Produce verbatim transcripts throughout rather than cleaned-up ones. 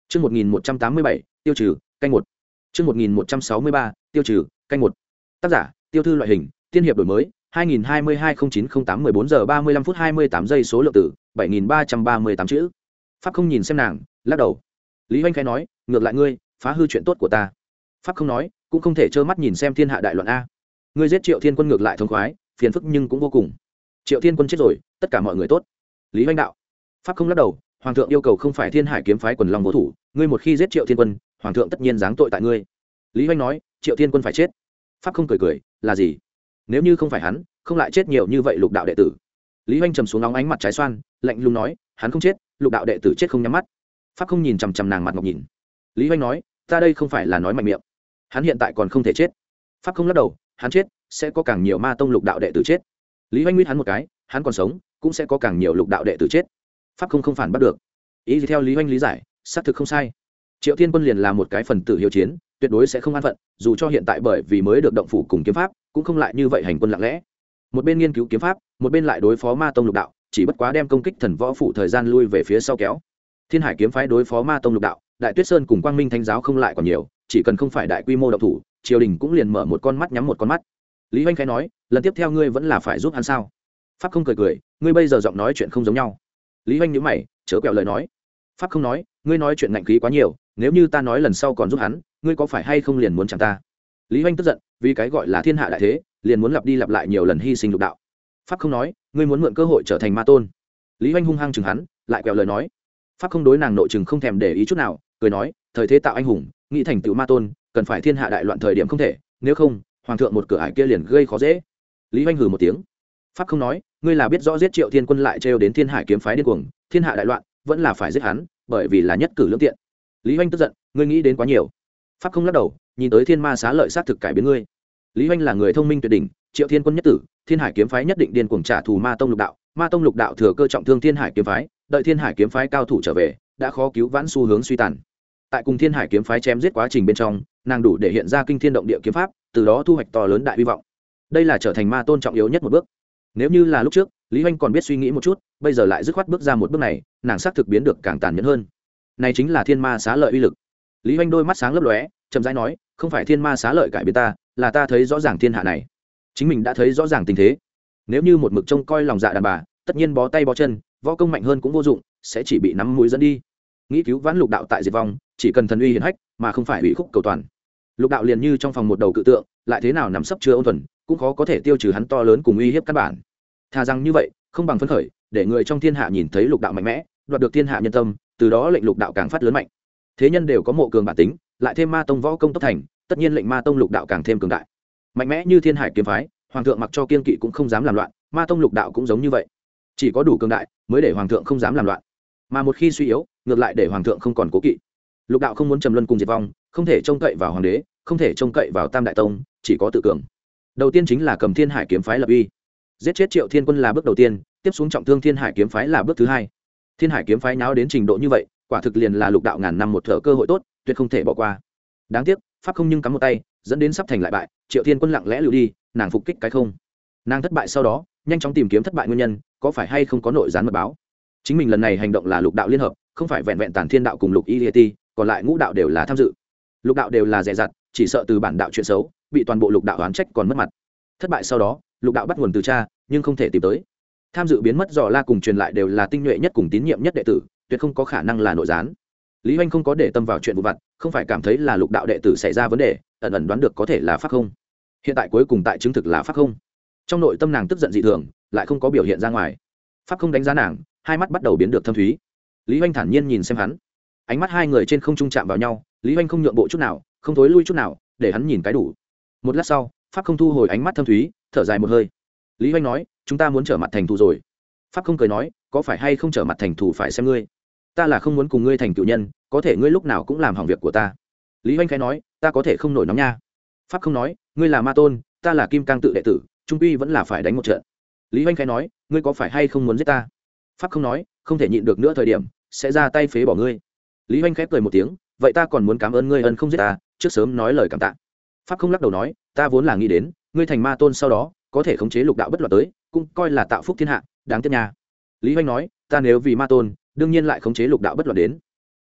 Chương một nghìn một trăm tám mươi bảy, tiêu trừ, canh một. Chương một nghìn một trăm sáu mươi ba, tiêu trừ, canh một. Tác giả: Tiêu thư loại hình, tiên hiệp đổi mới, hai nghìn hai mươi hai không chín không tám mười bốn giờ ba mươi lăm phút hai mươi tám giây số lượng tử, bảy nghìn ba trăm ba mươi tám chữ. Pháp không nhìn xem nàng, lắc đầu. Lý Hoành khẽ nói, ngược lại ngươi, phá hư chuyện tốt của ta. Pháp không nói, cũng không thể trơ mắt nhìn xem thiên hạ đại loạn a. Ngươi giết Triệu Thiên Quân ngược lại thông khoái, phiền phức nhưng cũng vô cùng. Triệu Thiên Quân chết rồi, tất cả mọi người tốt. Lý Hoành đạo. Pháp không lắc đầu, hoàng thượng yêu cầu không phải Thiên Hải kiếm phái quần long vô thủ, ngươi một khi giết Triệu Thiên Quân, hoàng thượng tất nhiên giáng tội tại ngươi. Lý Hoành nói, Triệu Thiên Quân phải chết. Pháp không cười cười, là gì? Nếu như không phải hắn, không lại chết nhiều như vậy lục đạo đệ tử. Lý Hoành trầm xuống nóng ánh mặt trái xoan, lạnh lùng nói, hắn không chết, lục đạo đệ tử chết không nhắm mắt. Pháp không nhìn chằm chằm nàng mặt ngọc nhìn. Lý Hoành nói, ta đây không phải là nói mạnh miệng, hắn hiện tại còn không thể chết. Pháp không lắc đầu, hắn chết sẽ có càng nhiều ma tông lục đạo đệ tử chết. Lý Hoành nguyết hắn một cái, hắn còn sống cũng sẽ có càng nhiều lục đạo đệ tử chết. Pháp không không phản bắt được, ý gì theo Lý Hoành lý giải, xác thực không sai. Triệu Thiên Quân liền là một cái phần tử hiếu chiến, tuyệt đối sẽ không an phận, dù cho hiện tại bởi vì mới được động phủ cùng kiếm pháp, cũng không lại như vậy hành quân lặng lẽ. Một bên nghiên cứu kiếm pháp, một bên lại đối phó ma tông lục đạo, chỉ bất quá đem công kích thần võ phủ thời gian lui về phía sau kéo. Thiên Hải kiếm phái đối phó ma tông lục đạo, Đại Tuyết Sơn cùng Quang Minh Thánh giáo không lại còn nhiều, chỉ cần không phải đại quy mô động thủ, triều đình cũng liền mở một con mắt nhắm một con mắt. Lý Hoành khẽ nói, lần tiếp theo ngươi vẫn là phải giúp hắn sao? Pháp không cười cười, ngươi bây giờ giọng nói chuyện không giống nhau. Lý Hoành nhíu mày, chớ quẹo lời nói. Pháp không nói, ngươi nói chuyện ngạnh khí quá nhiều, nếu như ta nói lần sau còn giúp hắn, ngươi có phải hay không liền muốn chẳng ta? Lý Hoành tức giận, vì cái gọi là thiên hạ đại thế, liền muốn lặp đi lặp lại nhiều lần hy sinh lục đạo. Pháp không nói, ngươi muốn mượn cơ hội trở thành ma tôn. Lý Hoành hung hăng chừng hắn, lại quẹo lời nói. Pháp không đối nàng nội chừng không thèm để ý chút nào, cười nói, thời thế tạo anh hùng, nghĩ thành tựu ma tôn, cần phải thiên hạ đại loạn thời điểm không thể, nếu không, hoàng thượng một cửa ải kia liền gây khó dễ. Lý Hoành hừ một tiếng. Pháp không nói, ngươi là biết rõ giết Triệu Thiên Quân lại trêu đến Thiên Hải kiếm phái điên cuồng, thiên hạ đại loạn, vẫn là phải giết hắn, bởi vì là nhất cử lưỡng tiện. Lý Hoành tức giận, ngươi nghĩ đến quá nhiều. Pháp không lắc đầu, nhìn tới thiên ma xá lợi sát thực cải biến ngươi. Lý Hoành là người thông minh tuyệt đỉnh, Triệu Thiên Quân nhất tử, Thiên Hải kiếm phái nhất định điên cuồng trả thù ma tông lục đạo, ma tông lục đạo thừa cơ trọng thương Thiên Hải kiếm phái, đợi Thiên Hải kiếm phái cao thủ trở về, đã khó cứu vãn xu hướng suy tàn. Tại cùng Thiên Hải kiếm phái chém giết quá trình bên trong, nàng đủ để hiện ra kinh thiên động địa kiếm pháp, từ đó thu hoạch to lớn đại hy vọng. Đây là trở thành ma tôn trọng yếu nhất một bước. Nếu như là lúc trước, Lý Hoành còn biết suy nghĩ một chút, bây giờ lại dứt khoát bước ra một bước này, nàng xác thực biến được càng tàn nhẫn hơn. Này chính là thiên ma xá lợi uy lực. Lý Hoành đôi mắt sáng lấp lóe, chậm rãi nói, không phải thiên ma xá lợi cải biến ta, là ta thấy rõ ràng thiên hạ này, chính mình đã thấy rõ ràng tình thế. Nếu như một mực trông coi lòng dạ đàn bà, tất nhiên bó tay bó chân, võ công mạnh hơn cũng vô dụng, sẽ chỉ bị nắm mũi dẫn đi. Nghĩ cứu vãn lục đạo tại diệt vong, chỉ cần thần uy hiển hách, mà không phải ủy khúc cầu toàn. Lục đạo liền như trong phòng một đầu cự tượng, lại thế nào nằm sấp chưa ôn thuần, cũng khó có thể tiêu trừ hắn to lớn cùng uy hiếp căn bản. Thà rằng như vậy, không bằng phấn khởi, để người trong thiên hạ nhìn thấy lục đạo mạnh mẽ, đoạt được thiên hạ nhân tâm, từ đó lệnh lục đạo càng phát lớn mạnh. Thế nhân đều có mộ cường bản tính, lại thêm ma tông võ công tốc thành, tất nhiên lệnh ma tông lục đạo càng thêm cường đại. Mạnh mẽ như Thiên Hải kiếm phái, hoàng thượng mặc cho kiên kỵ cũng không dám làm loạn, ma tông lục đạo cũng giống như vậy. Chỉ có đủ cường đại mới để hoàng thượng không dám làm loạn, mà một khi suy yếu, ngược lại để hoàng thượng không còn cố kỵ. Lục đạo không muốn trầm luân cùng diệt vong, không thể trông cậy vào hoàng đế, không thể trông cậy vào Tam đại tông, chỉ có tự cường. Đầu tiên chính là cầm Thiên Hải kiếm phái lập uy. Giết chết Triệu Thiên Quân là bước đầu tiên, tiếp xuống trọng thương Thiên Hải kiếm phái là bước thứ hai. Thiên Hải kiếm phái nháo đến trình độ như vậy, quả thực liền là lục đạo ngàn năm một thở cơ hội tốt, tuyệt không thể bỏ qua. Đáng tiếc, pháp không nhưng cắm một tay, dẫn đến sắp thành lại bại, Triệu Thiên Quân lặng lẽ lưu đi, nàng phục kích cái không. Nàng thất bại sau đó, nhanh chóng tìm kiếm thất bại nguyên nhân, có phải hay không có nội gián mật báo. Chính mình lần này hành động là lục đạo liên hợp, không phải vẹn vẹn Tản Thiên đạo cùng Lục Y Liệt Ti, còn lại ngũ đạo đều là tham dự. Lục đạo đều là dè dặt, chỉ sợ từ bản đạo chuyện xấu, bị toàn bộ lục đạo oán trách còn mất mặt. Thất bại sau đó, lục đạo bắt nguồn từ cha, nhưng không thể tìm tới. Tham dự biến mất dò la cùng truyền lại đều là tinh nhuệ nhất cùng tín nhiệm nhất đệ tử, tuyệt không có khả năng là nội gián. Lý Hoành không có để tâm vào chuyện vụ vặt, không phải cảm thấy là lục đạo đệ tử xảy ra vấn đề, ẩn ẩn đoán được có thể là pháp không. Hiện tại cuối cùng tại chứng thực là pháp không. Trong nội tâm nàng tức giận dị thường, lại không có biểu hiện ra ngoài. Pháp không đánh giá nàng, hai mắt bắt đầu biến được thâm thúy. Lý Hoành thản nhiên nhìn xem hắn, ánh mắt hai người trên không trung chạm vào nhau, Lý Hoành không nhượng bộ chút nào, không thối lui chút nào, để hắn nhìn cái đủ. Một lát sau, pháp không thu hồi ánh mắt thâm thúy, thở dài một hơi. Lý Hoành nói, chúng ta muốn trở mặt thành thù rồi. Pháp không cười nói, có phải hay không trở mặt thành thù phải xem ngươi. Ta là không muốn cùng ngươi thành cựu nhân, có thể ngươi lúc nào cũng làm hỏng việc của ta. Lý Hoành khẽ nói, ta có thể không nổi nóng nha. Pháp không nói, ngươi là ma tôn, ta là kim cang tự đệ tử, trung quy vẫn là phải đánh một trận. Lý Hoành khẽ nói, ngươi có phải hay không muốn giết ta. Pháp không nói, không thể nhịn được nữa thời điểm, sẽ ra tay phế bỏ ngươi. Lý Hoành khẽ cười một tiếng, vậy ta còn muốn cảm ơn ngươi ân không giết ta, trước sớm nói lời cảm tạ. Pháp không lắc đầu nói, ta vốn là nghĩ đến, ngươi thành ma tôn sau đó, có thể khống chế lục đạo bất loạn tới, cũng coi là tạo phúc thiên hạ, đáng tiếc nha. Lý Hoành nói, ta nếu vì ma tôn, đương nhiên lại khống chế lục đạo bất loạn đến.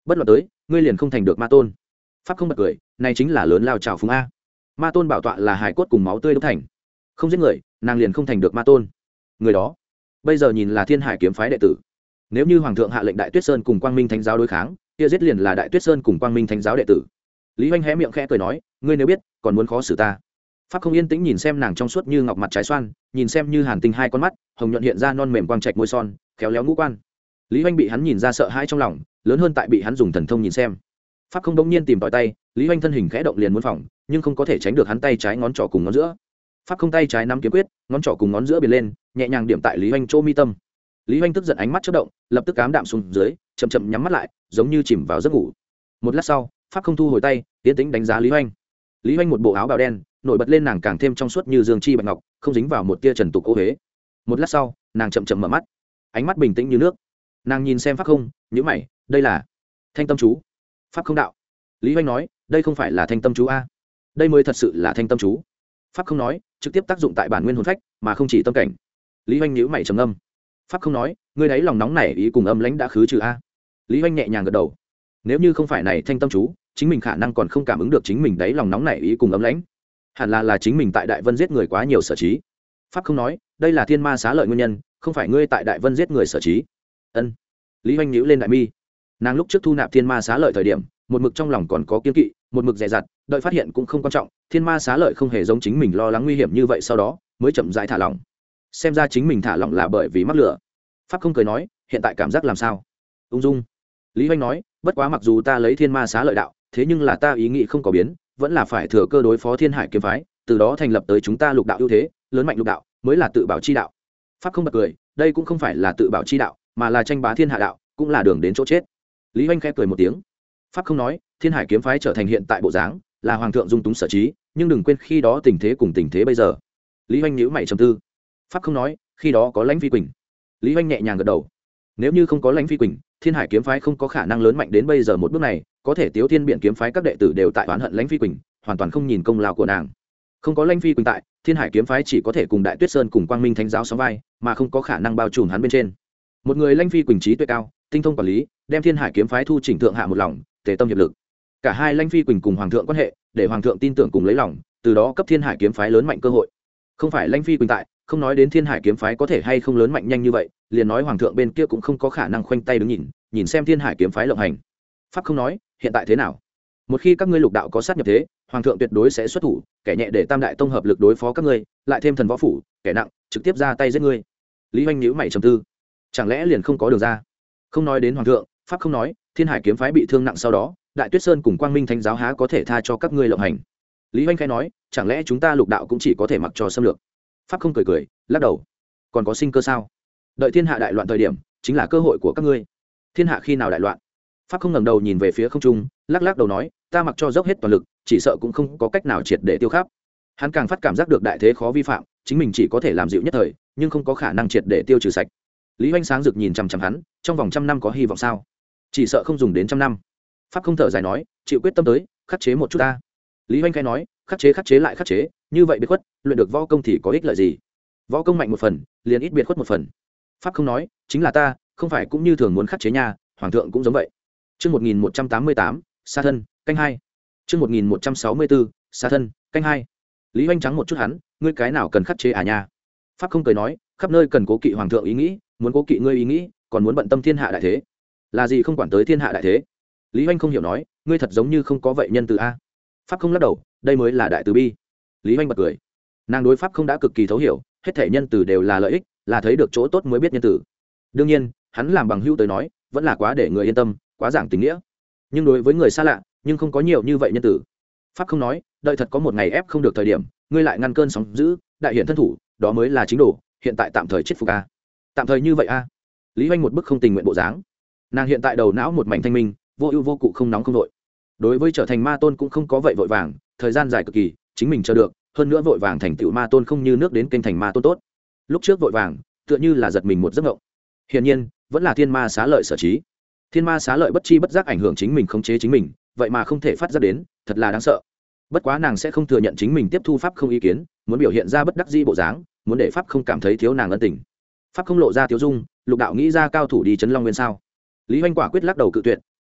bất luận tới ngươi liền không thành được ma tôn. Pháp không bật cười, này chính là lớn lao trào phúng a. Ma tôn bảo tọa là hài cốt cùng máu tươi đúc thành, không giết người nàng liền không thành được ma tôn. Người đó bây giờ nhìn là Thiên Hải kiếm phái đệ tử. Nếu như hoàng thượng hạ lệnh Đại Tuyết Sơn cùng Quang Minh Thánh giáo đối kháng, kia giết liền là Đại Tuyết Sơn cùng Quang Minh Thánh giáo đệ tử. Lý Hoành hé miệng khẽ cười nói, ngươi nếu biết còn muốn khó xử ta. Pháp không yên tĩnh nhìn xem nàng trong suốt như ngọc mặt trái xoan, nhìn xem như hàn tinh hai con mắt hồng nhuận hiện ra non mềm quang trạch môi son, khéo léo ngũ quan. Lý Hoành bị hắn nhìn ra sợ hãi trong lòng, lớn hơn tại bị hắn dùng thần thông nhìn xem. Pháp không đống nhiên tìm tòi tay, Lý Hoành thân hình khẽ động liền muốn phòng, nhưng không có thể tránh được hắn tay trái ngón trỏ cùng ngón giữa. Pháp không tay trái nắm kiếm quyết, ngón trỏ cùng ngón giữa biên lên, nhẹ nhàng điểm tại Lý Hoành chỗ mi tâm. Lý Hoành tức giận ánh mắt chớp động, lập tức cám đạm xuống dưới, chậm chậm nhắm mắt lại, giống như chìm vào giấc ngủ. Một lát sau, Pháp không thu hồi tay, tiến tĩnh đánh giá Lý Hoành. Lý Hoành một bộ áo bào đen, nổi bật lên nàng càng thêm trong suốt như dương chi bạch ngọc, không dính vào một tia trần tục ô huế. Một lát sau, nàng chậm chậm mở mắt, ánh mắt bình tĩnh như nước. Nàng nhìn xem Pháp không, nhíu mày, đây là Thanh Tâm chú. Pháp không đạo. Lý Hoành nói, đây không phải là Thanh Tâm chú a, đây mới thật sự là Thanh Tâm chú. Pháp không nói, trực tiếp tác dụng tại bản nguyên hồn phách, mà không chỉ tâm cảnh. Lý Hoành nhíu mày trầm ngâm. Pháp không nói, ngươi đấy lòng nóng nảy ý cùng âm lãnh đã khứ trừ a. Lý Hoành nhẹ nhàng gật đầu. Nếu như không phải này Thanh Tâm chú, chính mình khả năng còn không cảm ứng được chính mình đấy lòng nóng nảy ý cùng âm lãnh. Hẳn là là chính mình tại Đại Vân giết người quá nhiều sở trí. Pháp không nói, đây là thiên ma xá lợi nguyên nhân, không phải ngươi tại Đại Vân giết người sở trí. Ân. Lý Hoành nhíu lên đại mi. Nàng lúc trước thu nạp thiên ma xá lợi thời điểm, một mực trong lòng còn có kiên kỵ, một mực dè dặt, đợi phát hiện cũng không quan trọng, thiên ma xá lợi không hề giống chính mình lo lắng nguy hiểm như vậy, sau đó mới chậm rãi thả lỏng. Xem ra chính mình thả lỏng là bởi vì mắc lửa. Pháp không cười nói, hiện tại cảm giác làm sao? Ung dung. Lý Hoành nói, bất quá mặc dù ta lấy thiên ma xá lợi đạo, thế nhưng là ta ý nghĩ không có biến, vẫn là phải thừa cơ đối phó Thiên Hải kiếm phái, từ đó thành lập tới chúng ta lục đạo ưu thế, lớn mạnh lục đạo mới là tự bảo chi đạo. Pháp không bật cười, đây cũng không phải là tự bảo chi đạo, mà là tranh bá thiên hạ đạo, cũng là đường đến chỗ chết. Lý Hoành khẽ cười một tiếng. Pháp không nói, Thiên Hải kiếm phái trở thành hiện tại bộ dáng, là hoàng thượng dung túng sở trí, nhưng đừng quên khi đó tình thế cùng tình thế bây giờ. Lý Hoành nhíu mày trầm tư. Pháp không nói, khi đó có Lãnh Phi Quỳnh. Lý Hoành nhẹ nhàng gật đầu. Nếu như không có Lãnh Phi Quỳnh, Thiên Hải kiếm phái không có khả năng lớn mạnh đến bây giờ một bước này, có thể Tiếu Thiên Biển kiếm phái các đệ tử đều tại oán hận Lãnh Phi Quỳnh, hoàn toàn không nhìn công lao của nàng. Không có Lãnh Phi Quỳnh tại, Thiên Hải kiếm phái chỉ có thể cùng Đại Tuyết Sơn cùng Quang Minh Thánh giáo sóng vai, mà không có khả năng bao trùm hắn bên trên. Một người Lãnh Phi Quỳnh trí tuệ cao, tinh thông quản lý, đem Thiên Hải kiếm phái thu chỉnh thượng hạ một lòng, tề tâm hiệp lực. Cả hai Lãnh Phi Quỳnh cùng hoàng thượng quan hệ, để hoàng thượng tin tưởng cùng lấy lòng, từ đó cấp Thiên Hải kiếm phái lớn mạnh cơ hội. Không phải Lãnh Phi Quỳnh tại, không nói đến Thiên Hải kiếm phái có thể hay không lớn mạnh nhanh như vậy, liền nói hoàng thượng bên kia cũng không có khả năng khoanh tay đứng nhìn, nhìn xem Thiên Hải kiếm phái lộng hành. Pháp không nói, hiện tại thế nào? Một khi các ngươi lục đạo có sát nhập thế, hoàng thượng tuyệt đối sẽ xuất thủ, kẻ nhẹ để tam đại tông hợp lực đối phó các ngươi, lại thêm thần võ phủ, kẻ nặng trực tiếp ra tay giết ngươi. Lý Hoành nhíu mày trầm tư, chẳng lẽ liền không có đường ra? Không nói đến hoàng thượng, Pháp không nói, Thiên Hải kiếm phái bị thương nặng sau đó, Đại Tuyết Sơn cùng Quang Minh Thánh giáo há có thể tha cho các ngươi lộng hành? Lý Hoành khẽ nói, chẳng lẽ chúng ta lục đạo cũng chỉ có thể mặc cho xâm lược? Pháp không cười cười, lắc đầu. Còn có sinh cơ sao? Đợi thiên hạ đại loạn thời điểm, chính là cơ hội của các ngươi. Thiên hạ khi nào đại loạn? Pháp không ngẩng đầu nhìn về phía không trung, lắc lắc đầu nói, ta mặc cho dốc hết toàn lực, chỉ sợ cũng không có cách nào triệt để tiêu khắp. Hắn càng phát cảm giác được đại thế khó vi phạm, chính mình chỉ có thể làm dịu nhất thời, nhưng không có khả năng triệt để tiêu trừ sạch. Lý Hoành sáng rực nhìn chằm chằm hắn, trong vòng trăm năm có hy vọng sao? Chỉ sợ không dùng đến trăm năm. Pháp không thở dài nói, chịu quyết tâm tới, khắc chế một chút ta. Lý Hoành khẽ nói, khắc chế khắc chế lại khắc chế, như vậy biệt khuất, luyện được võ công thì có ích lợi gì? Võ công mạnh một phần, liền ít biệt khuất một phần. Pháp không nói, chính là ta, không phải cũng như thường muốn khắc chế nha, hoàng thượng cũng giống vậy. Chương một nghìn một trăm tám mươi tám, Sa thân, canh hai. Chương một nghìn một trăm sáu mươi bốn, Sa thân, canh hai. Lý Hoành trắng một chút hắn, ngươi cái nào cần khắc chế à nha? Pháp không cười nói, khắp nơi cần cố kỵ hoàng thượng ý nghĩ, muốn cố kỵ ngươi ý nghĩ, còn muốn bận tâm thiên hạ đại thế. Là gì không quản tới thiên hạ đại thế? Lý Hoành không hiểu nói, ngươi thật giống như không có vậy nhân từ a. Pháp không lắc đầu, đây mới là đại từ bi. Lý Hoành bật cười. Nàng đối pháp không đã cực kỳ thấu hiểu, hết thể nhân từ đều là lợi ích, là thấy được chỗ tốt mới biết nhân từ. Đương nhiên, hắn làm bằng hữu tới nói, vẫn là quá để người yên tâm, quá giảng tình nghĩa. Nhưng đối với người xa lạ, nhưng không có nhiều như vậy nhân từ. Pháp không nói, đợi thật có một ngày ép không được thời điểm, ngươi lại ngăn cơn sóng dữ, đại hiện thân thủ, đó mới là chính đồ, hiện tại tạm thời chết phục a. Tạm thời như vậy a. Lý Hoành một bức không tình nguyện bộ dáng. Nàng hiện tại đầu não một mảnh thanh minh, vô ưu vô cụ, không nóng không vội. Đối với trở thành ma tôn cũng không có vậy vội vàng, thời gian dài cực kỳ, chính mình chờ được, hơn nữa vội vàng thành tựu ma tôn không như nước đến kênh thành ma tôn tốt. Lúc trước vội vàng, tựa như là giật mình một giấc ngộng. Hiển nhiên, vẫn là thiên ma xá lợi sở trí. Thiên ma xá lợi bất chi bất giác ảnh hưởng chính mình, khống chế chính mình, vậy mà không thể phát ra đến, thật là đáng sợ. Bất quá nàng sẽ không thừa nhận chính mình tiếp thu pháp không ý kiến, muốn biểu hiện ra bất đắc dĩ bộ dáng, muốn để pháp không cảm thấy thiếu nàng ân tình. Pháp không lộ ra thiếu dung, lục đạo nghĩ ra cao thủ đi chấn long nguyên sao? Lý Hoành quả quyết lắc đầu cự tuyệt,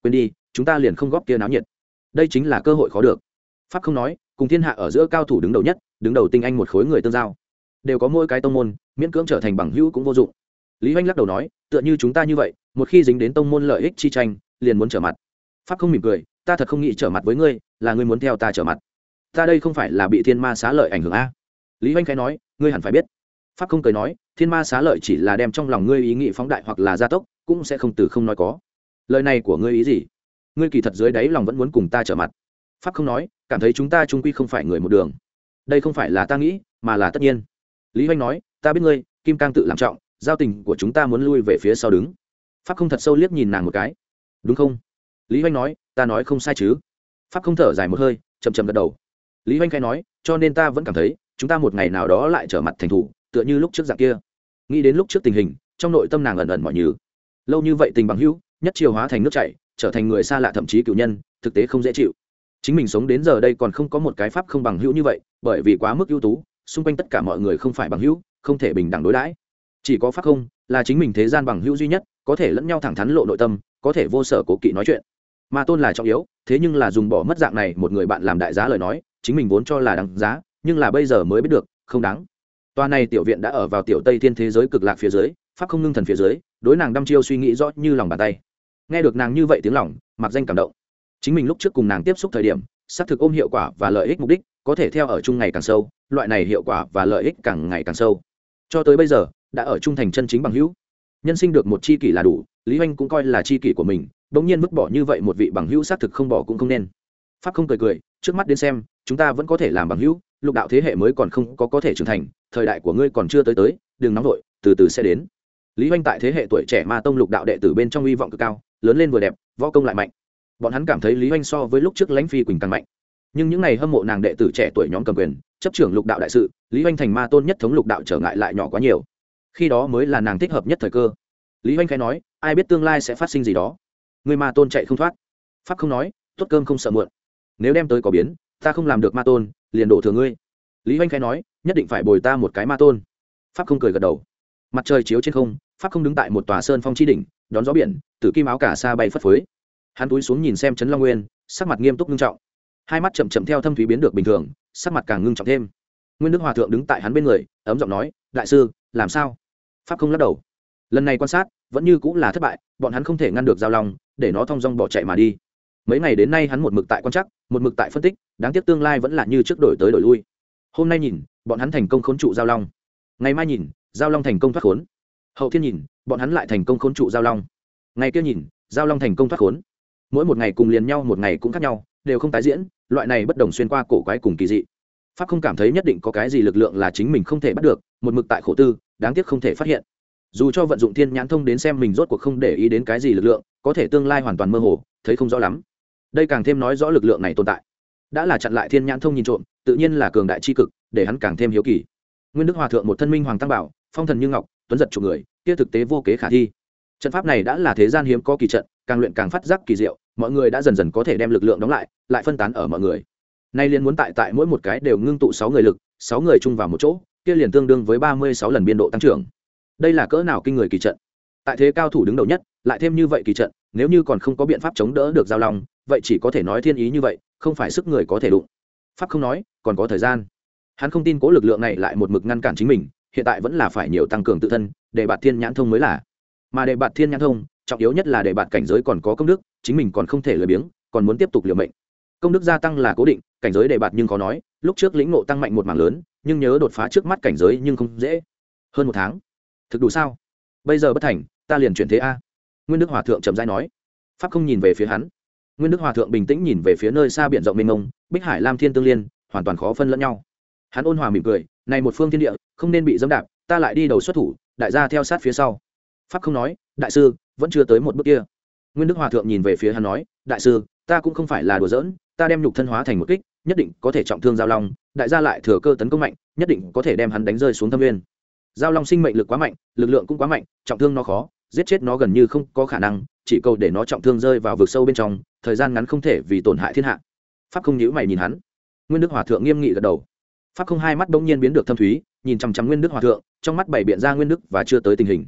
quên đi, chúng ta liền không góp kia náo nhiệt. Đây chính là cơ hội khó được. Pháp không nói, cùng thiên hạ ở giữa cao thủ đứng đầu nhất, đứng đầu tinh anh một khối người tương giao, đều có mỗi cái tông môn, miễn cưỡng trở thành bằng hữu cũng vô dụng. Lý Hoành lắc đầu nói, tựa như chúng ta như vậy, một khi dính đến tông môn lợi ích chi tranh, liền muốn trở mặt. Pháp không mỉm cười, ta thật không nghĩ trở mặt với ngươi, là ngươi muốn theo ta trở mặt. Ta đây không phải là bị thiên ma xá lợi ảnh hưởng a? Lý Hoành khẽ nói, ngươi hẳn phải biết. Pháp không cười nói, thiên ma xá lợi chỉ là đem trong lòng ngươi ý nghĩ phóng đại hoặc là gia tốc, cũng sẽ không từ không nói có. Lời này của ngươi ý gì? Ngươi kỳ thật dưới đáy lòng vẫn muốn cùng ta trở mặt. Pháp không nói, cảm thấy chúng ta chung quy không phải người một đường. Đây không phải là ta nghĩ, mà là tất nhiên. Lý Hoành nói, ta biết ngươi, kim cang tự làm trọng, giao tình của chúng ta muốn lui về phía sau đứng. Pháp không thật sâu liếc nhìn nàng một cái. Đúng không? Lý Hoành nói, ta nói không sai chứ? Pháp không thở dài một hơi, chậm chậm gật đầu. Lý Hoành khẽ nói, cho nên ta vẫn cảm thấy, chúng ta một ngày nào đó lại trở mặt thành thủ, tựa như lúc trước dạng kia. Nghĩ đến lúc trước tình hình, trong nội tâm nàng ẩn ẩn mỏi nhừ. Lâu như vậy tình bằng hữu, nhất chiều hóa thành nước chảy, trở thành người xa lạ thậm chí cựu nhân, thực tế không dễ chịu. Chính mình sống đến giờ đây còn không có một cái pháp không bằng hữu như vậy, bởi vì quá mức ưu tú, xung quanh tất cả mọi người không phải bằng hữu, không thể bình đẳng đối đãi. Chỉ có pháp không là chính mình thế gian bằng hữu duy nhất, có thể lẫn nhau thẳng thắn lộ nội tâm, có thể vô sở cố kỵ nói chuyện. Mà tôn là trọng yếu, thế nhưng là dùng bỏ mất dạng này một người bạn làm đại giá lời nói, chính mình vốn cho là đáng giá, nhưng là bây giờ mới biết được, không đáng. Toa này tiểu viện đã ở vào tiểu Tây Thiên thế giới cực lạc phía dưới, pháp không ngưng thần phía dưới, đối nàng đăm chiêu suy nghĩ rõ như lòng bàn tay. Nghe được nàng như vậy tiếng lòng, mặc danh cảm động. Chính mình lúc trước cùng nàng tiếp xúc thời điểm, xác thực ôm hiệu quả và lợi ích mục đích, có thể theo ở chung ngày càng sâu, loại này hiệu quả và lợi ích càng ngày càng sâu. Cho tới bây giờ, đã ở trung thành chân chính bằng hữu. Nhân sinh được một chi kỷ là đủ, Lý Hoành cũng coi là chi kỷ của mình, bỗng nhiên vứt bỏ như vậy một vị bằng hữu xác thực không bỏ cũng không nên. Pháp không cười cười, trước mắt đến xem, chúng ta vẫn có thể làm bằng hữu, lục đạo thế hệ mới còn không có có thể trưởng thành, thời đại của ngươi còn chưa tới tới, đừng nóng vội, từ từ sẽ đến. Lý Hoành tại thế hệ tuổi trẻ Ma tông lục đạo đệ tử bên trong uy vọng cực cao, lớn lên vừa đẹp, võ công lại mạnh. Bọn hắn cảm thấy Lý Hoành so với lúc trước Lãnh Phi Quỳnh càng mạnh. Nhưng những này hâm mộ nàng đệ tử trẻ tuổi nhóm cầm quyền, chấp trưởng lục đạo đại sự, Lý Hoành thành Ma tôn nhất thống lục đạo trở ngại lại nhỏ quá nhiều. Khi đó mới là nàng thích hợp nhất thời cơ. Lý Hoành khẽ nói, ai biết tương lai sẽ phát sinh gì đó. Người Ma tôn chạy không thoát. Pháp không nói, tốt cơm không sợ muộn. Nếu đem tới có biến, ta không làm được Ma tôn, liền đổ thừa ngươi. Lý Hoành khẽ nói, nhất định phải bồi ta một cái Ma tôn. Pháp không cười gật đầu. Mặt trời chiếu trên không, Pháp không đứng tại một tòa sơn phong chi đỉnh, đón gió biển, tử kim áo cả sa bay phất phới. Hắn túi xuống nhìn xem Trấn Long Nguyên, sắc mặt nghiêm túc nghiêm trọng, hai mắt chậm chậm theo thâm thúy biến được bình thường, sắc mặt càng ngưng trọng thêm. Nguyên Đức Hòa thượng đứng tại hắn bên người, ấm giọng nói, đại sư, làm sao? Pháp không lắc đầu. Lần này quan sát vẫn như cũng là thất bại, bọn hắn không thể ngăn được Giao Long, để nó thong dong bỏ chạy mà đi. Mấy ngày đến nay hắn một mực tại quan trắc, một mực tại phân tích, đáng tiếc tương lai vẫn là như trước đổi tới đổi lui. Hôm nay nhìn, bọn hắn thành công khốn trụ Giao Long. Ngày mai nhìn, Giao Long thành công thoát khốn. Hậu thiên nhìn, bọn hắn lại thành công khốn trụ Giao Long. Ngày kia nhìn, Giao Long thành công thoát khốn. Mỗi một ngày cùng liền nhau, một ngày cũng khác nhau, đều không tái diễn, loại này bất đồng xuyên qua cổ quái cùng kỳ dị. Pháp không cảm thấy nhất định có cái gì lực lượng là chính mình không thể bắt được, một mực tại khổ tư, đáng tiếc không thể phát hiện. Dù cho vận dụng thiên nhãn thông đến xem mình rốt cuộc không để ý đến cái gì lực lượng, có thể tương lai hoàn toàn mơ hồ, thấy không rõ lắm. Đây càng thêm nói rõ lực lượng này tồn tại. Đã là chặn lại thiên nhãn thông nhìn trộm, tự nhiên là cường đại chi cực, để hắn càng thêm hiếu kỳ. Nguyên Đức Hòa thượng một thân minh hoàng tăng bảo, phong thần như ngọc, tuấn giật chủ người, kia thực tế vô kế khả thi. Trận pháp này đã là thế gian hiếm có kỳ trận, càng luyện càng phát giác kỳ diệu, mọi người đã dần dần có thể đem lực lượng đóng lại, lại phân tán ở mọi người. Nay liền muốn tại tại mỗi một cái đều ngưng tụ sáu người lực, sáu người chung vào một chỗ, kia liền tương đương với ba mươi sáu lần biên độ tăng trưởng. Đây là cỡ nào kinh người kỳ trận. Tại thế cao thủ đứng đầu nhất, lại thêm như vậy kỳ trận, nếu như còn không có biện pháp chống đỡ được Giao Long, vậy chỉ có thể nói thiên ý như vậy, không phải sức người có thể đụng. Pháp không nói, còn có thời gian. Hắn không tin cố lực lượng này lại một mực ngăn cản chính mình, hiện tại vẫn là phải nhiều tăng cường tự thân, để bạt thiên nhãn thông mới là. Mà để bạt thiên nhãn thông, trọng yếu nhất là để bạt cảnh giới còn có công đức, chính mình còn không thể lười biếng, còn muốn tiếp tục liều mệnh. Công đức gia tăng là cố định, cảnh giới để bạt nhưng khó nói, lúc trước lĩnh ngộ tăng mạnh một mảng lớn, nhưng nhớ đột phá trước mắt cảnh giới nhưng không dễ. Hơn một tháng, thực đủ sao? Bây giờ bất thành, ta liền chuyển thế a. Nguyên Đức Hòa thượng trầm rãi nói. Pháp không nhìn về phía hắn. Nguyên Đức Hòa thượng bình tĩnh nhìn về phía nơi xa biển rộng mênh mông, Bích Hải Lam Thiên tương liên, hoàn toàn khó phân lẫn nhau. Hắn ôn hòa mỉm cười, này một phương thiên địa, không nên bị dẫm đạp, ta lại đi đầu xuất thủ, đại gia theo sát phía sau. Pháp không nói, đại sư, vẫn chưa tới một bước kia. Nguyên Đức Hòa thượng nhìn về phía hắn nói, đại sư, ta cũng không phải là đùa giỡn, ta đem nhục thân hóa thành một kích, nhất định có thể trọng thương Giao Long, đại gia lại thừa cơ tấn công mạnh, nhất định có thể đem hắn đánh rơi xuống thâm nguyên. Giao Long sinh mệnh lực quá mạnh, lực lượng cũng quá mạnh, trọng thương nó khó, giết chết nó gần như không có khả năng, chỉ cầu để nó trọng thương rơi vào vực sâu bên trong, thời gian ngắn không thể vì tổn hại thiên hạ. Pháp không nhíu mày nhìn hắn. Nguyên Đức Hòa thượng nghiêm nghị gật đầu. Pháp không hai mắt bỗng nhiên biến được thâm thúy, nhìn chằm chằm Nguyên Đức Hòa thượng, trong mắt bảy biện ra nguyên đức và chưa tới tình hình.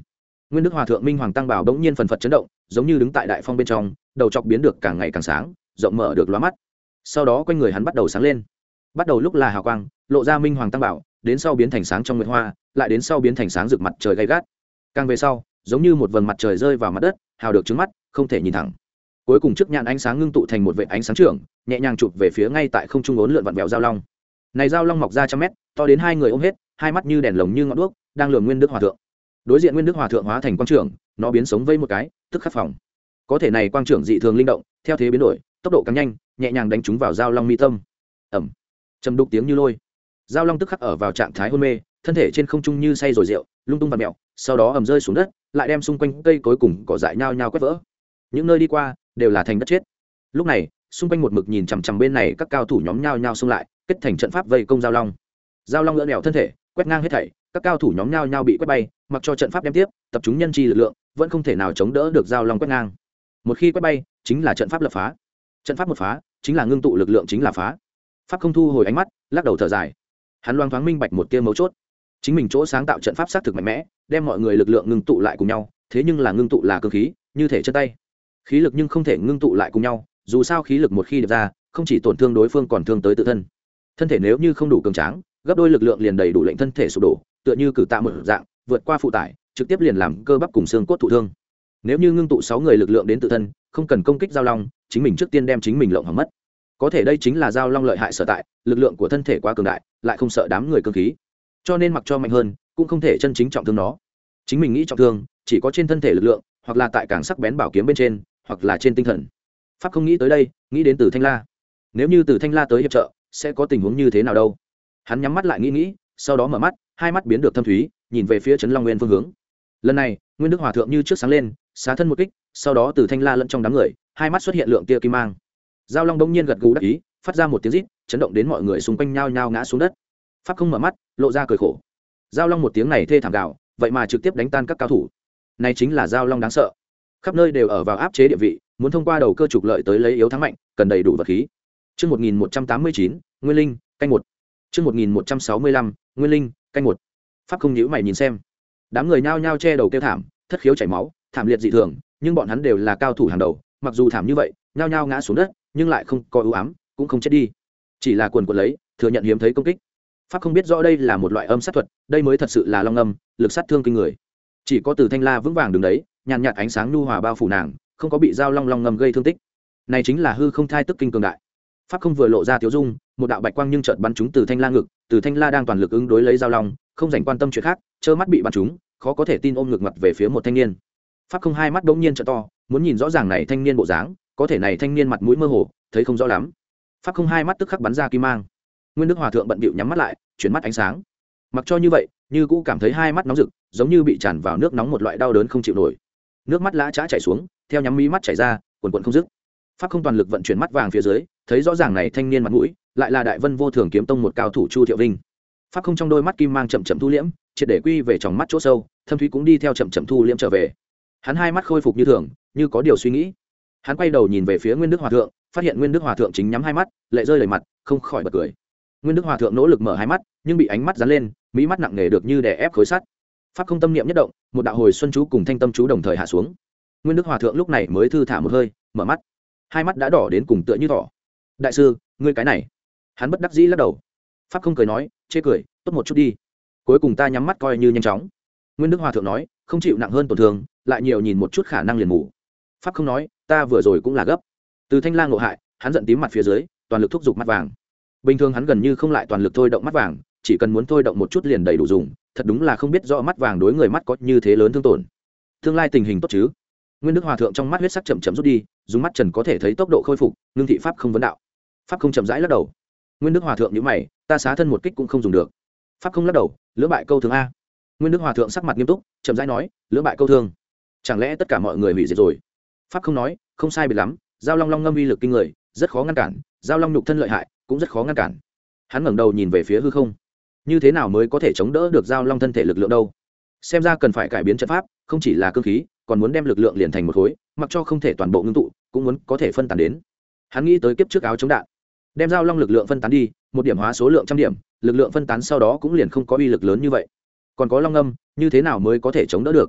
Nguyên Đức Hòa thượng minh hoàng tăng bảo đống nhiên phần phật chấn động, giống như đứng tại đại phong bên trong, đầu chọc biến được càng ngày càng sáng, rộng mở được lóa mắt. Sau đó quanh người hắn bắt đầu sáng lên. Bắt đầu lúc là hào quang, lộ ra minh hoàng tăng bảo, đến sau biến thành sáng trong nguyệt hoa, lại đến sau biến thành sáng rực mặt trời gay gắt. Càng về sau, giống như một vầng mặt trời rơi vào mặt đất, hào được trứng mắt, không thể nhìn thẳng. Cuối cùng trước nhãn ánh sáng ngưng tụ thành một vệt ánh sáng trưởng, nhẹ nhàng chụp về phía ngay tại không trung uốn lượn vặn vẹo giao long. Này giao long mọc ra trăm mét, to đến hai người ôm hết, hai mắt như đèn lồng như ngọn đuốc, đang lườm Nguyên Đức Hòa thượng. Đối diện Nguyên Đức Hòa thượng hóa thành quang trưởng, nó biến sống vây một cái, tức khắc phòng. Có thể này quang trưởng dị thường linh động, theo thế biến đổi, tốc độ càng nhanh, nhẹ nhàng đánh trúng vào giao long mi tâm. Ầm. Trầm đục tiếng như lôi. Giao long tức khắc ở vào trạng thái hôn mê, thân thể trên không trung như say rồi rượu, lung tung vặn mèo, sau đó ầm rơi xuống đất, lại đem xung quanh cây cối cùng cỏ dại nhao nhao quét vỡ. Những nơi đi qua đều là thành đất chết. Lúc này, xung quanh một mực nhìn chằm chằm bên này các cao thủ nhóm nhao nhao xông lại, kết thành trận pháp vây công giao long. Giao long ngỡ nẻo thân thể, quét ngang hết thảy, các cao thủ nhóm nhao nhao bị quét bay, mặc cho trận pháp đem tiếp, tập trung nhân chi lực lượng, vẫn không thể nào chống đỡ được giao long quét ngang. Một khi quét bay, chính là trận pháp lập phá. Trận pháp một phá, chính là ngưng tụ lực lượng chính là phá. Pháp không thu hồi ánh mắt, lắc đầu thở dài. Hắn loang thoáng minh bạch một tia mấu chốt. Chính mình chỗ sáng tạo trận pháp xác thực mạnh mẽ, đem mọi người lực lượng ngưng tụ lại cùng nhau, thế nhưng là ngưng tụ là cơ khí, như thể chân tay. Khí lực nhưng không thể ngưng tụ lại cùng nhau, dù sao khí lực một khi điệp ra, không chỉ tổn thương đối phương còn thương tới tự thân. Thân thể nếu như không đủ cường tráng, gấp đôi lực lượng liền đầy đủ lệnh thân thể sụp đổ, tựa như cử tạ một dạng, vượt qua phụ tải, trực tiếp liền làm cơ bắp cùng xương cốt thụ thương. Nếu như ngưng tụ sáu người lực lượng đến tự thân, không cần công kích giao long, chính mình trước tiên đem chính mình lộng hỏng mất. Có thể đây chính là giao long lợi hại sở tại, lực lượng của thân thể quá cường đại, lại không sợ đám người cương khí. Cho nên mặc cho mạnh hơn, cũng không thể chân chính trọng thương nó. Chính mình nghĩ trọng thương, chỉ có trên thân thể lực lượng, hoặc là tại càng sắc bén bảo kiếm bên trên, hoặc là trên tinh thần. Pháp không nghĩ tới đây, nghĩ đến Từ Thanh La. Nếu như Từ Thanh La tới hiệp trợ, sẽ có tình huống như thế nào đâu? Hắn nhắm mắt lại nghĩ nghĩ, sau đó mở mắt, hai mắt biến được thâm thúy, nhìn về phía Trấn Long Nguyên phương hướng. Lần này, Nguyên Đức Hòa thượng như trước sáng lên, xá thân một kích, sau đó Từ Thanh La lẫn trong đám người, hai mắt xuất hiện lượng tia kim mang. Giao long đông nhiên gật gù đắc ý, phát ra một tiếng rít, chấn động đến mọi người xung quanh nhao nhao ngã xuống đất. Pháp không mở mắt, lộ ra cười khổ. Giao long một tiếng này thê thảm gào, vậy mà trực tiếp đánh tan các cao thủ. Này chính là giao long đáng sợ. Khắp nơi đều ở vào áp chế địa vị, muốn thông qua đầu cơ trục lợi tới lấy yếu thắng mạnh, cần đầy đủ vật khí. Chương một nghìn một trăm tám mươi chín, Nguyên Linh, canh một. Chương một nghìn một trăm sáu mươi lăm, Nguyên Linh, canh một. Pháp không nhíu mày nhìn xem. Đám người nhao nhao che đầu kêu thảm, thất khiếu chảy máu, thảm liệt dị thường, nhưng bọn hắn đều là cao thủ hàng đầu, mặc dù thảm như vậy, nhao nhao ngã xuống đất, nhưng lại không có ưu ám, cũng không chết đi, chỉ là quần quật lấy, thừa nhận hiếm thấy công kích. Pháp không biết rõ đây là một loại âm sát thuật, đây mới thật sự là long âm, lực sát thương kinh người. Chỉ có Từ Thanh La vững vàng đứng đấy, nhàn nhạt ánh sáng nhu hòa bao phủ nàng, không có bị dao long long ngầm gây thương tích. Này chính là hư không thai tức kinh cường đại. Pháp không vừa lộ ra tiếu dung, một đạo bạch quang nhưng chợt bắn trúng Từ Thanh La ngực, Từ Thanh La đang toàn lực ứng đối lấy dao long, không dành quan tâm chuyện khác, trơ mắt bị bắn trúng, khó có thể tin ôm ngực mặt về phía một thanh niên. Pháp không hai mắt đống nhiên trợ to, muốn nhìn rõ ràng này thanh niên bộ dáng, có thể này thanh niên mặt mũi mơ hồ, thấy không rõ lắm. Pháp không hai mắt tức khắc bắn ra kim mang. Nguyên Đức Hòa thượng bận bịu nhắm mắt lại, chuyển mắt ánh sáng. Mặc cho như vậy, như cũ cảm thấy hai mắt nóng rực, giống như bị tràn vào nước nóng một loại đau đớn không chịu nổi. Nước mắt lã chã chảy xuống, theo nhắm mí mắt chảy ra, quần quần không dứt. Pháp không toàn lực vận chuyển mắt vàng phía dưới, thấy rõ ràng này thanh niên mặt mũi, lại là Đại Vân Vô Thường kiếm tông một cao thủ Chu Thiệu Vinh. Pháp không trong đôi mắt kim mang chậm chậm thu liễm, triệt để quy về trong mắt chỗ sâu, thâm thúy cũng đi theo chậm chậm thu liễm trở về. Hắn hai mắt khôi phục như thường, như có điều suy nghĩ. Hắn quay đầu nhìn về phía Nguyên Đức Hòa thượng, phát hiện Nguyên Đức Hòa thượng chính nhắm hai mắt, lệ rơi đầy mặt, không khỏi bật cười. Nguyên Đức Hòa thượng nỗ lực mở hai mắt, nhưng bị ánh mắt dán lên, mỹ mắt nặng nề được như đè ép khối sắt. Pháp không tâm niệm nhất động, một đạo hồi xuân chú cùng thanh tâm chú đồng thời hạ xuống. Nguyên Đức Hòa thượng lúc này mới thư thả một hơi, mở mắt. Hai mắt đã đỏ đến cùng tựa như thỏ. Đại sư, ngươi cái này. Hắn bất đắc dĩ lắc đầu. Pháp không cười nói, chê cười, tốt một chút đi. Cuối cùng ta nhắm mắt coi như nhanh chóng. Nguyên Đức Hòa thượng nói, không chịu nặng hơn tổn thương, lại nhiều nhìn một chút khả năng liền ngủ. Pháp không nói, ta vừa rồi cũng là gấp. Từ Thanh La ngộ hại, hắn giận tím mặt phía dưới, toàn lực thúc giục mắt vàng. Bình thường hắn gần như không lại toàn lực thôi động mắt vàng, chỉ cần muốn thôi động một chút liền đầy đủ dùng, thật đúng là không biết rõ mắt vàng đối người mắt có như thế lớn thương tổn. Tương lai tình hình tốt chứ? Nguyên Đức Hòa thượng trong mắt huyết sắc chậm chậm rút đi, dùng mắt trần có thể thấy tốc độ khôi phục, ngưng thị pháp không vấn đạo. Pháp không chậm rãi lắc đầu. Nguyên Đức Hòa thượng nhíu mày, ta xá thân một kích cũng không dùng được. Pháp không lắc đầu, lưỡng bại câu thương a. Nguyên Đức Hòa thượng sắc mặt nghiêm túc, chậm rãi nói, lưỡng bại câu thương. Chẳng lẽ tất cả mọi người hủy diệt rồi? Pháp không nói, không sai biệt lắm, giao long long ngâm uy lực kinh người, rất khó ngăn cản, giao long nhục thân lợi hại, cũng rất khó ngăn cản. Hắn ngẩng đầu nhìn về phía hư không, như thế nào mới có thể chống đỡ được giao long thân thể lực lượng đâu? Xem ra cần phải cải biến trận pháp, không chỉ là cương khí, còn muốn đem lực lượng liền thành một khối, mặc cho không thể toàn bộ ngưng tụ, cũng muốn có thể phân tán đến. Hắn nghĩ tới kiếp trước áo chống đạn, đem giao long lực lượng phân tán đi, một điểm hóa số lượng trăm điểm, lực lượng phân tán sau đó cũng liền không có uy lực lớn như vậy. Còn có long âm, như thế nào mới có thể chống đỡ được?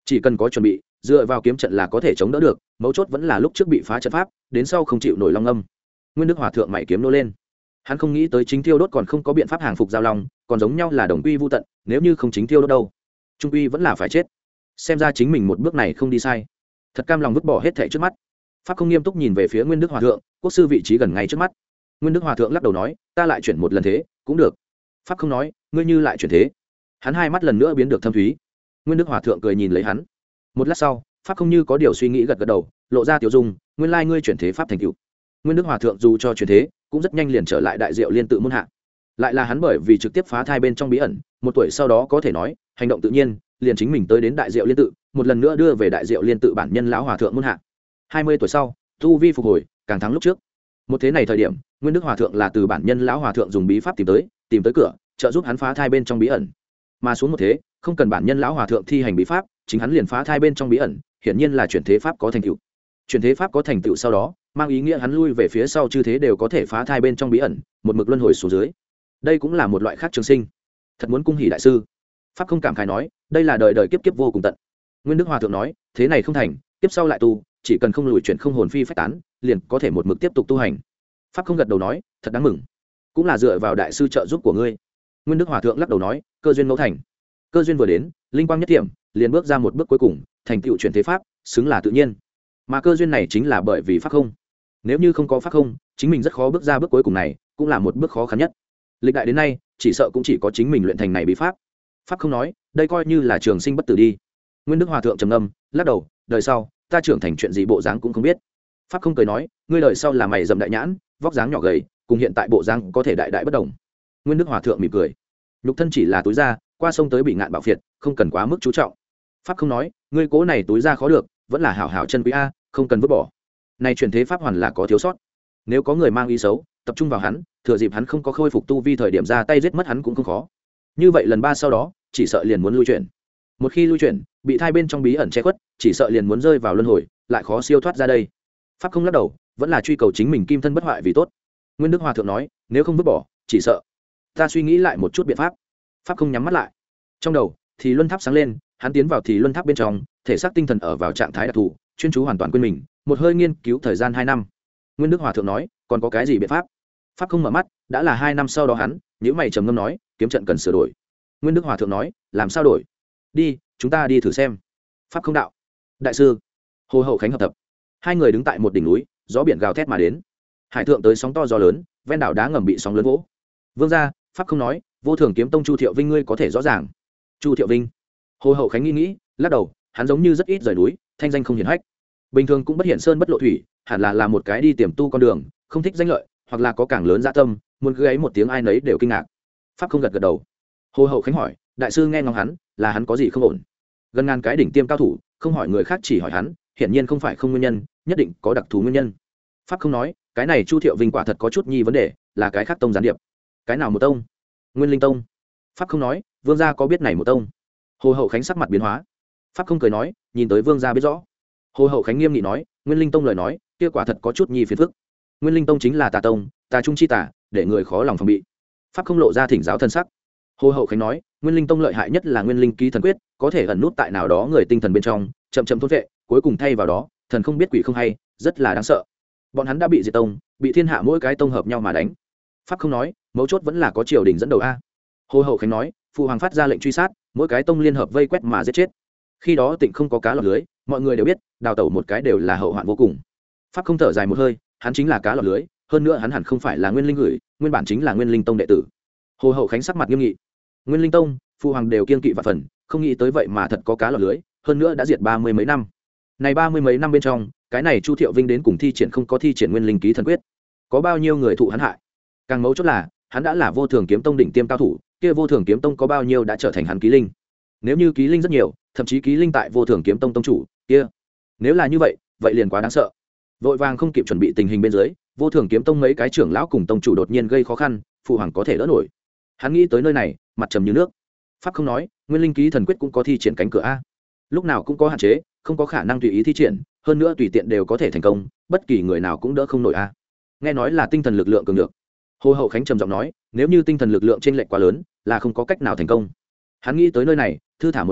chỉ cần có chuẩn bị dựa vào kiếm trận là có thể chống đỡ được, mấu chốt vẫn là lúc trước bị phá trận pháp đến sau không chịu nổi long âm. Nguyên Đức Hòa thượng mày kiếm nô lên, hắn không nghĩ tới chính thiêu đốt còn không có biện pháp hàng phục giao long, còn giống nhau là đồng quy vu tận, nếu như không chính thiêu đốt đâu trung quy vẫn là phải chết. Xem ra chính mình một bước này không đi sai, thật cam lòng vứt bỏ hết thảy trước mắt. Pháp không nghiêm túc nhìn về phía Nguyên Đức Hòa thượng, quốc sư vị trí gần ngay trước mắt. Nguyên Đức Hòa thượng lắc đầu nói, ta lại chuyển một lần thế cũng được. Pháp không nói, ngươi như lại chuyển thế. Hắn hai mắt lần nữa biến được thâm thúy. Nguyên Đức Hòa thượng cười nhìn lấy hắn. Một lát sau, Pháp không như có điều suy nghĩ gật gật đầu, lộ ra tiểu dung, nguyên lai ngươi chuyển thế pháp thành tựu. Nguyên Đức Hòa thượng dù cho chuyển thế cũng rất nhanh liền trở lại đại diệu liên tự môn hạ. Lại là hắn bởi vì trực tiếp phá thai bên trong bí ẩn, một tuổi sau đó có thể nói hành động tự nhiên, liền chính mình tới đến đại diệu liên tự, một lần nữa đưa về đại diệu liên tự bản nhân lão hòa thượng môn hạ. Hai mươi tuổi sau, tu vi phục hồi, càng thắng lúc trước. Một thế này thời điểm, Nguyên Đức Hòa thượng là từ bản nhân lão hòa thượng dùng bí pháp tìm tới, tìm tới cửa, trợ giúp hắn phá thai bên trong bí ẩn. Mà xuống một thế, không cần bản nhân lão hòa thượng thi hành bí pháp, chính hắn liền phá thai bên trong bí ẩn, hiển nhiên là chuyển thế pháp có thành tựu. Chuyển thế pháp có thành tựu sau đó, mang ý nghĩa hắn lui về phía sau chư thế đều có thể phá thai bên trong bí ẩn, một mực luân hồi xuống dưới. Đây cũng là một loại khác trường sinh. Thật muốn cung hỉ đại sư. Pháp không cảm khái nói, đây là đời đời kiếp kiếp vô cùng tận. Nguyên Đức Hòa thượng nói, thế này không thành, kiếp sau lại tu, chỉ cần không lùi chuyển không hồn phi phách tán, liền có thể một mực tiếp tục tu hành. Pháp không gật đầu nói, thật đáng mừng, cũng là dựa vào đại sư trợ giúp của ngươi. Nguyên Đức Hòa thượng lắc đầu nói, cơ duyên ngẫu thành. Cơ duyên vừa đến, linh quang nhất điểm, liền bước ra một bước cuối cùng, thành tựu chuyển thế pháp, xứng là tự nhiên. Mà cơ duyên này chính là bởi vì pháp không. Nếu như không có pháp không, chính mình rất khó bước ra bước cuối cùng này, cũng là một bước khó khăn nhất. Lịch đại đến nay, chỉ sợ cũng chỉ có chính mình luyện thành này bí pháp. Pháp không nói, đây coi như là trường sinh bất tử đi. Nguyên Đức Hòa thượng trầm ngâm, lắc đầu, đời sau, ta trưởng thành chuyện gì bộ dáng cũng không biết. Pháp không cười nói, ngươi đời sau là mày rậm đại nhãn, vóc dáng nhỏ gầy, cùng hiện tại bộ dáng có thể đại đại bất đồng. Nguyên Đức Hòa thượng mỉm cười, nhục thân chỉ là túi da, qua sông tới bị ngạn bảo phiệt, không cần quá mức chú trọng. Pháp không nói, ngươi cố này túi da khó được, vẫn là hảo hảo chân quý a, không cần vứt bỏ. Này chuyển thế pháp hoàn là có thiếu sót, nếu có người mang ý xấu, tập trung vào hắn, thừa dịp hắn không có khôi phục tu vi thời điểm ra tay giết mất hắn cũng không khó. Như vậy lần ba sau đó, chỉ sợ liền muốn lui chuyển. Một khi lui chuyển, bị thai bên trong bí ẩn che khuất, chỉ sợ liền muốn rơi vào luân hồi, lại khó siêu thoát ra đây. Pháp không lắc đầu, vẫn là truy cầu chính mình kim thân bất hoại vì tốt. Nguyên Đức Hòa thượng nói, nếu không vứt bỏ, chỉ sợ ta suy nghĩ lại một chút biện pháp. Pháp không nhắm mắt lại, trong đầu thì luân tháp sáng lên, hắn tiến vào thì luân tháp bên trong, thể xác tinh thần ở vào trạng thái đặc thù, chuyên chú hoàn toàn quên mình, một hơi nghiên cứu thời gian hai năm. Nguyên Đức Hòa thượng nói, còn có cái gì biện pháp? Pháp không mở mắt, đã là hai năm sau đó hắn, nhíu mày trầm ngâm nói, kiếm trận cần sửa đổi. Nguyên Đức Hòa thượng nói, làm sao đổi? Đi, chúng ta đi thử xem. Pháp không đạo, đại sư, Hồ Hậu Khánh hợp tập. Hai người đứng tại một đỉnh núi, gió biển gào thét mà đến. Hải thượng tới sóng to gió lớn, ven đảo đá ngầm bị sóng lớn vỗ. Vương gia, Pháp không nói, Vô Thường kiếm tông Chu Thiệu Vinh ngươi có thể rõ ràng. Chu Thiệu Vinh. Hồ Hậu Khánh nghĩ nghĩ, lắc đầu, hắn giống như rất ít rời núi, thanh danh không hiển hách. Bình thường cũng bất hiện sơn bất lộ thủy, hẳn là là một cái đi tiềm tu con đường, không thích danh lợi, hoặc là có càng lớn dạ tâm, muốn gáy một tiếng ai nấy đều kinh ngạc. Pháp không gật gật đầu. Hồ Hậu Khánh hỏi, đại sư nghe ngóng hắn, là hắn có gì không ổn? Gần ngàn cái đỉnh tiêm cao thủ, không hỏi người khác chỉ hỏi hắn, hiển nhiên không phải không nguyên nhân, nhất định có đặc thù nguyên nhân. Pháp không nói, cái này Chu Thiệu Vinh quả thật có chút nhi vấn đề, là cái khác tông gián điệp. Cái nào một tông? Nguyên Linh tông. Pháp không nói, vương gia có biết này một tông? Hồ Hậu Khánh sắc mặt biến hóa. Pháp không cười nói, nhìn tới vương gia biết rõ. Hồ Hậu Khánh nghiêm nghị nói, Nguyên Linh tông lời nói, kia quả thật có chút nhi phiền phức. Nguyên Linh tông chính là tà tông, tà trung chi tà, để người khó lòng phòng bị. Pháp không lộ ra thỉnh giáo thân sắc. Hồ Hậu Khánh nói, Nguyên Linh tông lợi hại nhất là Nguyên Linh ký thần quyết, có thể ẩn nút tại nào đó người tinh thần bên trong, chậm chậm thôn vệ, cuối cùng thay vào đó, thần không biết quỷ không hay, rất là đáng sợ. Bọn hắn đã bị diệt tông, bị thiên hạ mỗi cái tông hợp nhau mà đánh. Pháp không nói, mấu chốt vẫn là có triều đình dẫn đầu a. Hồ Hậu Khánh nói, phụ hoàng phát ra lệnh truy sát, mỗi cái tông liên hợp vây quét mà giết chết. Khi đó Tịnh không có cá lọt lưới, mọi người đều biết, đào tẩu một cái đều là hậu hoạn vô cùng. Pháp không thở dài một hơi, hắn chính là cá lọt lưới, hơn nữa hắn hẳn không phải là Nguyên Linh gửi, nguyên bản chính là Nguyên Linh tông đệ tử. Hồ Hậu Khánh sắc mặt nghiêm nghị. Nguyên Linh tông, phụ hoàng đều kiên kỵ vạn phần, không nghĩ tới vậy mà thật có cá lọt lưới, hơn nữa đã diệt ba mươi mấy năm. Này ba mươi mấy năm bên trong, cái này Chu Thiệu Vinh đến cùng thi triển không có thi triển Nguyên Linh ký thần quyết, có bao nhiêu người thụ hắn hại? Càng mấu chốt là, hắn đã là Vô Thường kiếm tông đỉnh tiêm cao thủ, kia Vô Thường kiếm tông có bao nhiêu đã trở thành hắn ký linh? Nếu như ký linh rất nhiều, thậm chí ký linh tại Vô Thường kiếm tông tông chủ, kia, nếu là như vậy, vậy liền quá đáng sợ. Vội vàng không kịp chuẩn bị tình hình bên dưới, Vô Thường kiếm tông mấy cái trưởng lão cùng tông chủ đột nhiên gây khó khăn, phụ hoàng có thể đỡ nổi. Hắn nghĩ tới nơi này, mặt trầm như nước. Pháp không nói, Nguyên Linh ký thần quyết cũng có thi triển cánh cửa a. Lúc nào cũng có hạn chế, không có khả năng tùy ý thi triển, hơn nữa tùy tiện đều có thể thành công, bất kỳ người nào cũng đỡ không nổi a. Nghe nói là tinh thần lực lượng cường được. Hồ Hậu Khánh trầm giọng nói, nếu như tinh thần lực lượng trên lệch quá lớn, là không có cách nào thành công. Hắn nghĩ tới nơi này, thư thả một hơi,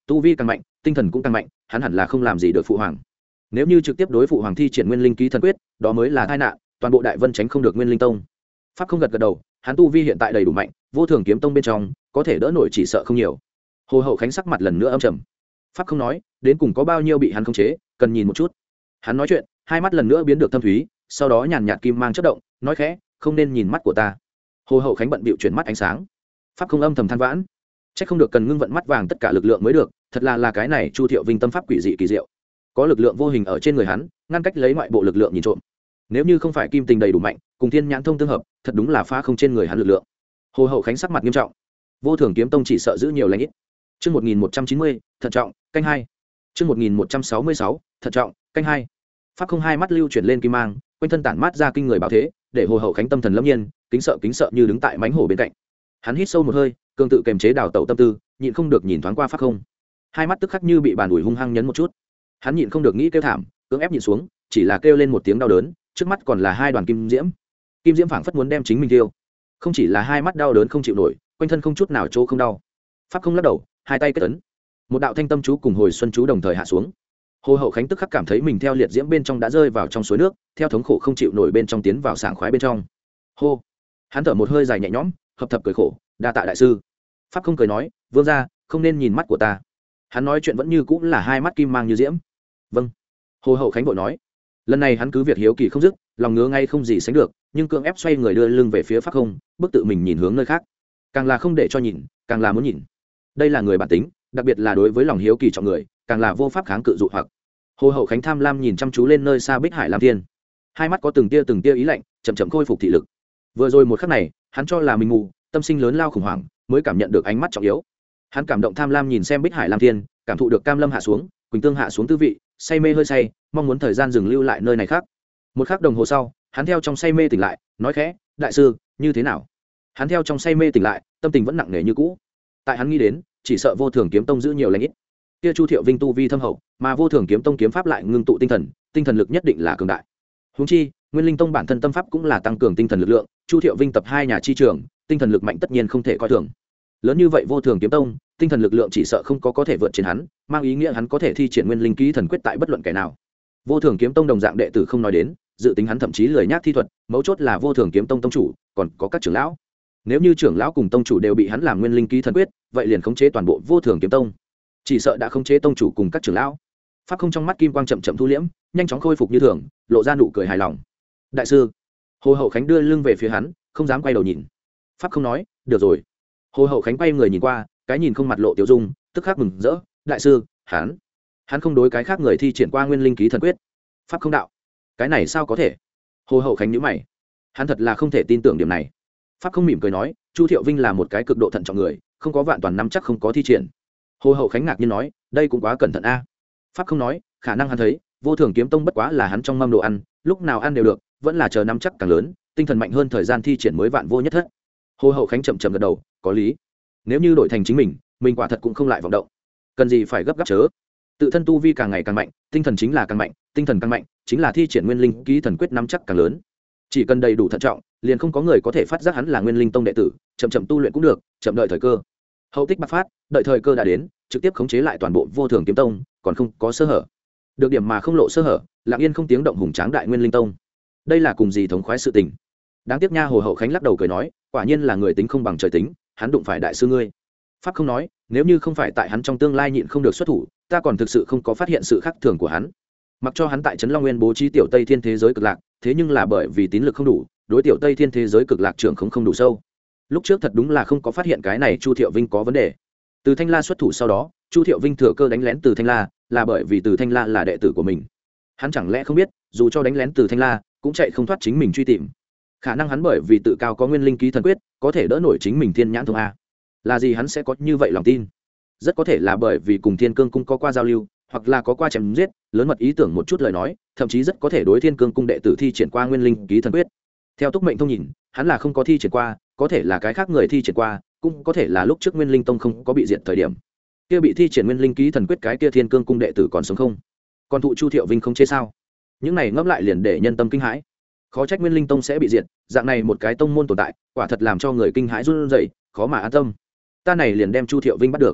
tu vi càng mạnh tinh thần cũng càng mạnh, hắn hẳn là không làm gì được phụ hoàng. Nếu như trực tiếp đối phụ hoàng thi triển nguyên linh ký thần quyết, đó mới là tai nạn, toàn bộ đại vân tránh không được nguyên linh tông. Pháp không gật gật đầu, hắn tu vi hiện tại đầy đủ mạnh, vô thường kiếm tông bên trong có thể đỡ nổi chỉ sợ không nhiều. Hồ Hậu Khánh sắc mặt lần nữa âm trầm. Pháp không nói đến cùng có bao nhiêu bị hắn khống chế, cần nhìn một chút. Hắn nói chuyện, hai mắt lần nữa biến được thâm thúy, sau đó nhàn nhạt kim mang chớp động, nói khẽ, không nên nhìn mắt của ta. Hồ Hậu Khánh bận bịu chuyển mắt ánh sáng. Pháp không âm thầm than vãn, chắc không được cần ngưng vận mắt vàng tất cả lực lượng mới được, thật là là cái này Chu Thiệu Vinh tâm pháp quỷ dị kỳ diệu, có lực lượng vô hình ở trên người hắn, ngăn cách lấy ngoại bộ lực lượng nhìn trộm. Nếu như không phải kim tình đầy đủ mạnh, cùng thiên nhãn thông tương hợp, thật đúng là phá không trên người hắn lực lượng. Hồ Hậu Khánh sắc mặt nghiêm trọng, vô thường kiếm tông chỉ sợ giữ nhiều lãnh ít. Chương một nghìn một trăm chín mươi, thận trọng, canh hai. Chương một nghìn một trăm sáu mươi sáu, thận trọng, canh hai. Pháp không hai mắt lưu chuyển lên kim mang, quanh thân tản mát ra kinh người bảo thế, để Hồ Hậu Khánh tâm thần lâm nhiên, kính sợ kính sợ như đứng tại mánh hổ bên cạnh. Hắn hít sâu một hơi, cường tự kềm chế đào tẩu tâm tư, nhịn không được nhìn thoáng qua Pháp không. Hai mắt tức khắc như bị bàn ủi hung hăng nhấn một chút. Hắn nhịn không được nghĩ kêu thảm, cưỡng ép nhịn xuống, chỉ là kêu lên một tiếng đau đớn, trước mắt còn là hai đoàn kim diễm. Kim diễm phảng phất muốn đem chính mình tiêu. Không chỉ là hai mắt đau đớn không chịu nổi, quanh thân không chút nào chỗ không đau. Pháp không lắc đầu, hai tay kết ấn. Một đạo thanh tâm chú cùng hồi xuân chú đồng thời hạ xuống. Hồ Hậu Khánh tức khắc cảm thấy mình theo liệt diễm bên trong đã rơi vào trong suối nước, theo thống khổ không chịu nổi bên trong tiến vào sảng khoái bên trong. Hô. Hắn thở một hơi dài nhẹ nhõm, hợp thập cười khổ, đa tạ đại sư. Pháp không cười nói, vương gia, không nên nhìn mắt của ta. Hắn nói chuyện vẫn như cũng là hai mắt kim mang như diễm. Vâng. Hồ Hậu Khánh vội nói. Lần này hắn cứ việc hiếu kỳ không dứt, lòng ngứa ngay không gì sánh được, nhưng cưỡng ép xoay người đưa lưng về phía Pháp không, bước tự mình nhìn hướng nơi khác. Càng là không để cho nhìn, càng là muốn nhìn. Đây là người bản tính, đặc biệt là đối với lòng hiếu kỳ trọng người, càng là vô pháp kháng cự dụ hoặc. Hồ Hậu Khánh tham lam nhìn chăm chú lên nơi xa Bích Hải Lam Thiên, hai mắt có từng tia từng tia ý lạnh, chậm chậm khôi phục thị lực. Vừa rồi một khắc này, hắn cho là mình mù, tâm sinh lớn lao khủng hoảng, mới cảm nhận được ánh mắt trọng yếu. Hắn cảm động tham lam nhìn xem Bích Hải Lam Thiên, cảm thụ được cam lâm hạ xuống, quỳnh tương hạ xuống tư vị, say mê hơi say, mong muốn thời gian dừng lưu lại nơi này khác. Một khắc đồng hồ sau, hắn theo trong say mê tỉnh lại, nói khẽ, đại sư, như thế nào? Hắn theo trong say mê tỉnh lại, tâm tình vẫn nặng nề như cũ. Tại hắn nghĩ đến, chỉ sợ vô thường kiếm tông giữ nhiều lãnh ít. Kia Chu Thiệu Vinh tu vi thâm hậu, mà vô thường kiếm tông kiếm pháp lại ngưng tụ tinh thần, tinh thần lực nhất định là cường đại. Huống chi, Nguyên Linh tông bản thân tâm pháp cũng là tăng cường tinh thần lực lượng, Chu Thiệu Vinh tập hai nhà chi trường, tinh thần lực mạnh tất nhiên không thể coi thường. Lớn như vậy vô thường kiếm tông, tinh thần lực lượng chỉ sợ không có có thể vượt trên hắn, mang ý nghĩa hắn có thể thi triển Nguyên Linh ký thần quyết tại bất luận kẻ nào. Vô thường kiếm tông đồng dạng đệ tử không nói đến, dự tính hắn thậm chí lười nhác thi thuật, mấu chốt là vô thường kiếm tông tông chủ, còn có các trưởng lão. Nếu như trưởng lão cùng tông chủ đều bị hắn làm Nguyên Linh ký thần quyết, vậy liền khống chế toàn bộ vô thường kiếm tông. Chỉ sợ đã khống chế tông chủ cùng các trưởng lão. Pháp không trong mắt kim quang chậm chậm thu liễm, nhanh chóng khôi phục như thường, lộ ra nụ cười hài lòng. Đại sư. Hồ Hậu Khánh đưa lưng về phía hắn, không dám quay đầu nhìn. Pháp không nói, được rồi. Hồ Hậu Khánh quay người nhìn qua, cái nhìn không mặt lộ tiểu dung, tức khắc mừng rỡ, đại sư, hắn, hắn không đối cái khác người thi triển qua Nguyên Linh ký thần quyết. Pháp không đạo, cái này sao có thể? Hồ Hậu Khánh nhíu mày, hắn thật là không thể tin tưởng điểm này. Pháp không mỉm cười nói, Chu Thiệu Vinh là một cái cực độ thận trọng người, không có vạn toàn nắm chắc không có thi triển. Hồ Hậu Khánh ngạc nhiên nói, đây cũng quá cẩn thận a. Pháp không nói, khả năng hắn thấy, vô thường kiếm tông bất quá là hắn trong mâm đồ ăn, lúc nào ăn đều được, vẫn là chờ nắm chắc càng lớn, tinh thần mạnh hơn thời gian thi triển mới vạn vô nhất thất. Hồ Hậu Khánh chậm chậm gật đầu, có lý. Nếu như đổi thành chính mình, mình quả thật cũng không lại vọng động. Cần gì phải gấp gáp chớ? Tự thân tu vi càng ngày càng mạnh, tinh thần chính là càng mạnh, tinh thần càng mạnh, chính là thi triển Nguyên Linh ký thần quyết nắm chắc càng lớn. Chỉ cần đầy đủ thận trọng, liền không có người có thể phát giác hắn là Nguyên Linh tông đệ tử, chậm chậm tu luyện cũng được, chậm đợi thời cơ. Hậu tích bạc phát, đợi thời cơ đã đến, trực tiếp khống chế lại toàn bộ vô thường kiếm tông, còn không có sơ hở. Được điểm mà không lộ sơ hở, lặng yên không tiếng động hùng tráng đại Nguyên Linh tông. Đây là cùng gì thống khoái sự tình. Đáng tiếc nha, Hồ Hậu Khánh lắc đầu cười nói, quả nhiên là người tính không bằng trời tính, hắn đụng phải đại sư ngươi. Pháp không nói, nếu như không phải tại hắn trong tương lai nhịn không được xuất thủ, ta còn thực sự không có phát hiện sự khác thường của hắn. Mặc cho hắn tại trấn Long Nguyên bố trí tiểu Tây Thiên thế giới cực lạc, thế nhưng là bởi vì tín lực không đủ, đối tiểu Tây Thiên thế giới cực lạc trưởng không không đủ sâu. Lúc trước thật đúng là không có phát hiện cái này Chu Thiệu Vinh có vấn đề. Từ Thanh La xuất thủ sau đó, Chu Thiệu Vinh thừa cơ đánh lén Từ Thanh La, là bởi vì Từ Thanh La là đệ tử của mình. Hắn chẳng lẽ không biết, dù cho đánh lén Từ Thanh La, cũng chạy không thoát chính mình truy tìm. Khả năng hắn bởi vì tự cao có Nguyên Linh ký thần quyết, có thể đỡ nổi chính mình Thiên Nhãn thông a. Là gì hắn sẽ có như vậy lòng tin? Rất có thể là bởi vì cùng Thiên Cương cung có qua giao lưu, hoặc là có qua chém giết, lớn mật ý tưởng một chút lời nói, thậm chí rất có thể đối Thiên Cương cung đệ tử thi triển qua Nguyên Linh ký thần quyết. Theo Túc Mệnh thông nhìn, hắn là không có thi triển qua, có thể là cái khác người thi triển qua, cũng có thể là lúc trước Nguyên Linh tông không có bị diệt thời điểm. Kia bị thi triển Nguyên Linh ký thần quyết cái kia Thiên Cương cung đệ tử còn sống không? Còn thụ Chu Thiệu Vinh không chế sao? Những này ngẫm lại liền để nhân tâm kinh hãi. Khó trách Nguyên Linh tông sẽ bị diệt, dạng này một cái tông môn tồn tại, quả thật làm cho người kinh hãi run rẩy, khó mà an tâm. Ta này liền đem Chu Thiệu Vinh bắt được.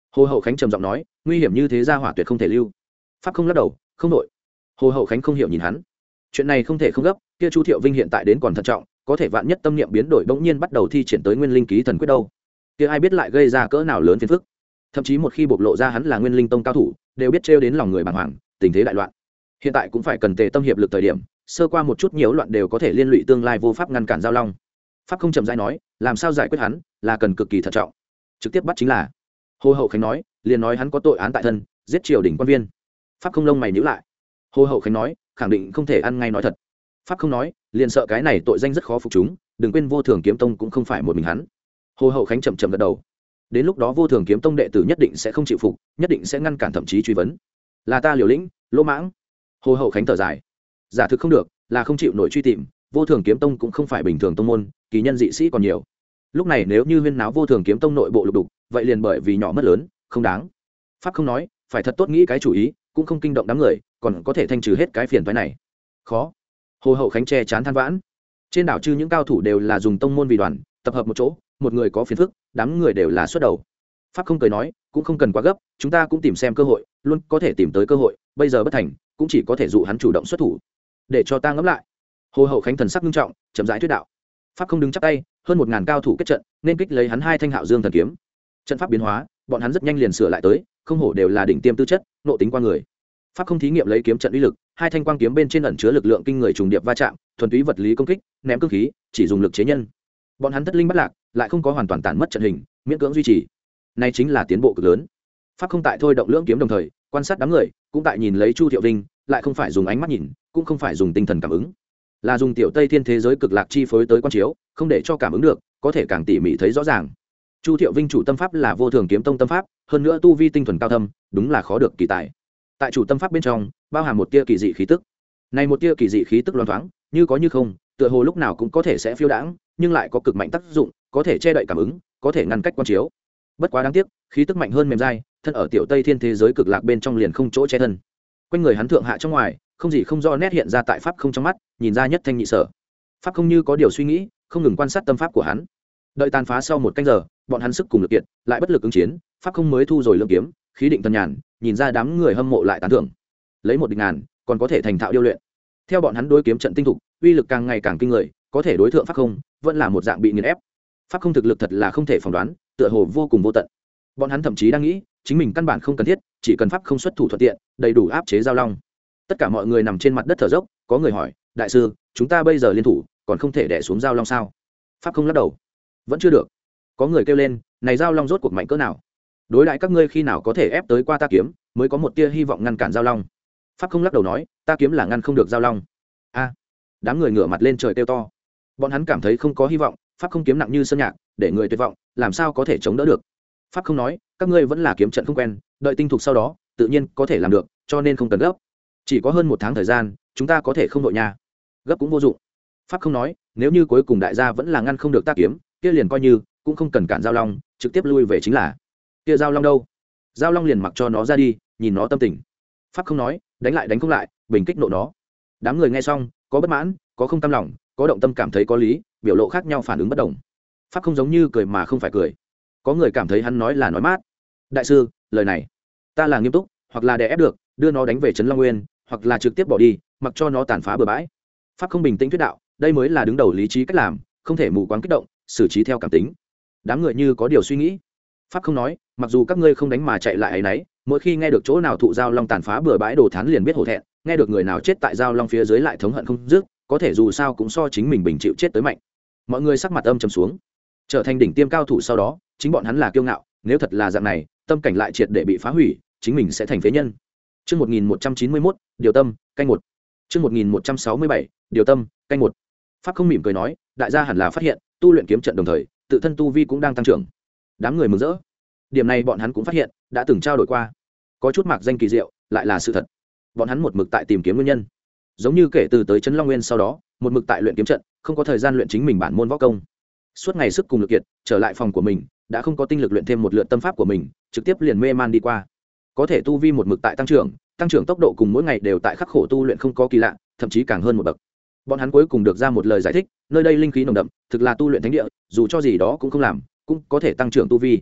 Hồ Hậu Khánh trầm giọng nói, nguy hiểm như thế ra hỏa tuyệt không thể lưu. Pháp không lắc đầu, không đội. Hồ Hậu Khánh không hiểu nhìn hắn, chuyện này không thể không gấp, kia Chu Thiệu Vinh hiện tại đến còn thận trọng, có thể vạn nhất tâm niệm biến đổi bỗng nhiên bắt đầu thi triển tới nguyên linh ký thần quyết đâu, kia ai biết lại gây ra cỡ nào lớn phiền phức. Thậm chí một khi bộc lộ ra hắn là nguyên linh tông cao thủ, đều biết trêu đến lòng người bàng hoàng, tình thế đại loạn. Hiện tại cũng phải cần tề tâm hiệp lực thời điểm, sơ qua một chút nhiễu loạn đều có thể liên lụy tương lai vô pháp ngăn cản giao long. Pháp không chậm rãi nói, làm sao giải quyết hắn, là cần cực kỳ thận trọng. Trực tiếp bắt chính là. Hồ Hậu Khánh nói, liền nói hắn có tội án tại thân, giết triều đình quan viên. Pháp không lông mày nhíu lại. Hồ Hậu Khánh nói, khẳng định không thể ăn ngay nói thật. Pháp không nói, liền sợ cái này tội danh rất khó phục chúng, đừng quên Vô Thường Kiếm Tông cũng không phải một mình hắn. Hồ Hậu Khánh chậm chậm gật đầu. Đến lúc đó Vô Thường Kiếm Tông đệ tử nhất định sẽ không chịu phục, nhất định sẽ ngăn cản thậm chí truy vấn. Là ta liều lĩnh, lỗ mãng. Hồ Hậu Khánh thở dài. Giả thực không được, là không chịu nổi truy tìm, Vô Thường Kiếm Tông cũng không phải bình thường tông môn, kỳ nhân dị sĩ còn nhiều. Lúc này nếu như huyên náo Vô Thường Kiếm Tông nội bộ lục đục, vậy liền bởi vì nhỏ mất lớn, không đáng. Pháp không nói, phải thật tốt nghĩ cái chủ ý, cũng không kinh động đám người, còn có thể thanh trừ hết cái phiền toái này. Khó. Hồ Hậu Khánh che chán than vãn. Trên đảo chư những cao thủ đều là dùng tông môn vì đoàn, tập hợp một chỗ, một người có phiền phức, đám người đều là xuất đầu. Pháp không cười nói, cũng không cần quá gấp, chúng ta cũng tìm xem cơ hội, luôn có thể tìm tới cơ hội, bây giờ bất thành, cũng chỉ có thể dụ hắn chủ động xuất thủ. Để cho ta ngẫm lại. Hồ Hậu Khánh thần sắc nghiêm trọng, chậm rãi thuyết đạo. Pháp không đứng chắp tay, hơn một ngàn cao thủ kết trận, nên kích lấy hắn hai thanh Hạo Dương thần kiếm. Trận pháp biến hóa, bọn hắn rất nhanh liền sửa lại tới, không hổ đều là đỉnh tiêm tư chất, nộ tính qua người. Pháp không thí nghiệm lấy kiếm trận uy lực, hai thanh quang kiếm bên trên ẩn chứa lực lượng kinh người trùng điệp va chạm, thuần túy vật lý công kích, ném cương khí, chỉ dùng lực chế nhân. Bọn hắn thất linh bất lạc, lại không có hoàn toàn tản mất trận hình, miễn cưỡng duy trì. Này chính là tiến bộ cực lớn. Pháp không tại thôi động lưỡng kiếm đồng thời, quan sát đám người, cũng tại nhìn lấy Chu Thiệu Vinh, lại không phải dùng ánh mắt nhìn, cũng không phải dùng tinh thần cảm ứng, là dùng tiểu Tây Thiên thế giới cực lạc chi phối tới quan chiếu, không để cho cảm ứng được, có thể càng tỉ mỉ thấy rõ ràng. Chu Thiệu Vinh chủ tâm pháp là Vô Thường Kiếm Tông tâm pháp, hơn nữa tu vi tinh thuần cao thâm, đúng là khó được kỳ tài. Tại chủ tâm pháp bên trong, bao hàm một tia kỳ dị khí tức. Này một tia kỳ dị khí tức loáng thoáng, như có như không, tựa hồ lúc nào cũng có thể sẽ phiêu đãng, nhưng lại có cực mạnh tác dụng, có thể che đậy cảm ứng, có thể ngăn cách quan chiếu. Bất quá đáng tiếc, khí tức mạnh hơn mềm dai, thân ở tiểu Tây Thiên thế giới cực lạc bên trong liền không chỗ che thân. Quanh người hắn thượng hạ trong ngoài, không gì không do nét hiện ra tại pháp không trong mắt, nhìn ra nhất thanh nhị sở. Pháp không như có điều suy nghĩ, không ngừng quan sát tâm pháp của hắn. Đợi tàn phá sau một canh giờ, bọn hắn sức cùng lực kiện, lại bất lực ứng chiến, pháp không mới thu rồi lưỡng kiếm, khí định thần nhàn, nhìn ra đám người hâm mộ lại tán thưởng. Lấy một địch ngàn, còn có thể thành thạo điêu luyện. Theo bọn hắn đối kiếm trận tinh thục, uy lực càng ngày càng kinh người, có thể đối thượng pháp không, vẫn là một dạng bị nghiền ép. Pháp không thực lực thật là không thể phỏng đoán, tựa hồ vô cùng vô tận. Bọn hắn thậm chí đang nghĩ, chính mình căn bản không cần thiết, chỉ cần pháp không xuất thủ thuận tiện, đầy đủ áp chế giao long. Tất cả mọi người nằm trên mặt đất thở dốc, có người hỏi, đại sư, chúng ta bây giờ liên thủ, còn không thể đè xuống giao long sao? Pháp không lắc đầu, vẫn chưa được. Có người kêu lên, này giao long rốt cuộc mạnh cỡ nào? Đối đãi các ngươi khi nào có thể ép tới qua ta kiếm, mới có một tia hy vọng ngăn cản giao long. Pháp không lắc đầu nói, ta kiếm là ngăn không được giao long. A, đám người ngửa mặt lên trời kêu to. Bọn hắn cảm thấy không có hy vọng, pháp không kiếm nặng như sơn nhạc, để người tuyệt vọng, làm sao có thể chống đỡ được? Pháp không nói, các ngươi vẫn là kiếm trận không quen, đợi tinh thục sau đó, tự nhiên có thể làm được, cho nên không cần gấp. Chỉ có hơn một tháng thời gian, chúng ta có thể không đội nhà. Gấp cũng vô dụng. Pháp không nói, nếu như cuối cùng đại gia vẫn là ngăn không được ta kiếm, kia liền coi như cũng không cần cản giao long, trực tiếp lui về chính là. Kia giao long đâu? Giao long liền mặc cho nó ra đi, nhìn nó tâm tình. Pháp không nói, đánh lại đánh không lại, bình kích nộ nó. Đám người nghe xong, có bất mãn, có không tâm lòng, có động tâm cảm thấy có lý, biểu lộ khác nhau phản ứng bất đồng. Pháp không giống như cười mà không phải cười. Có người cảm thấy hắn nói là nói mát. Đại sư, lời này, ta là nghiêm túc, hoặc là đè ép được, đưa nó đánh về trấn Long Nguyên, hoặc là trực tiếp bỏ đi, mặc cho nó tàn phá bừa bãi. Pháp không bình tĩnh thuyết đạo, đây mới là đứng đầu lý trí cách làm, không thể mù quáng kích động, xử trí theo cảm tính. Đám người như có điều suy nghĩ. Pháp không nói, mặc dù các ngươi không đánh mà chạy lại ấy nấy, mỗi khi nghe được chỗ nào thụ giao long tàn phá bừa bãi đồ thán liền biết hổ thẹn, nghe được người nào chết tại giao long phía dưới lại thống hận không dứt, có thể dù sao cũng so chính mình bình chịu chết tới mạnh. Mọi người sắc mặt âm trầm xuống. Trở thành đỉnh tiêm cao thủ sau đó, chính bọn hắn là kiêu ngạo, nếu thật là dạng này, tâm cảnh lại triệt để bị phá hủy, chính mình sẽ thành phế nhân. Chương một nghìn một trăm chín mươi mốt, điều tâm, canh một. Chương một nghìn một trăm sáu mươi bảy, điều tâm, canh một. Pháp không mỉm cười nói, đại gia hẳn là phát hiện, tu luyện kiếm trận đồng thời, tự thân tu vi cũng đang tăng trưởng. Đám người mừng rỡ. Điểm này bọn hắn cũng phát hiện, đã từng trao đổi qua. Có chút mạc danh kỳ diệu, lại là sự thật. Bọn hắn một mực tại tìm kiếm nguyên nhân. Giống như kể từ tới trấn Long Nguyên sau đó, một mực tại luyện kiếm trận, không có thời gian luyện chính mình bản môn võ công. Suốt ngày sức cùng lực kiệt, trở lại phòng của mình, đã không có tinh lực luyện thêm một lượt tâm pháp của mình, trực tiếp liền mê man đi qua. Có thể tu vi một mực tại tăng trưởng, tăng trưởng tốc độ cùng mỗi ngày đều tại khắc khổ tu luyện không có kỳ lạ, thậm chí càng hơn một bậc. Bọn hắn cuối cùng được ra một lời giải thích, nơi đây linh khí nồng đậm, thực là tu luyện thánh địa, dù cho gì đó cũng không làm, cũng có thể tăng trưởng tu vi.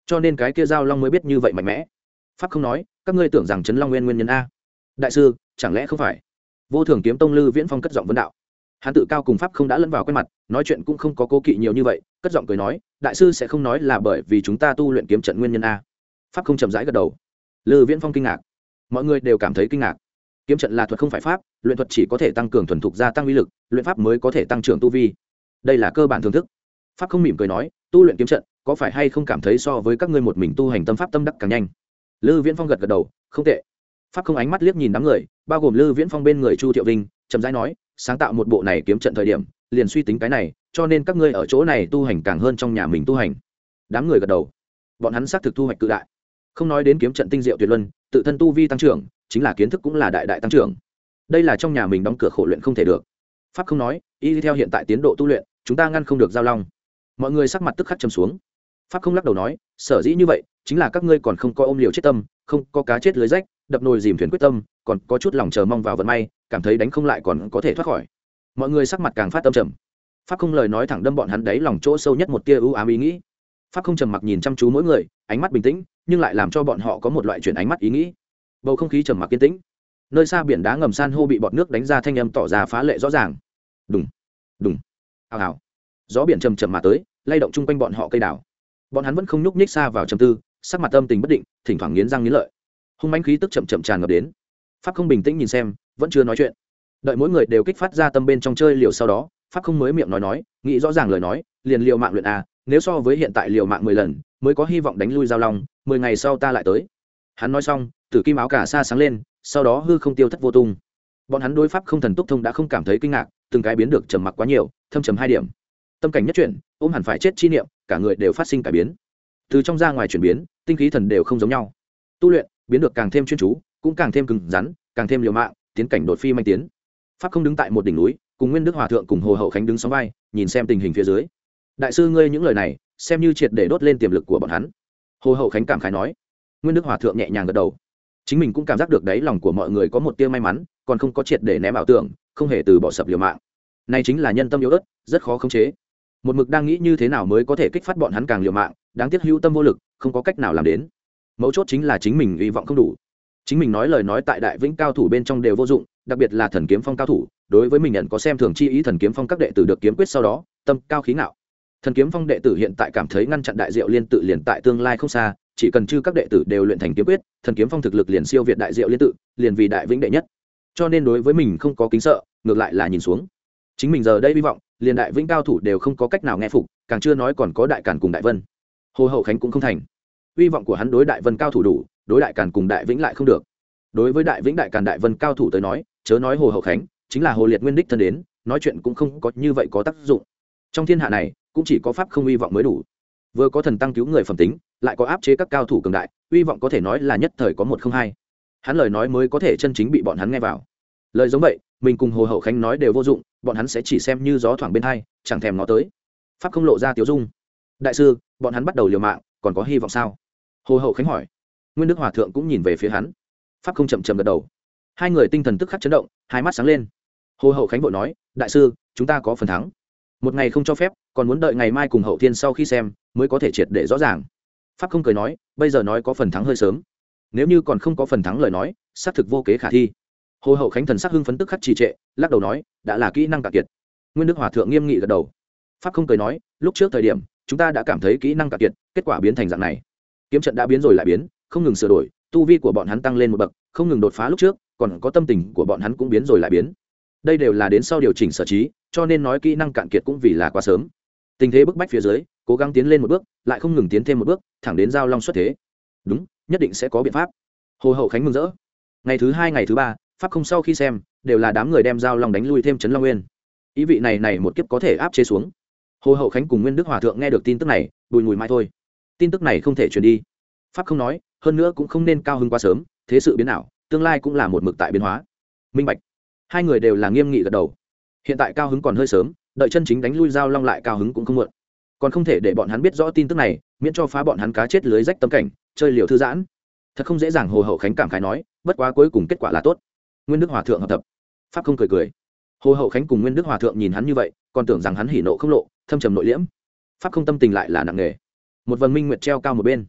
cho nên cái kia giao long mới biết như vậy mạnh mẽ. Pháp không nói, các ngươi tưởng rằng Trấn Long Nguyên nguyên nhân a? Đại sư, chẳng lẽ không phải? Vô Thường Kiếm Tông Lư Viễn Phong cất giọng vấn đạo. Hắn tự cao cùng Pháp không đã lẫn vào quen mặt, nói chuyện cũng không có cố kỵ nhiều như vậy, cất giọng cười nói, đại sư sẽ không nói là bởi vì chúng ta tu luyện kiếm trận nguyên nhân a? Pháp không chậm rãi gật đầu. Lư Viễn Phong kinh ngạc, mọi người đều cảm thấy kinh ngạc. Kiếm trận là thuật không phải pháp, luyện thuật chỉ có thể tăng cường thuần thục, gia tăng uy lực, luyện pháp mới có thể tăng trưởng tu vi. Đây là cơ bản thưởng thức. Pháp không mỉm cười nói, tu luyện kiếm trận có phải hay không cảm thấy so với các ngươi một mình tu hành tâm pháp tâm đắc càng nhanh? Lư Viễn Phong gật gật đầu, không tệ. Pháp không ánh mắt liếc nhìn đám người, bao gồm Lư Viễn Phong bên người Chu Thiệu Vinh, chậm rãi nói, sáng tạo một bộ này kiếm trận thời điểm, liền suy tính cái này, cho nên các ngươi ở chỗ này tu hành càng hơn trong nhà mình tu hành. Đám người gật đầu. Bọn hắn xác thực thu hoạch cự đại. Không nói đến kiếm trận tinh diệu tuyệt luân, tự thân tu vi tăng trưởng, chính là kiến thức cũng là đại đại tăng trưởng. Đây là trong nhà mình đóng cửa khổ luyện không thể được. Pháp không nói, y theo hiện tại tiến độ tu luyện, chúng ta ngăn không được giao long. Mọi người sắc mặt tức khắc trầm xuống. Pháp không lắc đầu nói, sở dĩ như vậy chính là các ngươi còn không có ôm liều chết tâm, không có cá chết lưới rách, đập nồi dìm thuyền quyết tâm, còn có chút lòng chờ mong vào vận may, cảm thấy đánh không lại còn có thể thoát khỏi. Mọi người sắc mặt càng phát tâm trầm. Pháp không lời nói thẳng đâm bọn hắn đáy lòng chỗ sâu nhất một tia ưu ám ý nghĩ. Pháp không trầm mặc nhìn chăm chú mỗi người, ánh mắt bình tĩnh, nhưng lại làm cho bọn họ có một loại chuyển ánh mắt ý nghĩ. Bầu không khí trầm mặc kiên tĩnh. Nơi xa biển đá ngầm san hô bị bọt nước đánh ra thanh âm tỏ ra phá lệ rõ ràng. Đùng, đùng, ào ào. Gió biển trầm trầm mà tới, lay động chung quanh bọn họ cây đào. Bọn hắn vẫn không nhúc nhích xa vào trầm tư, sắc mặt âm tình bất định, thỉnh thoảng nghiến răng nghiến lợi. Hung mãnh khí tức chậm chậm tràn ngập đến. Pháp không bình tĩnh nhìn xem, vẫn chưa nói chuyện. Đợi mỗi người đều kích phát ra tâm bên trong chơi liều, sau đó Pháp không mới miệng nói nói, nghĩ rõ ràng lời nói, liền liều mạng luyện a, nếu so với hiện tại liều mạng mười lần, mới có hy vọng đánh lui giao long, mười ngày sau ta lại tới. Hắn nói xong, tử kim áo cả sa sáng lên, sau đó hư không tiêu thất vô tung. Bọn hắn đối Pháp không thần túc thông đã không cảm thấy kinh ngạc, từng cái biến được trầm mặc quá nhiều, thâm trầm hai điểm. Tâm cảnh nhất chuyển, ôm hẳn phải chết chi niệm, cả người đều phát sinh cải biến. Từ trong ra ngoài chuyển biến, tinh khí thần đều không giống nhau. Tu luyện biến được càng thêm chuyên chú, cũng càng thêm cứng rắn, càng thêm liều mạng, tiến cảnh đột phi manh tiến. Pháp không đứng tại một đỉnh núi, cùng Nguyên Đức Hòa thượng cùng Hồ Hậu Khánh đứng sóng vai, nhìn xem tình hình phía dưới. Đại sư ngươi những lời này, xem như triệt để đốt lên tiềm lực của bọn hắn. Hồ Hậu Khánh cảm khái nói. Nguyên Đức Hòa thượng nhẹ nhàng gật đầu. Chính mình cũng cảm giác được đáy lòng của mọi người có một tia may mắn, còn không có triệt để ném ảo tưởng, không hề từ bỏ sập liều mạng. Này chính là nhân tâm yếu ớt, rất khó khống chế. Một mực đang nghĩ như thế nào mới có thể kích phát bọn hắn càng liều mạng, đáng tiếc hữu tâm vô lực, không có cách nào làm đến. Mấu chốt chính là chính mình hy vọng không đủ. Chính mình nói lời nói tại Đại Vĩnh cao thủ bên trong đều vô dụng, đặc biệt là Thần Kiếm Phong cao thủ, đối với mình nhận có xem thường chi ý. Thần Kiếm Phong các đệ tử được kiếm quyết sau đó, tâm cao khí ngạo. Thần Kiếm Phong đệ tử hiện tại cảm thấy ngăn chặn Đại Diệu Liên tự liền tại tương lai không xa, chỉ cần chư các đệ tử đều luyện thành kiếm quyết, Thần Kiếm Phong thực lực liền siêu việt Đại Diệu Liên tự, liền vì Đại Vĩnh đệ nhất. Cho nên đối với mình không có kính sợ, ngược lại là nhìn xuống. Chính mình giờ đây hy vọng, liền Đại Vĩnh cao thủ đều không có cách nào nghe phục, càng chưa nói còn có Đại Càn cùng Đại Vân. Hồ Hậu Khánh cũng không thành. Hy vọng của hắn đối Đại Vân cao thủ đủ, đối Đại Càn cùng Đại Vĩnh lại không được. Đối với Đại Vĩnh, Đại Càn, Đại Vân cao thủ tới nói, chớ nói Hồ Hậu Khánh, chính là Hồ Liệt Nguyên đích thân đến, nói chuyện cũng không có như vậy có tác dụng. Trong thiên hạ này, cũng chỉ có pháp không hy vọng mới đủ. Vừa có thần tăng cứu người phẩm tính, lại có áp chế các cao thủ cường đại, hy vọng có thể nói là nhất thời có một không hai. Hắn lời nói mới có thể chân chính bị bọn hắn nghe vào. Lời giống vậy, mình cùng Hồ Hậu Khánh nói đều vô dụng, bọn hắn sẽ chỉ xem như gió thoảng bên tai, chẳng thèm nó tới. Pháp không lộ ra tiếu dung. Đại sư, bọn hắn bắt đầu liều mạng, còn có hy vọng sao? Hồ Hậu Khánh hỏi. Nguyên Đức Hòa thượng cũng nhìn về phía hắn. Pháp không chậm chậm gật đầu. Hai người tinh thần tức khắc chấn động, hai mắt sáng lên. Hồ Hậu Khánh vội nói, đại sư, chúng ta có phần thắng. Một ngày không cho phép, còn muốn đợi ngày mai cùng Hậu Thiên sau khi xem, mới có thể triệt để rõ ràng. Pháp không cười nói, bây giờ nói có phần thắng hơi sớm. Nếu như còn không có phần thắng lời nói, xác thực vô kế khả thi. Hồ Hậu Khánh thần sắc hưng phấn tức khắc trì trệ, lắc đầu nói, đã là kỹ năng cạn kiệt. Nguyên Đức Hòa thượng nghiêm nghị gật đầu. Pháp không cười nói, lúc trước thời điểm, chúng ta đã cảm thấy kỹ năng cạn kiệt, kết quả biến thành dạng này. Kiếm trận đã biến rồi lại biến, không ngừng sửa đổi, tu vi của bọn hắn tăng lên một bậc, không ngừng đột phá lúc trước, còn có tâm tình của bọn hắn cũng biến rồi lại biến. Đây đều là đến sau điều chỉnh sở trí, cho nên nói kỹ năng cạn kiệt cũng vì là quá sớm. Tình thế bức bách phía dưới, cố gắng tiến lên một bước, lại không ngừng tiến thêm một bước, thẳng đến giao long xuất thế. Đúng, nhất định sẽ có biện pháp. Hồ Hậu Khánh mừng rỡ. Ngày thứ hai, ngày thứ ba, pháp không sau khi xem, đều là đám người đem giao long đánh lui thêm Trấn Long Nguyên. Ý vị này này một kiếp có thể áp chế xuống. Hồ Hậu Khánh cùng Nguyên Đức Hòa thượng nghe được tin tức này, bùi ngùi mai thôi. Tin tức này không thể truyền đi. Pháp không nói, hơn nữa cũng không nên cao hứng quá sớm, thế sự biến ảo, tương lai cũng là một mực tại biến hóa. Minh bạch. Hai người đều là nghiêm nghị gật đầu. Hiện tại cao hứng còn hơi sớm, đợi chân chính đánh lui giao long lại cao hứng cũng không muộn. Còn không thể để bọn hắn biết rõ tin tức này, miễn cho phá bọn hắn cá chết lưới rách tâm cảnh, chơi liều thư giãn. Thật không dễ dàng. Hồ Hậu Khánh cảm khái nói, bất quá cuối cùng kết quả là tốt. Nguyên Đức Hòa thượng hợp tập. Pháp không cười cười. Hồ Hậu Khánh cùng Nguyên Đức Hòa thượng nhìn hắn như vậy, còn tưởng rằng hắn hỉ nộ không lộ, thâm trầm nội liễm. Pháp không tâm tình lại là nặng nề. Một vầng minh nguyệt treo cao một bên.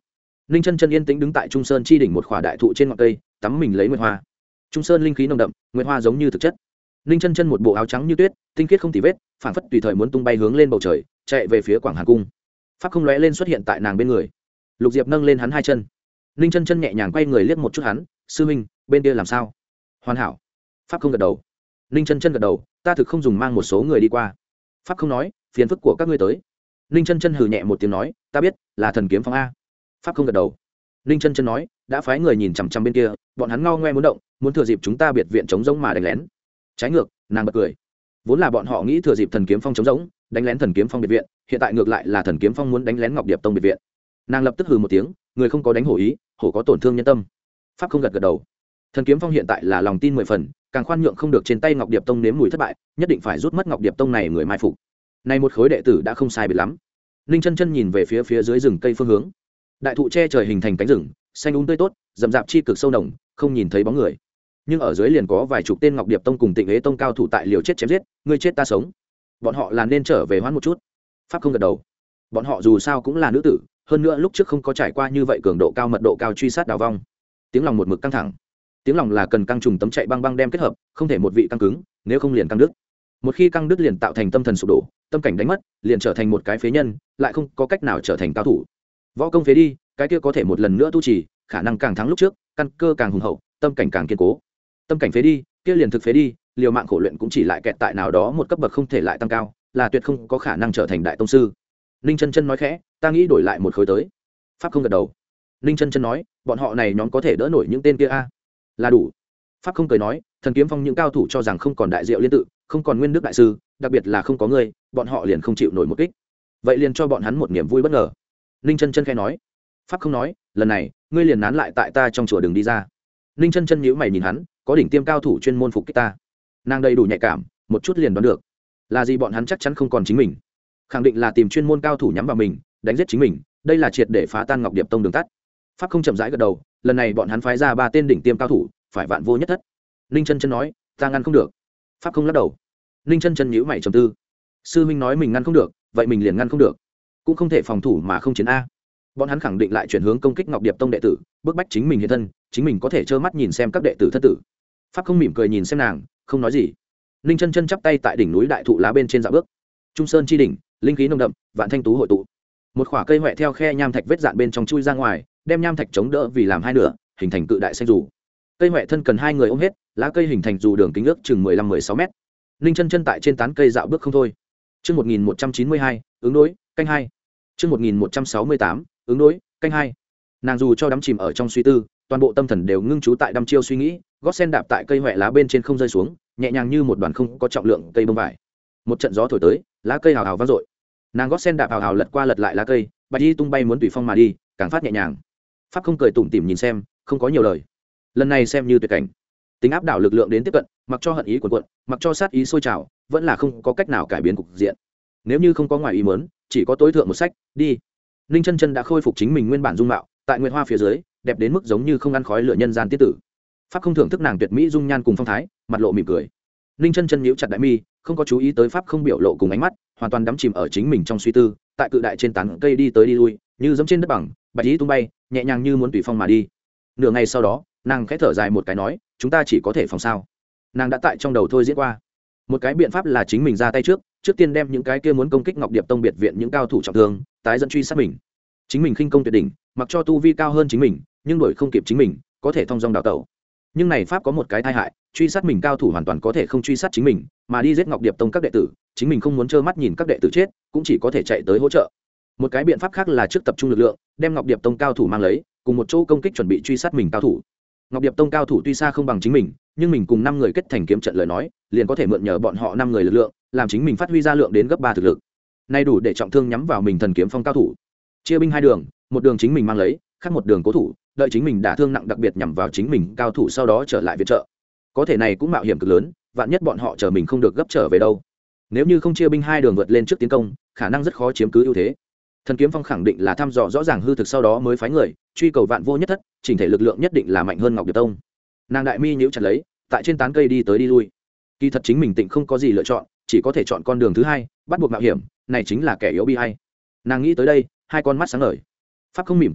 ninh chân chân yên tĩnh đứng tại trung sơn chi đỉnh một khỏa đại thụ trên ngọn cây tắm mình lấy nguyệt hoa. Trung sơn linh khí nồng đậm, nguyệt hoa giống như thực chất. Ninh chân chân một bộ áo trắng như tuyết, tinh khiết không tì vết, phảng phất tùy thời muốn tung bay hướng lên bầu trời, chạy về phía Quảng Hàn cung. Pháp không lóe lên xuất hiện tại nàng bên người. Lục Diệp nâng lên hắn hai chân. Ninh chân chân nhẹ nhàng quay người liếc một chút hắn, sư huynh, bên kia làm sao? Hoàn hảo. Pháp không gật đầu. Ninh chân chân gật đầu, ta thực không dùng mang một số người đi qua. Pháp không nói, phiền phức của các ngươi tới. Ninh chân chân hừ nhẹ một tiếng nói, ta biết, là thần kiếm phong a. Pháp không gật đầu. Ninh chân chân nói, đã phái người nhìn chằm chằm bên kia, bọn hắn ngao ngoe muốn động, muốn thừa dịp chúng ta biệt viện chống rỗng mà đánh lén. Trái ngược, nàng bật cười. Vốn là bọn họ nghĩ thừa dịp thần kiếm phong chống rỗng, đánh lén thần kiếm phong biệt viện, hiện tại ngược lại là thần kiếm phong muốn đánh lén Ngọc Điệp tông biệt viện. Nàng lập tức hừ một tiếng, người không có đánh hổ ý, hổ có tổn thương nhân tâm. Pháp không gật gật đầu. Thần kiếm phong hiện tại là lòng tin mười phần, càng khoan nhượng không được trên tay Ngọc Điệp tông nếm mùi thất bại, nhất định phải rút mất Ngọc Điệp tông này người mai phục. Này một khối đệ tử đã không sai biệt lắm. Ninh chân chân nhìn về phía phía dưới rừng cây phương hướng. Đại thụ che trời hình thành cánh rừng, xanh um tươi tốt, rậm rạp chi cực sâu nồng, không nhìn thấy bóng người. Nhưng ở dưới liền có vài chục tên Ngọc Điệp tông cùng Tịnh Hế tông cao thủ tại liều chết chém giết, ngươi chết ta sống. Bọn họ là nên trở về hoãn một chút. Pháp không gật đầu. Bọn họ dù sao cũng là nữ tử, hơn nữa lúc trước không có trải qua như vậy cường độ cao mật độ cao truy sát đào vong. Tiếng lòng một mực căng thẳng. Tiếng lòng là cần căng trùng tấm chạy băng băng đem kết hợp, không thể một vị căng cứng, nếu không liền căng đứt. Một khi căng đứt liền tạo thành tâm thần sụp đổ, tâm cảnh đánh mất, liền trở thành một cái phế nhân, lại không có cách nào trở thành cao thủ. Võ công phế đi, cái kia có thể một lần nữa tu trì, khả năng càng thắng lúc trước, căn cơ càng hùng hậu, tâm cảnh càng kiên cố. Tâm cảnh phế đi, kia liền thực phế đi, liều mạng khổ luyện cũng chỉ lại kẹt tại nào đó một cấp bậc không thể lại tăng cao, là tuyệt không có khả năng trở thành đại tông sư. Ninh chân chân nói khẽ, ta nghĩ đổi lại một khối tới. Pháp không gật đầu. Ninh chân chân nói, bọn họ này nhóm có thể đỡ nổi những tên kia a? Là đủ. Pháp không cười nói, thần kiếm phong những cao thủ cho rằng không còn đại diệu liên tự, không còn nguyên đức đại sư, đặc biệt là không có ngươi, bọn họ liền không chịu nổi một kích. Vậy liền cho bọn hắn một niềm vui bất ngờ. Ninh chân chân khẽ nói. Pháp không nói, lần này ngươi liền nán lại tại ta trong chùa đừng đi ra. Ninh chân chân nhíu mày nhìn hắn, có đỉnh tiêm cao thủ chuyên môn phục kích ta. Nàng đầy đủ nhạy cảm, một chút liền đoán được là gì, bọn hắn chắc chắn không còn chính mình, khẳng định là tìm chuyên môn cao thủ nhắm vào mình, đánh giết chính mình, đây là triệt để phá tan Ngọc Điệp tông đường tắt. Pháp không chậm rãi gật đầu, lần này bọn hắn phái ra ba tên đỉnh tiêm cao thủ, phải vạn vô nhất thất. Ninh chân chân nói, ta ngăn không được. Pháp không lắc đầu. Ninh chân chân nhíu mày trầm tư. Sư huynh nói mình ngăn không được, vậy mình liền ngăn không được, cũng không thể phòng thủ mà không chiến a. Bọn hắn khẳng định lại chuyển hướng công kích Ngọc Điệp tông đệ tử, bức bách chính mình hiện thân, chính mình có thể trơ mắt nhìn xem các đệ tử thất tử. Pháp không mỉm cười nhìn xem nàng, không nói gì. Ninh chân chân chắp tay tại đỉnh núi đại thụ lá bên trên dạo bước. Trung sơn chi đỉnh, linh khí nồng đậm, vạn thanh tú hội tụ. Một khỏa cây huệ theo khe nham thạch vết dạn bên trong chui ra ngoài, đem nham thạch chống đỡ vì làm hai nửa, hình thành cự đại xanh dù. Cây huệ thân cần hai người ôm hết, lá cây hình thành dù đường kính ước chừng mười lăm mười sáu mét. Ninh chân chân tại trên tán cây dạo bước không thôi. Chương một nghìn một trăm chín mươi hai, ứng đối, canh hai. Chương một nghìn một trăm sáu mươi tám, ứng đối, canh hai. Nàng dù cho đắm chìm ở trong suy tư, toàn bộ tâm thần đều ngưng trú tại đăm chiêu suy nghĩ, gót sen đạp tại cây huệ lá bên trên không rơi xuống, nhẹ nhàng như một đoàn không có trọng lượng cây bông vải. Một trận gió thổi tới, lá cây hào hào vang dội. Nàng gót sen đạp hào hào lật qua lật lại lá cây, bạch y tung bay muốn tùy phong mà đi, càng phát nhẹ nhàng. Pháp không cười tủm tỉm nhìn xem, không có nhiều lời. Lần này xem như tuyệt cảnh, tính áp đảo lực lượng đến tiếp cận, mặc cho hận ý cuộn cuộn, mặc cho sát ý sôi trào, vẫn là không có cách nào cải biến cục diện. Nếu như không có ngoài ý muốn, chỉ có tối thượng một sách, đi. Ninh chân chân đã khôi phục chính mình nguyên bản dung mạo, tại nguyệt hoa phía dưới, đẹp đến mức giống như không ăn khói lửa nhân gian tiết tử. Pháp không thưởng thức nàng tuyệt mỹ dung nhan cùng phong thái, mặt lộ mỉm cười. Ninh chân chân nhíu chặt đại mi, không có chú ý tới Pháp không biểu lộ cùng ánh mắt, hoàn toàn đắm chìm ở chính mình trong suy tư, tại cự đại trên tán cây đi tới đi lui, như giống trên đất bằng, bạch ý tung bay, nhẹ nhàng như muốn tùy phong mà đi. Nửa ngày sau đó, nàng khẽ thở dài một cái nói, chúng ta chỉ có thể phòng sao? Nàng đã tại trong đầu thôi diễn qua, một cái biện pháp là chính mình ra tay trước, trước tiên đem những cái kia muốn công kích Ngọc Điệp tông biệt viện những cao thủ trọng thương, tái dẫn truy sát mình. Chính mình khinh công tuyệt đỉnh, mặc cho tu vi cao hơn chính mình, nhưng đuổi không kịp chính mình, có thể thông dong đào tẩu. Nhưng này pháp có một cái tai hại, truy sát mình cao thủ hoàn toàn có thể không truy sát chính mình, mà đi giết Ngọc Điệp tông các đệ tử, chính mình không muốn trơ mắt nhìn các đệ tử chết, cũng chỉ có thể chạy tới hỗ trợ. Một cái biện pháp khác là trước tập trung lực lượng, đem Ngọc Điệp tông cao thủ mang lấy, cùng một chỗ công kích chuẩn bị truy sát mình cao thủ. Ngọc Điệp tông cao thủ tuy xa không bằng chính mình, nhưng mình cùng năm người kết thành kiếm trận lời nói, liền có thể mượn nhờ bọn họ năm người lực lượng, làm chính mình phát huy ra lượng đến gấp ba thực lực. Nay đủ để trọng thương nhắm vào mình thần kiếm phong cao thủ. Chia binh hai đường, một đường chính mình mang lấy, khác một đường cố thủ, đợi chính mình đả thương nặng đặc biệt nhắm vào chính mình cao thủ sau đó trở lại viện trợ. Có thể này cũng mạo hiểm cực lớn, vạn nhất bọn họ chờ mình không được gấp trở về đâu. Nếu như không chia binh hai đường vượt lên trước tiến công, khả năng rất khó chiếm cứ ưu thế. Thần kiếm phong khẳng định là thăm dò rõ ràng hư thực sau đó mới phái người truy cầu vạn vô nhất thất, chỉnh thể lực lượng nhất định là mạnh hơn Ngọc Điệp tông. Nàng đại mi nhíu chặt lấy, tại trên tán cây đi tới đi lui. Kỳ thật chính mình tịnh không có gì lựa chọn, chỉ có thể chọn con đường thứ hai, bắt buộc mạo hiểm, này chính là kẻ yếu bi hay. Nàng nghĩ tới đây, hai con mắt sáng ngời. Pháp không mỉm cười nói,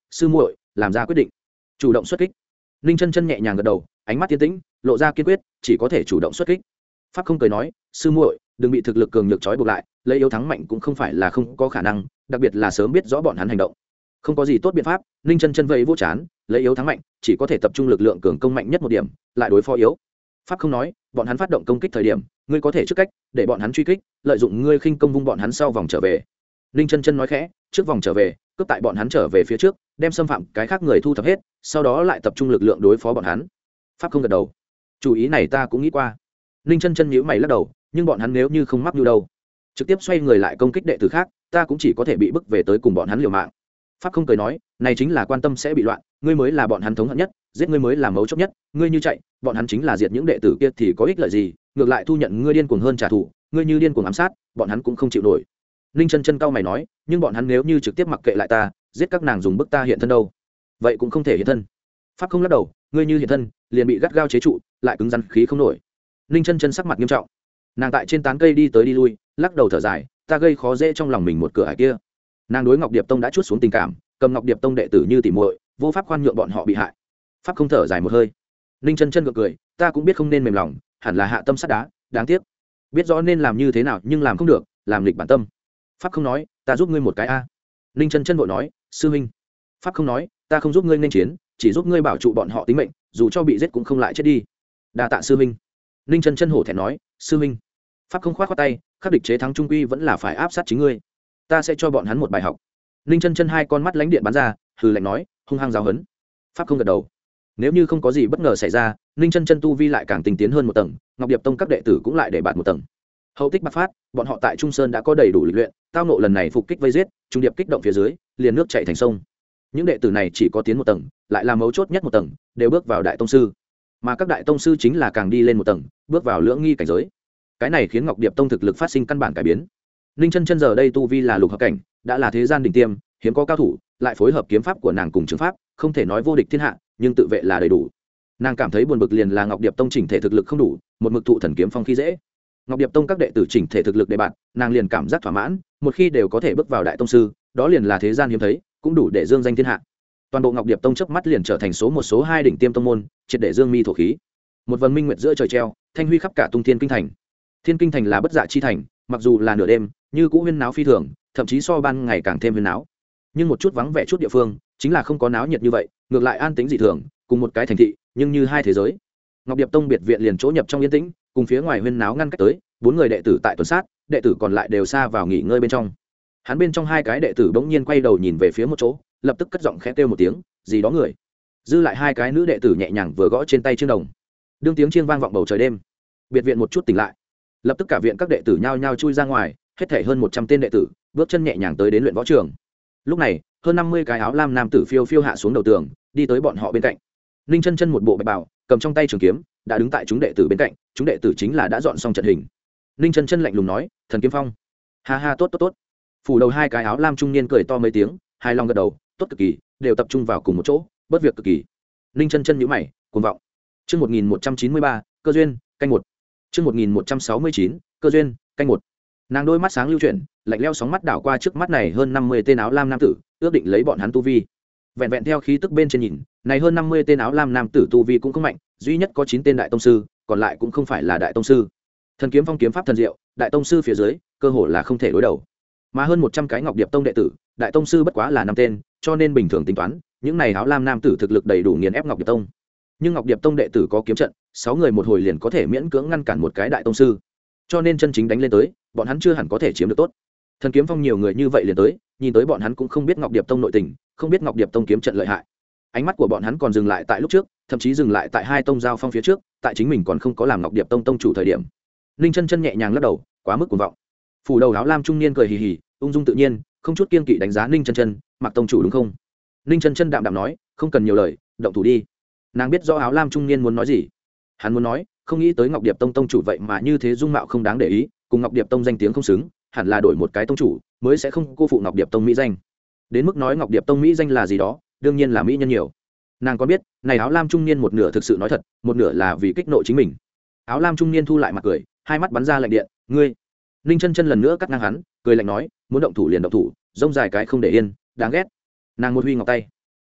sư muội làm ra quyết định, chủ động xuất kích. Ninh chân chân nhẹ nhàng gật đầu, ánh mắt tiến tĩnh, lộ ra kiên quyết, chỉ có thể chủ động xuất kích. Pháp không cười nói, sư muội đừng bị thực lực cường nhược trói buộc lại, lấy yếu thắng mạnh cũng không phải là không có khả năng, đặc biệt là sớm biết rõ bọn hắn hành động. Không có gì tốt biện pháp. Ninh chân chân vẫy vỗ chán, lấy yếu thắng mạnh, chỉ có thể tập trung lực lượng cường công mạnh nhất một điểm, lại đối phó yếu. Pháp không nói, bọn hắn phát động công kích thời điểm, ngươi có thể trước cách để bọn hắn truy kích, lợi dụng ngươi khinh công vung bọn hắn sau vòng trở về. Ninh chân chân nói khẽ, trước vòng trở về, cướp tại bọn hắn trở về phía trước, đem xâm phạm cái khác người thu thập hết, sau đó lại tập trung lực lượng đối phó bọn hắn. Pháp không gật đầu, chủ ý này ta cũng nghĩ qua. Ninh chân chân nhíu mày lắc đầu, nhưng bọn hắn nếu như không mắc mưu đâu, trực tiếp xoay người lại công kích đệ tử khác, ta cũng chỉ có thể bị bức về tới cùng bọn hắn liều mạng. Pháp không cười nói, này chính là quan tâm sẽ bị loạn, ngươi mới là bọn hắn thống hận nhất, giết ngươi mới là mấu chốt nhất, ngươi như chạy, bọn hắn chính là diệt những đệ tử kia thì có ích lợi gì, ngược lại thu nhận ngươi điên cuồng hơn trả thù, ngươi như điên cuồng ám sát, bọn hắn cũng không chịu nổi. Ninh chân chân cau mày nói, nhưng bọn hắn nếu như trực tiếp mặc kệ lại ta, giết các nàng dùng bức ta hiện thân đâu, vậy cũng không thể hiện thân. Pháp không lắc đầu, ngươi như hiện thân liền bị gắt gao chế trụ, lại cứng rắn khí không nổi. Ninh chân chân sắc mặt nghiêm trọng, nàng tại trên tán cây đi tới đi lui, lắc đầu thở dài, ta gây khó dễ trong lòng mình một cửa ải kia. Nàng đối Ngọc Điệp Tông đã chút xuống tình cảm, cầm Ngọc Điệp Tông đệ tử như tỉ muội, vô pháp khoan nhượng bọn họ bị hại. Pháp không thở dài một hơi. Ninh chân chân gượng cười, ta cũng biết không nên mềm lòng, hẳn là hạ tâm sắt đá, đáng tiếc biết rõ nên làm như thế nào nhưng làm không được, làm nghịch bản tâm. Pháp không nói, ta giúp ngươi một cái a. Ninh chân chân vội nói, sư huynh. Pháp không nói, ta không giúp ngươi nên chiến, chỉ giúp ngươi bảo trụ bọn họ tính mệnh, dù cho bị giết cũng không lại chết đi. Đa tạ sư huynh. Ninh chân chân hổ thẹn nói, sư huynh. Pháp không khoát khoát tay, khắc địch chế thắng trung quy vẫn là phải áp sát chính ngươi, ta sẽ cho bọn hắn một bài học. Ninh chân chân hai con mắt lánh điện bắn ra, hừ lạnh nói, hung hăng giáo hấn. Pháp không gật đầu. Nếu như không có gì bất ngờ xảy ra, Ninh chân chân tu vi lại càng tinh tiến hơn một tầng, Ngọc Điệp Tông các đệ tử cũng lại để bạt một tầng. Hậu tích bạc phát, bọn họ tại Trung Sơn đã có đầy đủ lịch luyện, tao nộ lần này phục kích vây giết, trung điệp kích động phía dưới, liền nước chảy thành sông. Những đệ tử này chỉ có tiến một tầng, lại là mấu chốt nhất một tầng, đều bước vào đại tông sư. Mà các đại tông sư chính là càng đi lên một tầng, bước vào lưỡng nghi cảnh giới. Cái này khiến Ngọc Điệp Tông thực lực phát sinh căn bản cải biến. Ninh chân chân giờ đây tu vi là lục hợp cảnh, đã là thế gian đỉnh tiêm, hiếm có cao thủ, lại phối hợp kiếm pháp của nàng cùng trường pháp, không thể nói vô địch thiên hạ, nhưng tự vệ là đầy đủ. Nàng cảm thấy buồn bực liền là Ngọc Điệp Tông chỉnh thể thực lực không đủ, một mực thụ thần kiếm phong khi dễ. Ngọc Điệp Tông các đệ tử chỉnh thể thực lực đề bạt, nàng liền cảm giác thỏa mãn, một khi đều có thể bước vào đại tông sư, đó liền là thế gian hiếm thấy, cũng đủ để dương danh thiên hạ. Toàn bộ Ngọc Điệp Tông chớp mắt liền trở thành số một số hai đỉnh tiêm tông môn, triệt để dương mi thổ khí. Một vầng minh nguyệt giữa trời treo, thanh huy khắp cả tung thiên kinh thành. Thiên kinh thành là bất dạ chi thành, mặc dù là nửa đêm, như cũ huyên náo phi thường, thậm chí so ban ngày càng thêm huyên náo. Nhưng một chút vắng vẻ chút địa phương, chính là không có náo nhiệt như vậy, ngược lại an tĩnh dị thường, cùng một cái thành thị, nhưng như hai thế giới. Ngọc Điệp Tông biệt viện liền chỗ nhập trong yên tĩnh, cùng phía ngoài huyên náo ngăn cách tới, bốn người đệ tử tại tuần sát, đệ tử còn lại đều xa vào nghỉ ngơi bên trong. Hắn bên trong hai cái đệ tử bỗng nhiên quay đầu nhìn về phía một chỗ, lập tức cất giọng khẽ kêu một tiếng, gì đó người. Dư lại hai cái nữ đệ tử nhẹ nhàng vừa gõ trên tay chiêng đồng. Đương tiếng chiêng vang vọng bầu trời đêm, biệt viện một chút tỉnh lại. Lập tức cả viện các đệ tử nhao nhao chui ra ngoài, hết thảy hơn một trăm tên đệ tử, bước chân nhẹ nhàng tới đến luyện võ trường. Lúc này, hơn năm mươi cái áo lam nam tử phiêu phiêu hạ xuống đầu tường, đi tới bọn họ bên cạnh. Ninh chân chân một bộ bạch bào, cầm trong tay trường kiếm, đã đứng tại chúng đệ tử bên cạnh, chúng đệ tử chính là đã dọn xong trận hình. Ninh chân chân lạnh lùng nói, thần kiếm phong. Ha ha, tốt tốt tốt. Phủ đầu hai cái áo lam trung niên cười to mấy tiếng, hai lòng gật đầu, tốt cực kỳ, đều tập trung vào cùng một chỗ, bất việc cực kỳ. Ninh chân chân nhíu mày, cuồng vọng. Chương một nghìn một trăm chín mươi ba, cơ duyên, canh một. Chương một nghìn một trăm sáu mươi chín, cơ duyên, canh một. Nàng đôi mắt sáng lưu chuyển, lạnh lẽo sóng mắt đảo qua trước mắt này hơn năm mươi tên áo lam nam tử, ước định lấy bọn hắn tu vi. Vẹn vẹn theo khí tức bên trên nhìn, này hơn năm mươi tên áo lam nam tử tu vi cũng không mạnh, duy nhất có chín tên đại tông sư, còn lại cũng không phải là đại tông sư. Thần kiếm phong kiếm pháp thần diệu, đại tông sư phía dưới, cơ hồ là không thể đối đầu. Mà hơn một trăm cái Ngọc Điệp Tông đệ tử, đại tông sư bất quá là năm tên, cho nên bình thường tính toán, những này áo lam nam tử thực lực đầy đủ nghiền ép Ngọc Điệp Tông. Nhưng Ngọc Điệp Tông đệ tử có kiếm trận, sáu người một hồi liền có thể miễn cưỡng ngăn cản một cái đại tông sư. Cho nên chân chính đánh lên tới, bọn hắn chưa hẳn có thể chiếm được tốt. Thần kiếm phong nhiều người như vậy liền tới, nhìn tới bọn hắn cũng không biết Ngọc Điệp Tông nội tình, không biết Ngọc Điệp Tông kiếm trận lợi hại. Ánh mắt của bọn hắn còn dừng lại tại lúc trước, thậm chí dừng lại tại hai tông giao phong phía trước, tại chính mình còn không có làm Ngọc Điệp Tông tông chủ thời điểm. Ninh chân chân nhẹ nhàng lắc đầu, quá mức cuồng vọng. Phủ đầu áo lam trung niên cười hì hì, ung dung tự nhiên, không chút kiêng kỵ đánh giá Ninh chân chân, Mặc tông chủ đúng không? Ninh chân chân đạm đạm nói, không cần nhiều lời, động thủ đi. Nàng biết rõ áo lam trung niên muốn nói gì. Hắn muốn nói, không nghĩ tới Ngọc Điệp Tông tông chủ vậy mà như thế dung mạo không đáng để ý, cùng Ngọc Điệp Tông danh tiếng không xứng, hẳn là đổi một cái tông chủ mới sẽ không cô phụ Ngọc Điệp Tông mỹ danh. Đến mức nói Ngọc Điệp Tông mỹ danh là gì đó, đương nhiên là mỹ nhân nhiều. Nàng có biết, này áo lam trung niên một nửa thực sự nói thật, một nửa là vì kích nộ chính mình. Áo lam trung niên thu lại mặt cười, hai mắt bắn ra lạnh điện, ngươi. Ninh chân chân lần nữa cắt ngang hắn, cười lạnh nói, muốn động thủ liền động thủ, rông dài cái không để yên, đáng ghét. Nàng một huy ngọc tay,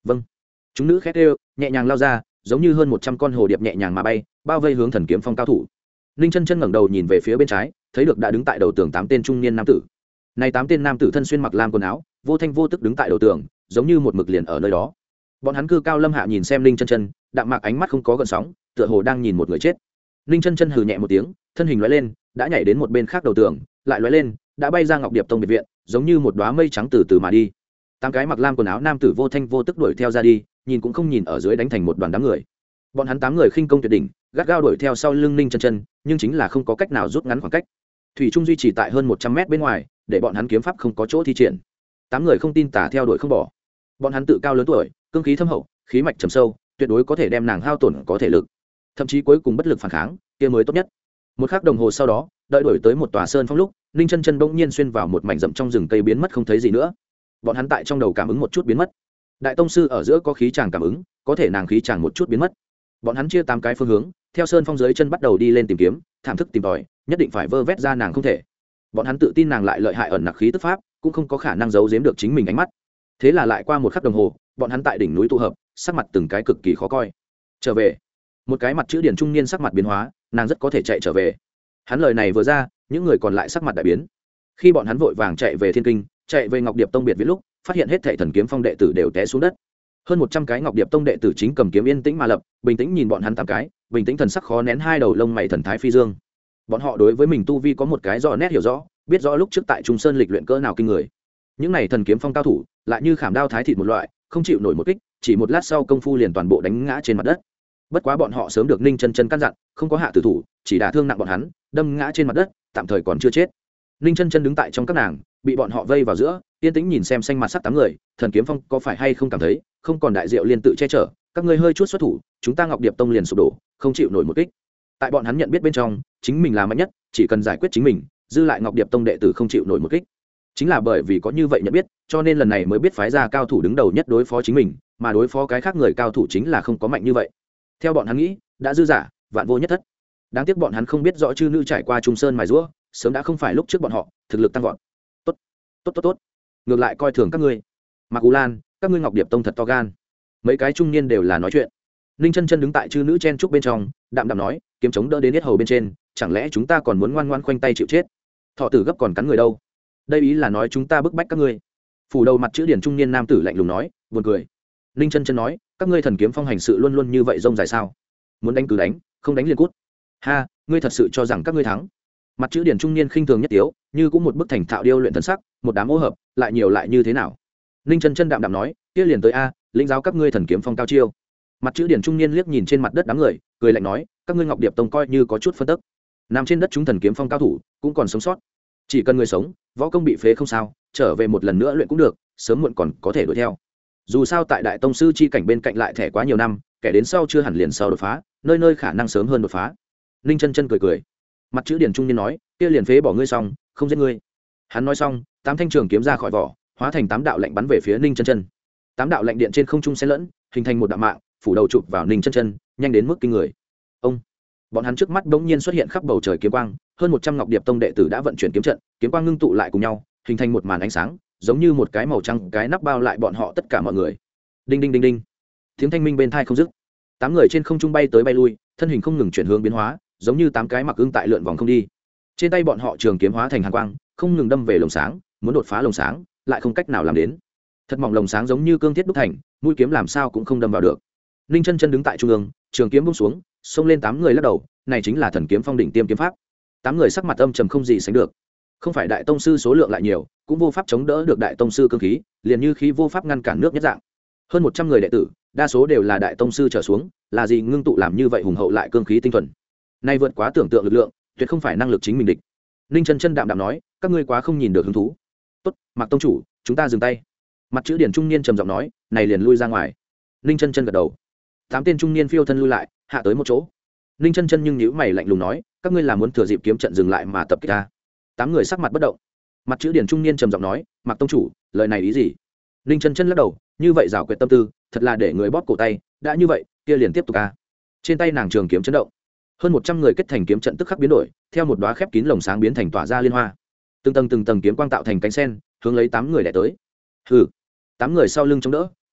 vâng. Chúng nữ khét đều nhẹ nhàng lao ra, giống như hơn một trăm con hồ điệp nhẹ nhàng mà bay, bao vây hướng thần kiếm phong cao thủ. Ninh chân chân ngẩng đầu nhìn về phía bên trái, thấy được đã đứng tại đầu tường tám tên trung niên nam tử. Này tám tên nam tử thân xuyên mặc lam quần áo, vô thanh vô tức đứng tại đầu tường, giống như một mực liền ở nơi đó. Bọn hắn cư cao lâm hạ nhìn xem Ninh chân chân, đạm mạc ánh mắt không có gợn sóng, tựa hồ đang nhìn một người chết. Ninh chân chân hừ nhẹ một tiếng, thân hình lóe lên, đã nhảy đến một bên khác đầu tường, lại lóe lên, đã bay ra Ngọc Điệp Tông biệt viện, giống như một đóa mây trắng từ từ mà đi. Tám cái mặc lam quần áo nam tử vô thanh vô tức đuổi theo ra đi, nhìn cũng không nhìn ở dưới đánh thành một đoàn đám người. Bọn hắn tám người khinh công tuyệt đỉnh, gắt gao đuổi theo sau lưng Ninh chân chân, nhưng chính là không có cách nào rút ngắn khoảng cách. Thủy trung duy trì tại hơn một trăm mét bên ngoài, để bọn hắn kiếm pháp không có chỗ thi triển. Tám người không tin tả theo đuổi không bỏ. Bọn hắn tự cao lớn tuổi, cương khí thâm hậu, khí mạch trầm sâu, tuyệt đối có thể đem nàng hao tổn có thể lực. Thậm chí cuối cùng bất lực phản kháng, kia mới tốt nhất. Một khắc đồng hồ sau đó, đợi đuổi tới một tòa sơn phong lúc, Ninh chân chân bỗng nhiên xuyên vào một mảnh rậm trong rừng cây biến mất không thấy gì nữa. Bọn hắn tại trong đầu cảm ứng một chút biến mất. Đại tông sư ở giữa có khí chàng cảm ứng, có thể nàng khí chàng một chút biến mất. Bọn hắn chia tám cái phương hướng, theo sơn phong dưới chân bắt đầu đi lên tìm kiếm, thảm thức tìm tòi, nhất định phải vơ vét ra nàng không thể. Bọn hắn tự tin nàng lại lợi hại ẩn nặc khí tức pháp, cũng không có khả năng giấu giếm được chính mình ánh mắt. Thế là lại qua một khắc đồng hồ, bọn hắn tại đỉnh núi tụ hợp, sắc mặt từng cái cực kỳ khó coi. Trở về. Một cái mặt chữ điển trung niên sắc mặt biến hóa, nàng rất có thể chạy trở về. Hắn lời này vừa ra, những người còn lại sắc mặt đại biến. Khi bọn hắn vội vàng chạy về Thiên Kinh, chạy về Ngọc Điệp Tông biệt viện lúc, phát hiện hết thảy thần kiếm phong đệ tử đều té xuống đất. Hơn một trăm cái Ngọc Điệp Tông đệ tử chính cầm kiếm yên tĩnh mà lập, bình tĩnh nhìn bọn hắn tám cái, bình tĩnh thần sắc khó nén hai đầu lông mày thần thái phi dương. Bọn họ đối với mình tu vi có một cái rõ nét hiểu rõ, biết rõ lúc trước tại Trung Sơn lịch luyện cỡ nào kinh người. Những này thần kiếm phong cao thủ, lại như khảm đao thái thịt một loại, không chịu nổi một kích, chỉ một lát sau công phu liền toàn bộ đánh ngã trên mặt đất. Bất quá bọn họ sớm được Ninh chân chân căn dặn, không có hạ tử thủ, chỉ đả thương nặng bọn hắn, đâm ngã trên mặt đất, tạm thời còn chưa chết. Ninh chân chân đứng tại trong các nàng, bị bọn họ vây vào giữa, yên tĩnh nhìn xem xanh mặt sắc tám người, thần kiếm phong có phải hay không cảm thấy, không còn đại diệu liên tự che chở, các ngươi hơi chút xuất thủ, chúng ta Ngọc Điệp Tông liền sụp đổ, không chịu nổi một kích. Tại bọn hắn nhận biết bên trong, chính mình là mạnh nhất, chỉ cần giải quyết chính mình, dư lại Ngọc Điệp Tông đệ tử không chịu nổi một kích. Chính là bởi vì có như vậy nhận biết, cho nên lần này mới biết phái ra cao thủ đứng đầu nhất đối phó chính mình, mà đối phó cái khác người cao thủ chính là không có mạnh như vậy. Theo bọn hắn nghĩ, đã dư giả, vạn vô nhất thất. Đáng tiếc bọn hắn không biết rõ chư nữ trải qua Trung Sơn mài giũa, sớm đã không phải lúc trước bọn họ, thực lực tăng vọt. Tốt, tốt tốt tốt. Ngược lại coi thường các ngươi. Mạc U Lan, các ngươi Ngọc Điệp Tông thật to gan. Mấy cái trung niên đều là nói chuyện. Ninh chân chân đứng tại chư nữ chen trúc bên trong, đạm đạm nói, kiếm chống đỡ đến hết hầu bên trên, chẳng lẽ chúng ta còn muốn ngoan ngoãn khoanh tay chịu chết? Thọ tử gấp còn cắn người đâu? Đây ý là nói chúng ta bức bách các ngươi. Phủ đầu mặt chữ điển trung niên nam tử lạnh lùng nói, buồn cười. Ninh chân chân nói, các ngươi thần kiếm phong hành sự luôn luôn như vậy rông dài sao? Muốn đánh cứ đánh, không đánh liền cút. Ha, ngươi thật sự cho rằng các ngươi thắng? Mặt chữ điển trung niên khinh thường nhất tiếu, như cũng một bức thành thạo điêu luyện thần sắc, một đám ô hợp, lại nhiều lại như thế nào? Ninh chân chân đạm đạm nói, kia liền tới a, lĩnh giáo các ngươi thần kiếm phong cao chiêu. Mặt chữ điển trung niên liếc nhìn trên mặt đất đám người, cười lạnh nói, các ngươi Ngọc Điệp Tông coi như có chút phân tức, nằm trên đất chúng thần kiếm phong cao thủ cũng còn sống sót, chỉ cần người sống, võ công bị phế không sao, trở về một lần nữa luyện cũng được, sớm muộn còn có thể đuổi theo. Dù sao tại đại tông sư chi cảnh bên cạnh lại thẻ quá nhiều năm, kẻ đến sau chưa hẳn liền sau đột phá, nơi nơi khả năng sớm hơn đột phá. Ninh chân chân cười cười. Mặt chữ điển trung niên nói, kia liền phế bỏ ngươi xong, không giết ngươi. Hắn nói xong, tám thanh trường kiếm ra khỏi vỏ, hóa thành tám đạo lệnh bắn về phía Ninh chân chân. Tám đạo lệnh điện trên không trung xen lẫn, hình thành một đạo mạng, phủ đầu chụp vào Ninh chân chân, nhanh đến mức kinh người. Ông, bọn hắn trước mắt bỗng nhiên xuất hiện khắp bầu trời kiếm quang, hơn một trăm Ngọc Điệp Tông đệ tử đã vận chuyển kiếm trận, kiếm quang ngưng tụ lại cùng nhau, hình thành một màn ánh sáng, giống như một cái màu trắng cái nắp bao lại bọn họ tất cả mọi người. Đinh đinh đinh đinh, tiếng thanh minh bên tai không dứt. Tám người trên không trung bay tới bay lui, thân hình không ngừng chuyển hướng biến hóa, giống như tám cái mặc ưng tại lượn vòng không đi. Trên tay bọn họ trường kiếm hóa thành hàn quang, không ngừng đâm về lồng sáng, muốn đột phá lồng sáng, lại không cách nào làm đến. Thật mỏng lồng sáng giống như cương thiết đúc thành, mũi kiếm làm sao cũng không đâm vào được. Ninh chân chân đứng tại trung ương, trường kiếm buông xuống, xông lên tám người lắc đầu, này chính là thần kiếm phong đỉnh tiêm kiếm pháp. Tám người sắc mặt âm trầm không gì sánh được. Không phải đại tông sư số lượng lại nhiều, cũng vô pháp chống đỡ được đại tông sư cương khí, liền như khí vô pháp ngăn cản nước nhất dạng. Hơn một trăm người đệ tử, đa số đều là đại tông sư trở xuống, là gì ngưng tụ làm như vậy hùng hậu lại cương khí tinh thuần. Nay vượt quá tưởng tượng lực lượng, tuyệt không phải năng lực chính mình địch. Ninh chân chân đạm đạm nói, các ngươi quá không nhìn được hứng thú. Tốt, Mạc tông chủ, chúng ta dừng tay. Mặt chữ điển trung niên trầm giọng nói, này liền lui ra ngoài. Ninh chân chân gật đầu. Tám tên trung niên phiêu thân lui lại, hạ tới một chỗ. Ninh chân chân nhưng nhíu mày lạnh lùng nói, các ngươi là muốn thừa dịp kiếm trận dừng lại mà tập kích ta? Tám người sắc mặt bất động. Mặt chữ điển trung niên trầm giọng nói, Mạc tông chủ, lời này ý gì? Ninh chân chân lắc đầu, như vậy giảo quyệt tâm tư, thật là để người bóp cổ tay, đã như vậy, kia liền tiếp tục a. Trên tay nàng trường kiếm chấn động. Hơn một trăm người kết thành kiếm trận tức khắc biến đổi, theo một đóa khép kín lồng sáng biến thành tỏa ra liên hoa. Từng tầng từng tầng kiếm quang tạo thành cánh sen, hướng lấy tám người đè tới. Hừ. Tám người sau lưng chống đỡ,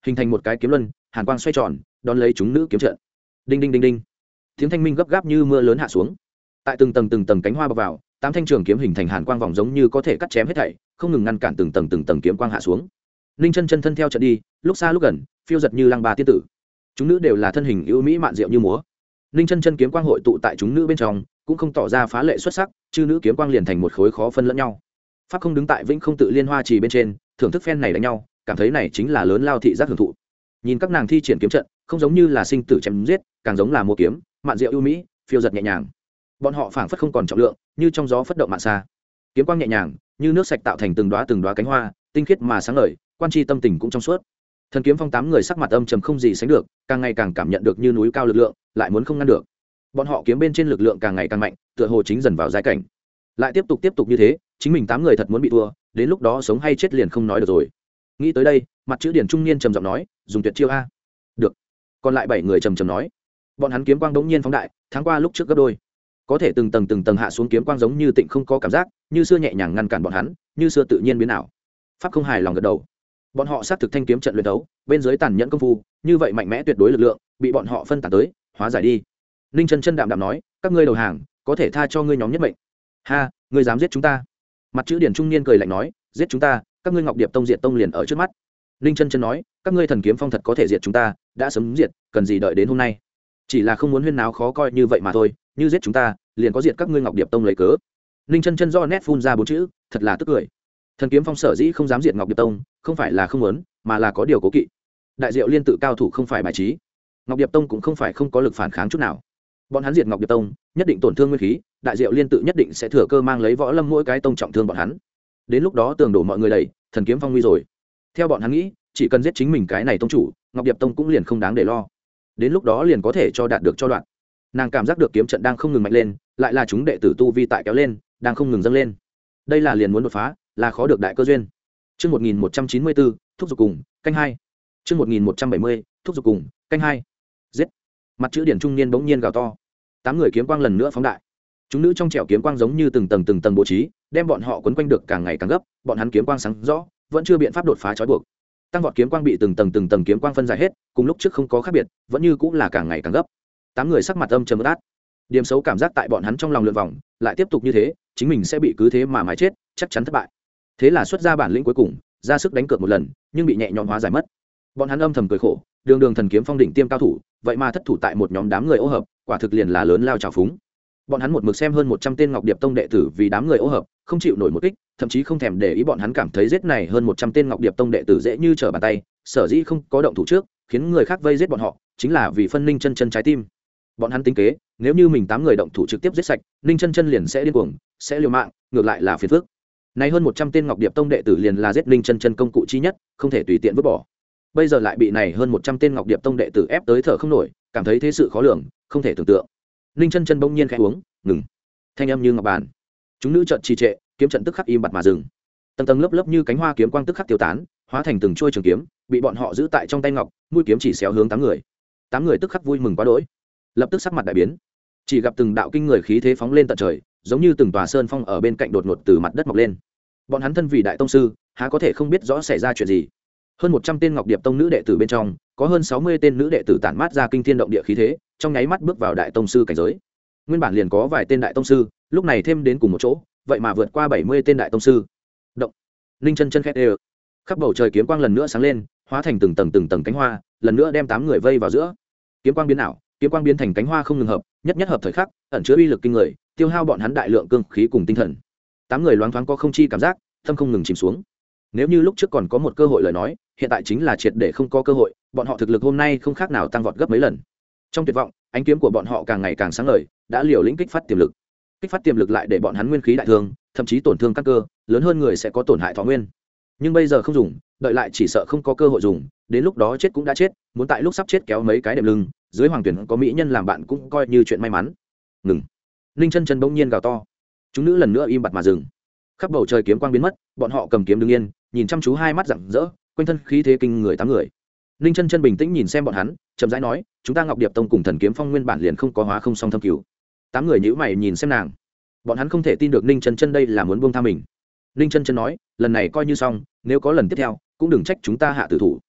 hình thành một cái kiếm luân, hàn quang xoay tròn đón lấy chúng nữ kiếm trận. Đinh đinh đinh đinh, tiếng thanh minh gấp gáp như mưa lớn hạ xuống. Tại từng tầng từng tầng cánh hoa bọc vào, tám thanh trường kiếm hình thành hàn quang vòng giống như có thể cắt chém hết thảy, không ngừng ngăn cản từng tầng từng tầng kiếm quang hạ xuống. Ninh chân chân thân theo trận đi, lúc xa lúc gần, phiêu giật như lăng ba tiên tử. Chúng nữ đều là thân hình ưu mỹ mạn diệu như múa. Ninh chân chân kiếm quang hội tụ tại chúng nữ bên trong, cũng không tỏ ra phá lệ xuất sắc, chư nữ kiếm quang liền thành một khối khó phân lẫn nhau. Pháp không đứng tại vĩnh không tự liên hoa trì bên trên, thưởng thức phen này đánh nhau, cảm thấy này chính là lớn lao thị giác hưởng thụ. Nhìn các nàng thi triển kiếm trận, không giống như là sinh tử chém giết, càng giống là mua kiếm, mạn diệu ưu mỹ, phiêu giật nhẹ nhàng. Bọn họ phảng phất không còn trọng lượng, như trong gió phất động mạn xa. Kiếm quang nhẹ nhàng, như nước sạch tạo thành từng đóa từng đóa cánh hoa, tinh khiết mà sáng ngời, quan tri tâm tình cũng trong suốt. Thần kiếm phong tám người sắc mặt âm trầm không gì sánh được, càng ngày càng cảm nhận được như núi cao lực lượng, lại muốn không ngăn được. Bọn họ kiếm bên trên lực lượng càng ngày càng mạnh, tựa hồ chính dần vào giai cảnh. Lại tiếp tục tiếp tục như thế, chính mình tám người thật muốn bị thua, đến lúc đó sống hay chết liền không nói được rồi. Nghĩ tới đây, mặt chữ điển trung niên trầm giọng nói, dùng tuyệt chiêu a. Được. Còn lại bảy người trầm trầm nói. Bọn hắn kiếm quang đống nhiên phóng đại, tháng qua lúc trước gấp đôi. Có thể từng tầng từng tầng hạ xuống kiếm quang giống như tịnh không có cảm giác, như xưa nhẹ nhàng ngăn cản bọn hắn, như xưa tự nhiên biến ảo. Pháp không hài lòng gật đầu. Bọn họ xác thực thanh kiếm trận luyện đấu, bên dưới tàn nhẫn công phu, như vậy mạnh mẽ tuyệt đối lực lượng, bị bọn họ phân tán tới, hóa giải đi. Ninh chân chân đạm đạm nói, các ngươi đầu hàng, có thể tha cho ngươi nhóm nhất mệnh. Ha, ngươi dám giết chúng ta? Mặt chữ điển trung niên cười lạnh nói, giết chúng ta, các ngươi Ngọc Điệp Tông diệt tông liền ở trước mắt. Ninh chân chân nói, các ngươi thần kiếm phong thật có thể diệt chúng ta, đã sớm diệt, cần gì đợi đến hôm nay? Chỉ là không muốn huyên náo khó coi như vậy mà thôi, như giết chúng ta, liền có diệt các ngươi Ngọc Điệp Tông lấy cớ. Ninh chân chân do nét phun ra bốn chữ, thật là tức cười. Thần kiếm phong sở dĩ không dám diệt Ngọc Điệp Tông, không phải là không muốn, mà là có điều cố kỵ. Đại diệu liên tự cao thủ không phải bài trí, Ngọc Điệp Tông cũng không phải không có lực phản kháng chút nào. Bọn hắn diệt Ngọc Điệp Tông, nhất định tổn thương nguyên khí, đại diệu liên tự nhất định sẽ thừa cơ mang lấy võ lâm mỗi cái tông trọng thương bọn hắn. Đến lúc đó tường đổ mọi người đầy, thần kiếm phong nguy rồi. Theo bọn hắn nghĩ, chỉ cần giết chính mình cái này tông chủ, Ngọc Điệp Tông cũng liền không đáng để lo. Đến lúc đó liền có thể cho đạt được cho đoạn. Nàng cảm giác được kiếm trận đang không ngừng mạnh lên, lại là chúng đệ tử tu vi tại kéo lên, đang không ngừng dâng lên. Đây là liền muốn đột phá, là khó được đại cơ duyên. Chương một nghìn một trăm chín mươi bốn, thúc giục cùng, canh hai. Chương một nghìn một trăm bảy mươi, thúc giục cùng, canh hai. Giết. Mặt chữ điển trung niên bỗng nhiên gào to. Tám người kiếm quang lần nữa phóng đại. Chúng nữ trong trẻo kiếm quang giống như từng tầng từng tầng bố trí, đem bọn họ quấn quanh được càng ngày càng gấp, bọn hắn kiếm quang sáng rõ, vẫn chưa biện pháp đột phá trói buộc. Tăng vọt kiếm quang bị từng tầng từng tầng kiếm quang phân giải hết, cùng lúc trước không có khác biệt, vẫn như cũng là càng ngày càng gấp. Tám người sắc mặt âm trầm át. Điểm xấu cảm giác tại bọn hắn trong lòng lượn vòng, lại tiếp tục như thế, chính mình sẽ bị cứ thế mà mái chết, chắc chắn thất bại. Thế là xuất ra bản lĩnh cuối cùng, ra sức đánh cược một lần, nhưng bị nhẹ nhõm hóa giải mất. Bọn hắn âm thầm cười khổ, đường đường thần kiếm phong đỉnh tiêm cao thủ, vậy mà thất thủ tại một nhóm đám người ô hợp, quả thực liền là lớn lao trào phúng. Bọn hắn một mực xem hơn một trăm tên Ngọc Điệp Tông đệ tử vì đám người ô hợp, không chịu nổi một kích, thậm chí không thèm để ý bọn hắn cảm thấy giết này hơn một trăm tên Ngọc Điệp Tông đệ tử dễ như trở bàn tay, sở dĩ không có động thủ trước, khiến người khác vây giết bọn họ, chính là vì phân Ninh chân chân trái tim. Bọn hắn tính kế, nếu như mình tám người động thủ trực tiếp giết sạch, Ninh chân chân liền sẽ điên cuồng, sẽ liều mạng, ngược lại là phiền phức. Này hơn một trăm tên Ngọc Điệp Tông đệ tử liền là giết Ninh chân chân công cụ chi nhất, không thể tùy tiện vứt bỏ. Bây giờ lại bị này hơn một trăm tên Ngọc Điệp Tông đệ tử ép tới thở không nổi, cảm thấy thế sự khó lường, không thể tưởng tượng. Ninh chân chân bỗng nhiên khẽ uống, ngừng. Thanh âm như ngọc bàn. Chúng nữ trận trì trệ, kiếm trận tức khắc im bặt mà dừng. Tầng tầng lớp lớp như cánh hoa kiếm quang tức khắc tiêu tán, hóa thành từng chuôi trường kiếm, bị bọn họ giữ tại trong tay ngọc, mũi kiếm chỉ xéo hướng tám người. Tám người tức khắc vui mừng quá đỗi, lập tức sắc mặt đại biến. Chỉ gặp từng đạo kinh người khí thế phóng lên tận trời, giống như từng tòa sơn phong ở bên cạnh đột ngột từ mặt đất mọc lên. Bọn hắn thân vì đại tông sư, há có thể không biết rõ xảy ra chuyện gì. Hơn một trăm tên Ngọc Điệp Tông nữ đệ tử bên trong, có hơn sáu mươi tên nữ đệ tử tản mát ra kinh thiên động địa khí thế, trong nháy mắt bước vào đại tông sư cảnh giới. Nguyên bản liền có vài tên đại tông sư, lúc này thêm đến cùng một chỗ, vậy mà vượt qua bảy mươi tên đại tông sư. Động. Ninh chân chân khét ê. Khắp bầu trời kiếm quang lần nữa sáng lên, hóa thành từng tầng từng tầng cánh hoa, lần nữa đem tám người vây vào giữa. Kiếm quang biến ảo, kiếm quang biến thành cánh hoa không ngừng hợp, nhất nhất hợp thời khắc, ẩn chứa uy lực kinh người, tiêu hao bọn hắn đại lượng cương khí cùng tinh thần. Tám người loáng thoáng có không chi cảm giác, tâm không ngừng chìm xuống. Nếu như lúc trước còn có một cơ hội lời nói, hiện tại chính là triệt để không có cơ hội, bọn họ thực lực hôm nay không khác nào tăng vọt gấp mấy lần. Trong tuyệt vọng, ánh kiếm của bọn họ càng ngày càng sáng ngời, đã liều lĩnh kích phát tiềm lực. Kích phát tiềm lực lại để bọn hắn nguyên khí đại thương, thậm chí tổn thương các cơ, lớn hơn người sẽ có tổn hại thọ nguyên. Nhưng bây giờ không dùng, đợi lại chỉ sợ không có cơ hội dùng, đến lúc đó chết cũng đã chết, muốn tại lúc sắp chết kéo mấy cái đệm lưng, dưới hoàng tuyển có mỹ nhân làm bạn cũng coi như chuyện may mắn. Ngừng. Ninh chân chân bỗng nhiên gào to. Chúng nữ lần nữa im bặt mà dừng. Khắp bầu trời kiếm quang biến mất, bọn họ cầm kiếm đứng yên, nhìn chăm chú hai mắt rạng rỡ, quanh thân khí thế kinh người tám người. Ninh chân chân bình tĩnh nhìn xem bọn hắn, chậm rãi nói, chúng ta Ngọc Điệp Tông cùng Thần Kiếm Phong nguyên bản liền không có hóa không song thâm cứu. Tám người nhíu mày nhìn xem nàng, bọn hắn không thể tin được Ninh chân chân đây là muốn buông tha mình. Ninh chân chân nói, lần này coi như xong, nếu có lần tiếp theo, cũng đừng trách chúng ta hạ tử thủ.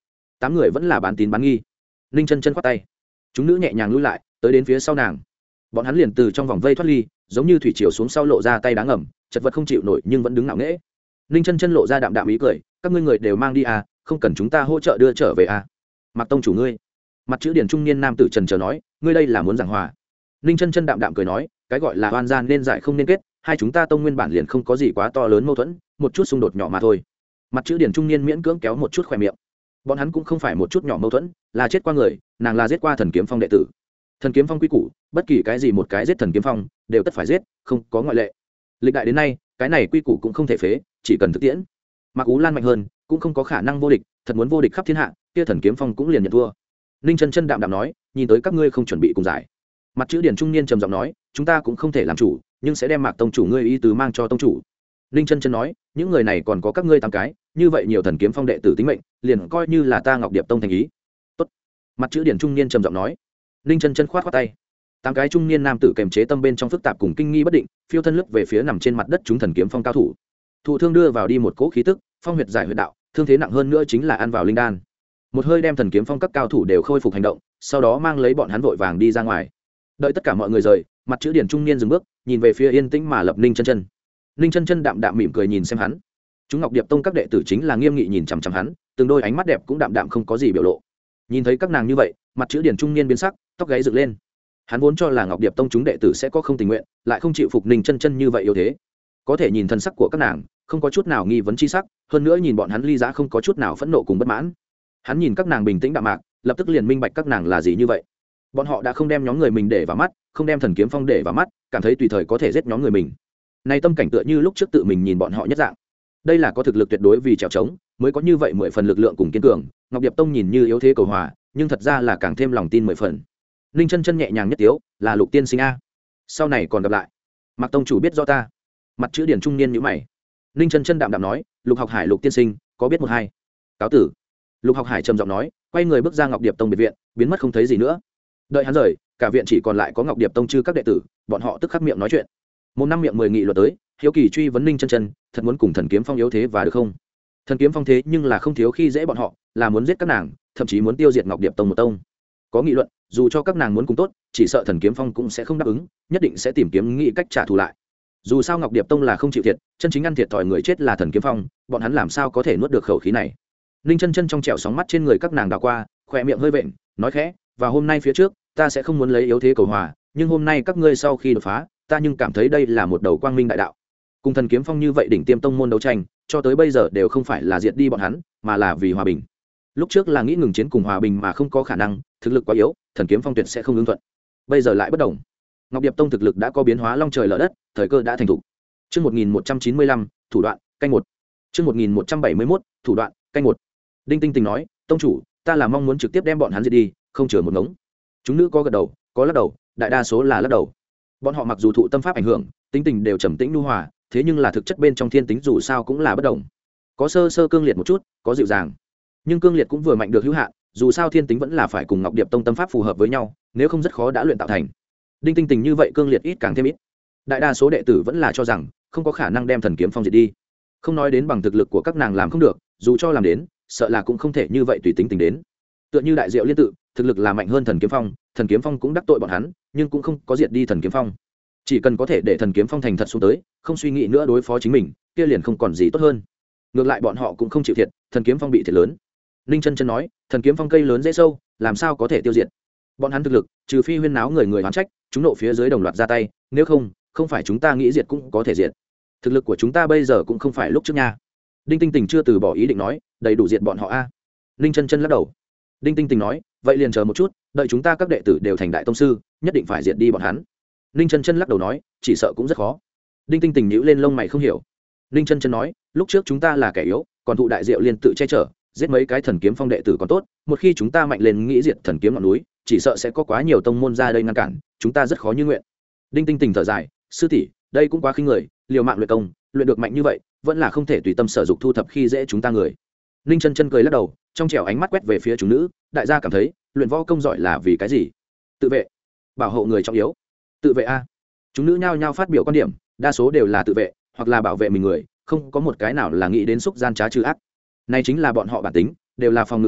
tám người vẫn là bán tín bán nghi. Ninh chân chân khoát tay, chúng nữ nhẹ nhàng lui lại, tới đến phía sau nàng. Bọn hắn liền từ trong vòng vây thoát ly, giống như thủy triều xuống sau lộ ra tay đá ngầm, chật vật không chịu nổi nhưng vẫn đứng ngạo nghễ. Ninh chân chân lộ ra đạm đạm ý cười, các ngươi người đều mang đi à, không cần chúng ta hỗ trợ đưa trở về à. Mặc tông chủ ngươi. Mặt chữ điển trung niên nam tử trần chờ nói, ngươi đây là muốn giảng hòa. Ninh chân chân đạm đạm cười nói, cái gọi là oan gian nên giải không nên kết, hai chúng ta tông nguyên bản liền không có gì quá to lớn mâu thuẫn, một chút xung đột nhỏ mà thôi. Mặt chữ điển trung niên miễn cưỡng kéo một chút khỏe miệng. Bọn hắn cũng không phải một chút nhỏ mâu thuẫn, là chết qua người, nàng là giết qua thần kiếm phong đệ tử. Thần kiếm phong quy củ, bất kỳ cái gì một cái giết thần kiếm phong đều tất phải giết, không có ngoại lệ. Lịch đại đến nay, cái này quy củ cũng không thể phế, chỉ cần thực tiễn. Mặc Ú Lan mạnh hơn, cũng không có khả năng vô địch, thật muốn vô địch khắp thiên hạ, kia thần kiếm phong cũng liền nhận thua. Ninh chân chân đạm đạm nói, nhìn tới các ngươi không chuẩn bị cùng giải. Mặt chữ điển trung niên trầm giọng nói, chúng ta cũng không thể làm chủ, nhưng sẽ đem Mạc tông chủ ngươi ý tứ mang cho tông chủ. Ninh chân chân nói, những người này còn có các ngươi tám cái, như vậy nhiều thần kiếm phong đệ tử tính mệnh, liền coi như là ta Ngọc Điệp tông thành ý. Tốt. Mặt chữ điển trung niên trầm giọng nói. Ninh chân chân khoát khoát tay. Tám cái trung niên nam tử kềm chế tâm bên trong phức tạp cùng kinh nghi bất định, phiêu thân lướt về phía nằm trên mặt đất chúng thần kiếm phong cao thủ. Thụ thương đưa vào đi một cỗ khí tức, phong huyệt giải huyệt đạo, thương thế nặng hơn nữa chính là ăn vào linh đan. Một hơi đem thần kiếm phong các cao thủ đều khôi phục hành động, sau đó mang lấy bọn hắn vội vàng đi ra ngoài. Đợi tất cả mọi người rời, mặt chữ điển trung niên dừng bước, nhìn về phía yên tĩnh mà lập Ninh chân chân. Ninh chân chân đạm đạm mỉm cười nhìn xem hắn. Chúng Ngọc Điệp tông các đệ tử chính là nghiêm nghị nhìn chằm chằm hắn, từng đôi ánh mắt đẹp cũng đạm đạm không có gì biểu lộ. Nhìn thấy các nàng như vậy, mặt chữ điển trung niên biến sắc, tóc gáy dựng lên. Hắn vốn cho là Ngọc Điệp tông chúng đệ tử sẽ có không tình nguyện, lại không chịu phục Ninh chân chân như vậy yếu thế. Có thể nhìn thân sắc của các nàng, không có chút nào nghi vấn chi sắc, hơn nữa nhìn bọn hắn ly giá không có chút nào phẫn nộ cùng bất mãn. Hắn nhìn các nàng bình tĩnh đạm mạc, lập tức liền minh bạch các nàng là gì như vậy. Bọn họ đã không đem nhóm người mình để vào mắt, không đem thần kiếm phong để vào mắt, cảm thấy tùy thời có thể giết nhóm người mình. Nay tâm cảnh tựa như lúc trước tự mình nhìn bọn họ nhất dạng. Đây là có thực lực tuyệt đối vì trèo trống, mới có như vậy mười phần lực lượng cùng kiên cường. Ngọc Điệp tông nhìn như yếu thế cầu hòa, nhưng thật ra là càng thêm lòng tin mười phần. Ninh chân chân nhẹ nhàng nhất tiếu, là Lục tiên sinh a. Sau này còn gặp lại. Mạc tông chủ biết do ta. Mặt chữ điển trung niên nhíu mày. Ninh chân chân đạm đạm nói, Lục Học Hải Lục tiên sinh, có biết một hai. Cáo tử. Lục Học Hải trầm giọng nói, quay người bước ra Ngọc Điệp tông biệt viện, biến mất không thấy gì nữa. Đợi hắn rời, cả viện chỉ còn lại có Ngọc Điệp tông chư các đệ tử, bọn họ tức khắc miệng nói chuyện. Một năm miệng mười nghị luật tới, hiếu kỳ truy vấn Ninh chân chân, thật muốn cùng thần kiếm phong yếu thế và được không? Thần kiếm phong thế nhưng là không thiếu khi dễ bọn họ, là muốn giết các nàng, thậm chí muốn tiêu diệt Ngọc Điệp tông một tông. Có nghị luận, dù cho các nàng muốn cùng tốt, chỉ sợ thần kiếm phong cũng sẽ không đáp ứng, nhất định sẽ tìm kiếm nghị cách trả thù lại. Dù sao Ngọc Điệp tông là không chịu thiệt, chân chính ăn thiệt thòi người chết là thần kiếm phong, bọn hắn làm sao có thể nuốt được khẩu khí này? Ninh chân chân trong trẻo sóng mắt trên người các nàng đảo qua, khỏe miệng hơi vện, nói khẽ, và hôm nay phía trước, ta sẽ không muốn lấy yếu thế cầu hòa, nhưng hôm nay các ngươi sau khi đột phá, ta nhưng cảm thấy đây là một đầu quang minh đại đạo. Cùng thần kiếm phong như vậy đỉnh tiêm tông môn đấu tranh, cho tới bây giờ đều không phải là diệt đi bọn hắn, mà là vì hòa bình. Lúc trước là nghĩ ngừng chiến cùng hòa bình mà không có khả năng, thực lực quá yếu, thần kiếm phong tuyệt sẽ không ứng thuận. Bây giờ lại bất đồng. Ngọc Điệp tông thực lực đã có biến hóa long trời lở đất, thời cơ đã thành thủ. Chương một nghìn một trăm chín mươi lăm, thủ đoạn, canh một. Chương một nghìn một trăm bảy mươi mốt, thủ đoạn, canh một. Đinh Tinh Tình nói, tông chủ, ta là mong muốn trực tiếp đem bọn hắn diệt đi, không chừa một ngống. Chúng nữ có gật đầu, có lắc đầu, đại đa số là lắc đầu. Bọn họ mặc dù thụ tâm pháp ảnh hưởng, tính tình đều trầm tĩnh nhu hòa, thế nhưng là thực chất bên trong thiên tính dù sao cũng là bất đồng. Có sơ sơ cương liệt một chút, có dịu dàng, nhưng cương liệt cũng vừa mạnh được hữu hạn, dù sao thiên tính vẫn là phải cùng Ngọc Điệp tông tâm pháp phù hợp với nhau, nếu không rất khó đã luyện tạo thành. Đinh Tinh Tình như vậy cương liệt ít càng thêm ít. Đại đa số đệ tử vẫn là cho rằng không có khả năng đem thần kiếm phong diệt đi. Không nói đến bằng thực lực của các nàng làm không được, dù cho làm đến, sợ là cũng không thể như vậy tùy tính tình đến. Tựa như đại diệu liên tự, thực lực là mạnh hơn thần kiếm phong, thần kiếm phong cũng đắc tội bọn hắn, nhưng cũng không có diệt đi thần kiếm phong. Chỉ cần có thể để thần kiếm phong thành thật xuống tới, không suy nghĩ nữa đối phó chính mình, kia liền không còn gì tốt hơn. Ngược lại bọn họ cũng không chịu thiệt, thần kiếm phong bị thiệt lớn. Ninh chân chân nói, thần kiếm phong cây lớn dễ sâu, làm sao có thể tiêu diệt? Bọn hắn thực lực, trừ phi huyên náo người người oán trách, chúng nộ phía dưới đồng loạt ra tay, nếu không, không phải chúng ta nghĩ diệt cũng có thể diệt. Thực lực của chúng ta bây giờ cũng không phải lúc trước nha. Đinh Tinh Tình chưa từ bỏ ý định nói, đầy đủ diệt bọn họ a. Ninh chân chân lắc đầu. Đinh Tinh Tình nói, vậy liền chờ một chút, đợi chúng ta các đệ tử đều thành đại tông sư, nhất định phải diệt đi bọn hắn. Ninh chân chân lắc đầu nói, chỉ sợ cũng rất khó. Đinh Tinh Tình nhíu lên lông mày không hiểu. Ninh chân chân nói, lúc trước chúng ta là kẻ yếu, còn thụ đại diệu liên tự che chở, giết mấy cái thần kiếm phong đệ tử còn tốt, một khi chúng ta mạnh lên nghĩ diệt thần kiếm ngọn núi, chỉ sợ sẽ có quá nhiều tông môn ra đây ngăn cản, chúng ta rất khó như nguyện. Đinh Tinh Tình thở dài, sư tỷ, đây cũng quá khinh người, liều mạng luyện công, luyện được mạnh như vậy, vẫn là không thể tùy tâm sở dục thu thập khi dễ chúng ta người. Ninh chân chân cười lắc đầu, trong trẻo ánh mắt quét về phía chúng nữ, đại gia cảm thấy, luyện võ công giỏi là vì cái gì? Tự vệ, bảo hộ người trọng yếu. Tự vệ a. Chúng nữ nhao nhao phát biểu quan điểm, đa số đều là tự vệ, hoặc là bảo vệ mình người, không có một cái nào là nghĩ đến xúc gian trá trừ ác. Này chính là bọn họ bản tính, đều là phòng ngự hình,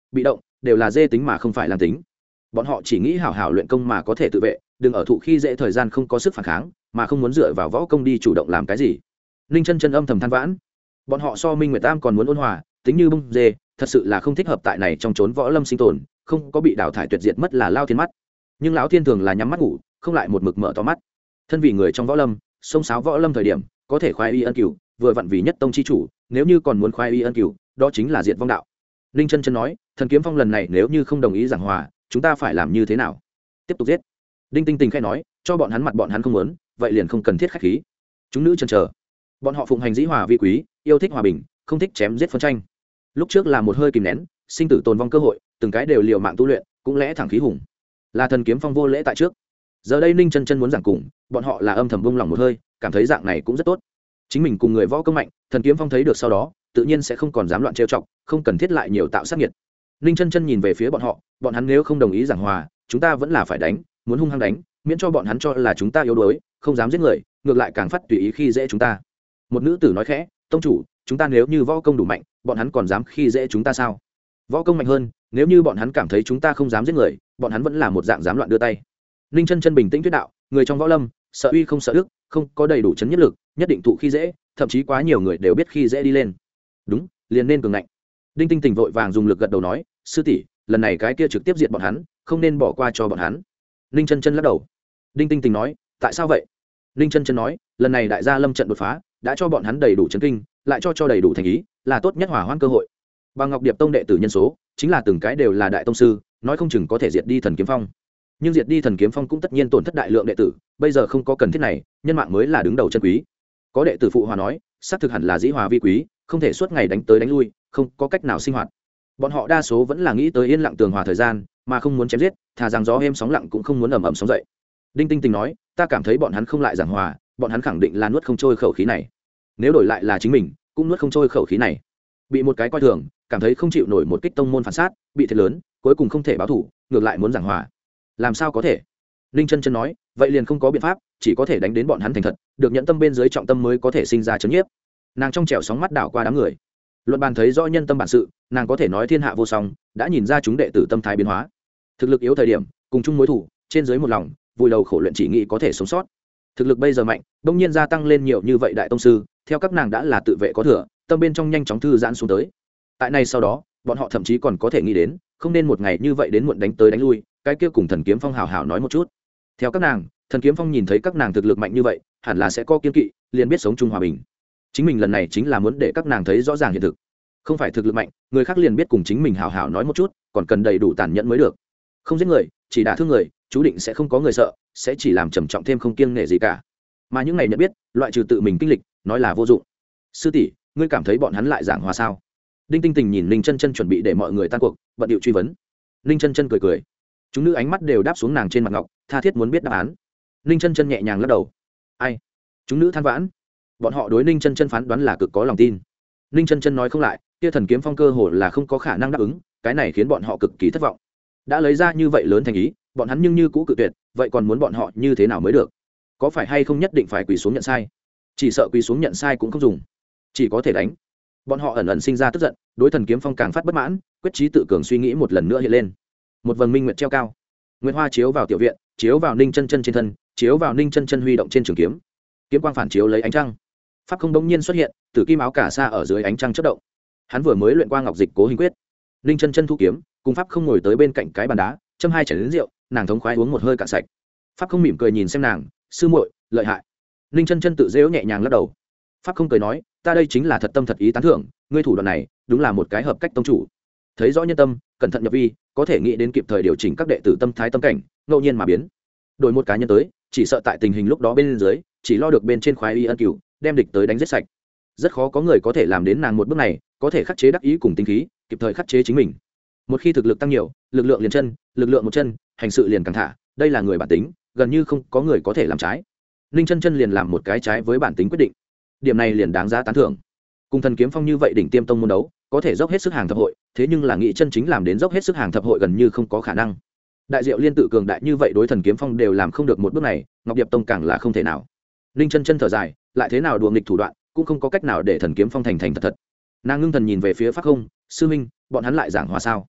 bị động đều là dê tính mà không phải làm tính. Bọn họ chỉ nghĩ hảo hảo luyện công mà có thể tự vệ, đừng ở thụ khi dễ thời gian không có sức phản kháng mà không muốn dựa vào võ công đi chủ động làm cái gì. Ninh chân chân âm thầm than vãn, bọn họ so Minh Nguyệt Tam còn muốn ôn hòa, tính như bông dê thật sự là không thích hợp tại này trong chốn võ lâm sinh tồn, không có bị đào thải tuyệt diệt mất là lao thiên mắt. Nhưng lão thiên thường là nhắm mắt ngủ, không lại một mực mở to mắt. Thân vì người trong võ lâm, sông sáo võ lâm thời điểm có thể khoái y ân cửu, vừa vặn vì nhất tông chi chủ, nếu như còn muốn khoái y ân cửu, đó chính là diệt vong đạo. Ninh chân chân nói, Thần Kiếm Phong lần này nếu như không đồng ý giảng hòa, chúng ta phải làm như thế nào? Tiếp tục giết. Đinh Tinh Tình khẽ nói, cho bọn hắn mặt bọn hắn không muốn, vậy liền không cần thiết khách khí. Chúng nữ chần chờ, bọn họ phụng hành dĩ hòa vi quý, yêu thích hòa bình, không thích chém giết phân tranh. Lúc trước là một hơi kìm nén, sinh tử tồn vong cơ hội, từng cái đều liều mạng tu luyện, cũng lẽ thẳng khí hùng. Là Thần Kiếm Phong vô lễ tại trước. Giờ đây Ninh chân chân muốn giảng cùng, bọn họ là âm thầm buông lòng một hơi, cảm thấy dạng này cũng rất tốt. Chính mình cùng người võ công mạnh, Thần Kiếm Phong thấy được sau đó, tự nhiên sẽ không còn dám loạn trêu chọc, không cần thiết lại nhiều tạo sát nghiệt. Ninh chân chân nhìn về phía bọn họ, bọn hắn nếu không đồng ý giảng hòa, chúng ta vẫn là phải đánh, muốn hung hăng đánh, miễn cho bọn hắn cho là chúng ta yếu đuối, không dám giết người, ngược lại càng phát tùy ý khi dễ chúng ta. Một nữ tử nói khẽ, tông chủ, chúng ta nếu như võ công đủ mạnh, bọn hắn còn dám khi dễ chúng ta sao? Võ công mạnh hơn, nếu như bọn hắn cảm thấy chúng ta không dám giết người, bọn hắn vẫn là một dạng dám loạn đưa tay. Ninh chân chân bình tĩnh thuyết đạo, người trong võ lâm, sợ uy không sợ đức, không có đầy đủ chấn nhất lực, nhất định thụ khi dễ, thậm chí quá nhiều người đều biết khi dễ đi lên. Đúng, liền nên cường ngạnh. Đinh Tinh Tình vội vàng dùng lực gật đầu nói, sư tỷ, lần này cái kia trực tiếp diệt bọn hắn, không nên bỏ qua cho bọn hắn. Ninh chân chân lắc đầu. Đinh Tinh Tình nói, tại sao vậy? Ninh chân chân nói, lần này đại gia lâm trận đột phá, đã cho bọn hắn đầy đủ chấn kinh, lại cho cho đầy đủ thành ý, là tốt nhất hòa hoãn cơ hội. Bằng Ngọc Điệp tông đệ tử nhân số, chính là từng cái đều là đại tông sư, nói không chừng có thể diệt đi Thần Kiếm Phong. Nhưng diệt đi Thần Kiếm Phong cũng tất nhiên tổn thất đại lượng đệ tử, bây giờ không có cần thiết này, nhân mạng mới là đứng đầu chân quý. Có đệ tử phụ hòa nói, xác thực hẳn là dĩ hòa vi quý, không thể suốt ngày đánh tới đánh lui, không có cách nào sinh hoạt. Bọn họ đa số vẫn là nghĩ tới yên lặng tường hòa thời gian, mà không muốn chém giết, thà rằng gió êm sóng lặng cũng không muốn ầm ầm sóng dậy. Đinh Tinh Tình nói, ta cảm thấy bọn hắn không lại giảng hòa, bọn hắn khẳng định là nuốt không trôi khẩu khí này. Nếu đổi lại là chính mình, cũng nuốt không trôi khẩu khí này. Bị một cái coi thường, cảm thấy không chịu nổi một kích tông môn phản sát, bị thiệt lớn, cuối cùng không thể báo thủ, ngược lại muốn giảng hòa. Làm sao có thể? Ninh chân chân nói, vậy liền không có biện pháp, chỉ có thể đánh đến bọn hắn thành thật, được nhận tâm bên dưới trọng tâm mới có thể sinh ra chấn nhiếp. Nàng trong trẻo sóng mắt đảo qua đám người, luận bàn thấy rõ nhân tâm bản sự, nàng có thể nói thiên hạ vô song, đã nhìn ra chúng đệ tử tâm thái biến hóa. Thực lực yếu thời điểm, cùng chung mối thủ, trên dưới một lòng, vùi đầu khổ luyện chỉ nghĩ có thể sống sót. Thực lực bây giờ mạnh, đông nhiên gia tăng lên nhiều như vậy đại tông sư, theo các nàng đã là tự vệ có thừa, tâm bên trong nhanh chóng thư giãn xuống tới. Tại này sau đó, bọn họ thậm chí còn có thể nghĩ đến, không nên một ngày như vậy đến muộn đánh tới đánh lui, cái kia cùng Thần Kiếm Phong hào hào nói một chút. Theo các nàng, Thần Kiếm Phong nhìn thấy các nàng thực lực mạnh như vậy, hẳn là sẽ có kiên kỵ, liền biết sống chung hòa bình. Chính mình lần này chính là muốn để các nàng thấy rõ ràng hiện thực, không phải thực lực mạnh, người khác liền biết cùng chính mình hào hào nói một chút, còn cần đầy đủ tàn nhẫn mới được. Không giết người, chỉ đả thương người, chú định sẽ không có người sợ, sẽ chỉ làm trầm trọng thêm không kiêng nể gì cả. Mà những ngày nhận biết, loại trừ tự mình kinh lịch, nói là vô dụng. Sư tỷ, ngươi cảm thấy bọn hắn lại giảng hòa sao? Đinh Tinh Tình nhìn Ninh chân chân chuẩn bị để mọi người tan cuộc, bận điệu truy vấn. Ninh chân chân cười cười, chúng nữ ánh mắt đều đáp xuống nàng trên mặt ngọc, tha thiết muốn biết đáp án. Ninh chân chân nhẹ nhàng lắc đầu. Ai? Chúng nữ than vãn, bọn họ đối Ninh chân chân phán đoán là cực có lòng tin. Ninh chân chân nói không lại, kia Thần Kiếm Phong cơ hồ là không có khả năng đáp ứng, cái này khiến bọn họ cực kỳ thất vọng. Đã lấy ra như vậy lớn thành ý, bọn hắn nhưng như cũ cự tuyệt, vậy còn muốn bọn họ như thế nào mới được? Có phải hay không nhất định phải quỳ xuống nhận sai? Chỉ sợ quỳ xuống nhận sai cũng không dùng, chỉ có thể đánh. Bọn họ ẩn ẩn sinh ra tức giận, đối Thần Kiếm Phong càng phát bất mãn, quyết chí tự cường suy nghĩ một lần nữa hiện lên. Một vầng minh nguyệt treo cao, nguyệt hoa chiếu vào tiểu viện, chiếu vào Ninh chân chân trên thân, chiếu vào Ninh chân chân huy động trên trường kiếm, kiếm quang phản chiếu lấy ánh trăng. Pháp không đống nhiên xuất hiện, tử kim áo cả sa ở dưới ánh trăng chớp động. Hắn vừa mới luyện qua ngọc dịch cố hình quyết. Ninh chân chân thu kiếm, cùng Pháp không ngồi tới bên cạnh cái bàn đá, châm hai chén rượu, nàng thống khoái uống một hơi cạn sạch. Pháp không mỉm cười nhìn xem nàng, sư muội, lợi hại. Ninh chân chân tự dễu nhẹ nhàng lắc đầu. Pháp không cười nói, ta đây chính là thật tâm thật ý tán thưởng, ngươi thủ đoạn này, đúng là một cái hợp cách tông chủ. Thấy rõ nhân tâm, cẩn thận nhập vi, có thể nghĩ đến kịp thời điều chỉnh các đệ tử tâm thái tâm cảnh, ngẫu nhiên mà biến. Đổi một cá nhân tới, chỉ sợ tại tình hình lúc đó bên dưới, chỉ lo được bên trên khoái y ân cửu, đem địch tới đánh giết sạch. Rất khó có người có thể làm đến nàng một bước này, có thể khắc chế đắc ý cùng tinh khí, kịp thời khắc chế chính mình. Một khi thực lực tăng nhiều, lực lượng liền chân, lực lượng một chân, hành sự liền càng thả, đây là người bản tính, gần như không có người có thể làm trái. Ninh chân chân liền làm một cái trái với bản tính quyết định, điểm này liền đáng giá tán thưởng. Cùng Thần Kiếm Phong như vậy đỉnh tiêm tông môn đấu, có thể dốc hết sức hàng thập hội, thế nhưng là nghị chân chính làm đến dốc hết sức hàng thập hội gần như không có khả năng. Đại diệu liên tự cường đại như vậy đối Thần Kiếm Phong đều làm không được một bước này, Ngọc Điệp tông càng là không thể nào. Ninh chân chân thở dài, lại thế nào đùa nghịch thủ đoạn, cũng không có cách nào để Thần Kiếm Phong thành thành thật thật. Nàng ngưng thần nhìn về phía Pháp không, sư minh, bọn hắn lại giảng hòa sao?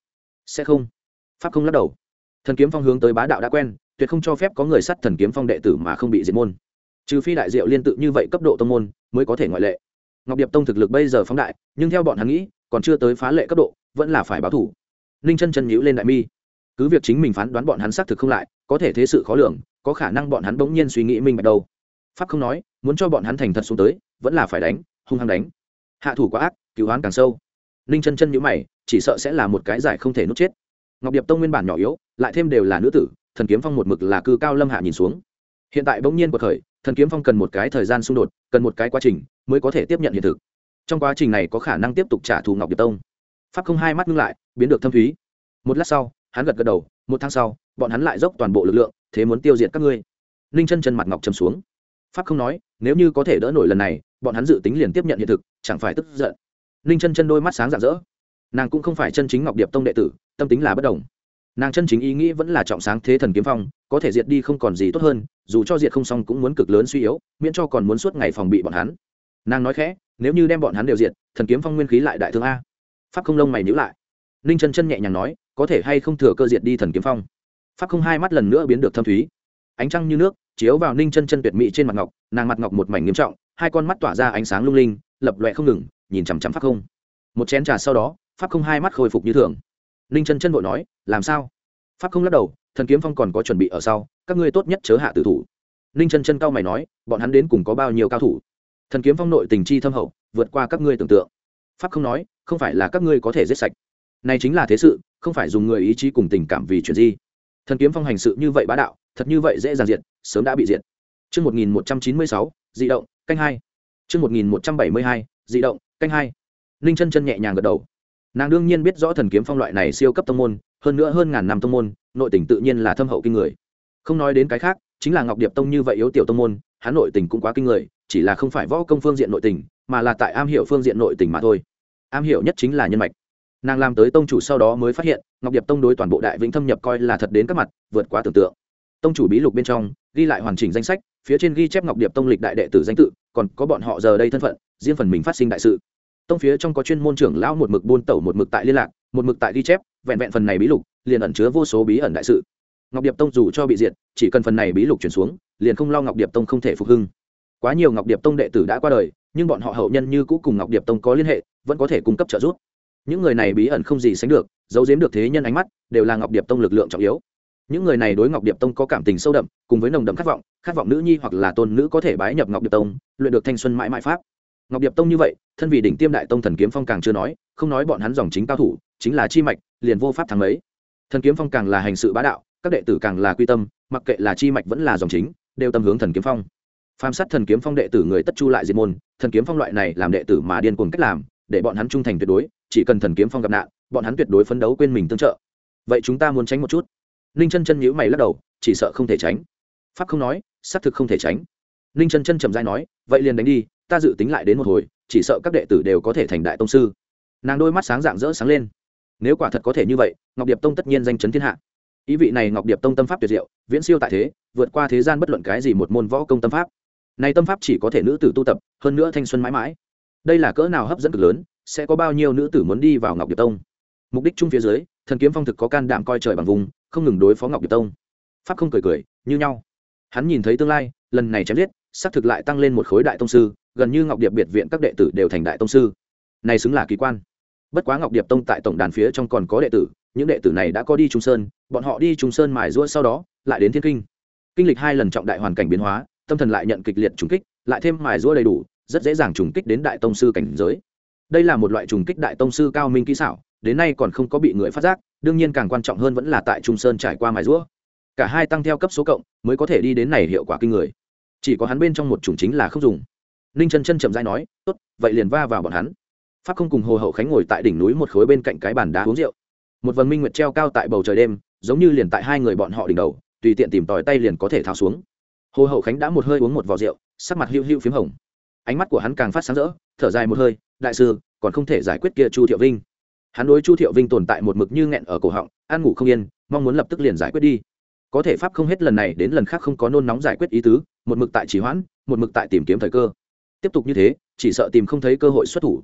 sẽ không. Pháp không lắc đầu. Thần kiếm phong hướng tới bá đạo đã quen, tuyệt không cho phép có người sát thần kiếm phong đệ tử mà không bị diệt môn, trừ phi đại diệu liên tự như vậy cấp độ tông môn mới có thể ngoại lệ. Ngọc Điệp tông thực lực bây giờ phóng đại, nhưng theo bọn hắn nghĩ còn chưa tới phá lệ cấp độ, vẫn là phải báo thủ. Ninh chân chân nhíu lên đại mi, cứ việc chính mình phán đoán bọn hắn xác thực không lại, có thể thế sự khó lường, có khả năng bọn hắn bỗng nhiên suy nghĩ minh bạch đâu. Pháp không nói, muốn cho bọn hắn thành thật xuống tới, vẫn là phải đánh, hung hăng đánh. Hạ thủ quá ác, cứu oán càng sâu. Ninh chân chân nhíu mày, chỉ sợ sẽ là một cái giải không thể nuốt chết. Ngọc Điệp tông nguyên bản nhỏ yếu, lại thêm đều là nữ tử, thần kiếm phong một mực là cư cao lâm hạ nhìn xuống. Hiện tại bỗng nhiên quật khởi, thần kiếm phong cần một cái thời gian xung đột, cần một cái quá trình mới có thể tiếp nhận hiện thực. Trong quá trình này có khả năng tiếp tục trả thù Ngọc Điệp tông. Pháp không hai mắt ngưng lại, biến được thâm thúy. Một lát sau, hắn gật gật đầu, một tháng sau, bọn hắn lại dốc toàn bộ lực lượng, thế muốn tiêu diệt các ngươi. Ninh chân chân mặt ngọc trầm xuống. Pháp không nói, nếu như có thể đỡ nổi lần này, bọn hắn dự tính liền tiếp nhận hiện thực, chẳng phải tức giận. Ninh chân chân đôi mắt sáng rạng rỡ. Nàng cũng không phải chân chính Ngọc Điệp tông đệ tử, tâm tính là bất đồng. Nàng chân chính ý nghĩ vẫn là trọng sáng thế thần kiếm phong, có thể diệt đi không còn gì tốt hơn, dù cho diệt không xong cũng muốn cực lớn suy yếu, miễn cho còn muốn suốt ngày phòng bị bọn hắn. Nàng nói khẽ, nếu như đem bọn hắn đều diệt, thần kiếm phong nguyên khí lại đại thương a. Pháp không lông mày nhíu lại. Ninh chân chân nhẹ nhàng nói, có thể hay không thừa cơ diệt đi thần kiếm phong. Pháp không hai mắt lần nữa biến được thâm thúy, ánh trăng như nước chiếu vào Ninh chân chân tuyệt mỹ trên mặt ngọc, nàng mặt ngọc một mảnh nghiêm trọng, hai con mắt tỏa ra ánh sáng lung linh, lập lòe không ngừng, nhìn chằm chằm Pháp không. Một chén trà sau đó, Pháp không hai mắt khôi phục như thường. Ninh chân chân vội nói, làm sao? Pháp không lắc đầu, thần kiếm phong còn có chuẩn bị ở sau, các ngươi tốt nhất chớ hạ tử thủ. Ninh chân chân cao mày nói, bọn hắn đến cùng có bao nhiêu cao thủ? Thần kiếm phong nội tình chi thâm hậu, vượt qua các ngươi tưởng tượng. Pháp không nói, không phải là các ngươi có thể giết sạch. Này chính là thế sự, không phải dùng người ý chí cùng tình cảm vì chuyện gì. Thần kiếm phong hành sự như vậy bá đạo, thật như vậy dễ dàng diệt, sớm đã bị diệt. Chương một nghìn một trăm chín mươi sáu, dị động, canh hai. Chương một nghìn một trăm bảy mươi hai, dị động, canh hai. Ninh chân chân nhẹ nhàng gật đầu. Nàng đương nhiên biết rõ thần kiếm phong loại này siêu cấp tông môn, hơn nữa hơn ngàn năm tông môn, nội tình tự nhiên là thâm hậu kinh người. Không nói đến cái khác, chính là Ngọc Điệp tông như vậy yếu tiểu tông môn, hắn nội tình cũng quá kinh người, chỉ là không phải võ công phương diện nội tình, mà là tại am hiểu phương diện nội tình mà thôi. Am hiểu nhất chính là nhân mạch. Nàng làm tới tông chủ sau đó mới phát hiện, Ngọc Điệp tông đối toàn bộ đại vĩnh thâm nhập coi là thật đến các mặt, vượt quá tưởng tượng. Tông chủ bí lục bên trong ghi lại hoàn chỉnh danh sách, phía trên ghi chép Ngọc Điệp tông lịch đại đệ tử danh tự, còn có bọn họ giờ đây thân phận, riêng phần mình phát sinh đại sự. Tông phía trong có chuyên môn trưởng lão một mực buôn tẩu một mực tại liên lạc, một mực tại ghi chép, vẹn vẹn phần này bí lục liền ẩn chứa vô số bí ẩn đại sự. Ngọc Điệp tông dù cho bị diệt, chỉ cần phần này bí lục chuyển xuống, liền không lo Ngọc Điệp tông không thể phục hưng. Quá nhiều Ngọc Điệp tông đệ tử đã qua đời, nhưng bọn họ hậu nhân như cũ cùng Ngọc Điệp tông có liên hệ, vẫn có thể cung cấp trợ giúp. Những người này bí ẩn không gì sánh được, giấu giếm được thế nhân ánh mắt, đều là Ngọc Điệp tông lực lượng trọng yếu. Những người này đối Ngọc Điệp tông có cảm tình sâu đậm, cùng với nồng đậm khát vọng, khát vọng nữ nhi hoặc là tôn nữ có thể bái nhập Ngọc Điệp tông, luyện được thanh xuân mãi mãi pháp. Ngọc Điệp tông như vậy, thân vị đỉnh tiêm đại tông thần kiếm phong càng chưa nói, không nói bọn hắn dòng chính cao thủ, chính là chi mạch, liền vô pháp thắng mấy. Thần kiếm phong càng là hành sự bá đạo, các đệ tử càng là quy tâm, mặc kệ là chi mạch vẫn là dòng chính, đều tâm hướng thần kiếm phong. Phàm sát thần kiếm phong đệ tử người tất chu lại diệt môn, thần kiếm phong loại này làm đệ tử mà điên cuồng cách làm, để bọn hắn trung thành tuyệt đối, chỉ cần thần kiếm phong gặp nạn, bọn hắn tuyệt đối phấn đấu quên mình tương trợ. Vậy chúng ta muốn tránh một chút. Ninh chân chân nhíu mày lắc đầu, chỉ sợ không thể tránh. Pháp không nói, xác thực không thể tránh. Ninh chân chân trầm rãi nói, vậy liền đánh đi, ta dự tính lại đến một hồi, chỉ sợ các đệ tử đều có thể thành đại tông sư. Nàng đôi mắt sáng rạng rỡ sáng lên. Nếu quả thật có thể như vậy, Ngọc Điệp tông tất nhiên danh chấn thiên hạ. Ý vị này Ngọc Điệp tông tâm pháp tuyệt diệu, viễn siêu tại thế, vượt qua thế gian bất luận cái gì một môn võ công tâm pháp. Này tâm pháp chỉ có thể nữ tử tu tập, hơn nữa thanh xuân mãi mãi. Đây là cỡ nào hấp dẫn cực lớn, sẽ có bao nhiêu nữ tử muốn đi vào Ngọc Điệp tông. Mục đích chung phía dưới, thần kiếm phong thực có can đảm coi trời bằng vùng, không ngừng đối phó Ngọc Điệp tông. Pháp không cười cười, như nhau. Hắn nhìn thấy tương lai, lần này chém giết, xác thực lại tăng lên một khối đại tông sư, gần như Ngọc Điệp biệt viện các đệ tử đều thành đại tông sư. Này xứng là kỳ quan. Bất quá Ngọc Điệp tông tại tổng đàn phía trong còn có đệ tử, những đệ tử này đã có đi Trung Sơn, bọn họ đi Trung Sơn mài giũa sau đó, lại đến Thiên Kinh. Kinh lịch hai lần trọng đại hoàn cảnh biến hóa, tâm thần lại nhận kịch liệt trùng kích, lại thêm mài giũa đầy đủ, rất dễ dàng trùng kích đến đại tông sư cảnh giới. Đây là một loại trùng kích đại tông sư cao minh kỹ xảo, đến nay còn không có bị người phát giác, đương nhiên càng quan trọng hơn vẫn là tại Trung Sơn trải qua mài giũa. Cả hai tăng theo cấp số cộng, mới có thể đi đến này hiệu quả kinh người. Chỉ có hắn bên trong một chủng chính là không dùng. Ninh chân chân chậm rãi nói, tốt, vậy liền va vào bọn hắn. Pháp không cùng Hồ Hậu Khánh ngồi tại đỉnh núi một khối bên cạnh cái bàn đá uống rượu. Một vầng minh nguyệt treo cao tại bầu trời đêm, giống như liền tại hai người bọn họ đỉnh đầu, tùy tiện tìm tòi tay liền có thể tháo xuống. Hồ Hậu Khánh đã một hơi uống một vò rượu, sắc mặt hiu hiu phím hồng. Ánh mắt của hắn càng phát sáng rỡ, thở dài một hơi, đại sư, còn không thể giải quyết kia Chu Thiệu Vinh. Hắn đối Chu Thiệu Vinh tồn tại một mực như nghẹn ở cổ họng, ăn ngủ không yên, mong muốn lập tức liền giải quyết đi. Có thể Pháp không hết lần này đến lần khác không có nôn nóng giải quyết ý tứ, một mực tại trì hoãn, một mực tại tìm kiếm thời cơ. Tiếp tục như thế, chỉ sợ tìm không thấy cơ hội xuất thủ.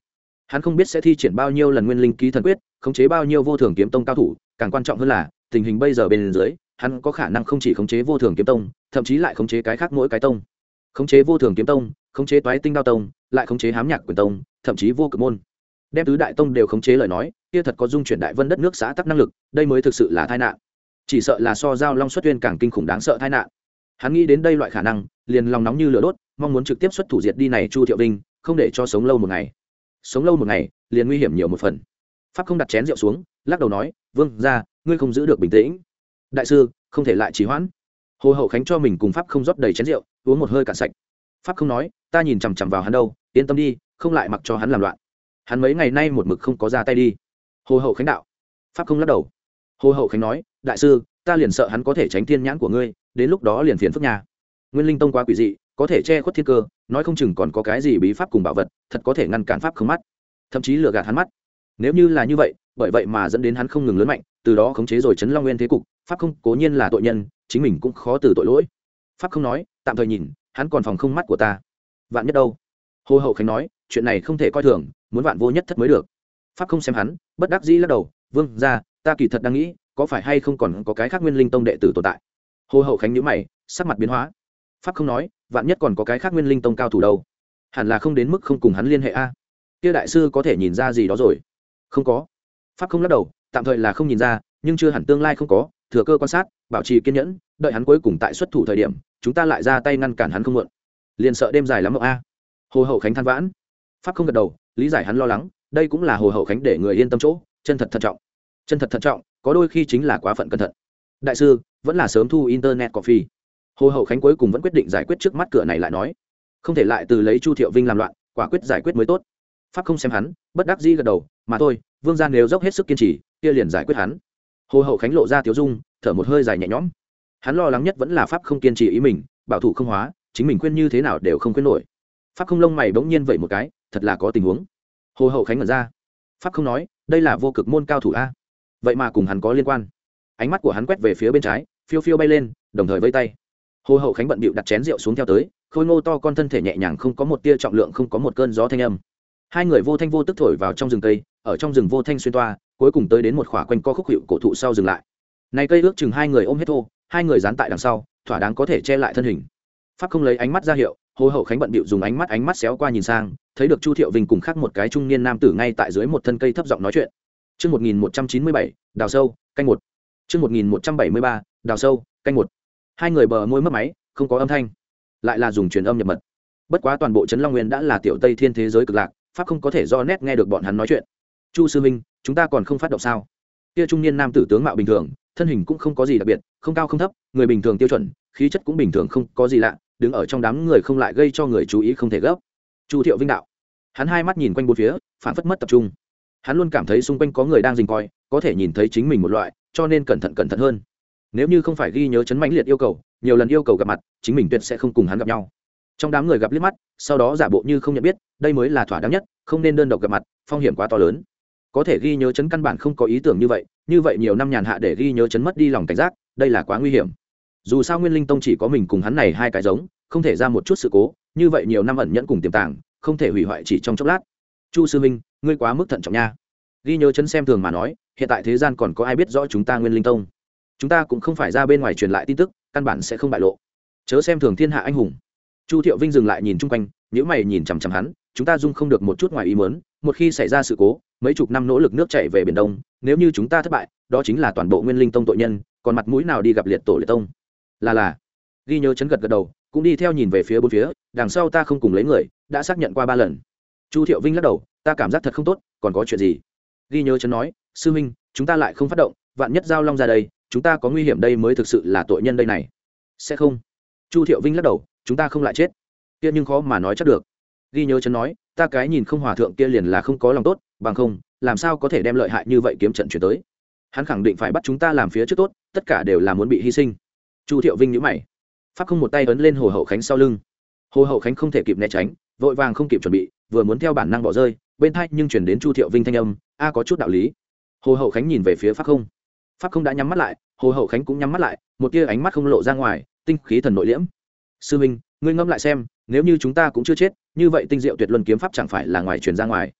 hắn không biết sẽ thi triển bao nhiêu lần nguyên linh ký thần quyết, khống chế bao nhiêu vô thường kiếm tông cao thủ, càng quan trọng hơn là tình hình bây giờ bên dưới, hắn có khả năng không chỉ khống chế vô thường kiếm tông, thậm chí lại khống chế cái khác mỗi cái tông. Khống chế vô thường kiếm tông, khống chế toái tinh đao tông, lại khống chế hám nhạc quyền tông, thậm chí vô cực môn. Đem tứ đại tông đều khống chế lời nói, kia thật có dung chuyển đại vân đất nước xã tắc năng lực, đây mới thực sự là tai nạn. Chỉ sợ là so giao long xuất tuyên càng kinh khủng đáng sợ tai nạn. Hắn nghĩ đến đây loại khả năng, liền lòng nóng như lửa đốt, mong muốn trực tiếp xuất thủ diệt đi này Chu Thiệu Vinh, không để cho sống lâu một ngày. Sống lâu một ngày, liền nguy hiểm nhiều một phần. Pháp không đặt chén rượu xuống, lắc đầu nói, "Vương gia, ngươi không giữ được bình tĩnh. Đại sư, không thể lại trì hoãn." Hồ Hậu Khánh cho mình cùng Pháp không rót đầy chén rượu, uống một hơi cạn sạch. Pháp không nói, "Ta nhìn chằm chằm vào hắn đâu, yên tâm đi, không lại mặc cho hắn làm loạn. Hắn mấy ngày nay một mực không có ra tay đi." Hồ Hậu Khánh đạo. Pháp không lắc đầu. Hồ Hậu Khánh nói, "Đại sư, ta liền sợ hắn có thể tránh thiên nhãn của ngươi, đến lúc đó liền phiền phức nhà. Nguyên linh tông quá quỷ dị, có thể che khuất thiên cơ, nói không chừng còn có cái gì bí pháp cùng bảo vật, thật có thể ngăn cản pháp không mắt, thậm chí lừa gạt hắn mắt. Nếu như là như vậy, bởi vậy mà dẫn đến hắn không ngừng lớn mạnh, từ đó khống chế rồi chấn long nguyên thế cục, pháp không cố nhiên là tội nhân, chính mình cũng khó từ tội lỗi." Pháp không nói, "Tạm thời nhìn, hắn còn phòng không mắt của ta. Vạn nhất đâu?" Hồ Hậu Khánh nói, "Chuyện này không thể coi thường, muốn vạn vô nhất thất mới được." Pháp không xem hắn, bất đắc dĩ lắc đầu, "Vương gia, ta kỳ thật đang nghĩ, có phải hay không còn có cái khác nguyên linh tông đệ tử tồn tại." Hồ Hậu Khánh nhíu mày, sắc mặt biến hóa. Pháp không nói, "Vạn nhất còn có cái khác nguyên linh tông cao thủ đâu, hẳn là không đến mức không cùng hắn liên hệ a." Kia đại sư có thể nhìn ra gì đó rồi? Không có. Pháp không lắc đầu, tạm thời là không nhìn ra, nhưng chưa hẳn tương lai không có, thừa cơ quan sát, bảo trì kiên nhẫn, đợi hắn cuối cùng tại xuất thủ thời điểm, chúng ta lại ra tay ngăn cản hắn không muộn. Liền sợ đêm dài lắm mộng a. Hồ Hậu Khánh than vãn. Pháp không gật đầu, lý giải hắn lo lắng, đây cũng là Hồ Hậu Khánh để người yên tâm chỗ, chân thật thận trọng. Chân thật thận trọng, có đôi khi chính là quá phận cẩn thận. Đại sư, vẫn là sớm thu internet coffee. Hồ Hậu Khánh cuối cùng vẫn quyết định giải quyết trước mắt cửa này lại nói, không thể lại từ lấy Chu Thiệu Vinh làm loạn, quả quyết giải quyết mới tốt. Pháp không xem hắn, bất đắc dĩ gật đầu, mà thôi, Vương gia nếu dốc hết sức kiên trì, kia liền giải quyết hắn. Hồ Hậu Khánh lộ ra tiếu dung, thở một hơi dài nhẹ nhõm. Hắn lo lắng nhất vẫn là Pháp không kiên trì ý mình, bảo thủ không hóa, chính mình khuyên như thế nào đều không khuyên nổi. Pháp không lông mày bỗng nhiên vậy một cái, thật là có tình huống. Hồ Hậu Khánh ngẩn ra. Pháp không nói, đây là vô cực môn cao thủ a, vậy mà cùng hắn có liên quan. Ánh mắt của hắn quét về phía bên trái, phiêu phiêu bay lên, đồng thời vẫy tay. Hồ Hậu Khánh bận bịu đặt chén rượu xuống theo tới, khôi ngô to con thân thể nhẹ nhàng, không có một tia trọng lượng, không có một cơn gió thanh âm. Hai người vô thanh vô tức thổi vào trong rừng cây, ở trong rừng vô thanh xuyên toa, cuối cùng tới đến một khỏa quanh co khúc hiệu cổ thụ sau dừng lại. Này cây ước chừng hai người ôm hết thô, hai người dán tại đằng sau, thỏa đáng có thể che lại thân hình. Pháp không lấy ánh mắt ra hiệu, Hồ Hậu Khánh bận bịu dùng ánh mắt ánh mắt xéo qua nhìn sang, thấy được Chu Thiệu Vinh cùng khác một cái trung niên nam tử ngay tại dưới một thân cây thấp giọng nói chuyện. Chương một nghìn một trăm chín mươi bảy, đào sâu, canh một. Chương một nghìn một trăm bảy mươi ba, đào sâu, canh một. Hai người bờ môi mất máy, không có âm thanh, lại là dùng truyền âm nhập mật. Bất quá toàn bộ trấn Long Nguyên đã là tiểu Tây Thiên thế giới cực lạc, Pháp không có thể do nét nghe được bọn hắn nói chuyện. "Chu sư minh, chúng ta còn không phát động sao?" Kia trung niên nam tử tướng mạo bình thường, thân hình cũng không có gì đặc biệt, không cao không thấp, người bình thường tiêu chuẩn, khí chất cũng bình thường, không có gì lạ, đứng ở trong đám người không lại gây cho người chú ý không thể gấp. Chu Thiệu Vinh đạo. Hắn hai mắt nhìn quanh bốn phía, phản phất mất tập trung. Hắn luôn cảm thấy xung quanh có người đang rình coi, có thể nhìn thấy chính mình một loại, cho nên cẩn thận cẩn thận hơn. Nếu như không phải ghi nhớ chấn mãnh liệt yêu cầu, nhiều lần yêu cầu gặp mặt, chính mình tuyệt sẽ không cùng hắn gặp nhau. Trong đám người gặp liếc mắt, sau đó giả bộ như không nhận biết, đây mới là thỏa đáng nhất, không nên đơn độc gặp mặt, phong hiểm quá to lớn. Có thể ghi nhớ chấn căn bản không có ý tưởng như vậy, như vậy nhiều năm nhàn hạ để ghi nhớ chấn mất đi lòng cảnh giác, đây là quá nguy hiểm. Dù sao Nguyên Linh Tông chỉ có mình cùng hắn này hai cái giống, không thể ra một chút sự cố, như vậy nhiều năm ẩn nhẫn cùng tiềm tàng, không thể hủy hoại chỉ trong chốc lát. Chu sư minh, ngươi quá mức thận trọng nha. Ghi nhớ chấn xem thường mà nói, hiện tại thế gian còn có ai biết rõ chúng ta Nguyên Linh Tông? Chúng ta cũng không phải ra bên ngoài truyền lại tin tức, căn bản sẽ không bại lộ. Chớ xem thường thiên hạ anh hùng. Chu Thiệu Vinh dừng lại nhìn chung quanh, nhíu mày nhìn chằm chằm hắn, chúng ta dung không được một chút ngoài ý muốn, một khi xảy ra sự cố, mấy chục năm nỗ lực nước chảy về biển đông, nếu như chúng ta thất bại, đó chính là toàn bộ Nguyên Linh Tông tội nhân, còn mặt mũi nào đi gặp liệt tổ liệt tông? Là là. Ghi nhớ chấn gật gật đầu, cũng đi theo nhìn về phía bốn phía, đằng sau ta không cùng lấy người, đã xác nhận qua ba lần. Chu Thiệu Vinh lắc đầu, ta cảm giác thật không tốt, còn có chuyện gì? Ghi nhớ chấn nói, sư minh, chúng ta lại không phát động, vạn nhất giao long ra đây, chúng ta có nguy hiểm đây mới thực sự là tội nhân đây này. Sẽ không. Chu Thiệu Vinh lắc đầu, chúng ta không lại chết. Kia nhưng khó mà nói chắc được. Ghi nhớ chấn nói, ta cái nhìn không hòa thượng kia liền là không có lòng tốt, bằng không, làm sao có thể đem lợi hại như vậy kiếm trận chuyển tới. Hắn khẳng định phải bắt chúng ta làm phía trước tốt, tất cả đều là muốn bị hy sinh. Chu Thiệu Vinh nhíu mày. Pháp không một tay ấn lên Hồ Hậu Khánh sau lưng. Hồ Hậu Khánh không thể kịp né tránh, vội vàng không kịp chuẩn bị, vừa muốn theo bản năng bỏ rơi, bên tai nhưng chuyển đến Chu Thiệu Vinh thanh âm, a có chút đạo lý. Hồ Hậu Khánh nhìn về phía Pháp không. Pháp không đã nhắm mắt lại, Hồ Hậu Khánh cũng nhắm mắt lại, một tia ánh mắt không lộ ra ngoài, tinh khí thần nội liễm. Sư minh, ngươi ngẫm lại xem, nếu như chúng ta cũng chưa chết, như vậy tinh diệu tuyệt luân kiếm pháp chẳng phải là ngoài truyền ra ngoài?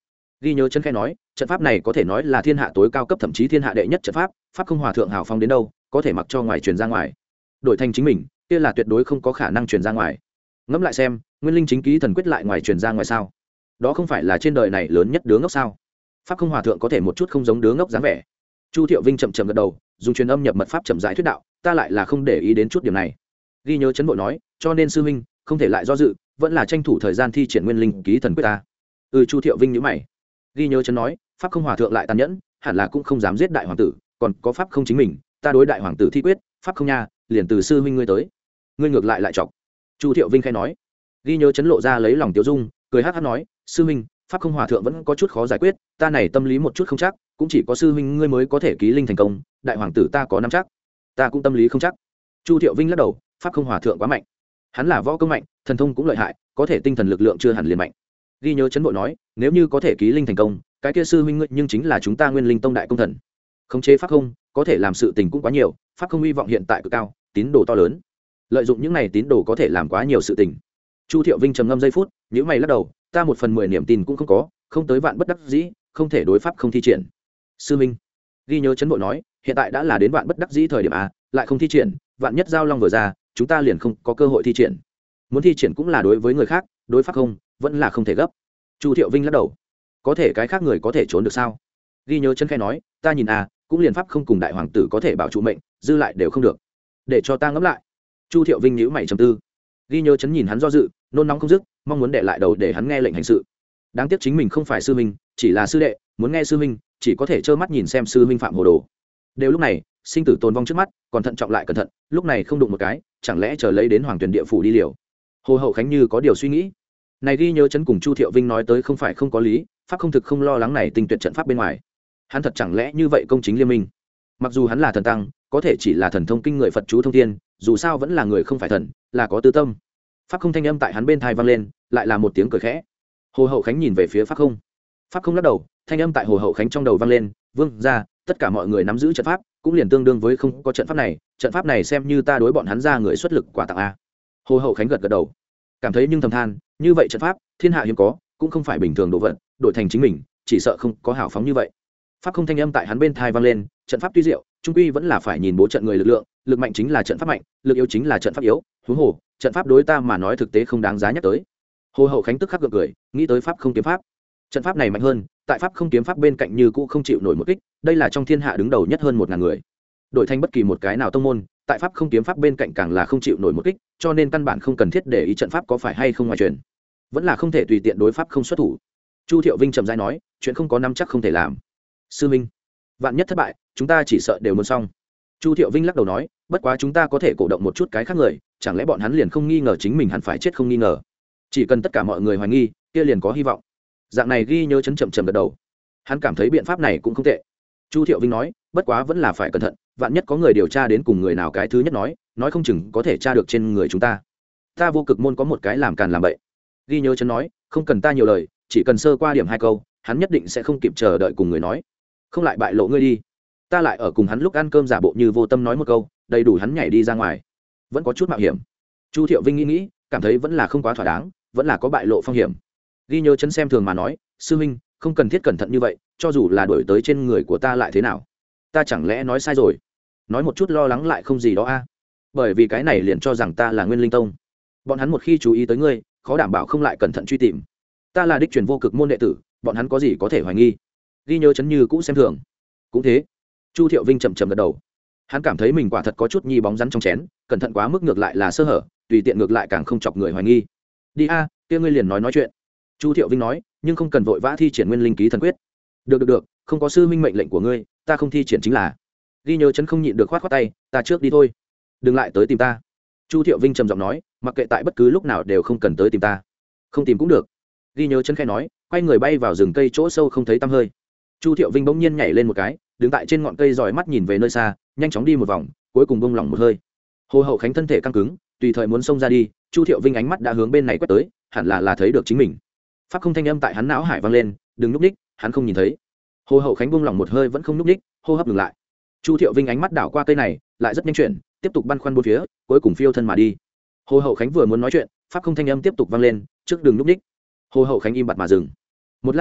Ghi nhớ chân khẽ nói, trận pháp này có thể nói là thiên hạ tối cao cấp, thậm chí thiên hạ đệ nhất trận pháp, pháp không hòa thượng hào phong đến đâu có thể mặc cho ngoài truyền ra ngoài, đổi thành chính mình kia là tuyệt đối không có khả năng truyền ra ngoài. Ngẫm lại xem, nguyên linh chính ký thần quyết lại ngoài truyền ra ngoài sao? Đó không phải là trên đời này lớn nhất đứa ngốc sao? Pháp không hòa thượng có thể một chút không giống đứa ngốc dáng vẻ. Chu Thiệu Vinh chậm chậm gật đầu, dùng truyền âm nhập mật pháp chậm rãi thuyết đạo, ta lại là không để ý đến chút điểm này. Ghi nhớ chấn bộ nói, cho nên sư huynh không thể lại do dự, vẫn là tranh thủ thời gian thi triển nguyên linh ký thần quyết ta. Ừ, Chu Thiệu Vinh nhíu mày. Ghi nhớ chấn nói, pháp không hòa thượng lại tàn nhẫn, hẳn là cũng không dám giết đại hoàng tử, còn có pháp không chính mình, ta đối đại hoàng tử thi quyết, pháp không nha, liền từ sư huynh ngươi tới. Ngươi ngược lại lại chọc. Chu Thiệu Vinh khai nói. Ghi nhớ chấn lộ ra lấy lòng tiêu dung, cười hắc hắc nói, sư huynh, pháp không hòa thượng vẫn có chút khó giải quyết, ta này tâm lý một chút không chắc, cũng chỉ có sư huynh ngươi mới có thể ký linh thành công, đại hoàng tử ta có nắm chắc, ta cũng tâm lý không chắc. Chu Thiệu Vinh lắc đầu, pháp không hòa thượng quá mạnh, hắn là võ công mạnh, thần thông cũng lợi hại, có thể tinh thần lực lượng chưa hẳn liền mạnh. Ghi nhớ chấn bộ nói, nếu như có thể ký linh thành công, cái kia sư huynh ngươi nhưng chính là chúng ta Nguyên Linh Tông đại công thần. Khống chế pháp không, có thể làm sự tình cũng quá nhiều, pháp không hy vọng hiện tại cực cao, tín đồ to lớn, lợi dụng những này tín đồ có thể làm quá nhiều sự tình. Chu Thiệu Vinh trầm ngâm giây phút, nhíu mày lắc đầu, ta một phần mười niềm tin cũng không có, không tới vạn bất đắc dĩ, không thể đối pháp không thi triển. Sư minh, Ghi nhớ chấn bộ nói, hiện tại đã là đến vạn bất đắc dĩ thời điểm a, lại không thi triển, vạn nhất giao long vừa ra, chúng ta liền không có cơ hội thi triển. Muốn thi triển cũng là đối với người khác, đối pháp không, vẫn là không thể gấp. Chu Thiệu Vinh lắc đầu, có thể cái khác người có thể trốn được sao? Ghi nhớ chấn khẽ nói, ta nhìn a, cũng liền pháp không cùng đại hoàng tử có thể bảo trụ mệnh, dư lại đều không được. Để cho ta ngẫm lại. Chu Thiệu Vinh nhíu mày trầm tư. Ghi nhớ chấn nhìn hắn do dự, nôn nóng không dứt, mong muốn để lại đầu để hắn nghe lệnh hành sự. Đáng tiếc chính mình không phải sư minh, chỉ là sư đệ, muốn nghe sư minh, chỉ có thể trơ mắt nhìn xem sư minh phạm hồ đồ. Đều lúc này, sinh tử tồn vong trước mắt, còn thận trọng lại cẩn thận, lúc này không đụng một cái, chẳng lẽ chờ lấy đến hoàng tuyển địa phủ đi liều. Hồ Hậu Khánh như có điều suy nghĩ. Này Ghi nhớ chấn cùng Chu Thiệu Vinh nói tới không phải không có lý, pháp không thực không lo lắng này tinh tuyệt trận pháp bên ngoài. Hắn thật chẳng lẽ như vậy công chính liên minh? Mặc dù hắn là thần tăng, có thể chỉ là thần thông kinh người Phật chú thông thiên, dù sao vẫn là người không phải thần, là có tư tâm. Pháp không thanh âm tại hắn bên tai vang lên, lại là một tiếng cười khẽ. Hồ Hậu Khánh nhìn về phía pháp không. Pháp không lắc đầu, thanh âm tại Hồ Hậu Khánh trong đầu vang lên, vương ra, tất cả mọi người nắm giữ trận pháp, cũng liền tương đương với không có trận pháp này, trận pháp này xem như ta đối bọn hắn ra người xuất lực quà tặng a. Hồ Hậu Khánh gật gật đầu, cảm thấy nhưng thầm than, như vậy trận pháp, thiên hạ hiếm có, cũng không phải bình thường đồ vật, đổi thành chính mình, chỉ sợ không có hào phóng như vậy. Pháp không thanh âm tại hắn bên tai vang lên, trận pháp tuy diệu, trung quy vẫn là phải nhìn bố trận người lực lượng, lực mạnh chính là trận pháp mạnh, lực yếu chính là trận pháp yếu, huống hồ, trận pháp đối ta mà nói thực tế không đáng giá nhắc tới. Hồ Hậu Khánh tức khắc gượng cười, nghĩ tới pháp không kiếm pháp, trận pháp này mạnh hơn, tại pháp không kiếm pháp bên cạnh như cũ không chịu nổi một kích, đây là trong thiên hạ đứng đầu nhất hơn một ngàn người, đổi thành bất kỳ một cái nào tông môn, tại pháp không kiếm pháp bên cạnh càng là không chịu nổi một kích, cho nên căn bản không cần thiết để ý trận pháp có phải hay không ngoài truyền, vẫn là không thể tùy tiện đối pháp không xuất thủ. Chu Thiệu Vinh trầm rãi nói, chuyện không có nắm chắc không thể làm. Sư minh, vạn nhất thất bại, chúng ta chỉ sợ đều muốn xong. Chu Thiệu Vinh lắc đầu nói, bất quá chúng ta có thể cổ động một chút cái khác người, chẳng lẽ bọn hắn liền không nghi ngờ chính mình hẳn phải chết không nghi ngờ, chỉ cần tất cả mọi người hoài nghi, kia liền có hy vọng. Dạng này Ghi nhớ chấn chậm chậm gật đầu, hắn cảm thấy biện pháp này cũng không tệ. Chu Thiệu Vinh nói, bất quá vẫn là phải cẩn thận, vạn nhất có người điều tra đến cùng người nào cái thứ nhất nói, nói không chừng có thể tra được trên người chúng ta. Ta Vô Cực môn có một cái làm càn làm bậy. Ghi nhớ chấn nói, không cần ta nhiều lời, chỉ cần sơ qua điểm hai câu, hắn nhất định sẽ không kịp chờ đợi cùng người nói, không lại bại lộ ngươi đi. Ta lại ở cùng hắn lúc ăn cơm giả bộ như vô tâm nói một câu, đầy đủ hắn nhảy đi ra ngoài, vẫn có chút mạo hiểm. Chu Thiệu Vinh nghĩ nghĩ, cảm thấy vẫn là không quá thỏa đáng, vẫn là có bại lộ phong hiểm. Ghi nhớ chấn xem thường mà nói, sư huynh, không cần thiết cẩn thận như vậy, cho dù là đổi tới trên người của ta lại thế nào, ta chẳng lẽ nói sai rồi? Nói một chút lo lắng lại không gì đó a. Bởi vì cái này liền cho rằng ta là Nguyên Linh Tông, bọn hắn một khi chú ý tới ngươi, khó đảm bảo không lại cẩn thận truy tìm. Ta là đích truyền Vô Cực môn đệ tử, bọn hắn có gì có thể hoài nghi? Ghi nhớ chấn như cũ xem thường. Cũng thế. Chu Thiệu Vinh chậm chậm gật đầu, hắn cảm thấy mình quả thật có chút nhi bóng rắn trong chén, cẩn thận quá mức ngược lại là sơ hở, tùy tiện ngược lại càng không chọc người hoài nghi. Đi a, kia ngươi liền nói nói chuyện. Chu Thiệu Vinh nói, nhưng không cần vội vã thi triển nguyên linh ký thần quyết. Được được được, không có sư minh mệnh lệnh của ngươi, ta không thi triển chính là. Ghi nhớ chấn không nhịn được khoát khoát tay, ta trước đi thôi, đừng lại tới tìm ta. Chu Thiệu Vinh trầm giọng nói, mặc kệ tại bất cứ lúc nào đều không cần tới tìm ta. Không tìm cũng được. Ghi nhớ chấn khẽ nói, quay người bay vào rừng cây chỗ sâu không thấy tăm hơi. Chu Thiệu Vinh bỗng nhiên nhảy lên một cái, đứng tại trên ngọn cây dòi mắt nhìn về nơi xa, nhanh chóng đi một vòng, cuối cùng bông lỏng một hơi. Hồ Hậu Khánh thân thể căng cứng, tùy thời muốn xông ra đi, Chu Thiệu Vinh ánh mắt đã hướng bên này quét tới, hẳn là là thấy được chính mình. Pháp không thanh âm tại hắn não hải vang lên, đừng núp ních, hắn không nhìn thấy. Hồ Hậu Khánh bông lỏng một hơi vẫn không núp ních, hô hấp ngừng lại. Chu Thiệu Vinh ánh mắt đảo qua cây này, lại rất nhanh chuyển, tiếp tục băn khoăn bốn phía, cuối cùng phiêu thân mà đi. Hồ Hậu Khánh vừa muốn nói chuyện, pháp không thanh âm tiếp tục vang lên, trước đừng núp ních. Hồ Hậu Khánh im bặt mà dừng. Một lát sau,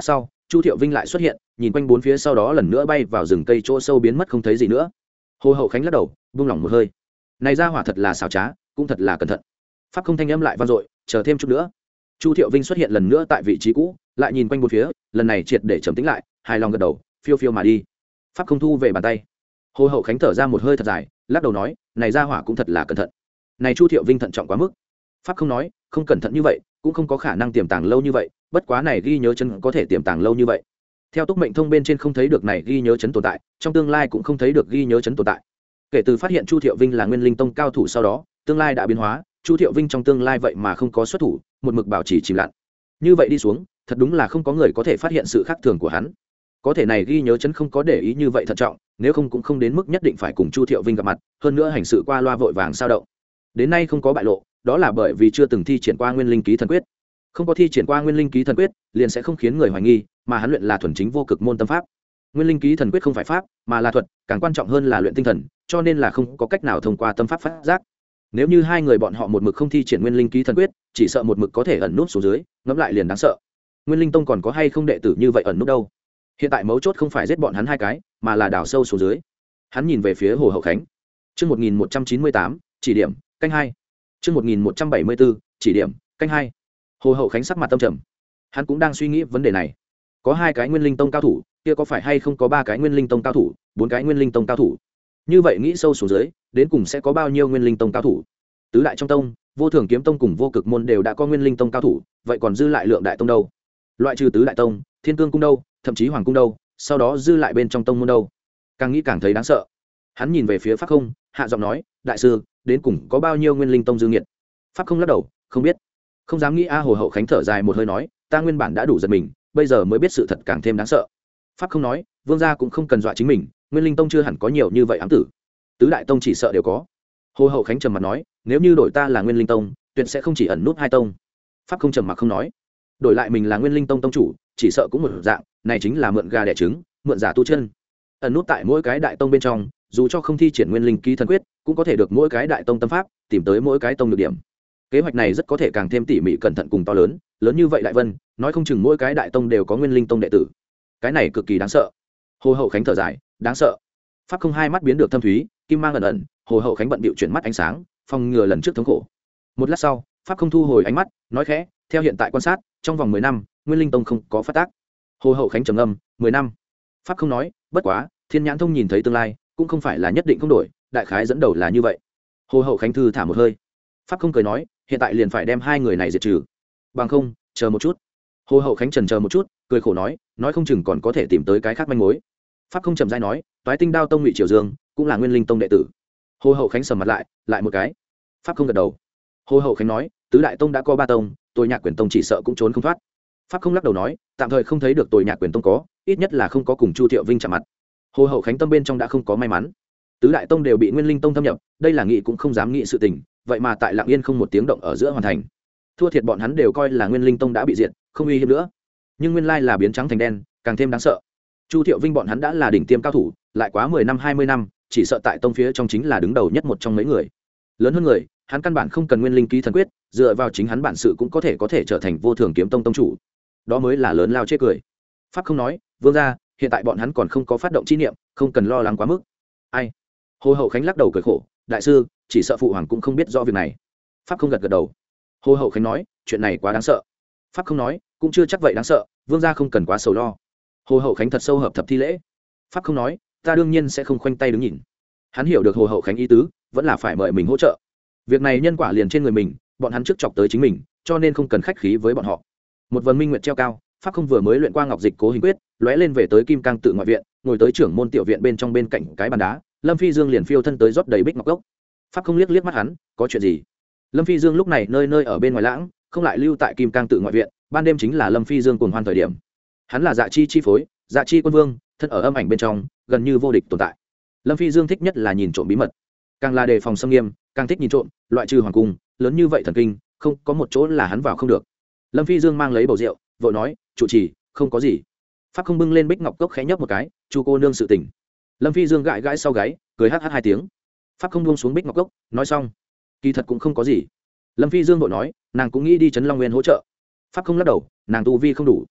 Chu Thiệu Vinh lại xuất hiện, nhìn quanh bốn phía sau đó lần nữa bay vào rừng cây chỗ sâu biến mất không thấy gì nữa. Hồ Hậu Khánh lắc đầu, buông lỏng một hơi. Này ra hỏa thật là xảo trá, cũng thật là cẩn thận. Pháp không thanh âm lại vang dội, chờ thêm chút nữa. Chu Thiệu Vinh xuất hiện lần nữa tại vị trí cũ, lại nhìn quanh bốn phía, lần này triệt để trầm tĩnh lại, hài lòng gật đầu, phiêu phiêu mà đi. Pháp không thu về bàn tay. Hồ Hậu Khánh thở ra một hơi thật dài, lắc đầu nói, này ra hỏa cũng thật là cẩn thận. Này Chu Thiệu Vinh thận trọng quá mức. Pháp không nói, không cẩn thận như vậy, cũng không có khả năng tiềm tàng lâu như vậy, bất quá này ghi nhớ chân có thể tiềm tàng lâu như vậy. Theo túc mệnh thông bên trên không thấy được này ghi nhớ chấn tồn tại, trong tương lai cũng không thấy được ghi nhớ chấn tồn tại. Kể từ phát hiện Chu Thiệu Vinh là Nguyên Linh Tông cao thủ sau đó, tương lai đã biến hóa, Chu Thiệu Vinh trong tương lai vậy mà không có xuất thủ, một mực bảo trì chìm lặng. Như vậy đi xuống, thật đúng là không có người có thể phát hiện sự khác thường của hắn. Có thể này ghi nhớ chấn không có để ý như vậy thận trọng, nếu không cũng không đến mức nhất định phải cùng Chu Thiệu Vinh gặp mặt, hơn nữa hành sự qua loa vội vàng sao động. Đến nay không có bại lộ, đó là bởi vì chưa từng thi triển qua Nguyên Linh Ký Thần Quyết. Không có thi triển qua Nguyên Linh Ký Thần Quyết, liền sẽ không khiến người hoài nghi, mà hắn luyện là thuần chính vô cực môn tâm pháp. Nguyên Linh Ký Thần Quyết không phải pháp, mà là thuật, càng quan trọng hơn là luyện tinh thần, cho nên là không có cách nào thông qua tâm pháp phát giác. Nếu như hai người bọn họ một mực không thi triển Nguyên Linh Ký Thần Quyết, chỉ sợ một mực có thể ẩn nút xuống dưới, ngẫm lại liền đáng sợ. Nguyên Linh Tông còn có hay không đệ tử như vậy ẩn nút đâu? Hiện tại mấu chốt không phải giết bọn hắn hai cái, mà là đào sâu xuống dưới. Hắn nhìn về phía Hồ Hậu Khánh. Chương một nghìn một trăm chín mươi tám, chỉ điểm, canh hai. Chương một nghìn một trăm bảy mươi bốn, chỉ điểm, canh hai. Hồ Hậu Khánh sắc mặt tâm trầm. Hắn cũng đang suy nghĩ vấn đề này. Có hai cái Nguyên Linh Tông cao thủ, kia có phải hay không có ba cái Nguyên Linh Tông cao thủ, bốn cái Nguyên Linh Tông cao thủ? Như vậy nghĩ sâu xuống dưới, đến cùng sẽ có bao nhiêu Nguyên Linh Tông cao thủ? Tứ đại trong tông, Vô Thường Kiếm Tông cùng Vô Cực môn đều đã có Nguyên Linh Tông cao thủ, vậy còn dư lại Lượng Đại Tông đâu? Loại trừ tứ đại tông, Thiên Cương cung đâu, thậm chí Hoàng cung đâu, sau đó dư lại bên trong tông môn đâu? Càng nghĩ càng thấy đáng sợ. Hắn nhìn về phía Pháp Không, hạ giọng nói, đại sư, đến cùng có bao nhiêu Nguyên Linh Tông dư nghiệt? Pháp Không lắc đầu, không biết. Không dám nghĩ a. Hồ Hậu Khánh thở dài một hơi nói, ta nguyên bản đã đủ giật mình, bây giờ mới biết sự thật càng thêm đáng sợ. Pháp Không nói, vương gia cũng không cần dọa chính mình, Nguyên Linh Tông chưa hẳn có nhiều như vậy ám tử, tứ đại tông chỉ sợ đều có. Hồ Hậu Khánh trầm mặt nói, nếu như đổi ta là Nguyên Linh Tông, tuyệt sẽ không chỉ ẩn nút hai tông. Pháp Không trầm mặc không nói, đổi lại mình là Nguyên Linh Tông tông chủ, chỉ sợ cũng một dạng, này chính là mượn gà đẻ trứng, mượn giả tu chân. Ẩn nút tại mỗi cái đại tông bên trong, dù cho không thi triển Nguyên Linh Ký Thần Quyết, cũng có thể được mỗi cái đại tông tâm pháp, tìm tới mỗi cái tông được điểm. Kế hoạch này rất có thể càng thêm tỉ mỉ cẩn thận cùng to lớn, lớn như vậy đại vân, nói không chừng mỗi cái đại tông đều có Nguyên Linh Tông đệ tử. Cái này cực kỳ đáng sợ. Hồ Hậu Khánh thở dài, đáng sợ. Pháp Không hai mắt biến được thâm thúy, kim mang ẩn ẩn, Hồ Hậu Khánh bận bịu chuyển mắt ánh sáng, phòng ngừa lần trước thống khổ. Một lát sau, Pháp Không thu hồi ánh mắt, nói khẽ, theo hiện tại quan sát, trong vòng mười năm, Nguyên Linh Tông không có phát tác. Hồ Hậu Khánh trầm ngâm, mười năm. Pháp Không nói, bất quá, Thiên Nhãn Thông nhìn thấy tương lai, cũng không phải là nhất định không đổi, đại khái dẫn đầu là như vậy. Hồ Hậu Khánh thư thả một hơi. Pháp Không cười nói, hiện tại liền phải đem hai người này diệt trừ. Bằng không, chờ một chút. Hồ Hậu Khánh trần chờ một chút, cười khổ nói, nói không chừng còn có thể tìm tới cái khác manh mối. Pháp Không trầm dai nói, Toái Tinh Đao Tông Ngụy Triều Dương cũng là Nguyên Linh Tông đệ tử. Hồ Hậu Khánh sầm mặt lại, lại một cái. Pháp Không gật đầu. Hồ Hậu Khánh nói, tứ đại tông đã có ba tông, Tôi Nhạc Quyền Tông chỉ sợ cũng trốn không thoát. Pháp Không lắc đầu nói, tạm thời không thấy được Tôi Nhạc Quyền Tông có, ít nhất là không có cùng Chu Thiệu Vinh chạm mặt. Hồ Hậu Khánh tâm bên trong đã không có may mắn. Tứ đại tông đều bị Nguyên Linh Tông thâm nhập, đây là nghị cũng không dám nghĩ sự tình, vậy mà tại Lặng Yên không một tiếng động ở giữa hoàn thành. Thua thiệt bọn hắn đều coi là Nguyên Linh Tông đã bị diệt, không uy hiếp nữa. Nhưng nguyên lai là biến trắng thành đen, càng thêm đáng sợ. Chu Thiệu Vinh bọn hắn đã là đỉnh tiêm cao thủ, lại quá mười năm hai mươi năm, chỉ sợ tại tông phía trong chính là đứng đầu nhất một trong mấy người. Lớn hơn người, hắn căn bản không cần Nguyên Linh Ký Thần Quyết, dựa vào chính hắn bản sự cũng có thể có thể trở thành Vô Thường Kiếm Tông tông chủ. Đó mới là lớn lao chê cười. Pháp Không nói, vương gia, hiện tại bọn hắn còn không có phát động chi niệm, không cần lo lắng quá mức. Ai? Hồ Hậu Khánh lắc đầu cười khổ, đại sư, chỉ sợ phụ hoàng cũng không biết rõ việc này. Pháp Không gật gật đầu. Hồ Hậu Khánh nói, chuyện này quá đáng sợ. Pháp Không nói, cũng chưa chắc vậy đáng sợ, vương gia không cần quá sầu lo. Hồ Hậu Khánh thật sâu hợp thập thi lễ. Pháp Không nói, ta đương nhiên sẽ không khoanh tay đứng nhìn. Hắn hiểu được Hồ Hậu Khánh ý tứ, vẫn là phải mời mình hỗ trợ. Việc này nhân quả liền trên người mình, bọn hắn trước chọc tới chính mình, cho nên không cần khách khí với bọn họ. Một vần minh nguyệt treo cao, Pháp Không vừa mới luyện qua Ngọc Dịch Cố Hình Quyết, lóe lên về tới Kim Cang tự ngoại viện, ngồi tới trưởng môn tiểu viện bên trong bên cạnh cái bàn đá, Lâm Phi Dương liền phiêu thân tới rót đầy bích ngọc cốc. Pháp Không liếc liếc mắt hắn, có chuyện gì? Lâm Phi Dương lúc này nơi nơi ở bên ngoài lãng, không lại lưu tại Kim Cang tự ngoại viện, ban đêm chính là Lâm Phi Dương cuồng hoan thời điểm. Hắn là Dạ Chi chi phối, Dạ Chi quân vương, thân ở âm ảnh bên trong, gần như vô địch tồn tại. Lâm Phi Dương thích nhất là nhìn trộm bí mật, càng là đề phòng xâm nghiêm, càng thích nhìn trộm, loại trừ hoàng cung, lớn như vậy thần kinh, không có một chỗ là hắn vào không được. Lâm Phi Dương mang lấy bầu rượu, vội nói, chủ trì, không có gì. Pháp Không bưng lên bích ngọc cốc khẽ nhấp một cái, chu cô nương sự tình. Lâm Phi Dương gãi gãi sau gáy, cười hắc hắc hai tiếng. Pháp Không buông xuống bích ngọc cốc, nói xong, kỳ thật cũng không có gì. Lâm Phi Dương vội nói, nàng cũng nghĩ đi Trấn Long Nguyên hỗ trợ. Pháp Không lắc đầu, nàng tu vi không đủ.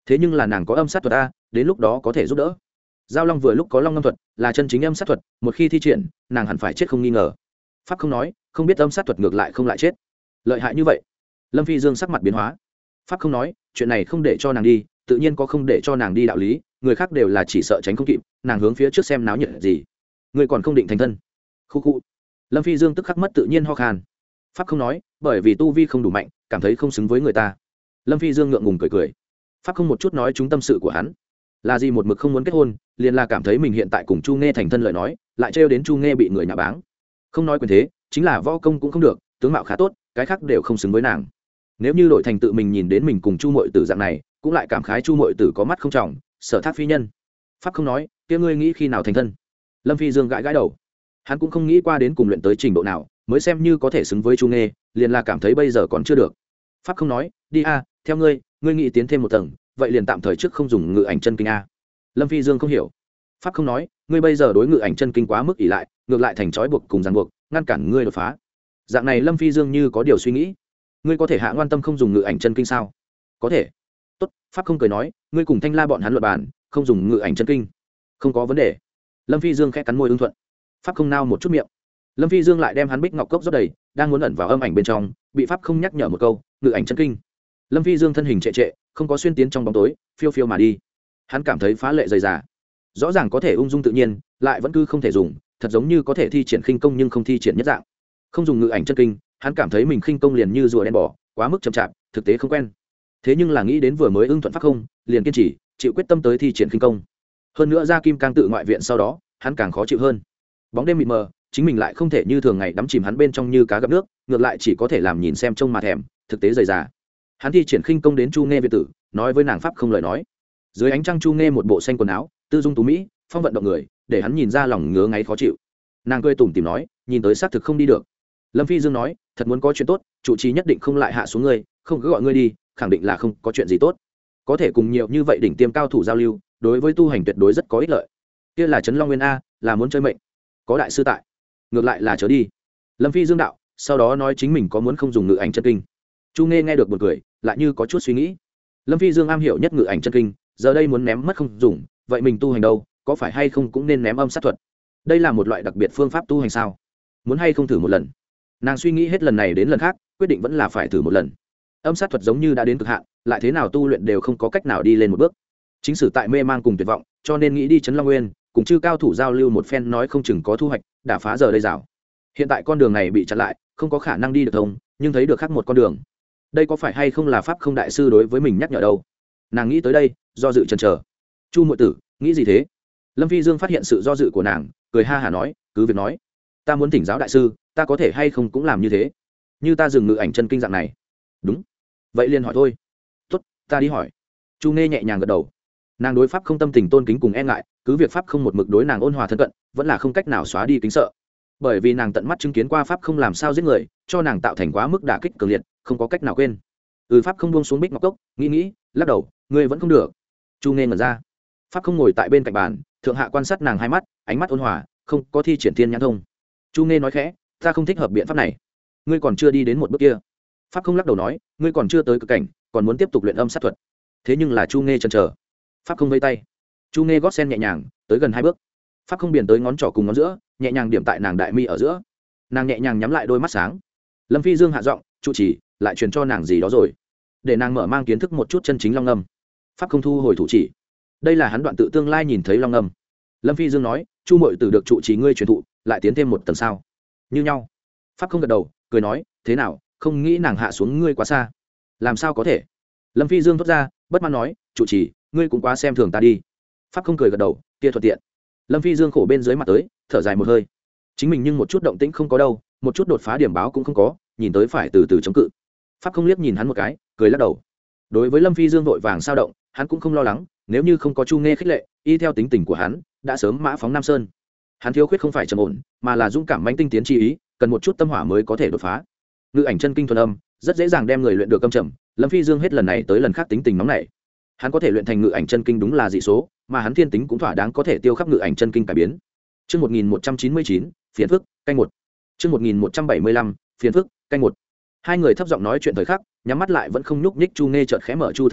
thế nhưng là nàng có âm sát thuật a, đến lúc đó có thể giúp đỡ. Giao long vừa lúc có long ngâm thuật, là chân chính âm sát thuật, một khi thi triển nàng hẳn phải chết không nghi ngờ. Pháp không nói, không biết âm sát thuật ngược lại không lại chết, lợi hại như vậy. Lâm Phi Dương sắc mặt biến hóa. Pháp không nói, chuyện này không để cho nàng đi, tự nhiên có không để cho nàng đi đạo lý, người khác đều là chỉ sợ tránh không kịp, nàng hướng phía trước xem náo nhiệt gì. Người còn không định thành thân. Khu khu. Lâm Phi Dương tức khắc mất tự nhiên ho khan. Pháp không nói, bởi vì tu vi không đủ mạnh, cảm thấy không xứng với người ta. Lâm Phi Dương ngượng ngùng cười cười. Pháp không một chút nói chúng tâm sự của hắn, là gì một mực không muốn kết hôn, liền là cảm thấy mình hiện tại cùng Chu Nghe thành thân lời nói, lại trêu đến Chu Nghe bị người nhạ báng. Không nói quyền thế, chính là võ công cũng không được, tướng mạo khá tốt, cái khác đều không xứng với nàng. Nếu như đổi thành tự mình nhìn đến mình cùng Chu Muội Tử dạng này, cũng lại cảm khái Chu Muội Tử có mắt không trọng, sở thác phi nhân. Pháp không nói, kia ngươi nghĩ khi nào thành thân? Lâm Phi Dương gãi gãi đầu. Hắn cũng không nghĩ qua đến cùng luyện tới trình độ nào mới xem như có thể xứng với Chu Nghe, liền là cảm thấy bây giờ còn chưa được. Pháp không nói, đi a, theo ngươi, ngươi nghĩ tiến thêm một tầng, vậy liền tạm thời trước không dùng ngự ảnh chân kinh a. Lâm Phi Dương không hiểu. Pháp không nói, ngươi bây giờ đối ngự ảnh chân kinh quá mức ỷ lại, ngược lại thành trói buộc cùng ràng buộc, ngăn cản ngươi đột phá. Dạng này Lâm Phi Dương như có điều suy nghĩ. Ngươi có thể hạ ngoan tâm không dùng ngự ảnh chân kinh sao? Có thể. Tốt. Pháp không cười nói, ngươi cùng Thanh La bọn hắn luận bàn, không dùng ngự ảnh chân kinh, không có vấn đề. Lâm Phi Dương khẽ cắn môi ứng thuận. Pháp không nao một chút miệng. Lâm Phi Dương lại đem hắn bích ngọc cốc rót đầy, đang muốn ẩn vào âm ảnh bên trong, bị Pháp không nhắc nhở một câu, ngự ảnh chân kinh. Lâm Phi Dương thân hình trệ trệ, không có xuyên tiến trong bóng tối, phiêu phiêu mà đi. Hắn cảm thấy phá lệ dày dà, rõ ràng có thể ung dung tự nhiên, lại vẫn cứ không thể dùng, thật giống như có thể thi triển khinh công nhưng không thi triển nhất dạng. Không dùng ngự ảnh chân kinh, hắn cảm thấy mình khinh công liền như rùa đen bò, quá mức chậm chạp, thực tế không quen. Thế nhưng là nghĩ đến vừa mới ưng thuận Pháp không, liền kiên trì, chịu quyết tâm tới thi triển khinh công. Hơn nữa ra kim cang tự ngoại viện sau đó, hắn càng khó chịu hơn. Bóng đêm mịt mờ, chính mình lại không thể như thường ngày đắm chìm hắn bên trong như cá gặp nước, ngược lại chỉ có thể làm nhìn xem trông mà thèm, thực tế dày dà. Hắn thi triển khinh công đến Chu Nghe viện tử, nói với nàng Pháp không lời nói. Dưới ánh trăng Chu Nghe một bộ xanh quần áo, tư dung tú mỹ, phong vận động người, để hắn nhìn ra lòng ngứa ngáy khó chịu. Nàng cười tủm tỉm nói, nhìn tới xác thực không đi được. Lâm Phi Dương nói, thật muốn có chuyện tốt, chủ trì nhất định không lại hạ xuống ngươi, không cứ gọi ngươi đi, khẳng định là không có chuyện gì tốt. Có thể cùng nhiều như vậy đỉnh tiêm cao thủ giao lưu, đối với tu hành tuyệt đối rất có ích lợi. Kia là Trấn Long Nguyên a, là muốn chơi mệnh. Có đại sư tại, ngược lại là chớ đi. Lâm Phi Dương đạo, sau đó nói chính mình có muốn không dùng ngự ảnh chân kinh. Chu Nghe nghe được buồn cười, lại như có chút suy nghĩ. Lâm Phi Dương am hiểu nhất ngự ảnh chân kinh, giờ đây muốn ném mất không dùng, vậy mình tu hành đâu, có phải hay không cũng nên ném âm sát thuật. Đây là một loại đặc biệt phương pháp tu hành sao? Muốn hay không thử một lần? Nàng suy nghĩ hết lần này đến lần khác, quyết định vẫn là phải thử một lần. Âm sát thuật giống như đã đến cực hạn, lại thế nào tu luyện đều không có cách nào đi lên một bước. Chính sử tại mê mang cùng tuyệt vọng, cho nên nghĩ đi Trấn Long Nguyên, cùng chư cao thủ giao lưu một phen nói không chừng có thu hoạch, đã phá giờ đây rào. Hiện tại con đường này bị chặn lại, không có khả năng đi được thông, nhưng thấy được khác một con đường. Đây có phải hay không là pháp không đại sư đối với mình nhắc nhở đâu? Nàng nghĩ tới đây, do dự chần chờ. Chu Muội Tử, nghĩ gì thế? Lâm Phi Dương phát hiện sự do dự của nàng, cười ha hả nói, cứ việc nói. Ta muốn thỉnh giáo đại sư, ta có thể hay không cũng làm như thế, như ta dừng ngự ảnh chân kinh dạng này. Đúng, vậy liền hỏi thôi. Tốt, ta đi hỏi. Chu Nghe nhẹ nhàng gật đầu. Nàng đối pháp không tâm tình tôn kính cùng e ngại, cứ việc pháp không một mực đối nàng ôn hòa thân cận, vẫn là không cách nào xóa đi kính sợ. Bởi vì nàng tận mắt chứng kiến qua pháp không làm sao giết người, cho nàng tạo thành quá mức đả kích cường liệt, không có cách nào quên. Ừ, pháp không buông xuống bích ngọc cốc, nghĩ nghĩ, lắc đầu, ngươi vẫn không được. Chu Nghe ngẩn ra. Pháp không ngồi tại bên cạnh bàn, thượng hạ quan sát nàng hai mắt, ánh mắt ôn hòa, không có thi triển thiên nhãn thông. Chu Nghe nói khẽ, ta không thích hợp biện pháp này. Ngươi còn chưa đi đến một bước kia. Pháp không lắc đầu nói, ngươi còn chưa tới cực cảnh, còn muốn tiếp tục luyện âm sát thuật. Thế nhưng là Chu Nghe chần chờ. Pháp không vây tay. Chu Nghe gót sen nhẹ nhàng, tới gần hai bước. Pháp không biển tới ngón trỏ cùng ngón giữa, nhẹ nhàng điểm tại nàng đại mi ở giữa. Nàng nhẹ nhàng nhắm lại đôi mắt sáng. Lâm Phi Dương hạ giọng, trụ chỉ, lại truyền cho nàng gì đó rồi, để nàng mở mang kiến thức một chút chân chính long ngâm. Pháp không thu hồi thủ chỉ. Đây là hắn đoạn tự tương lai nhìn thấy long ngâm. Lâm Phi Dương nói, Chu Muội Tử được trụ chỉ ngươi truyền thụ, lại tiến thêm một tầng sao? Như nhau. Pháp không gật đầu, cười nói, thế nào, không nghĩ nàng hạ xuống ngươi quá xa? Làm sao có thể? Lâm Phi Dương thốt ra, bất mãn nói, trụ chỉ, ngươi cũng quá xem thường ta đi. Pháp không cười gật đầu, kia thuận tiện. Lâm Phi Dương khổ bên dưới mặt tới, thở dài một hơi. Chính mình nhưng một chút động tĩnh không có đâu, một chút đột phá điểm báo cũng không có, nhìn tới phải từ từ chống cự. Pháp không liếc nhìn hắn một cái, cười lắc đầu. Đối với Lâm Phi Dương vội vàng sao động, hắn cũng không lo lắng, nếu như không có Chu Nghe khích lệ, y theo tính tình của hắn, đã sớm mã phóng Nam Sơn. Hắn thiếu khuyết không phải trầm ổn, mà là dũng cảm mãnh tinh tiến chi ý, cần một chút tâm hỏa mới có thể đột phá. Ngự ảnh chân kinh thuần âm, rất dễ dàng đem người luyện được âm trầm. Lâm Phi Dương hết lần này tới lần khác tính tình nóng nảy. Hắn có thể luyện thành ngự ảnh chân kinh đúng là dị số, mà hắn thiên tính cũng thỏa đáng có thể tiêu khắc ngự ảnh chân kinh cải biến. Chương một nghìn một trăm chín mươi chín, phiền phức, canh một. Chương một nghìn một trăm bảy mươi lăm, phiền phức, canh một. Hai người thấp giọng nói chuyện thời khắc, nhắm mắt lại vẫn không nhúc nhích. Chu Nghe chợt khẽ mở chu thần môi,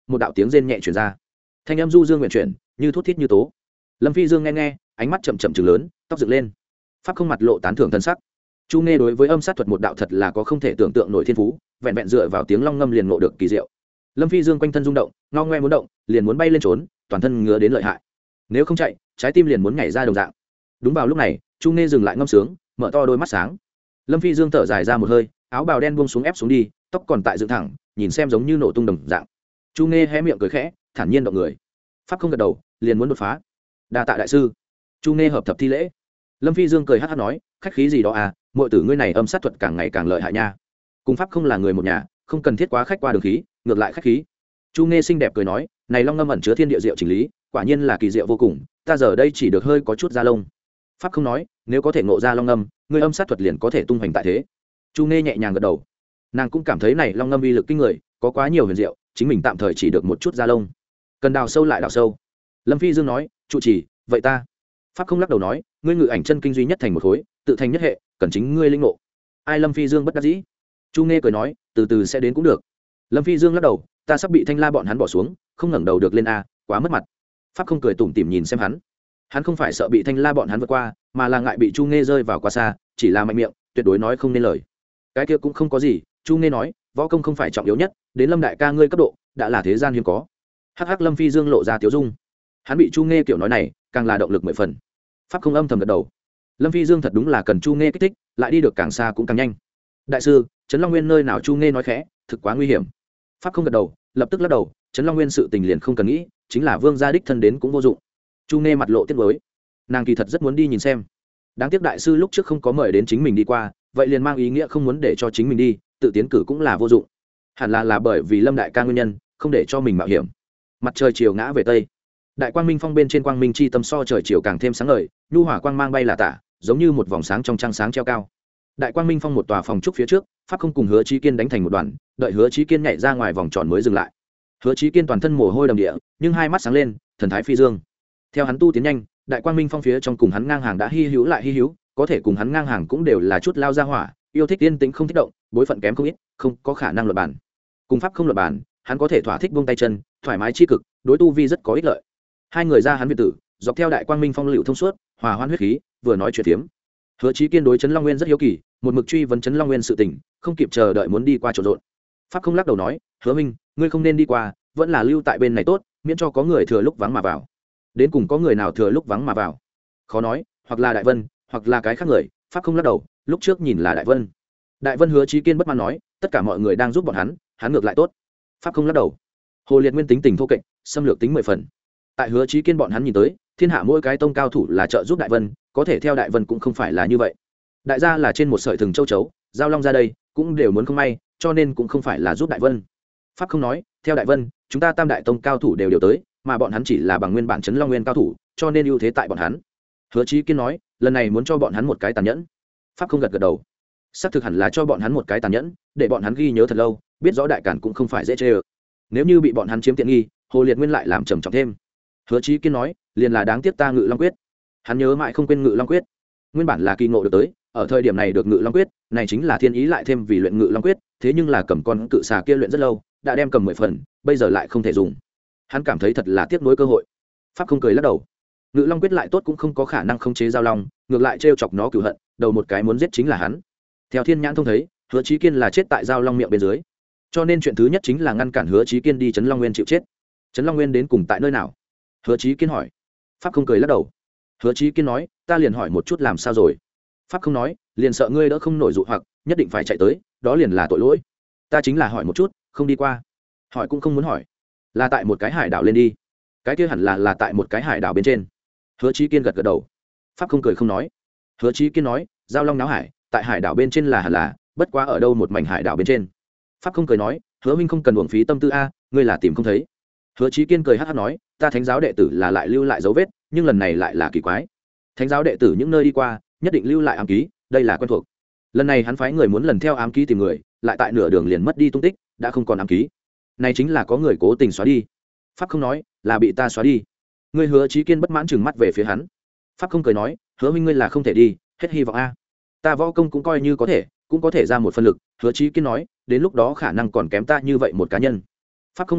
một đạo tiếng rên nhẹ chuyển ra, thanh âm du dương nguyện chuyển như thút thít như tố. Lâm Phi Dương nghe nghe, ánh mắt chậm chậm chừng lớn, tóc dựng lên. Pháp không mặt lộ tán thưởng thân sắc. Chu Nghe đối với âm sát thuật một đạo thật là có không thể tưởng tượng nổi thiên phú, vẹn vẹn dựa vào tiếng long ngâm liền ngộ được kỳ diệu. Lâm Phi Dương quanh thân rung động, ngao ngoe muốn động, liền muốn bay lên trốn, toàn thân ngứa đến lợi hại. Nếu không chạy, trái tim liền muốn nhảy ra đồng dạng. Đúng vào lúc này, Chu Nghe dừng lại ngâm sướng, mở to đôi mắt sáng. Lâm Phi Dương thở dài ra một hơi, áo bào đen buông xuống ép xuống đi, tóc còn tại dựng thẳng, nhìn xem giống như nổ tung đồng dạng. Chu Nghe hé miệng cười khẽ, thản nhiên động người. Pháp không gật đầu, liền muốn đột phá. Đa tạ đại sư. Chu Nghe hợp thập thi lễ. Lâm Phi Dương cười hắc hắc nói, khách khí gì đó à, muội tử ngươi này âm sát thuật càng ngày càng lợi hại nha. Cùng Pháp không là người một nhà, không cần thiết quá khách qua đường khí, ngược lại khách khí. Chu Nghe xinh đẹp cười nói, này long ngâm ẩn chứa thiên địa diệu chỉnh lý, quả nhiên là kỳ diệu vô cùng, ta giờ đây chỉ được hơi có chút da lông. Pháp không nói, nếu có thể ngộ ra long ngâm, ngươi âm sát thuật liền có thể tung hoành tại thế. Chu Nghe nhẹ nhàng gật đầu, nàng cũng cảm thấy này long ngâm uy lực kinh người, có quá nhiều huyền diệu, chính mình tạm thời chỉ được một chút da lông, cần đào sâu lại đào sâu. Lâm Phi Dương nói, trụ trì, vậy ta. Pháp không lắc đầu nói, ngươi ngự ảnh chân kinh duy nhất thành một khối, tự thành nhất hệ, cần chính ngươi linh ngộ. Ai? Lâm Phi Dương bất đắc dĩ. Chu Nghe cười nói, từ từ sẽ đến cũng được. Lâm Phi Dương lắc đầu, ta sắp bị Thanh La bọn hắn bỏ xuống, không ngẩng đầu được lên a, quá mất mặt. Pháp không cười tủm tỉm nhìn xem hắn, hắn không phải sợ bị Thanh La bọn hắn vượt qua, mà là ngại bị Chu Nghe rơi vào quá xa, chỉ là mạnh miệng, tuyệt đối nói không nên lời. Cái kia cũng không có gì, Chu Nghe nói, võ công không phải trọng yếu nhất, đến Lâm đại ca ngươi cấp độ, đã là thế gian hiếm có. Hắc hắc. Lâm Phi Dương lộ ra tiếu dung, hắn bị Chu Nghe kiểu nói này, càng là động lực mười phần. Pháp không âm thầm gật đầu, Lâm Phi Dương thật đúng là cần Chu Nghe kích thích, lại đi được càng xa cũng càng nhanh. Đại sư, Trấn Long Nguyên nơi nào? Chu Nghe nói khẽ, thực quá nguy hiểm. Pháp không gật đầu, lập tức lắc đầu, Trấn Long Nguyên sự tình liền không cần nghĩ, chính là vương gia đích thân đến cũng vô dụng. Chu Nghe mặt lộ tiếc nuối, nàng kỳ thật rất muốn đi nhìn xem, đáng tiếc đại sư lúc trước không có mời đến chính mình đi qua, vậy liền mang ý nghĩa không muốn để cho chính mình đi, tự tiến cử cũng là vô dụng. Hẳn là là bởi vì Lâm đại ca nguyên nhân, không để cho mình mạo hiểm. Mặt trời chiều ngã về tây, đại quang minh phong bên trên quang minh chi tâm so trời chiều càng thêm sáng ngời, nhu hỏa quang mang bay là tả, giống như một vòng sáng trong trăng sáng treo cao. Đại quang minh phong một tòa phòng trúc phía trước, Pháp không cùng Hứa Chí Kiên đánh thành một đoàn, đợi Hứa Chí Kiên nhảy ra ngoài vòng tròn mới dừng lại. Hứa Chí Kiên toàn thân mồ hôi đầm địa, nhưng hai mắt sáng lên, thần thái phi dương. Theo hắn tu tiến nhanh, đại quang minh phong phía trong cùng hắn ngang hàng đã hi hữu lại hi hữu, có thể cùng hắn ngang hàng cũng đều là chút lao ra hỏa, yêu thích yên tĩnh không thích động, bối phận kém không ít, không có khả năng luận bàn. Cùng Pháp không luận bàn, hắn có thể thỏa thích buông tay chân, thoải mái chi cực, đối tu vi rất có ích lợi. Hai người ra hắn biệt tử, dọc theo đại quang minh phong lưu thông suốt, hòa hoan huyết khí, vừa nói chuyện tiếm. Hứa Chí Kiên đối Trấn Long Nguyên rất hiếu kỳ, một mực truy vấn Trấn Long Nguyên sự tình, không kịp chờ đợi muốn đi qua chỗ rộn. Pháp không lắc đầu nói, Hứa minh, ngươi không nên đi qua, vẫn là lưu tại bên này tốt, miễn cho có người thừa lúc vắng mà vào. Đến cùng có người nào thừa lúc vắng mà vào? Khó nói, hoặc là Đại Vân, hoặc là cái khác người. Pháp không lắc đầu, lúc trước nhìn là Đại Vân. Đại Vân. Hứa Chí Kiên bất mãn nói, tất cả mọi người đang giúp bọn hắn, hắn ngược lại tốt. Pháp không lắc đầu. Hồ Liệt Nguyên tính tình thô kệch, xâm lược tính mười phần. Tại Hứa Chí Kiên bọn hắn nhìn tới, thiên hạ mỗi cái tông cao thủ là trợ giúp Đại Vân, có thể theo Đại Vân cũng không phải là như vậy. Đại gia là trên một sợi thừng châu chấu, giao long ra đây cũng đều muốn không may, cho nên cũng không phải là giúp Đại Vân. Pháp không nói, theo Đại Vân, chúng ta tam đại tông cao thủ đều đều tới, mà bọn hắn chỉ là bằng nguyên bản Trấn Long Nguyên cao thủ, cho nên ưu thế tại bọn hắn. Hứa Chí Kiên nói, lần này muốn cho bọn hắn một cái tàn nhẫn. Pháp không gật gật đầu, xác thực hẳn là cho bọn hắn một cái tàn nhẫn, để bọn hắn ghi nhớ thật lâu, biết rõ đại cản cũng không phải dễ chơi ơ. Nếu như bị bọn hắn chiếm tiện nghi, Hồ Liệt Nguyên lại làm trầm trọng thêm. Hứa Chí Kiên nói, liền là đáng tiếc ta Ngự Long Quyết. Hắn nhớ mãi không quên Ngự Long Quyết, nguyên bản là kỳ ngộ được tới, ở thời điểm này được Ngự Long Quyết, này chính là thiên ý lại thêm vì luyện Ngự Long Quyết, thế nhưng là cầm con cự xà kia luyện rất lâu, đã đem cầm mười phần, bây giờ lại không thể dùng. Hắn cảm thấy thật là tiếc nuối cơ hội. Pháp không cười lắc đầu, Ngự Long Quyết lại tốt cũng không có khả năng khống chế giao long, ngược lại trêu chọc nó cửu hận, đầu một cái muốn giết chính là hắn. Theo Thiên Nhãn thông thấy, Hứa Chí Kiên là chết tại giao long miệng bên dưới, cho nên chuyện thứ nhất chính là ngăn cản Hứa Chí Kiên đi Trấn Long Nguyên chịu chết. Trấn Long Nguyên đến cùng tại nơi nào? Hứa Chí Kiên hỏi. Pháp không cười lắc đầu. Hứa Chí Kiên nói, ta liền hỏi một chút làm sao rồi. Pháp không nói, liền sợ ngươi đỡ không nổi dụ hoặc, nhất định phải chạy tới, đó liền là tội lỗi. Ta chính là hỏi một chút, không đi qua. Hỏi cũng không muốn hỏi. Là tại một cái hải đảo lên đi. Cái kia hẳn là là tại một cái hải đảo bên trên. Hứa Chí Kiên gật gật đầu. Pháp không cười không nói. Hứa Chí Kiên nói, giao long náo hải, tại hải đảo bên trên là hẳn là, bất quá ở đâu một mảnh hải đảo bên trên. Pháp không cười nói, Hứa minh không cần uổng phí tâm tư a, ngươi là tìm không thấy. Hứa Chí Kiên cười hắc hắc nói, ta thánh giáo đệ tử là lại lưu lại dấu vết, nhưng lần này lại là kỳ quái. Thánh giáo đệ tử những nơi đi qua, nhất định lưu lại ám ký, đây là quen thuộc. Lần này hắn phái người muốn lần theo ám ký tìm người, lại tại nửa đường liền mất đi tung tích, đã không còn ám ký. Này chính là có người cố tình xóa đi. Pháp không nói, là bị ta xóa đi. Ngươi Hứa Chí Kiên bất mãn trừng mắt về phía hắn. Pháp không cười nói, Hứa minh ngươi là không thể đi, hết hy vọng a. Ta võ công cũng coi như có thể, cũng có thể ra một phần lực. Hứa Chí Kiên nói, đến lúc đó khả năng còn kém ta như vậy một cá nhân. Pháp không lắc đầu,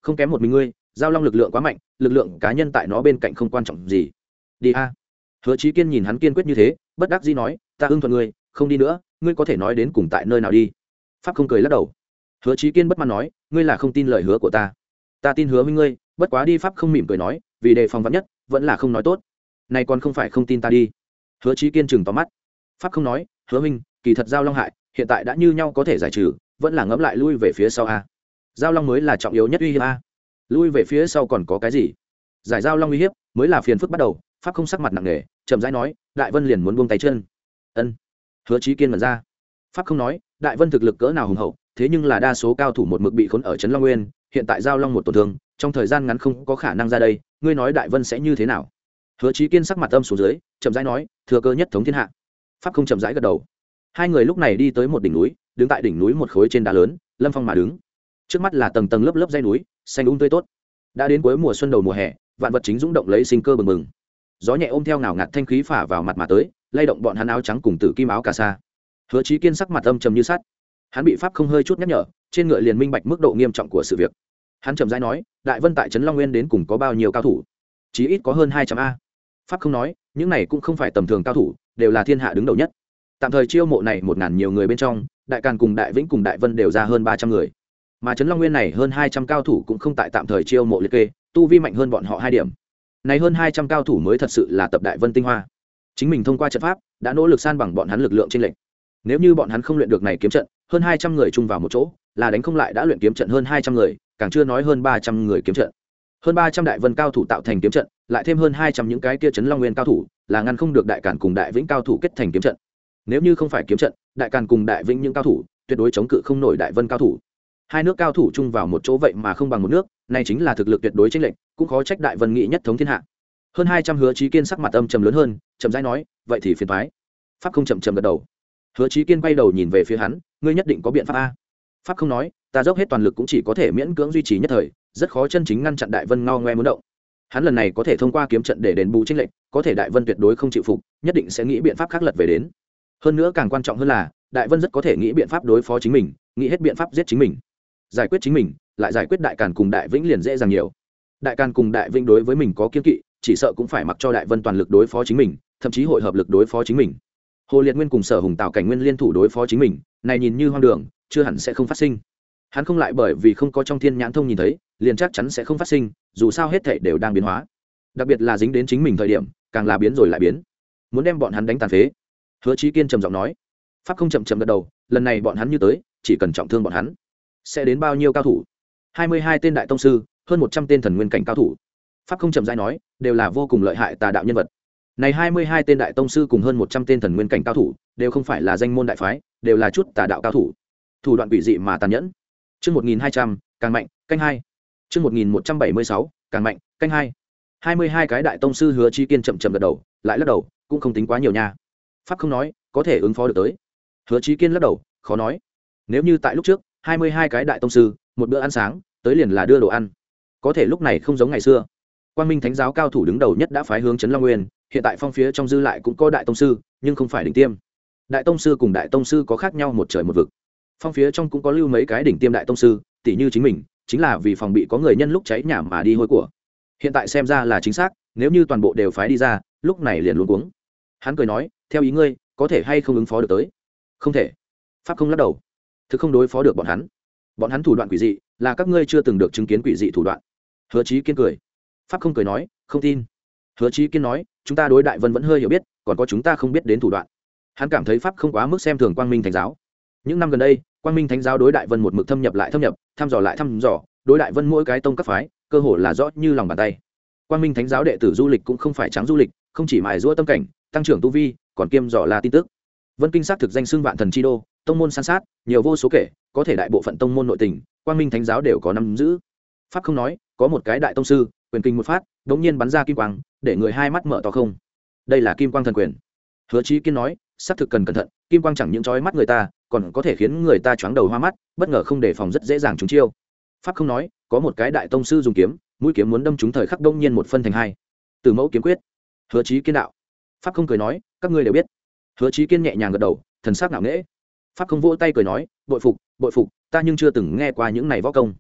không kém một mình ngươi. Giao long lực lượng quá mạnh, lực lượng cá nhân tại nó bên cạnh không quan trọng gì. Đi a. Hứa Chí Kiên nhìn hắn kiên quyết như thế, bất đắc dĩ nói, ta ưng thuận ngươi, không đi nữa, ngươi có thể nói đến cùng tại nơi nào đi. Pháp không cười lắc đầu. Hứa Chí Kiên bất mãn nói, ngươi là không tin lời hứa của ta. Ta tin hứa với ngươi, bất quá đi. Pháp không mỉm cười nói, vì đề phòng vạn nhất, vẫn là không nói tốt. Này còn không phải không tin ta đi. Hứa Chí Kiên chừng to mắt. Pháp không nói, hứa minh, kỳ thật giao long hại, hiện tại đã như nhau có thể giải trừ, vẫn là ngẫm lại lui về phía sau a. Giao long mới là trọng yếu nhất uy hiếp a. Lui về phía sau còn có cái gì? Giải giao long uy hiếp mới là phiền phức bắt đầu. Pháp không sắc mặt nặng nề, chậm rãi nói, Đại Vân liền muốn buông tay chân. Ân. Hứa Chí Kiên mở ra. Pháp không nói, Đại Vân thực lực cỡ nào hùng hậu, thế nhưng là đa số cao thủ một mực bị khốn ở trấn Long Nguyên, hiện tại giao long một tổn thương, trong thời gian ngắn không có khả năng ra đây, ngươi nói Đại Vân sẽ như thế nào? Hứa Chí Kiên sắc mặt âm xuống dưới, chậm rãi nói, thừa cơ nhất thống thiên hạ. Pháp không chậm rãi gật đầu. Hai người lúc này đi tới một đỉnh núi, đứng tại đỉnh núi một khối trên đá lớn, Lâm Phong mà đứng. Trước mắt là tầng tầng lớp lớp dãy núi, xanh um tươi tốt. Đã đến cuối mùa xuân đầu mùa hè, vạn vật chính dũng động lấy sinh cơ bừng bừng. Gió nhẹ ôm theo ngào ngạt thanh khí phả vào mặt mà tới, lay động bọn hắn áo trắng cùng tử kim áo cà sa. Hứa Chí Kiên sắc mặt âm trầm như sắt. Hắn bị Pháp không hơi chút nhắc nhở, trên ngựa liền minh bạch mức độ nghiêm trọng của sự việc. Hắn chậm rãi nói, Đại Vân tại trấn Long Nguyên đến cùng có bao nhiêu cao thủ? Chí ít có hơn hai trăm a. Pháp không nói, những này cũng không phải tầm thường cao thủ, đều là thiên hạ đứng đầu nhất. Tạm thời chiêu mộ này một ngàn nhiều người bên trong, Đại Càn cùng Đại Vĩnh cùng Đại Vân đều ra hơn ba trăm người. Mà trấn Long Nguyên này hơn hai trăm cao thủ cũng không tại tạm thời chiêu mộ liệt kê, tu vi mạnh hơn bọn họ hai điểm. Này hơn hai trăm cao thủ mới thật sự là tập Đại Vân tinh hoa. Chính mình thông qua trận pháp đã nỗ lực san bằng bọn hắn lực lượng trên lệnh. Nếu như bọn hắn không luyện được này kiếm trận, hơn hai trăm người chung vào một chỗ, là đánh không lại đã luyện kiếm trận hơn hai trăm người, càng chưa nói hơn ba trăm người kiếm trận. Hơn ba trăm Đại Vân cao thủ tạo thành kiếm trận, lại thêm hơn hai trăm những cái kia trấn Long Nguyên cao thủ, là ngăn không được Đại Càn cùng Đại Vĩnh cao thủ kết thành kiếm trận. Nếu như không phải kiếm trận, Đại Càn cùng Đại Vĩnh những cao thủ, tuyệt đối chống cự không nổi Đại Vân cao thủ. Hai nước cao thủ chung vào một chỗ vậy mà không bằng một nước, này chính là thực lực tuyệt đối chênh lệch, cũng khó trách Đại Vân nghị nhất thống thiên hạ. Hơn hai trăm Hứa Chí Kiên sắc mặt âm trầm lớn hơn, chậm rãi nói, vậy thì phiền toái. Pháp không chậm chậm gật đầu. Hứa Chí Kiên quay đầu nhìn về phía hắn, ngươi nhất định có biện pháp a? Pháp không nói, ta dốc hết toàn lực cũng chỉ có thể miễn cưỡng duy trì nhất thời, rất khó chân chính ngăn chặn Đại Vân ngao ngoe muốn động. Hắn lần này có thể thông qua kiếm trận để đền bù chênh lệch, có thể Đại Vân tuyệt đối không chịu phục, nhất định sẽ nghĩ biện pháp khác lật về đến. Hơn nữa càng quan trọng hơn là, Đại Vân rất có thể nghĩ biện pháp đối phó chính mình, nghĩ hết biện pháp giết chính mình. Giải quyết chính mình, lại giải quyết Đại Càn cùng Đại Vĩnh liền dễ dàng nhiều. Đại Càn cùng Đại Vĩnh đối với mình có kiên kỵ, chỉ sợ cũng phải mặc cho Đại Vân toàn lực đối phó chính mình, thậm chí hội hợp lực đối phó chính mình. Hồ Liệt Nguyên cùng Sở Hùng Tạo Cảnh Nguyên liên thủ đối phó chính mình, này nhìn như hoang đường, chưa hẳn sẽ không phát sinh. Hắn không lại bởi vì không có trong thiên nhãn thông nhìn thấy, liền chắc chắn sẽ không phát sinh, dù sao hết thảy đều đang biến hóa. Đặc biệt là dính đến chính mình thời điểm, càng là biến rồi lại biến. Muốn đem bọn hắn đánh tàn phế. Hứa Chí Kiên trầm giọng nói. Pháp không chậm chậm gật đầu, lần này bọn hắn như tới, chỉ cần trọng thương bọn hắn, sẽ đến bao nhiêu cao thủ? hai mươi hai tên đại tông sư, hơn một trăm tên thần nguyên cảnh cao thủ. Pháp không chậm rãi nói, đều là vô cùng lợi hại tà đạo nhân vật. Này hai mươi hai tên đại tông sư cùng hơn một trăm tên thần nguyên cảnh cao thủ, đều không phải là danh môn đại phái, đều là chút tà đạo cao thủ. Thủ đoạn quỷ dị mà tàn nhẫn. Chương một nghìn hai trăm, càng mạnh, canh hai. Chương một nghìn một trăm bảy mươi sáu, càng mạnh, canh hai. hai mươi hai cái đại tông sư. Hứa Chí Kiên chậm chậm gật đầu, lại lắc đầu, cũng không tính quá nhiều nha. Pháp không nói, có thể ứng phó được tới. Hứa Chí Kiên lắc đầu, khó nói. Nếu như tại lúc trước, hai mươi hai cái đại tông sư, một bữa ăn sáng, tới liền là đưa đồ ăn. Có thể lúc này không giống ngày xưa. Quang Minh Thánh giáo cao thủ đứng đầu nhất đã phái hướng trấn Long Nguyên, hiện tại phong phía trong dư lại cũng có đại tông sư, nhưng không phải đỉnh tiêm. Đại tông sư cùng đại tông sư có khác nhau một trời một vực. Phong phía trong cũng có lưu mấy cái đỉnh tiêm đại tông sư, tỷ như chính mình, chính là vì phòng bị có người nhân lúc cháy nhà mà đi hôi của. Hiện tại xem ra là chính xác, nếu như toàn bộ đều phái đi ra, lúc này liền luống cuống. Hắn cười nói, theo ý ngươi, có thể hay không ứng phó được tới? Không thể. Pháp không lắc đầu. Thực không đối phó được bọn hắn. Bọn hắn thủ đoạn quỷ dị, là các ngươi chưa từng được chứng kiến quỷ dị thủ đoạn. Hứa Chí Kiên cười. Pháp không cười nói, không tin. Hứa Chí Kiên nói, chúng ta đối Đại Vân vẫn hơi hiểu biết, còn có chúng ta không biết đến thủ đoạn. Hắn cảm thấy Pháp không quá mức xem thường Quang Minh Thánh giáo. Những năm gần đây, Quang Minh Thánh giáo đối Đại Vân một mực thâm nhập lại thâm nhập, thăm dò lại thăm dò, đối Đại Vân mỗi cái tông các phái, cơ hồ là rõ như lòng bàn tay. Quang Minh Thánh giáo đệ tử du lịch cũng không phải trắng du lịch, không chỉ mài giũa tâm cảnh, tăng trưởng tu vi, còn kiêm dò là tin tức. Vân Kinh xác thực danh xưng vạn thần chi đô, tông môn san sát, nhiều vô số kể, có thể đại bộ phận tông môn nội tình, Quang Minh Thánh giáo đều có nắm giữ. Pháp không nói, có một cái đại tông sư, quyền kinh một phát, đống nhiên bắn ra kim quang, để người hai mắt mở to không. Đây là kim quang thần quyền. Hứa Chí Kiên nói, xác thực cần cẩn thận, kim quang chẳng những chói mắt người ta, còn có thể khiến người ta choáng đầu hoa mắt, bất ngờ không đề phòng rất dễ dàng trúng chiêu. Pháp không nói, có một cái đại tông sư dùng kiếm, mũi kiếm muốn đâm trúng thời khắc đông nhiên một phân thành hai. Từ mẫu kiếm quyết. Hứa Chí Kiên đạo. Pháp không cười nói, các ngươi đều biết. Hứa Chí Kiên nhẹ nhàng gật đầu, thần sắc ngạo nghễ. Pháp không vỗ tay cười nói, bội phục, bội phục, ta nhưng chưa từng nghe qua những này võ công.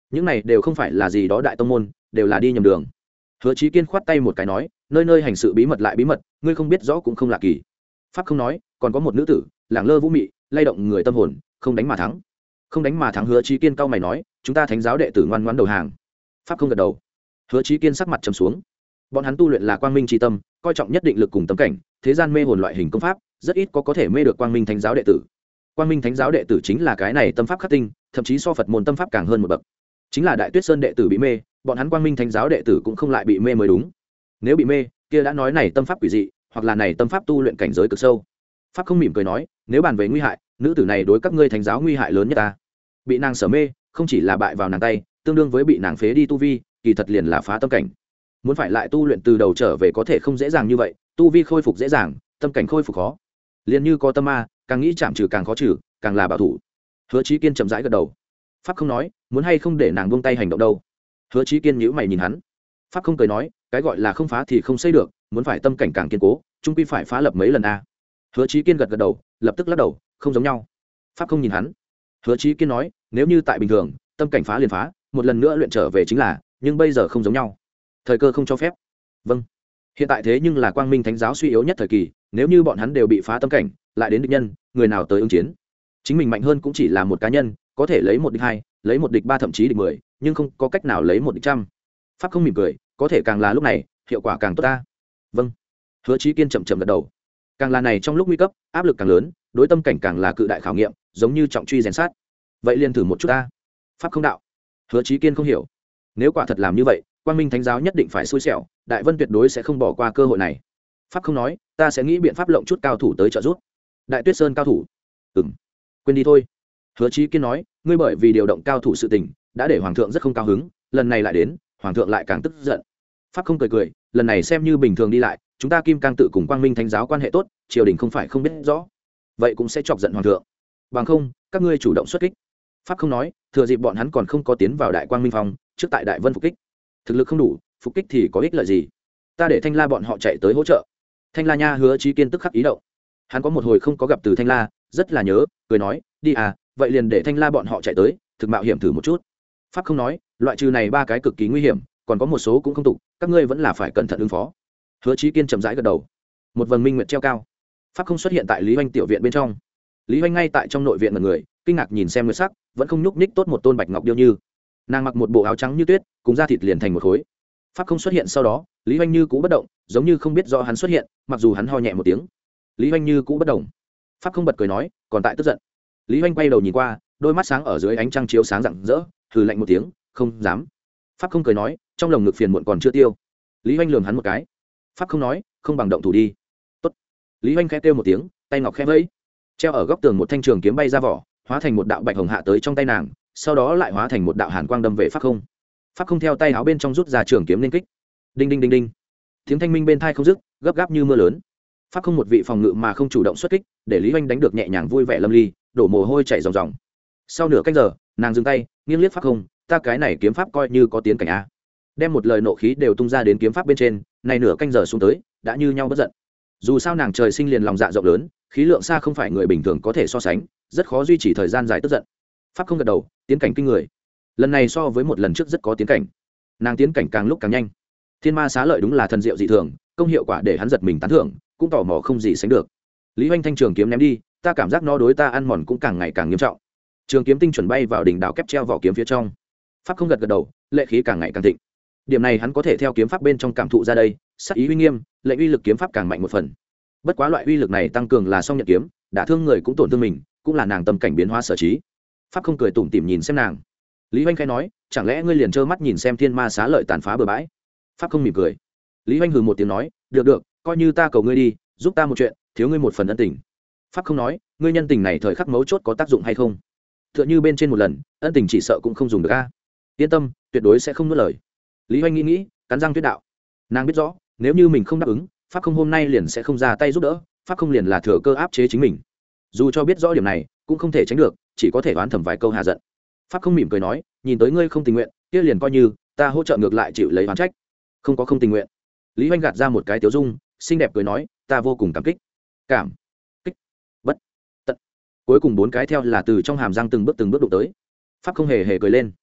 những này đều không phải là gì đó đại tông môn, đều là đi nhầm đường. Hứa Chí Kiên khoát tay một cái nói, nơi nơi hành sự bí mật lại bí mật, ngươi không biết rõ cũng không lạ kỳ. Pháp không nói, còn có một nữ tử, lẳng lơ vũ mị, lay động người tâm hồn, không đánh mà thắng. Không đánh mà thắng. Hứa Chí Kiên cau mày nói, chúng ta thánh giáo đệ tử ngoan ngoãn đầu hàng. Pháp không gật đầu. Hứa Chí Kiên sắc mặt trầm xuống. Bọn hắn tu luyện là quang minh chi tâm, coi trọng nhất định lực cùng tâm cảnh, thế gian mê hồn loại hình công pháp, rất ít có có thể mê được quang minh thánh giáo đệ tử. Quang minh thánh giáo đệ tử chính là cái này tâm pháp khắc tinh, thậm chí so Phật môn tâm pháp càng hơn một bậc. Chính là Đại Tuyết Sơn đệ tử bị mê, bọn hắn quang minh thánh giáo đệ tử cũng không lại bị mê mới đúng. Nếu bị mê, kia đã nói này tâm pháp quỷ dị, hoặc là này tâm pháp tu luyện cảnh giới cực sâu. Pháp không mỉm cười nói, nếu bàn về nguy hại, nữ tử này đối các ngươi thánh giáo nguy hại lớn nhất ta. Bị nàng sở mê, không chỉ là bại vào nàng tay, tương đương với bị nàng phế đi tu vi, kỳ thật liền là phá tâm cảnh. Muốn phải lại tu luyện từ đầu trở về có thể không dễ dàng như vậy, tu vi khôi phục dễ dàng, tâm cảnh khôi phục khó. Liền như có tâm ma, càng nghĩ chạm trừ càng khó trừ, càng là bảo thủ. Hứa Chí Kiên chậm rãi gật đầu. Pháp không nói, muốn hay không để nàng buông tay hành động đâu. Hứa Chí Kiên nhíu mày nhìn hắn. Pháp không cười nói, cái gọi là không phá thì không xây được, muốn phải tâm cảnh càng kiên cố, chung quy phải phá lập mấy lần a. Hứa Chí Kiên gật gật đầu, lập tức lắc đầu, không giống nhau. Pháp không nhìn hắn. Hứa Chí Kiên nói, nếu như tại bình thường, tâm cảnh phá liền phá, một lần nữa luyện trở về chính là, nhưng bây giờ không giống nhau. Thời cơ không cho phép. Vâng. Hiện tại thế nhưng là quang minh thánh giáo suy yếu nhất thời kỳ, nếu như bọn hắn đều bị phá tâm cảnh, lại đến địch nhân, người nào tới ứng chiến? Chính mình mạnh hơn cũng chỉ là một cá nhân, có thể lấy một địch hai, lấy một địch ba, thậm chí địch mười, nhưng không có cách nào lấy một địch trăm. Pháp không mỉm cười, có thể càng là lúc này, hiệu quả càng tốt ta. Vâng. Hứa Chí Kiên chậm chậm gật đầu. Càng là này trong lúc nguy cấp, áp lực càng lớn, đối tâm cảnh càng là cự đại khảo nghiệm, giống như trọng truy rèn sát. Vậy liền thử một chút ta. Pháp không đạo. Hứa Chí Kiên không hiểu. Nếu quả thật làm như vậy, quang minh thánh giáo nhất định phải xui xẻo, Đại Vân tuyệt đối sẽ không bỏ qua cơ hội này. Pháp không nói, ta sẽ nghĩ biện pháp lộng chút cao thủ tới trợ giúp. Đại Tuyết Sơn cao thủ? Ừm. Quên đi thôi. Hứa Chí Kiên nói, ngươi bởi vì điều động cao thủ sự tình, đã để hoàng thượng rất không cao hứng, lần này lại đến, hoàng thượng lại càng tức giận. Pháp không cười cười, lần này xem như bình thường đi lại, chúng ta Kim Cang tự cùng quang minh thánh giáo quan hệ tốt, triều đình không phải không biết rõ, vậy cũng sẽ chọc giận hoàng thượng. Bằng không, các ngươi chủ động xuất kích. Pháp không nói, thừa dịp bọn hắn còn không có tiến vào đại quang minh phòng, trước tại đại vân phục kích. Thực lực không đủ, phục kích thì có ích lợi gì? Ta để Thanh La bọn họ chạy tới hỗ trợ. Thanh La nha. Hứa Chí Kiên tức khắc ý động. Hắn có một hồi không có gặp từ Thanh La, rất là nhớ, cười nói, đi à, vậy liền để Thanh La bọn họ chạy tới, thực mạo hiểm thử một chút. Pháp không nói, loại trừ này ba cái cực kỳ nguy hiểm, còn có một số cũng không tục, các ngươi vẫn là phải cẩn thận ứng phó. Hứa Chí Kiên chậm rãi gật đầu. Một vầng minh nguyệt treo cao. Pháp không xuất hiện tại Lý Hoành tiểu viện bên trong. Lý Hoành ngay tại trong nội viện mọi người, kinh ngạc nhìn xem nguyệt sắc, vẫn không nhúc nhích tốt một tôn bạch ngọc điêu như. Nàng mặc một bộ áo trắng như tuyết, cùng da thịt liền thành một khối. Pháp không xuất hiện sau đó, Lý Hoành như cũ bất động, giống như không biết do hắn xuất hiện, mặc dù hắn ho nhẹ một tiếng. Lý Hoành như cũ bất động. Pháp không bật cười nói, còn tại tức giận. Lý Hoành quay đầu nhìn qua, đôi mắt sáng ở dưới ánh trăng chiếu sáng rạng rỡ, hừ lạnh một tiếng, không dám. Pháp không cười nói, trong lồng ngực phiền muộn còn chưa tiêu. Lý Hoành lườm hắn một cái. Pháp không nói, không bằng động thủ đi. Tốt. Lý Hoành khẽ kêu một tiếng, tay ngọc khẽ vẫy, treo ở góc tường một thanh trường kiếm bay ra vỏ, hóa thành một đạo bạch hồng hạ tới trong tay nàng, sau đó lại hóa thành một đạo hàn quang đâm về Pháp không. Pháp không theo tay áo bên trong rút ra trường kiếm lên kích. Đinh đinh đinh đinh. Tiếng thanh minh bên tai không dứt, gấp gáp như mưa lớn. Pháp không một vị phòng ngự mà không chủ động xuất kích, để Lý Hoành đánh được nhẹ nhàng vui vẻ lâm ly, đổ mồ hôi chảy ròng ròng. Sau nửa canh giờ, nàng dừng tay, nghiêng liếc Pháp không, ta cái này kiếm pháp coi như có tiến cảnh a. Đem một lời nộ khí đều tung ra đến kiếm pháp bên trên, này nửa canh giờ xuống tới, đã như nhau bất giận. Dù sao nàng trời sinh liền lòng dạ rộng lớn, khí lượng xa không phải người bình thường có thể so sánh, rất khó duy trì thời gian dài tức giận. Pháp không gật đầu, tiến cảnh kinh người. Lần này so với một lần trước rất có tiến cảnh. Nàng tiến cảnh càng lúc càng nhanh. Thiên ma xá lợi đúng là thần diệu dị thường, công hiệu quả để hắn giật mình tán thưởng, cũng tò mò không gì sánh được. Lý Hoành thanh trường kiếm ném đi, ta cảm giác nó đối ta ăn mòn cũng càng ngày càng nghiêm trọng. Trường kiếm tinh chuẩn bay vào đỉnh đảo kép treo vỏ kiếm phía trong. Pháp không gật gật đầu, lệ khí càng ngày càng thịnh. Điểm này hắn có thể theo kiếm pháp bên trong cảm thụ ra đây, sắc ý uy nghiêm, lệ uy lực kiếm pháp càng mạnh một phần. Bất quá loại uy lực này tăng cường là song nhận kiếm, đả thương người cũng tổn thương mình, cũng là nàng tâm cảnh biến hóa sở trí. Pháp không cười tủm tỉm nhìn xem nàng. Lý Hoành khẽ nói, chẳng lẽ ngươi liền trơ mắt nhìn xem thiên ma xá lợi tàn phá bừa bãi? Pháp không mỉm cười. Lý Hoành hừ một tiếng nói, được được, coi như ta cầu ngươi đi, giúp ta một chuyện, thiếu ngươi một phần ân tình. Pháp không nói, ngươi nhân tình này thời khắc mấu chốt có tác dụng hay không? Tựa như bên trên một lần, ân tình chỉ sợ cũng không dùng được a. Yên tâm, tuyệt đối sẽ không nuốt lời. Lý Hoành nghĩ nghĩ, cắn răng tuyết đạo. Nàng biết rõ, nếu như mình không đáp ứng, Pháp không hôm nay liền sẽ không ra tay giúp đỡ, Pháp không liền là thừa cơ áp chế chính mình. Dù cho biết rõ điểm này, cũng không thể tránh được, chỉ có thể oán thầm vài câu hạ giận. Pháp không mỉm cười nói, nhìn tới ngươi không tình nguyện, kia liền coi như ta hỗ trợ ngược lại chịu lấy oán trách. Không có không tình nguyện. Lý Hoành gạt ra một cái tiếu dung, xinh đẹp cười nói, ta vô cùng cảm kích. Cảm kích bất tận. Cuối cùng bốn cái theo là từ trong hàm răng từng bước từng bước đụng tới. Pháp không hề hề cười lên.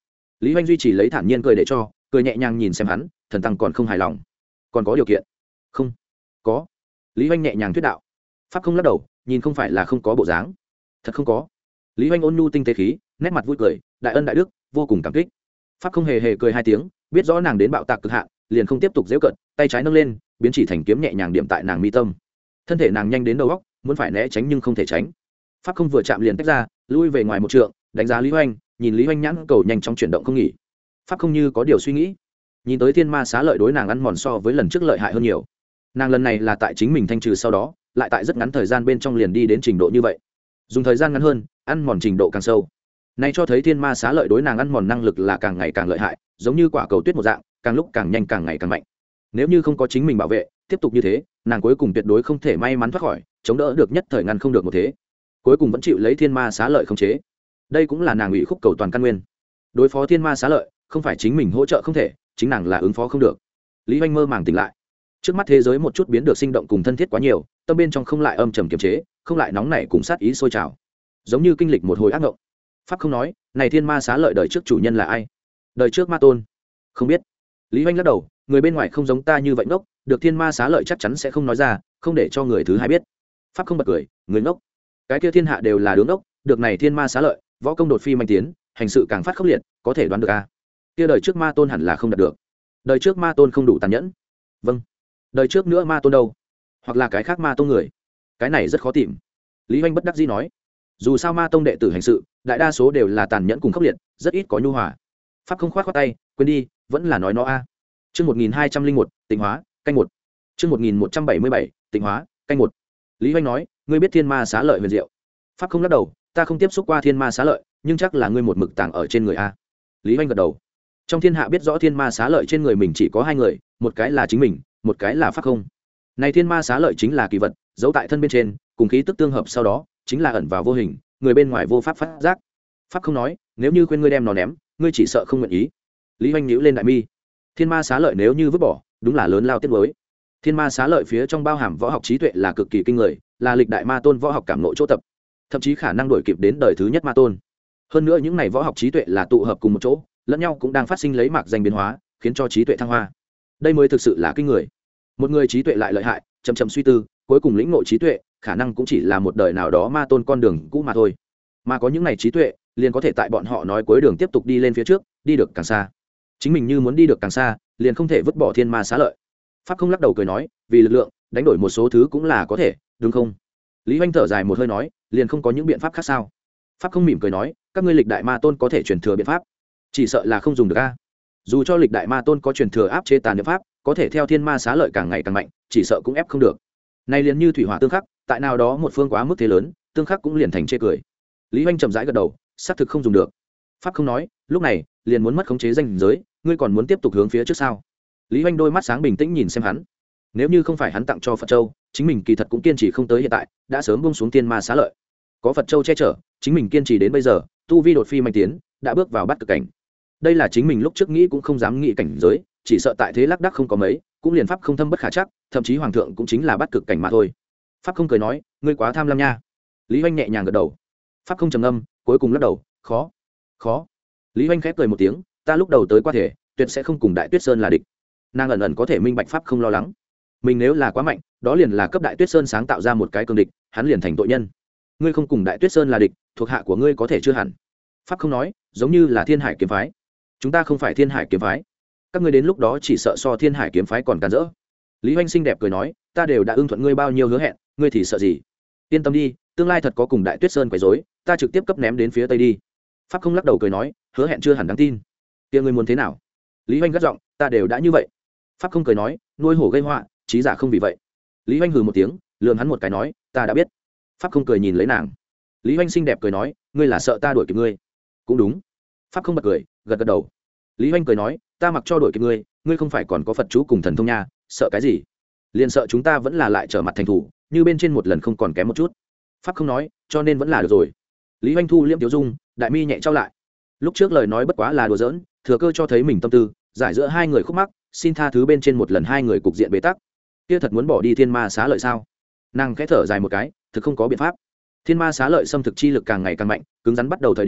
Lý Hoành duy trì lấy thản nhiên cười để cho cười nhẹ nhàng nhìn xem hắn, thần tăng còn không hài lòng, còn có điều kiện không? Có. Lý Hoành nhẹ nhàng thuyết đạo. Pháp không lắc đầu, nhìn không phải là không có bộ dáng, thật không có. Lý Hoành ôn nhu tinh tế khí, nét mặt vui cười, đại ân đại đức, vô cùng cảm kích. Pháp không hề hề cười hai tiếng, biết rõ nàng đến bạo tạc cực hạn, liền không tiếp tục giễu cợt, tay trái nâng lên, biến chỉ thành kiếm nhẹ nhàng điểm tại nàng mi tâm. Thân thể nàng nhanh đến đầu góc, muốn phải né tránh nhưng không thể tránh. Pháp không vừa chạm liền tách ra, lui về ngoài một trượng, đánh giá Lý Hoành, nhìn Lý Hoành nhãn cầu nhanh chóng chuyển động không nghỉ. Pháp không như có điều suy nghĩ, nhìn tới thiên ma xá lợi đối nàng ăn mòn so với lần trước lợi hại hơn nhiều. Nàng lần này là tại chính mình thanh trừ sau đó, lại tại rất ngắn thời gian bên trong liền đi đến trình độ như vậy, dùng thời gian ngắn hơn, ăn mòn trình độ càng sâu. Này cho thấy thiên ma xá lợi đối nàng ăn mòn năng lực là càng ngày càng lợi hại, giống như quả cầu tuyết một dạng, càng lúc càng nhanh, càng ngày càng mạnh. Nếu như không có chính mình bảo vệ, tiếp tục như thế, nàng cuối cùng tuyệt đối không thể may mắn thoát khỏi, chống đỡ được nhất thời ngăn không được một thế, cuối cùng vẫn chịu lấy thiên ma xá lợi khống chế. Đây cũng là nàng ủy khúc cầu toàn căn nguyên. Đối phó thiên ma xá lợi, không phải chính mình hỗ trợ không thể, chính nàng là ứng phó không được. Lý Hoành mơ màng tỉnh lại, trước mắt thế giới một chút biến được sinh động cùng thân thiết quá nhiều, tâm bên trong không lại âm trầm kiềm chế, không lại nóng nảy cùng sát ý sôi trào, giống như kinh lịch một hồi ác ngộng. Pháp không nói, này thiên ma xá lợi đời trước chủ nhân là ai? Đời trước ma tôn? Không biết. Lý Hoành lắc đầu, người bên ngoài không giống ta như vậy ngốc, được thiên ma xá lợi chắc chắn sẽ không nói ra, không để cho người thứ hai biết. Pháp không bật cười, người ngốc? Cái kia thiên hạ đều là đứa ngốc, được này thiên ma xá lợi, võ công đột phi manh tiến, hành sự càng phát khốc liệt, có thể đoán được a. Kia đời trước ma tôn hẳn là không đạt được. Đời trước ma tôn không đủ tàn nhẫn. Vâng. Đời trước nữa ma tôn đâu? Hoặc là cái khác ma tôn người? Cái này rất khó tìm. Lý Hoành bất đắc dĩ nói, dù sao ma tông đệ tử hành sự, đại đa số đều là tàn nhẫn cùng khốc liệt, rất ít có nhu hòa. Pháp không khoát khoát tay, quên đi, vẫn là nói nó a. Chương một nghìn hai trăm linh một, tịnh hóa, canh một. Chương một nghìn một trăm bảy mươi bảy, tịnh hóa, canh một. Lý Hoành nói, ngươi biết thiên ma xá lợi huyền diệu? Pháp không lắc đầu, ta không tiếp xúc qua thiên ma xá lợi, nhưng chắc là ngươi một mực tàng ở trên người a. Lý Hoành gật đầu. Trong thiên hạ biết rõ thiên ma xá lợi trên người mình chỉ có hai người, một cái là chính mình, một cái là Pháp không. Này thiên ma xá lợi chính là kỳ vật, giấu tại thân bên trên, cùng khí tức tương hợp sau đó, chính là ẩn vào vô hình, người bên ngoài vô pháp phát giác. Pháp không nói, nếu như khuyên ngươi đem nó ném, ngươi chỉ sợ không nguyện ý. Lý Hoành nhíu lên đại mi. Thiên ma xá lợi nếu như vứt bỏ, đúng là lớn lao tiếc nuối. Thiên ma xá lợi phía trong bao hàm võ học trí tuệ là cực kỳ kinh người, là lịch đại ma tôn võ học cảm ngộ chỗ tập, thậm chí khả năng đổi kịp đến đời thứ nhất ma tôn. Hơn nữa những này võ học trí tuệ là tụ hợp cùng một chỗ, lẫn nhau cũng đang phát sinh lấy mạc danh biến hóa, khiến cho trí tuệ thăng hoa. Đây mới thực sự là kinh người. Một người trí tuệ lại lợi hại, chậm chậm suy tư, cuối cùng lĩnh ngộ trí tuệ, khả năng cũng chỉ là một đời nào đó ma tôn con đường cũ mà thôi. Mà có những này trí tuệ, liền có thể tại bọn họ nói cuối đường tiếp tục đi lên phía trước, đi được càng xa. Chính mình như muốn đi được càng xa, liền không thể vứt bỏ thiên ma xá lợi. Pháp không lắc đầu cười nói, vì lực lượng, đánh đổi một số thứ cũng là có thể, đúng không? Lý Hoành thở dài một hơi nói, liền không có những biện pháp khác sao? Pháp không mỉm cười nói, các ngươi lịch đại ma tôn có thể truyền thừa biện pháp, chỉ sợ là không dùng được a. Dù cho lịch đại ma tôn có truyền thừa áp chế tàn niệm pháp, có thể theo thiên ma xá lợi càng ngày càng mạnh, chỉ sợ cũng ép không được. Này liền như thủy hỏa tương khắc, tại nào đó một phương quá mức thế lớn, tương khắc cũng liền thành chê cười. Lý Hoành chậm rãi gật đầu, xác thực không dùng được. Pháp không nói, lúc này liền muốn mất khống chế danh giới, ngươi còn muốn tiếp tục hướng phía trước sao? Lý Hoành đôi mắt sáng bình tĩnh nhìn xem hắn. Nếu như không phải hắn tặng cho Phật Châu, chính mình kỳ thật cũng kiên trì không tới hiện tại, đã sớm buông xuống thiên ma xá lợi. Có Phật Châu che chở, chính mình kiên trì đến bây giờ, tu vi đột phi mạnh tiến, đã bước vào bắt cực cảnh. Đây là chính mình lúc trước nghĩ cũng không dám nghĩ cảnh giới, chỉ sợ tại thế lác đác không có mấy, cũng liền pháp không thâm bất khả chắc, thậm chí hoàng thượng cũng chính là bắt cực cảnh mà thôi. Pháp không cười nói, ngươi quá tham lam nha. Lý Hoành nhẹ nhàng gật đầu. Pháp không trầm ngâm, cuối cùng lắc đầu, khó, khó. Lý Hoành khép cười một tiếng, ta lúc đầu tới qua thể, tuyệt sẽ không cùng Đại Tuyết Sơn là địch. Nàng ẩn ẩn có thể minh bạch pháp không lo lắng. Mình nếu là quá mạnh, đó liền là cấp Đại Tuyết Sơn sáng tạo ra một cái cường địch, hắn liền thành tội nhân. Ngươi không cùng Đại Tuyết Sơn là địch, thuộc hạ của ngươi có thể chưa hẳn. Pháp không nói, giống như là Thiên Hải kiếm phái. Chúng ta không phải Thiên Hải kiếm phái, các ngươi đến lúc đó chỉ sợ so Thiên Hải kiếm phái còn càn rỡ. Lý Hoành xinh đẹp cười nói, ta đều đã ưng thuận ngươi bao nhiêu hứa hẹn, ngươi thì sợ gì? Yên tâm đi, tương lai thật có cùng Đại Tuyết Sơn quấy rối, ta trực tiếp cấp ném đến phía tây đi. Pháp không lắc đầu cười nói, hứa hẹn chưa hẳn đáng tin. Kia ngươi muốn thế nào? Lý Hoành gắt giọng, ta đều đã như vậy. Pháp không cười nói, nuôi hổ gây họa, trí giả không vì vậy. Lý Hoành hừ một tiếng, lườm hắn một cái nói, ta đã biết. Pháp không cười nhìn lấy nàng. Lý Hoành xinh đẹp cười nói, ngươi là sợ ta đuổi kịp ngươi? Cũng đúng. Pháp không bật cười, gật gật đầu. Lý Hoành cười nói, ta mặc cho đuổi kịp ngươi, ngươi không phải còn có Phật chú cùng thần thông nha, sợ cái gì? Liền sợ chúng ta vẫn là lại trở mặt thành thủ, như bên trên một lần không còn kém một chút. Pháp không nói, cho nên vẫn là được rồi. Lý Hoành thu liễm tiểu dung, đại mi nhẹ trao lại. Lúc trước lời nói bất quá là đùa giỡn, thừa cơ cho thấy mình tâm tư, giải giữa hai người khúc mắc, xin tha thứ bên trên một lần hai người cục diện bế tắc. Kia thật muốn bỏ đi thiên ma xá lợi sao? Nàng khẽ thở dài một cái, thực không có biện pháp. Thiên ma xá lợi xâm thực chi lực càng ngày càng mạnh, cứng rắn bắt đầu thời điểm,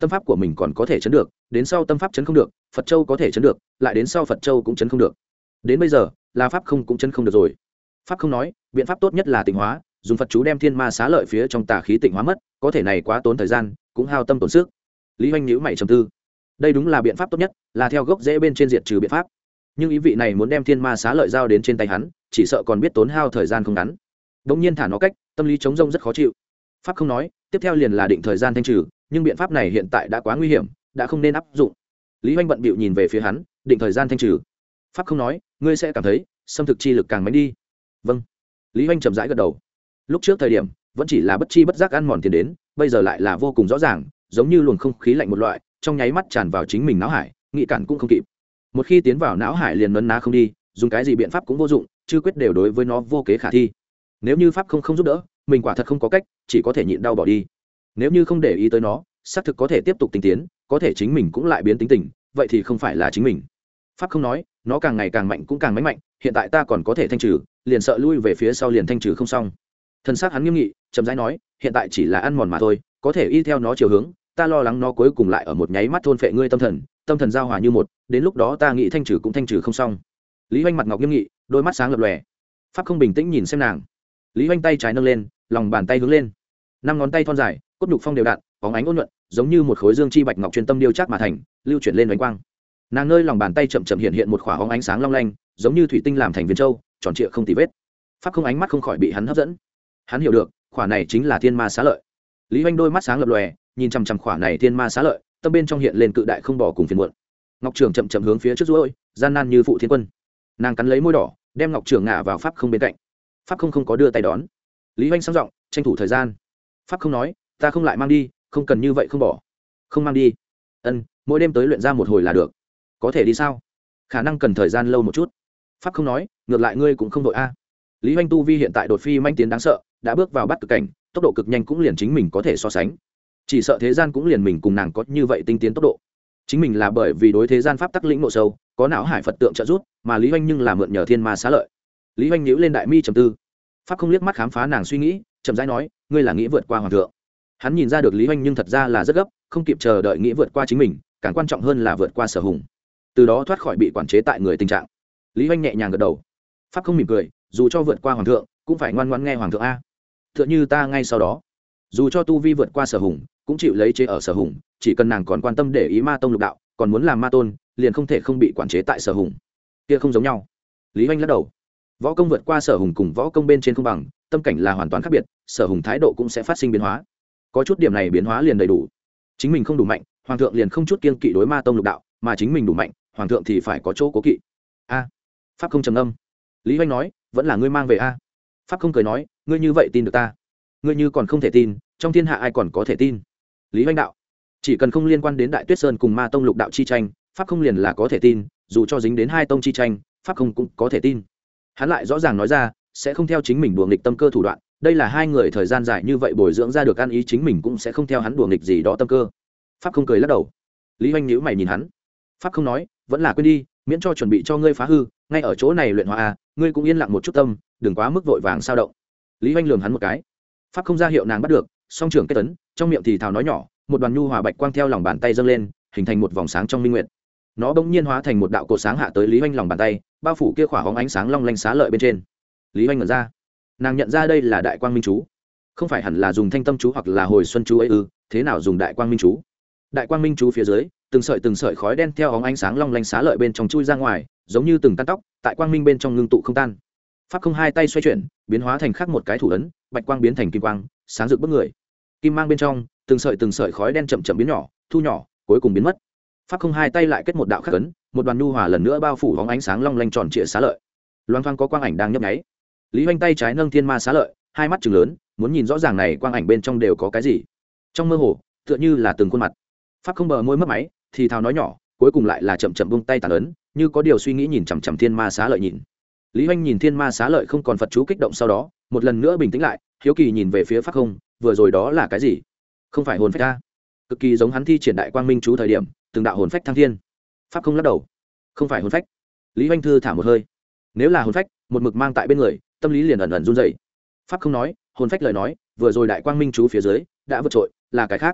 tâm pháp của mình còn có thể chấn được, đến sau tâm pháp chấn không được, Phật Châu có thể chấn được, lại đến sau Phật Châu cũng chấn không được. Đến bây giờ, là pháp không cũng chấn không được rồi. Pháp không nói, biện pháp tốt nhất là tịnh hóa, dùng Phật chú đem thiên ma xá lợi phía trong tà khí tịnh hóa mất, có thể này quá tốn thời gian, cũng hao tâm tổn sức. Lý Hoành nhíu mày trầm tư. Đây đúng là biện pháp tốt nhất, là theo gốc rễ bên trên diệt trừ biện pháp. Nhưng ý vị này muốn đem thiên ma xá lợi giao đến trên tay hắn, chỉ sợ còn biết tốn hao thời gian không ngắn. Đống nhiên thả nó cách, tâm lý chống rông rất khó chịu. Pháp không nói, tiếp theo liền là định thời gian thanh trừ, nhưng biện pháp này hiện tại đã quá nguy hiểm, đã không nên áp dụng. Lý Hoành bận bịu nhìn về phía hắn, định thời gian thanh trừ. Pháp không nói, ngươi sẽ cảm thấy xâm thực chi lực càng mạnh đi. Vâng. Lý Hoành chậm rãi gật đầu. Lúc trước thời điểm vẫn chỉ là bất chi bất giác ăn mòn tiền đến, bây giờ lại là vô cùng rõ ràng, giống như luồng không khí lạnh một loại, trong nháy mắt tràn vào chính mình não hải, nghĩ cản cũng không kịp. Một khi tiến vào não hải liền nấn ná không đi, dùng cái gì biện pháp cũng vô dụng, chư quyết đều đối với nó vô kế khả thi. Nếu như pháp không không giúp đỡ, mình quả thật không có cách, chỉ có thể nhịn đau bỏ đi. Nếu như không để ý tới nó, xác thực có thể tiếp tục tinh tiến, có thể chính mình cũng lại biến tính tình, vậy thì không phải là chính mình. Pháp không nói, nó càng ngày càng mạnh cũng càng mạnh mạnh, hiện tại ta còn có thể thanh trừ, liền sợ lui về phía sau liền thanh trừ không xong. Thân xác hắn nghiêm nghị, chậm rãi nói, hiện tại chỉ là ăn mòn mà thôi, có thể y theo nó chiều hướng, ta lo lắng nó cuối cùng lại ở một nháy mắt thôn phệ ngươi tâm thần, tâm thần giao hòa như một, đến lúc đó ta nghĩ thanh trừ cũng thanh trừ không xong. Lý Hoành mặt ngọc nghiêm nghị, đôi mắt sáng lập lòe. Pháp không bình tĩnh nhìn xem nàng. Lý Hoành tay trái nâng lên, lòng bàn tay hướng lên, năm ngón tay thon dài, cốt nhục phong đều đặn, bóng ánh ôn nhuận, giống như một khối dương chi bạch ngọc chuyên tâm điêu chắc mà thành, lưu chuyển lên ánh quang. Nàng nơi lòng bàn tay chậm chậm hiện hiện một khỏa óng ánh sáng long lanh, giống như thủy tinh làm thành viên châu, tròn trịa không tì vết. Pháp không ánh mắt không khỏi bị hắn hấp dẫn. Hắn hiểu được, khỏa này chính là thiên ma xá lợi. Lý Hoành đôi mắt sáng lập lòe, nhìn chằm chằm khỏa này thiên ma xá lợi, tâm bên trong hiện lên cự đại không bỏ cùng phiền muộn. Ngọc Trường chậm chậm hướng phía trước duỗi, gian nan như phụ thiên quân. Nàng cắn lấy môi đỏ, đem Ngọc Trường ngả vào pháp không bên cạnh. Pháp không không có đưa tay đón. Lý Hoành sang giọng, tranh thủ thời gian. Pháp không nói, ta không lại mang đi, không cần như vậy không bỏ. Không mang đi. Ân, mỗi đêm tới luyện ra một hồi là được. Có thể đi sao? Khả năng cần thời gian lâu một chút. Pháp không nói, ngược lại ngươi cũng không đội a. Lý Hoành tu vi hiện tại đột phi manh tiến đáng sợ, đã bước vào bắt cực cảnh, tốc độ cực nhanh cũng liền chính mình có thể so sánh. Chỉ sợ thế gian cũng liền mình cùng nàng có như vậy tinh tiến tốc độ. Chính mình là bởi vì đối thế gian pháp tắc lĩnh ngộ sâu, có não hải Phật tượng trợ giúp, mà Lý Hoành nhưng là mượn nhờ thiên ma xá lợi. Lý Hoành nhíu lên đại mi trầm tư. Pháp không liếc mắt khám phá nàng suy nghĩ, chậm rãi nói, ngươi là nghĩ vượt qua hoàng thượng. Hắn nhìn ra được Lý Hoành nhưng thật ra là rất gấp, không kịp chờ đợi nghĩ vượt qua chính mình, càng quan trọng hơn là vượt qua Sở Hùng, từ đó thoát khỏi bị quản chế tại người tình trạng. Lý Hoành nhẹ nhàng gật đầu. Pháp không mỉm cười, dù cho vượt qua hoàng thượng, cũng phải ngoan ngoãn nghe hoàng thượng a. Tựa như ta ngay sau đó, dù cho tu vi vượt qua Sở Hùng, cũng chịu lấy chế ở Sở Hùng, chỉ cần nàng còn quan tâm để ý ma tông lục đạo, còn muốn làm ma tôn, liền không thể không bị quản chế tại Sở Hùng. Kia không giống nhau. Lý Hoành lắc đầu. Võ công vượt qua Sở Hùng cùng võ công bên trên không bằng, tâm cảnh là hoàn toàn khác biệt, Sở Hùng thái độ cũng sẽ phát sinh biến hóa. Có chút điểm này biến hóa liền đầy đủ. Chính mình không đủ mạnh, hoàng thượng liền không chút kiêng kỵ đối ma tông lục đạo, mà chính mình đủ mạnh, hoàng thượng thì phải có chỗ cố kỵ. A. Pháp không trầm âm. Lý Hoành nói, vẫn là ngươi mang về a. Pháp không cười nói, ngươi như vậy tin được ta? Ngươi như còn không thể tin, trong thiên hạ ai còn có thể tin? Lý Hoành đạo, chỉ cần không liên quan đến Đại Tuyết Sơn cùng ma tông lục đạo chi tranh, pháp không liền là có thể tin, dù cho dính đến hai tông chi tranh, pháp không cũng có thể tin. Hắn lại rõ ràng nói ra, sẽ không theo chính mình đùa nghịch tâm cơ thủ đoạn, đây là hai người thời gian dài như vậy bồi dưỡng ra được ăn ý, chính mình cũng sẽ không theo hắn đùa nghịch gì đó tâm cơ. Pháp không cười lắc đầu. Lý Hoành nhíu mày nhìn hắn. Pháp không nói, vẫn là quên đi, miễn cho chuẩn bị cho ngươi phá hư, ngay ở chỗ này luyện hóa a, ngươi cũng yên lặng một chút tâm, đừng quá mức vội vàng sao động. Lý Hoành lườm hắn một cái. Pháp không ra hiệu nàng bắt được, song trưởng kết tấn, trong miệng thì thào nói nhỏ, một đoàn nhu hòa bạch quang theo lòng bàn tay dâng lên, hình thành một vòng sáng trong minh nguyệt. Nó bỗng nhiên hóa thành một đạo cột sáng hạ tới Lý Hoành lòng bàn tay, bao phủ kia khỏa hóng ánh sáng long lanh xá lợi bên trên. Lý Hoành ngẩn ra, nàng nhận ra đây là đại quang minh chú, không phải hẳn là dùng thanh tâm chú hoặc là hồi xuân chú ấy ư? Thế nào dùng đại quang minh chú? Đại quang minh chú phía dưới, từng sợi từng sợi khói đen theo hóng ánh sáng long lanh xá lợi bên trong chui ra ngoài, giống như từng căn tóc, tại quang minh bên trong ngưng tụ không tan. Pháp không hai tay xoay chuyển, biến hóa thành khắc một cái thủ ấn, bạch quang biến thành kim quang, sáng rực bức người. Kim mang bên trong, từng sợi từng sợi khói đen chậm chậm biến nhỏ, thu nhỏ, cuối cùng biến mất. Pháp không hai tay lại kết một đạo khắc ấn, một đoàn nhu hòa lần nữa bao phủ hóng ánh sáng long lanh tròn trịa xá lợi. Loan thoáng có quang ảnh đang nhấp nháy. Lý Hoành tay trái nâng thiên ma xá lợi, hai mắt trừng lớn, muốn nhìn rõ ràng này quang ảnh bên trong đều có cái gì. Trong mơ hồ, tựa như là từng khuôn mặt. Pháp không bờ môi mấp máy, thì thào nói nhỏ, cuối cùng lại là chậm chậm buông tay tàn ấn, như có điều suy nghĩ nhìn chằm chằm thiên ma xá lợi nhìn. Lý Hoành nhìn thiên ma xá lợi không còn Phật chú kích động, sau đó một lần nữa bình tĩnh lại, hiếu kỳ nhìn về phía Pháp không, vừa rồi đó là cái gì? Không phải hồn phách a? Cực kỳ giống hắn thi triển đại quang minh chú thời điểm, từng đạo hồn phách thăng thiên. Pháp không lắc đầu, không phải hồn phách. Lý Hoành thư thả một hơi, nếu là hồn phách, một mực mang tại bên người, tâm lý liền ẩn ẩn run rẩy. Pháp không nói, hồn phách lời nói, vừa rồi đại quang minh chú phía dưới đã vượt trội, là cái khác.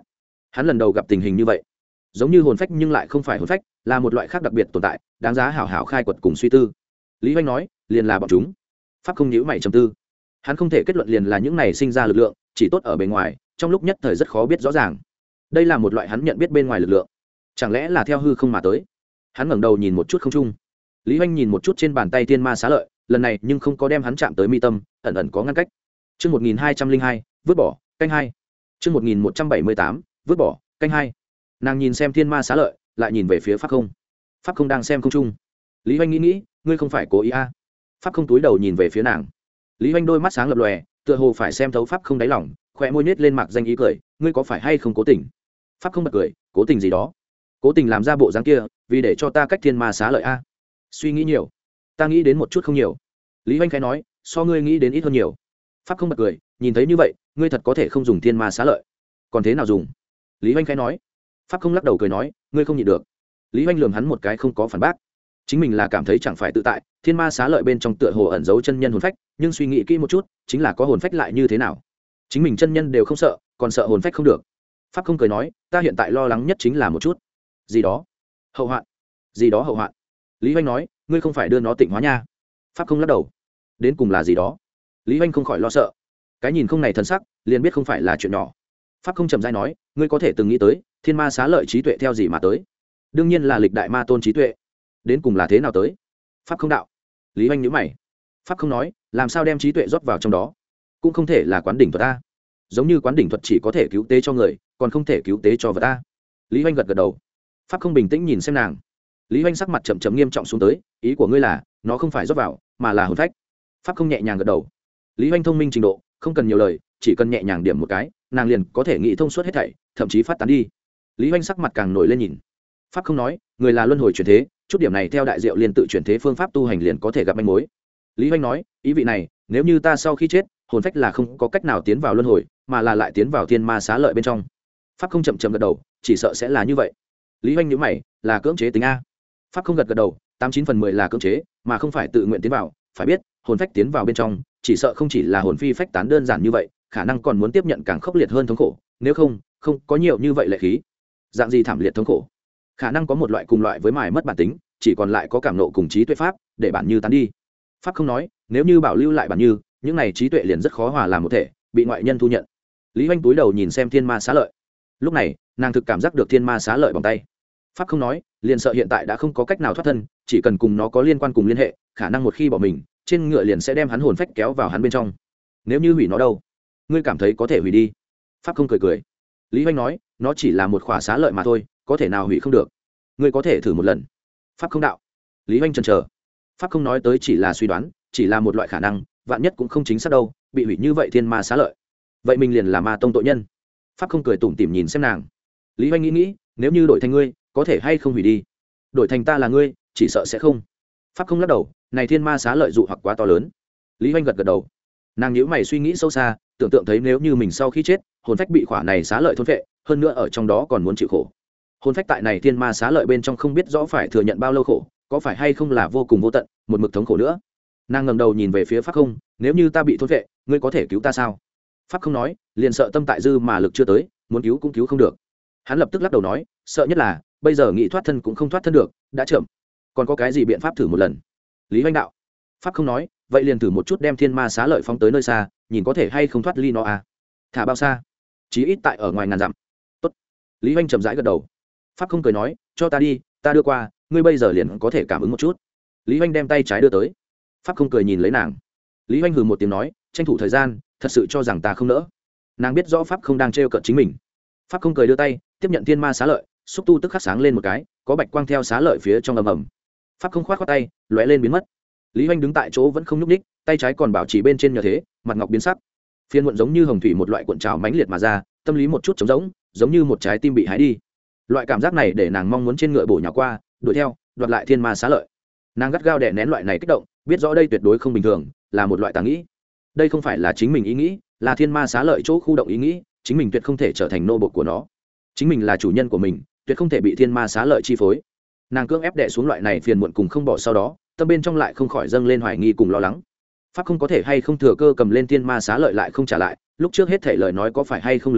hắn lần đầu gặp tình hình như vậy, giống như hồn phách nhưng lại không phải hồn phách, là một loại khác đặc biệt tồn tại, đáng giá hảo hảo khai quật cùng suy tư. Lý Hoành nói, liền là bọn chúng. Pháp không nhíu mày trầm tư, hắn không thể kết luận liền là những này sinh ra lực lượng chỉ tốt ở bề ngoài, trong lúc nhất thời rất khó biết rõ ràng. Đây là một loại hắn nhận biết bên ngoài lực lượng, chẳng lẽ là theo hư không mà tới? Hắn ngẩng đầu nhìn một chút không trung. Lý Hoành nhìn một chút trên bàn tay thiên ma xá lợi, lần này nhưng không có đem hắn chạm tới mi tâm, ẩn ẩn có ngăn cách. Chương một nghìn hai trăm linh hai, vứt bỏ, canh hai. Chương một nghìn một trăm bảy mươi tám, vứt bỏ, canh hai. Nàng nhìn xem thiên ma xá lợi, lại nhìn về phía Pháp không. Pháp không đang xem không trung. Lý Hoành nghĩ nghĩ, ngươi không phải cố ý a? À? Pháp không túi đầu nhìn về phía nàng. Lý Hoành đôi mắt sáng lập lòe, tựa hồ phải xem thấu Pháp không đáy lòng, khóe môi nhếch lên mạc danh ý cười, ngươi có phải hay không cố tình? Pháp không bật cười, cố tình gì đó? Cố tình làm ra bộ dáng kia, vì để cho ta cách thiên ma xá lợi a? À? Suy nghĩ nhiều. Ta nghĩ đến một chút không nhiều. Lý Hoành khẽ nói, so ngươi nghĩ đến ít hơn nhiều. Pháp không bật cười, nhìn thấy như vậy, ngươi thật có thể không dùng thiên ma xá lợi, còn thế nào dùng? Lý Hoành khẽ nói. Pháp không lắc đầu cười nói, ngươi không nhịn được. Lý Hoành lườm hắn một cái không có phản bác, chính mình là cảm thấy chẳng phải tự tại, thiên ma xá lợi bên trong tựa hồ ẩn giấu chân nhân hồn phách, nhưng suy nghĩ kỹ một chút, chính là có hồn phách lại như thế nào? Chính mình chân nhân đều không sợ, còn sợ hồn phách không được. Pháp không cười nói, ta hiện tại lo lắng nhất chính là một chút gì đó hậu hoạn. Gì đó hậu hoạn? Lý Hoành nói, ngươi không phải đưa nó tịnh hóa nha? Pháp không lắc đầu, đến cùng là gì đó? Lý Hoành không khỏi lo sợ, cái nhìn không này thần sắc liền biết không phải là chuyện nhỏ. Pháp không trầm dai nói, ngươi có thể từng nghĩ tới thiên ma xá lợi trí tuệ theo gì mà tới? Đương nhiên là lịch đại ma tôn trí tuệ. Đến cùng là thế nào tới? Pháp không đạo. Lý Hoành nhíu mày. Pháp không nói, làm sao đem trí tuệ rót vào trong đó? Cũng không thể là quán đỉnh thuật ta. Giống như quán đỉnh thuật chỉ có thể cứu tế cho người, còn không thể cứu tế cho vật ta. Lý Hoành gật gật đầu. Pháp không bình tĩnh nhìn xem nàng. Lý Hoành sắc mặt chậm chậm nghiêm trọng xuống tới, ý của ngươi là nó không phải rót vào, mà là hồn phách. Pháp không nhẹ nhàng gật đầu. Lý Hoành thông minh trình độ không cần nhiều lời, chỉ cần nhẹ nhàng điểm một cái, nàng liền có thể nghĩ thông suốt hết thảy, thậm chí phát tán đi. Lý Hoành sắc mặt càng nổi lên nhìn. Pháp không nói, người là luân hồi chuyển thế, chút điểm này theo đại diệu liên tự chuyển thế phương pháp tu hành liền có thể gặp manh mối. Lý Hoành nói, ý vị này, nếu như ta sau khi chết, hồn phách là không có cách nào tiến vào luân hồi, mà là lại tiến vào thiên ma xá lợi bên trong. Pháp không chậm chậm gật đầu, chỉ sợ sẽ là như vậy. Lý Hoành nhíu mày, là cưỡng chế tính a? Pháp không gật gật đầu, tám chín phần mười là cưỡng chế, mà không phải tự nguyện tiến vào. Phải biết, hồn phách tiến vào bên trong, chỉ sợ không chỉ là hồn phi phách tán đơn giản như vậy, khả năng còn muốn tiếp nhận càng khốc liệt hơn thống khổ. Nếu không, không có nhiều như vậy lệ khí. Dạng gì thảm liệt thống khổ? Khả năng có một loại cùng loại với mài mất bản tính, chỉ còn lại có cảm nộ cùng trí tuệ pháp, để bản như tán đi. Pháp không nói, nếu như bảo lưu lại bản như, những này trí tuệ liền rất khó hòa làm một thể, bị ngoại nhân thu nhận. Lý Hoành túi đầu nhìn xem thiên ma xá lợi. Lúc này, nàng thực cảm giác được thiên ma xá lợi bằng tay. Pháp không nói, liền sợ hiện tại đã không có cách nào thoát thân, chỉ cần cùng nó có liên quan cùng liên hệ, khả năng một khi bỏ mình, trên ngựa liền sẽ đem hắn hồn phách kéo vào hắn bên trong. Nếu như hủy nó đâu? Ngươi cảm thấy có thể hủy đi? Pháp không cười cười. Lý Hoành nói, nó chỉ là một khỏa xá lợi mà thôi, có thể nào hủy không được? Ngươi có thể thử một lần. Pháp không đạo. Lý Hoành chần chờ. Pháp không nói tới chỉ là suy đoán, chỉ là một loại khả năng, vạn nhất cũng không chính xác đâu, bị hủy như vậy thiên ma xá lợi, vậy mình liền là ma tông tội nhân. Pháp không cười tủm tỉm nhìn xem nàng. Lý Hoành nghĩ nghĩ, nếu như đổi thành ngươi, có thể hay không hủy đi? Đổi thành ta là ngươi, chỉ sợ sẽ không. Pháp không lắc đầu, này thiên ma xá lợi dụ hoặc quá to lớn. Lý Hoành gật gật đầu. Nàng nhíu mày suy nghĩ sâu xa, tưởng tượng thấy nếu như mình sau khi chết, hồn phách bị khỏa này xá lợi thôn phệ, hơn nữa ở trong đó còn muốn chịu khổ. Hồn phách tại này thiên ma xá lợi bên trong không biết rõ phải thừa nhận bao lâu khổ, có phải hay không là vô cùng vô tận, một mực thống khổ nữa. Nàng ngẩng đầu nhìn về phía Pháp không, nếu như ta bị thôn phệ, ngươi có thể cứu ta sao? Pháp không nói, liền sợ tâm tại dư mà lực chưa tới, muốn cứu cũng cứu không được. Hắn lập tức lắc đầu nói, sợ nhất là bây giờ nghĩ thoát thân cũng không thoát thân được, đã chậm. Còn có cái gì biện pháp thử một lần? Lý Hoành đạo. Pháp không nói, vậy liền thử một chút đem thiên ma xá lợi phóng tới nơi xa, nhìn có thể hay không thoát ly nó à? Thả bao xa? Chí ít tại ở ngoài ngàn dặm. Tốt. Lý Hoành chậm rãi gật đầu. Pháp không cười nói, cho ta đi, ta đưa qua, ngươi bây giờ liền có thể cảm ứng một chút. Lý Hoành đem tay trái đưa tới. Pháp không cười nhìn lấy nàng. Lý Hoành hừ một tiếng nói, tranh thủ thời gian, thật sự cho rằng ta không nỡ. Nàng biết rõ Pháp không đang trêu cợt chính mình. Pháp không cười đưa tay tiếp nhận thiên ma xá lợi, xúc tu tức khắc sáng lên một cái, có bạch quang theo xá lợi phía trong ầm ầm. Pháp không khoát khoát tay, lóe lên biến mất. Lý Hoành đứng tại chỗ vẫn không nhúc nhích, tay trái còn bảo trì bên trên nhờ thế, mặt ngọc biến sắc. Phiên muộn giống như hồng thủy một loại cuộn trào mãnh liệt mà ra, tâm lý một chút trống rỗng, giống như một trái tim bị hái đi. Loại cảm giác này để nàng mong muốn trên ngựa bổ nhào qua, đuổi theo, đoạt lại thiên ma xá lợi. Nàng gắt gao đè nén loại này kích động, biết rõ đây tuyệt đối không bình thường, là một loại tà nghĩ. Đây không phải là chính mình ý nghĩ, là thiên ma xá lợi chỗ khu động ý nghĩ, chính mình tuyệt không thể trở thành nô bộc của nó. Chính mình là chủ nhân của mình, tuyệt không thể bị thiên ma xá lợi chi phối. Nàng cưỡng ép đè xuống loại này phiền muộn cùng không bỏ, sau đó tâm bên trong lại không khỏi dâng lên hoài nghi cùng lo lắng. Pháp không có thể hay không thừa cơ cầm lên thiên ma xá lợi lại không trả lại, lúc trước hết thể lời nói có phải hay không lừa gạt,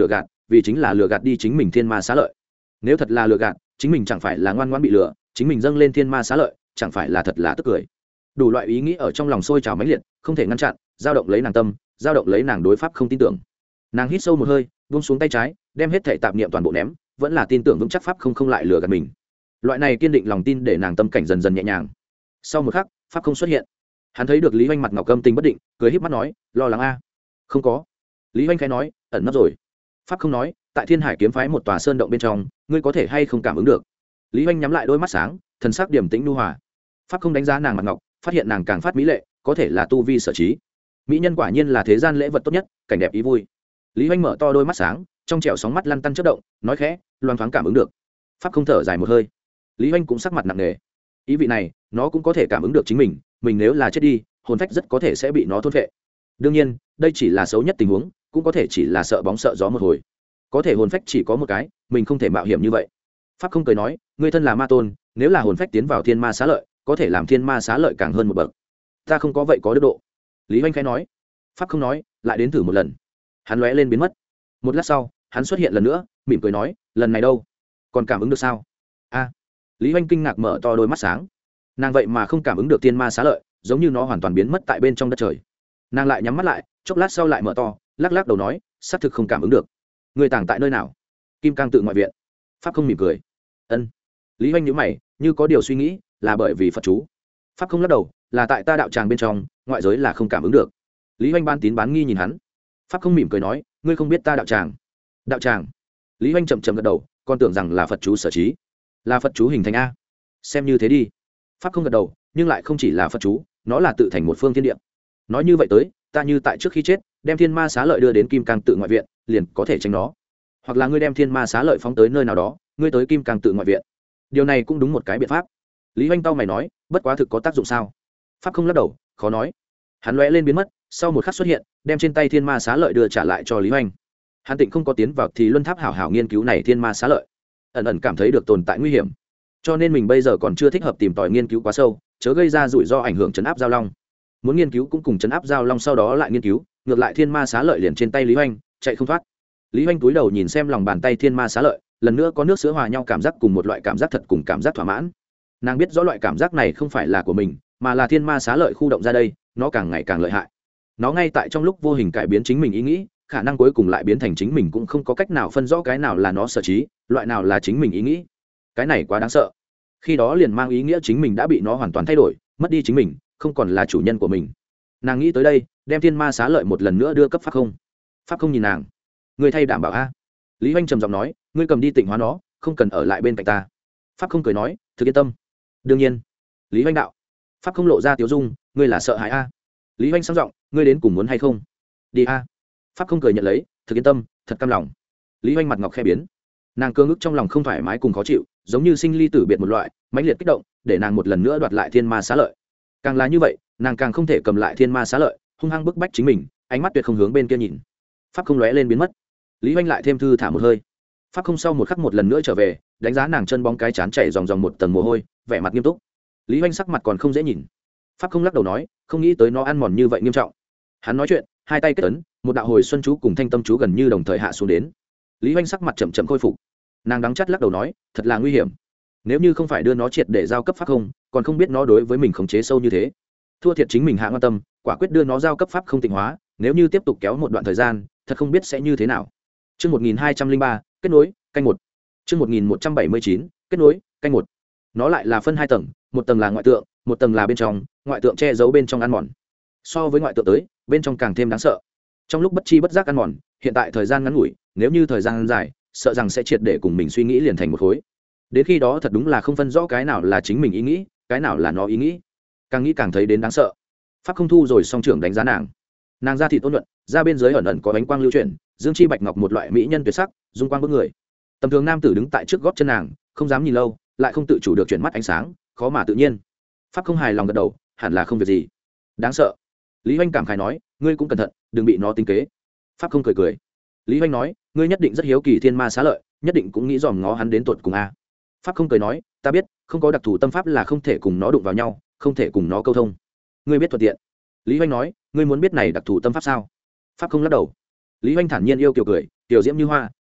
vì chính là lừa gạt đi chính mình thiên ma xá lợi. Nếu thật là lừa gạt, chính mình chẳng phải là ngoan ngoãn bị lừa, chính mình dâng lên thiên ma xá lợi chẳng phải là thật là tức cười. Đủ loại ý nghĩ ở trong lòng sôi trào mãnh liệt, không thể ngăn chặn, dao động lấy nàng tâm, dao động lấy nàng đối pháp không tin tưởng. Nàng hít sâu một hơi, buông xuống tay trái, đem hết thảy tạp niệm toàn bộ ném, vẫn là tin tưởng vững chắc pháp không không lại lừa gạt mình. Loại này kiên định lòng tin để nàng tâm cảnh dần dần nhẹ nhàng. Sau một khắc, pháp không xuất hiện. Hắn thấy được Lý Hoành mặt ngọc câm tình bất định, cười híp mắt nói, lo lắng a? Không có. Lý Hoành khẽ nói, ẩn nấp rồi. Pháp không nói, tại Thiên Hải kiếm phái một tòa sơn động bên trong, ngươi có thể hay không cảm ứng được? Lý Hoành nhắm lại đôi mắt sáng, thần sắc điềm tĩnh nhu hòa. Pháp không đánh giá nàng mặt ngọc, phát hiện nàng càng phát mỹ lệ, có thể là tu vi sở trí. Mỹ nhân quả nhiên là thế gian lễ vật tốt nhất, cảnh đẹp ý vui. Lý Hoành mở to đôi mắt sáng, trong trẻo sóng mắt lăn tăn chớp động, nói khẽ, loan thoáng cảm ứng được. Pháp không thở dài một hơi. Lý Hoành cũng sắc mặt nặng nề. Ý vị này, nó cũng có thể cảm ứng được chính mình, mình nếu là chết đi, hồn phách rất có thể sẽ bị nó thôn phệ. Đương nhiên, đây chỉ là xấu nhất tình huống, cũng có thể chỉ là sợ bóng sợ gió một hồi. Có thể hồn phách chỉ có một cái, mình không thể mạo hiểm như vậy. Pháp không cười nói, ngươi thân là ma tôn, nếu là hồn phách tiến vào thiên ma xá lợi, có thể làm thiên ma xá lợi càng hơn một bậc. Ta không có vậy có đức độ. Lý Hoành khẽ nói. Pháp không nói, lại đến thử một lần. Hắn lóe lên biến mất. Một lát sau, hắn xuất hiện lần nữa, mỉm cười nói, lần này đâu? Còn cảm ứng được sao? A. Lý Hoành kinh ngạc mở to đôi mắt sáng. Nàng vậy mà không cảm ứng được thiên ma xá lợi, giống như nó hoàn toàn biến mất tại bên trong đất trời. Nàng lại nhắm mắt lại, chốc lát sau lại mở to, lắc lắc đầu nói, xác thực không cảm ứng được. Người tàng tại nơi nào? Kim Cang tự ngoại viện. Pháp không mỉm cười. Ân. Lý Hoành nhíu mày, như có điều suy nghĩ, là bởi vì Phật chú. Pháp không lắc đầu, là tại ta đạo tràng bên trong, ngoại giới là không cảm ứng được. Lý Hoành ban tín bán nghi nhìn hắn. Pháp không mỉm cười nói, ngươi không biết ta đạo tràng? Đạo tràng? Lý Hoành chậm chậm gật đầu, còn tưởng rằng là Phật chú sở trí. Là Phật chú hình thành a? Xem như thế đi. Pháp không gật đầu, nhưng lại không chỉ là Phật chú, nó là tự thành một phương thiên địa. Nói như vậy tới, ta như tại trước khi chết, đem thiên ma xá lợi đưa đến Kim Cang tự ngoại viện, liền có thể tránh nó. Hoặc là ngươi đem thiên ma xá lợi phóng tới nơi nào đó, ngươi tới Kim Cang tự ngoại viện. Điều này cũng đúng một cái biện pháp. Lý Hoành tao mày nói, bất quá thực có tác dụng sao? Pháp không lắc đầu, khó nói. Hắn lóe lên biến mất, sau một khắc xuất hiện, đem trên tay thiên ma xá lợi đưa trả lại cho Lý Hoành. Hắn Tịnh không có tiến vào thì luân tháp hảo hảo nghiên cứu này thiên ma xá lợi, ẩn ẩn cảm thấy được tồn tại nguy hiểm, cho nên mình bây giờ còn chưa thích hợp tìm tòi nghiên cứu quá sâu, chớ gây ra rủi ro ảnh hưởng chấn áp giao long. Muốn nghiên cứu cũng cùng chấn áp giao long sau đó lại nghiên cứu, ngược lại thiên ma xá lợi liền trên tay Lý Hoành, chạy không thoát. Lý Hoành cúi đầu nhìn xem lòng bàn tay thiên ma xá lợi, lần nữa có nước sữa hòa nhau cảm giác, cùng một loại cảm giác thật cùng cảm giác thỏa mãn. Nàng biết rõ loại cảm giác này không phải là của mình, mà là thiên ma xá lợi khu động ra đây, nó càng ngày càng lợi hại. Nó ngay tại trong lúc vô hình cải biến chính mình ý nghĩ, khả năng cuối cùng lại biến thành chính mình, cũng không có cách nào phân rõ cái nào là nó sở trí, loại nào là chính mình ý nghĩ. Cái này quá đáng sợ. Khi đó liền mang ý nghĩa chính mình đã bị nó hoàn toàn thay đổi, mất đi chính mình, không còn là chủ nhân của mình. Nàng nghĩ tới đây, đem thiên ma xá lợi một lần nữa đưa cấp Pháp không. Pháp không nhìn nàng, ngươi thay đảm bảo a? Lý Hoành trầm giọng nói, ngươi cầm đi tịnh hóa nó, không cần ở lại bên cạnh ta. Pháp không cười nói, thực yên tâm. Đương nhiên. Lý Hoành đạo. Pháp không lộ ra tiếu dung, ngươi là sợ hãi a? Lý Hoành sang giọng, ngươi đến cùng muốn hay không? Đi a. Pháp không cười nhận lấy, thực yên tâm, thật cam lòng. Lý Hoành mặt ngọc khẽ biến. Nàng cương ức trong lòng không thoải mái cùng khó chịu, giống như sinh ly tử biệt một loại, mãnh liệt kích động, để nàng một lần nữa đoạt lại thiên ma xá lợi. Càng là như vậy, nàng càng không thể cầm lại thiên ma xá lợi, hung hăng bức bách chính mình, ánh mắt tuyệt không hướng bên kia nhìn. Pháp không lóe lên biến mất. Lý Hoành lại thêm thư thả một hơi. Pháp không sau một khắc một lần nữa trở về, đánh giá nàng chân bóng cái chán chảy dòng dòng một tầng mồ hôi, vẻ mặt nghiêm túc. Lý Hoành sắc mặt còn không dễ nhìn. Pháp không lắc đầu nói, không nghĩ tới nó ăn mòn như vậy nghiêm trọng. Hắn nói chuyện, hai tay kết ấn, một đạo hồi xuân chú cùng thanh tâm chú gần như đồng thời hạ xuống đến. Lý Hoành sắc mặt chậm chậm khôi phục. Nàng đắng chắt lắc đầu nói, thật là nguy hiểm. Nếu như không phải đưa nó triệt để giao cấp Pháp không, còn không biết nó đối với mình khống chế sâu như thế. Thua thiệt chính mình hạ quan tâm, quả quyết đưa nó giao cấp Pháp không tịnh hóa, nếu như tiếp tục kéo một đoạn thời gian, thật không biết sẽ như thế nào. Chương một nghìn hai trăm linh ba, kết nối, canh một. Chương một nghìn một trăm bảy mươi chín, kết nối, canh một. Nó lại là phân hai tầng, một tầng là ngoại tượng, một tầng là bên trong, ngoại tượng che giấu bên trong ăn mòn. So với ngoại tượng tới, bên trong càng thêm đáng sợ. Trong lúc bất chi bất giác ăn mòn, hiện tại thời gian ngắn ngủi, nếu như thời gian dài, sợ rằng sẽ triệt để cùng mình suy nghĩ liền thành một khối. Đến khi đó thật đúng là không phân rõ cái nào là chính mình ý nghĩ, cái nào là nó ý nghĩ. Càng nghĩ càng thấy đến đáng sợ. Pháp không thu rồi song trưởng đánh giá nàng. Nàng da thịt ôn nhuận, da bên dưới ẩn ẩn có ánh quang lưu chuyển, dương chi bạch ngọc, một loại mỹ nhân tuyệt sắc, dung quang bức người. Tầm thường nam tử đứng tại trước gót chân nàng, không dám nhìn lâu, lại không tự chủ được chuyển mắt ánh sáng, khó mà tự nhiên. Pháp không hài lòng gật đầu, hẳn là không việc gì. Đáng sợ. Lý Hoành cảm khái nói, ngươi cũng cẩn thận, đừng bị nó tính kế. Pháp không cười cười. Lý Hoành nói, ngươi nhất định rất hiếu kỳ thiên ma xá lợi, nhất định cũng nghĩ dòm ngó hắn đến tuột cùng a. Pháp không cười nói, ta biết, không có đặc thù tâm pháp là không thể cùng nó đụng vào nhau, không thể cùng nó câu thông. Ngươi biết thuận tiện. Lý Hoành nói, ngươi muốn biết này đặc thù tâm pháp sao? Pháp không lắc đầu. Lý Hoành thản nhiên yêu kiều cười, tiểu diễm như hoa,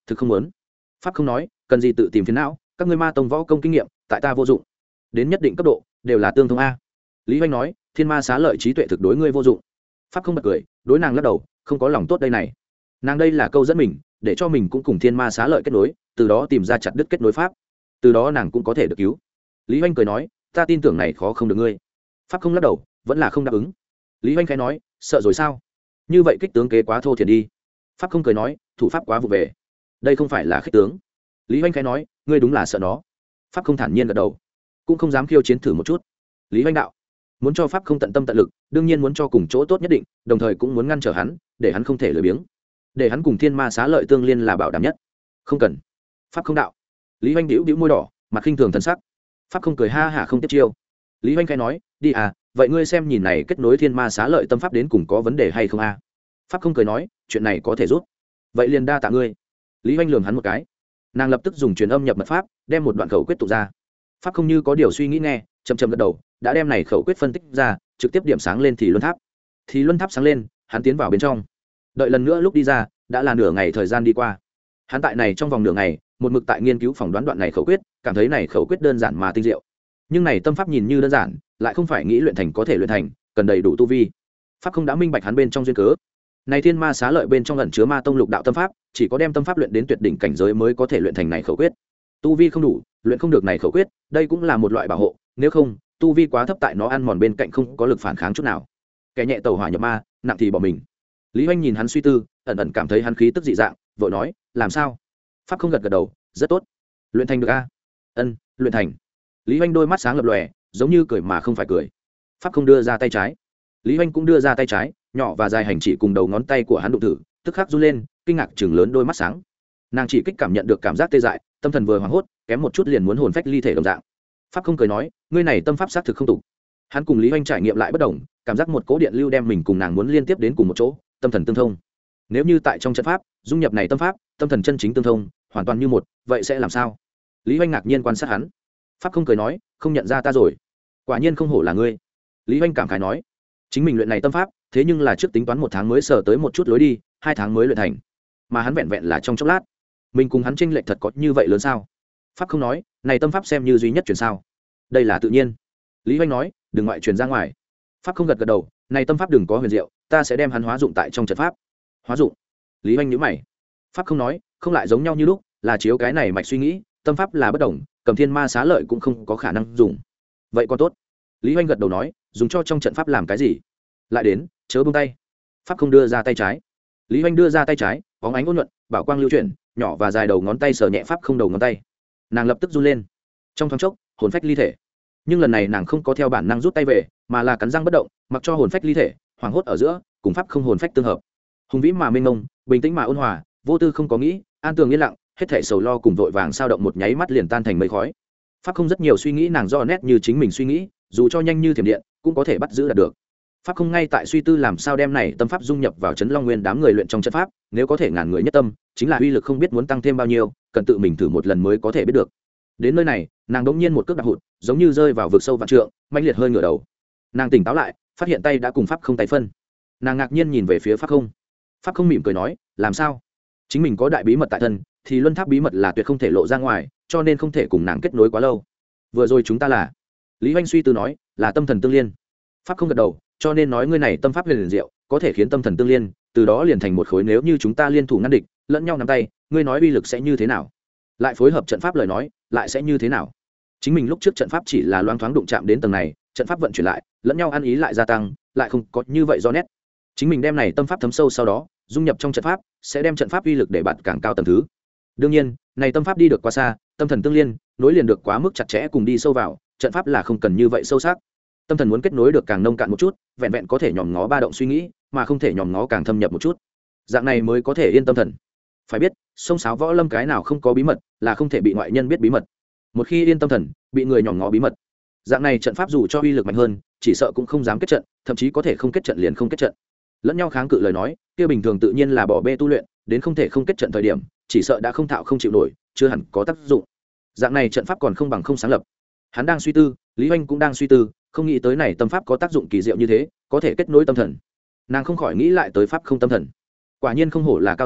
thực không muốn. Pháp không nói, cần gì tự tìm phiền não, các ngươi ma tông võ công kinh nghiệm tại ta vô dụng, đến nhất định cấp độ đều là tương thông a. Lý Hoành nói, thiên ma xá lợi trí tuệ thực đối ngươi vô dụng. Pháp không bật cười, đối nàng lắc đầu, không có lòng tốt đây này. Nàng đây là câu dẫn mình, để cho mình cũng cùng thiên ma xá lợi kết nối, từ đó tìm ra chặt đứt kết nối pháp, từ đó nàng cũng có thể được cứu. Lý Hoành cười nói, ta tin tưởng này khó không được ngươi. Pháp không lắc đầu, vẫn là không đáp ứng. Lý Hoành khẽ nói, sợ rồi sao? Như vậy kích tướng kế quá thô thiển đi. Pháp không cười nói, thủ pháp quá vụ về, đây không phải là khích tướng. Lý Hoành khẽ nói, ngươi đúng là sợ nó. Pháp không thản nhiên gật đầu, cũng không dám khiêu chiến thử một chút. Lý Hoành đạo, muốn cho Pháp không tận tâm tận lực, đương nhiên muốn cho cùng chỗ tốt nhất định, đồng thời cũng muốn ngăn trở hắn, để hắn không thể lười biếng, để hắn cùng thiên ma xá lợi tương liên là bảo đảm nhất. Không cần. Pháp không đạo. Lý Hoành bĩu bĩu môi đỏ, mặt khinh thường thần sắc. Pháp không cười ha hả không tiếp chiêu. Lý Hoành khẽ nói, đi à, vậy ngươi xem nhìn này kết nối thiên ma xá lợi tâm pháp đến cùng có vấn đề hay không a? Pháp không cười nói, chuyện này có thể rút, vậy liền đa tạ ngươi. Lý Hoành lườm hắn một cái, nàng lập tức dùng truyền âm nhập mật pháp, đem một đoạn khẩu quyết tụ ra. Pháp không như có điều suy nghĩ nghe, chậm chậm gật đầu, đã đem này khẩu quyết phân tích ra, trực tiếp điểm sáng lên thì luân tháp. Thì luân tháp sáng lên, hắn tiến vào bên trong. Đợi lần nữa lúc đi ra, đã là nửa ngày thời gian đi qua. Hắn tại này trong vòng nửa ngày, một mực tại nghiên cứu phỏng đoán đoạn này khẩu quyết, cảm thấy này khẩu quyết đơn giản mà tinh diệu. Nhưng này tâm pháp nhìn như đơn giản, lại không phải nghĩ luyện thành có thể luyện thành, cần đầy đủ tu vi. Pháp không đã minh bạch hắn bên trong duyên cớ. Này thiên ma xá lợi bên trong ẩn chứa ma tông lục đạo tâm pháp, chỉ có đem tâm pháp luyện đến tuyệt đỉnh cảnh giới mới có thể luyện thành này khẩu quyết. Tu vi không đủ, luyện không được này khẩu quyết, đây cũng là một loại bảo hộ, nếu không, tu vi quá thấp tại nó ăn mòn bên cạnh không có lực phản kháng chút nào. Kẻ nhẹ tẩu hỏa nhập ma, nặng thì bỏ mình. Lý Hoành nhìn hắn suy tư, ẩn ẩn cảm thấy hắn khí tức dị dạng, vội nói, làm sao? Pháp không gật gật đầu, rất tốt. Luyện thành được a? Ân, luyện thành. Lý Hoành đôi mắt sáng lập lòe, giống như cười mà không phải cười. Pháp không đưa ra tay trái, Lý Hoành cũng đưa ra tay trái, nhỏ và dài hành chỉ cùng đầu ngón tay của hắn đụng thử, tức khắc run lên, kinh ngạc chừng lớn đôi mắt sáng. Nàng chỉ kích cảm nhận được cảm giác tê dại, tâm thần vừa hoảng hốt, kém một chút liền muốn hồn phách ly thể đồng dạng. Pháp không cười nói, ngươi này tâm pháp xác thực không tục. Hắn cùng Lý Hoành trải nghiệm lại bất đồng, cảm giác một cỗ điện lưu đem mình cùng nàng muốn liên tiếp đến cùng một chỗ, tâm thần tương thông. Nếu như tại trong trận pháp dung nhập này tâm pháp, tâm thần chân chính tương thông, hoàn toàn như một, vậy sẽ làm sao? Lý Hoành ngạc nhiên quan sát hắn. Pháp không cười nói, không nhận ra ta rồi, quả nhiên không hổ là ngươi. Lý Hoành cảm khái nói, chính mình luyện này tâm pháp, thế nhưng là trước tính toán một tháng mới sờ tới một chút lối đi, hai tháng mới luyện thành, mà hắn vẹn vẹn là trong chốc lát, mình cùng hắn chênh lệch thật có như vậy lớn sao? Pháp không nói, này tâm pháp xem như duy nhất truyền sao? Đây là tự nhiên. Lý Hoành nói, đừng ngoại truyền ra ngoài. Pháp không gật gật đầu, này tâm pháp đừng có huyền diệu, ta sẽ đem hắn hóa dụng tại trong trận pháp. Hóa dụng? Lý Hoành nhíu mày. Pháp không nói, không lại giống nhau như lúc, là chiếu cái này mạch suy nghĩ, tâm pháp là bất đồng, cầm thiên ma xá lợi cũng không có khả năng dùng. Vậy còn tốt. Lý Hoành gật đầu nói, dùng cho trong trận pháp làm cái gì? Lại đến, chớ buông tay. Pháp không đưa ra tay trái. Lý Hoành đưa ra tay trái, bóng ánh ôn nhuận, bảo quang lưu chuyển, nhỏ và dài đầu ngón tay sờ nhẹ Pháp không đầu ngón tay. Nàng lập tức run lên. Trong thoáng chốc, hồn phách ly thể. Nhưng lần này nàng không có theo bản năng rút tay về, mà là cắn răng bất động, mặc cho hồn phách ly thể, hoảng hốt ở giữa, cùng Pháp không hồn phách tương hợp. Hùng vĩ mà mênh mông, bình tĩnh mà ôn hòa, vô tư không có nghĩ, an tường yên lặng, hết thảy sầu lo cùng vội vàng sao động một nháy mắt liền tan thành mây khói. Pháp không rất nhiều suy nghĩ nàng do nét như chính mình suy nghĩ, dù cho nhanh như thiểm điện, cũng có thể bắt giữ đạt được. Pháp không ngay tại suy tư làm sao đem này tâm pháp dung nhập vào Trấn Long Nguyên đám người luyện trong trận pháp, nếu có thể ngàn người nhất tâm, chính là uy lực không biết muốn tăng thêm bao nhiêu, cần tự mình thử một lần mới có thể biết được. Đến nơi này, nàng đống nhiên một cước đạp hụt, giống như rơi vào vực sâu vạn trượng, mãnh liệt hơi ngửa đầu. Nàng tỉnh táo lại, phát hiện tay đã cùng Pháp không tay phân. Nàng ngạc nhiên nhìn về phía Pháp không. Pháp không mỉm cười nói, làm sao? Chính mình có đại bí mật tại thân, thì luân tháp bí mật là tuyệt không thể lộ ra ngoài, cho nên không thể cùng nàng kết nối quá lâu. Vừa rồi chúng ta là, Lý Hoành suy tư nói, là tâm thần tương liên. Pháp không gật đầu, cho nên nói ngươi này tâm pháp huyền diệu, có thể khiến tâm thần tương liên, từ đó liền thành một khối. Nếu như chúng ta liên thủ ngăn địch, lẫn nhau nắm tay, ngươi nói uy lực sẽ như thế nào? Lại phối hợp trận pháp lời nói, lại sẽ như thế nào? Chính mình lúc trước trận pháp chỉ là loáng thoáng đụng chạm đến tầng này, trận pháp vận chuyển lại, lẫn nhau ăn ý lại gia tăng, lại không có như vậy do nét. Chính mình đem này tâm pháp thấm sâu sau đó, dung nhập trong trận pháp, sẽ đem trận pháp uy lực để bạt càng cao tầng thứ. Đương nhiên, này tâm pháp đi được quá xa, tâm thần tương liên, nối liền được quá mức chặt chẽ cùng đi sâu vào, trận pháp là không cần như vậy sâu sắc. Tâm thần muốn kết nối được càng nông cạn một chút, vẹn vẹn có thể nhòm ngó ba động suy nghĩ, mà không thể nhòm ngó càng thâm nhập một chút. Dạng này mới có thể yên tâm thần. Phải biết, sông sáo võ lâm cái nào không có bí mật, là không thể bị ngoại nhân biết bí mật. Một khi yên tâm thần, bị người nhòm ngó bí mật, dạng này trận pháp dù cho uy lực mạnh hơn, chỉ sợ cũng không dám kết trận, thậm chí có thể không kết trận liền không kết trận. Lẫn nhau kháng cự lời nói, kia bình thường tự nhiên là bỏ bê tu luyện, đến không thể không kết trận thời điểm, chỉ sợ đã không thạo không chịu nổi, chưa hẳn có tác dụng. Dạng này trận pháp còn không bằng không sáng lập. Hắn đang suy tư, Lý Hoành cũng đang suy tư, không nghĩ tới này tâm pháp có tác dụng kỳ diệu như thế, có thể kết nối tâm thần. Nàng không khỏi nghĩ lại tới pháp không tâm thần. Quả nhiên không hổ là cao tăng,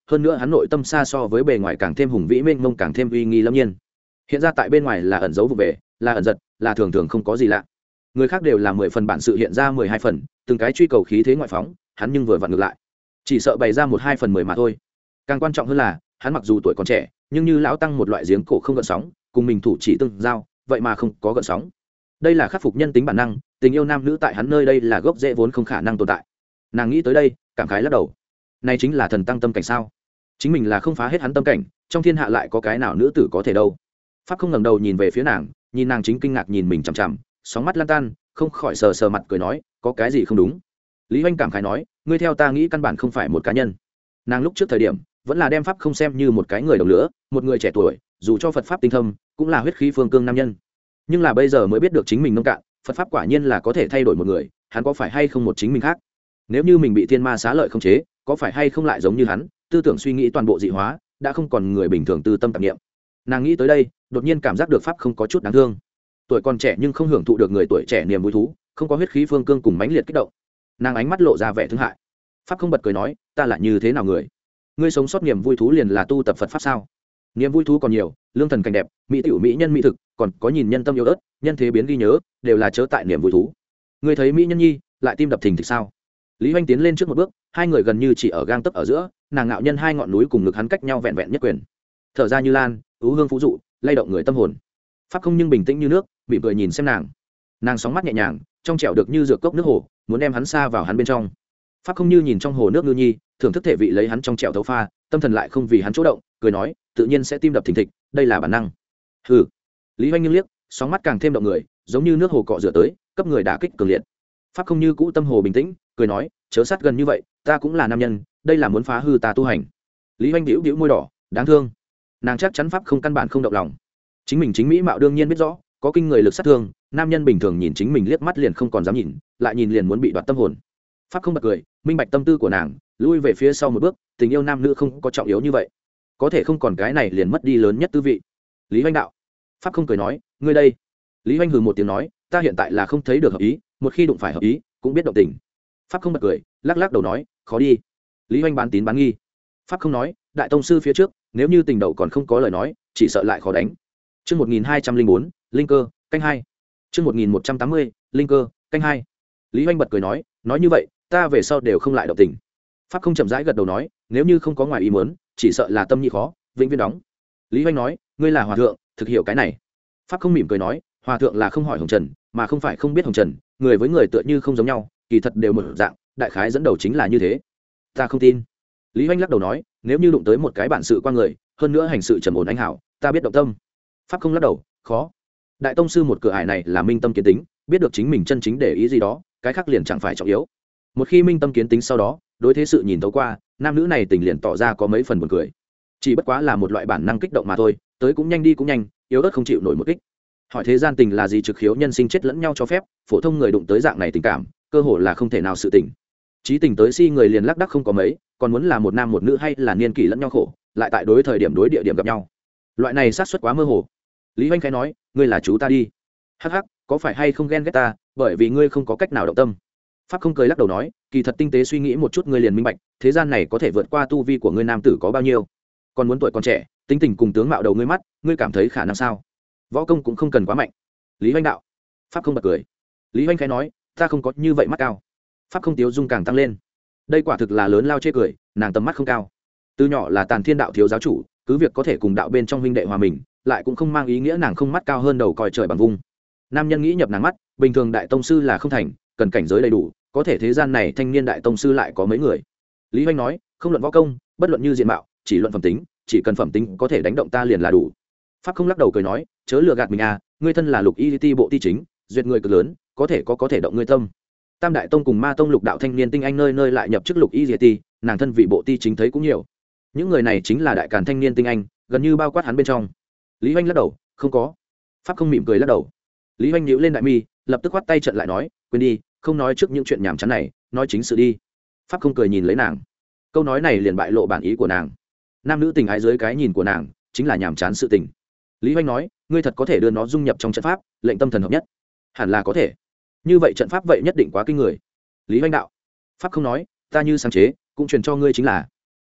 hơn nữa hắn nội tâm xa so với bề ngoài càng thêm hùng vĩ mênh mông, càng thêm uy nghi lâm nhiên. Hiện ra tại bên ngoài là ẩn giấu vụ về, là ẩn giật, là thường thường không có gì lạ. Người khác đều là mười phần bản sự hiện ra mười hai phần, từng cái truy cầu khí thế ngoại phóng, hắn nhưng vừa vặn ngược lại, chỉ sợ bày ra một hai phần mười mà thôi. Càng quan trọng hơn là hắn mặc dù tuổi còn trẻ, nhưng như lão tăng một loại giếng cổ không gợn sóng, cùng mình thủ chỉ tương giao, vậy mà không có gợn sóng. Đây là khắc phục nhân tính bản năng, tình yêu nam nữ tại hắn nơi đây là gốc rễ vốn không khả năng tồn tại. Nàng nghĩ tới đây, cảm khái lắc đầu. Này chính là thần tăng tâm cảnh sao? Chính mình là không phá hết hắn tâm cảnh, trong thiên hạ lại có cái nào nữ tử có thể đâu. Pháp không ngẩng đầu nhìn về phía nàng, nhìn nàng chính kinh ngạc nhìn mình chằm chằm, sóng mắt lan tan, không khỏi sờ sờ mặt cười nói, có cái gì không đúng? Lý Hoành cảm khái nói, ngươi theo ta nghĩ căn bản không phải một cá nhân. Nàng lúc trước thời điểm vẫn là đem Pháp không xem như một cái người đồng lứa, một người trẻ tuổi, dù cho Phật pháp tinh thâm, cũng là huyết khí phương cương nam nhân. Nhưng là bây giờ mới biết được chính mình nông cạn, Phật pháp quả nhiên là có thể thay đổi một người, hắn có phải hay không một chính mình khác? Nếu như mình bị thiên ma xá lợi khống chế, có phải hay không lại giống như hắn, tư tưởng suy nghĩ toàn bộ dị hóa, đã không còn người bình thường tư tâm tạp niệm. Nàng nghĩ tới đây, đột nhiên cảm giác được Pháp không có chút đáng thương. Tuổi còn trẻ nhưng không hưởng thụ được người tuổi trẻ niềm vui thú, không có huyết khí phương cương cùng mãnh liệt kích động. Nàng ánh mắt lộ ra vẻ thương hại. Pháp không bật cười nói, ta là như thế nào người? Ngươi sống sót niềm vui thú liền là tu tập Phật pháp sao? Niềm vui thú còn nhiều, lương thần cảnh đẹp, mỹ tiểu mỹ nhân mỹ thực, còn có nhìn nhân tâm yêu ớt, nhân thế biến ghi nhớ, đều là chớ tại niềm vui thú. Ngươi thấy mỹ nhân nhi, lại tim đập thình thịch sao? Lý Hoành tiến lên trước một bước, hai người gần như chỉ ở gang tấc ở giữa, nàng ngạo nhân hai ngọn núi cùng ngực hắn cách nhau vẹn vẹn nhất quyền. Thở ra như lan, ưu hương phú dụ, lay động người tâm hồn. Pháp không nhưng bình tĩnh như nước, mỉm cười nhìn xem nàng. Nàng sóng mắt nhẹ nhàng, trong trẻo được như dược cốc nước hồ, muốn đem hắn xa vào hắn bên trong. Pháp không như nhìn trong hồ nước ngư nhi, thưởng thức thể vị lấy hắn trong trẻo thấu pha, tâm thần lại không vì hắn chỗ động, cười nói, tự nhiên sẽ tim đập thình thịch, đây là bản năng. Hừ. Lý Hoành nghiêng liếc, sóng mắt càng thêm động người, giống như nước hồ cọ rửa tới, cấp người đả kích cường liệt. Pháp không như cũ tâm hồ bình tĩnh, cười nói, chớ sát gần như vậy, ta cũng là nam nhân, đây là muốn phá hư ta tu hành. Lý Hoành bĩu bĩu môi đỏ, đáng thương. Nàng chắc chắn Pháp không căn bản không động lòng. Chính mình chính mỹ mạo đương nhiên biết rõ, có kinh người lực sát thương, nam nhân bình thường nhìn chính mình liếc mắt liền không còn dám nhìn, lại nhìn liền muốn bị đoạt tâm hồn. Pháp không bật cười, minh bạch tâm tư của nàng, lui về phía sau một bước, tình yêu nam nữ không có trọng yếu như vậy, có thể không còn cái này liền mất đi lớn nhất tư vị. Lý Hoành đạo. Pháp không cười nói, ngươi đây. Lý Hoành hừ một tiếng nói, ta hiện tại là không thấy được hợp ý, một khi đụng phải hợp ý, cũng biết động tình. Pháp không bật cười, lắc lắc đầu nói, khó đi. Lý Hoành bán tín bán nghi. Pháp không nói, đại tông sư phía trước, nếu như tình đầu còn không có lời nói, chỉ sợ lại khó đánh. Chương một nghìn hai trăm linh bốn, linh cơ, canh hai. Chương một nghìn một trăm tám mươi, linh cơ, canh hai. Lý Hoành bật cười nói, nói như vậy, ta về sau đều không lại động tình. Pháp không chậm rãi gật đầu nói, nếu như không có ngoài ý muốn, chỉ sợ là tâm nhị khó, vĩnh viễn đóng. Lý Hoành nói, ngươi là hòa thượng, thực hiểu cái này. Pháp không mỉm cười nói, hòa thượng là không hỏi hồng trần, mà không phải không biết hồng trần, người với người tựa như không giống nhau, kỳ thật đều một dạng, đại khái dẫn đầu chính là như thế. Ta không tin. Lý Hoành lắc đầu nói, nếu như đụng tới một cái bản sự qua người, hơn nữa hành sự trầm ổn anh hảo, ta biết động tâm. Pháp không lắc đầu, khó. Đại tông sư một cửa ải này là minh tâm kiến tính, biết được chính mình chân chính để ý gì đó, cái khác liền chẳng phải trọng yếu. Một khi minh tâm kiến tính sau đó, đối thế sự nhìn thấu qua, nam nữ này tình liền tỏ ra có mấy phần buồn cười. Chỉ bất quá là một loại bản năng kích động mà thôi, tới cũng nhanh đi cũng nhanh, yếu ớt không chịu nổi một kích. Hỏi thế gian tình là gì, trực khiếu nhân sinh chết lẫn nhau cho phép, phổ thông người đụng tới dạng này tình cảm, cơ hồ là không thể nào sự tình. Chí tình tới si người liền lắc đắc không có mấy, còn muốn là một nam một nữ hay là niên kỷ lẫn nhau khổ, lại tại đối thời điểm đối địa điểm gặp nhau. Loại này xác suất quá mơ hồ. Lý Hoành khẽ nói, ngươi là chú ta đi. Hắc hắc, có phải hay không ghen ghét ta, bởi vì ngươi không có cách nào động tâm. Pháp không cười lắc đầu nói, kỳ thật tinh tế suy nghĩ một chút ngươi liền minh bạch, thế gian này có thể vượt qua tu vi của ngươi nam tử có bao nhiêu. Còn muốn tuổi còn trẻ, tính tình cùng tướng mạo đầu ngươi mắt, ngươi cảm thấy khả năng sao? Võ công cũng không cần quá mạnh. Lý Hoành đạo. Pháp không bật cười. Lý Hoành khẽ nói, ta không có như vậy mắt cao. Pháp không tiếu dung càng tăng lên. Đây quả thực là lớn lao chê cười, nàng tầm mắt không cao. Từ nhỏ là Tàn Thiên đạo thiếu giáo chủ, cứ việc có thể cùng đạo bên trong huynh đệ hòa mình, lại cũng không mang ý nghĩa nàng không mắt cao hơn đầu coi trời bằng vung. Nam nhân nghĩ nhập nàng mắt, bình thường đại tông sư là không thành, cần cảnh giới đầy đủ, có thể thế gian này thanh niên đại tông sư lại có mấy người. Lý Hoành nói, không luận võ công, bất luận như diện mạo, chỉ luận phẩm tính, chỉ cần phẩm tính có thể đánh động ta liền là đủ. Pháp không lắc đầu cười nói, chớ lừa gạt mình à, ngươi thân là lục y ti bộ ti chính, duyệt người cực lớn, có thể có có thể động ngươi tâm. Tam đại tông cùng ma tông lục đạo thanh niên tinh anh nơi nơi lại nhập chức lục y ti, nàng thân vị bộ ti chính thấy cũng nhiều. Những người này chính là đại càn thanh niên tinh anh, gần như bao quát hắn bên trong. Lý Hoành lắc đầu, không có. Pháp không mỉm cười lắc đầu. Lý Hoành nhíu lên đại mi, lập tức quát tay trận lại nói, quên đi, không nói trước những chuyện nhảm chán này, nói chính sự đi. Pháp không cười nhìn lấy nàng, câu nói này liền bại lộ bản ý của nàng. Nam nữ tình ái dưới cái nhìn của nàng chính là nhảm chán sự tình. Lý Hoành nói, ngươi thật có thể đưa nó dung nhập trong trận pháp, lệnh tâm thần hợp nhất. Hẳn là có thể. Như vậy trận pháp vậy nhất định quá kinh người. Lý Hoành đạo. Pháp không nói, ta như sáng chế, cũng truyền cho ngươi chính là.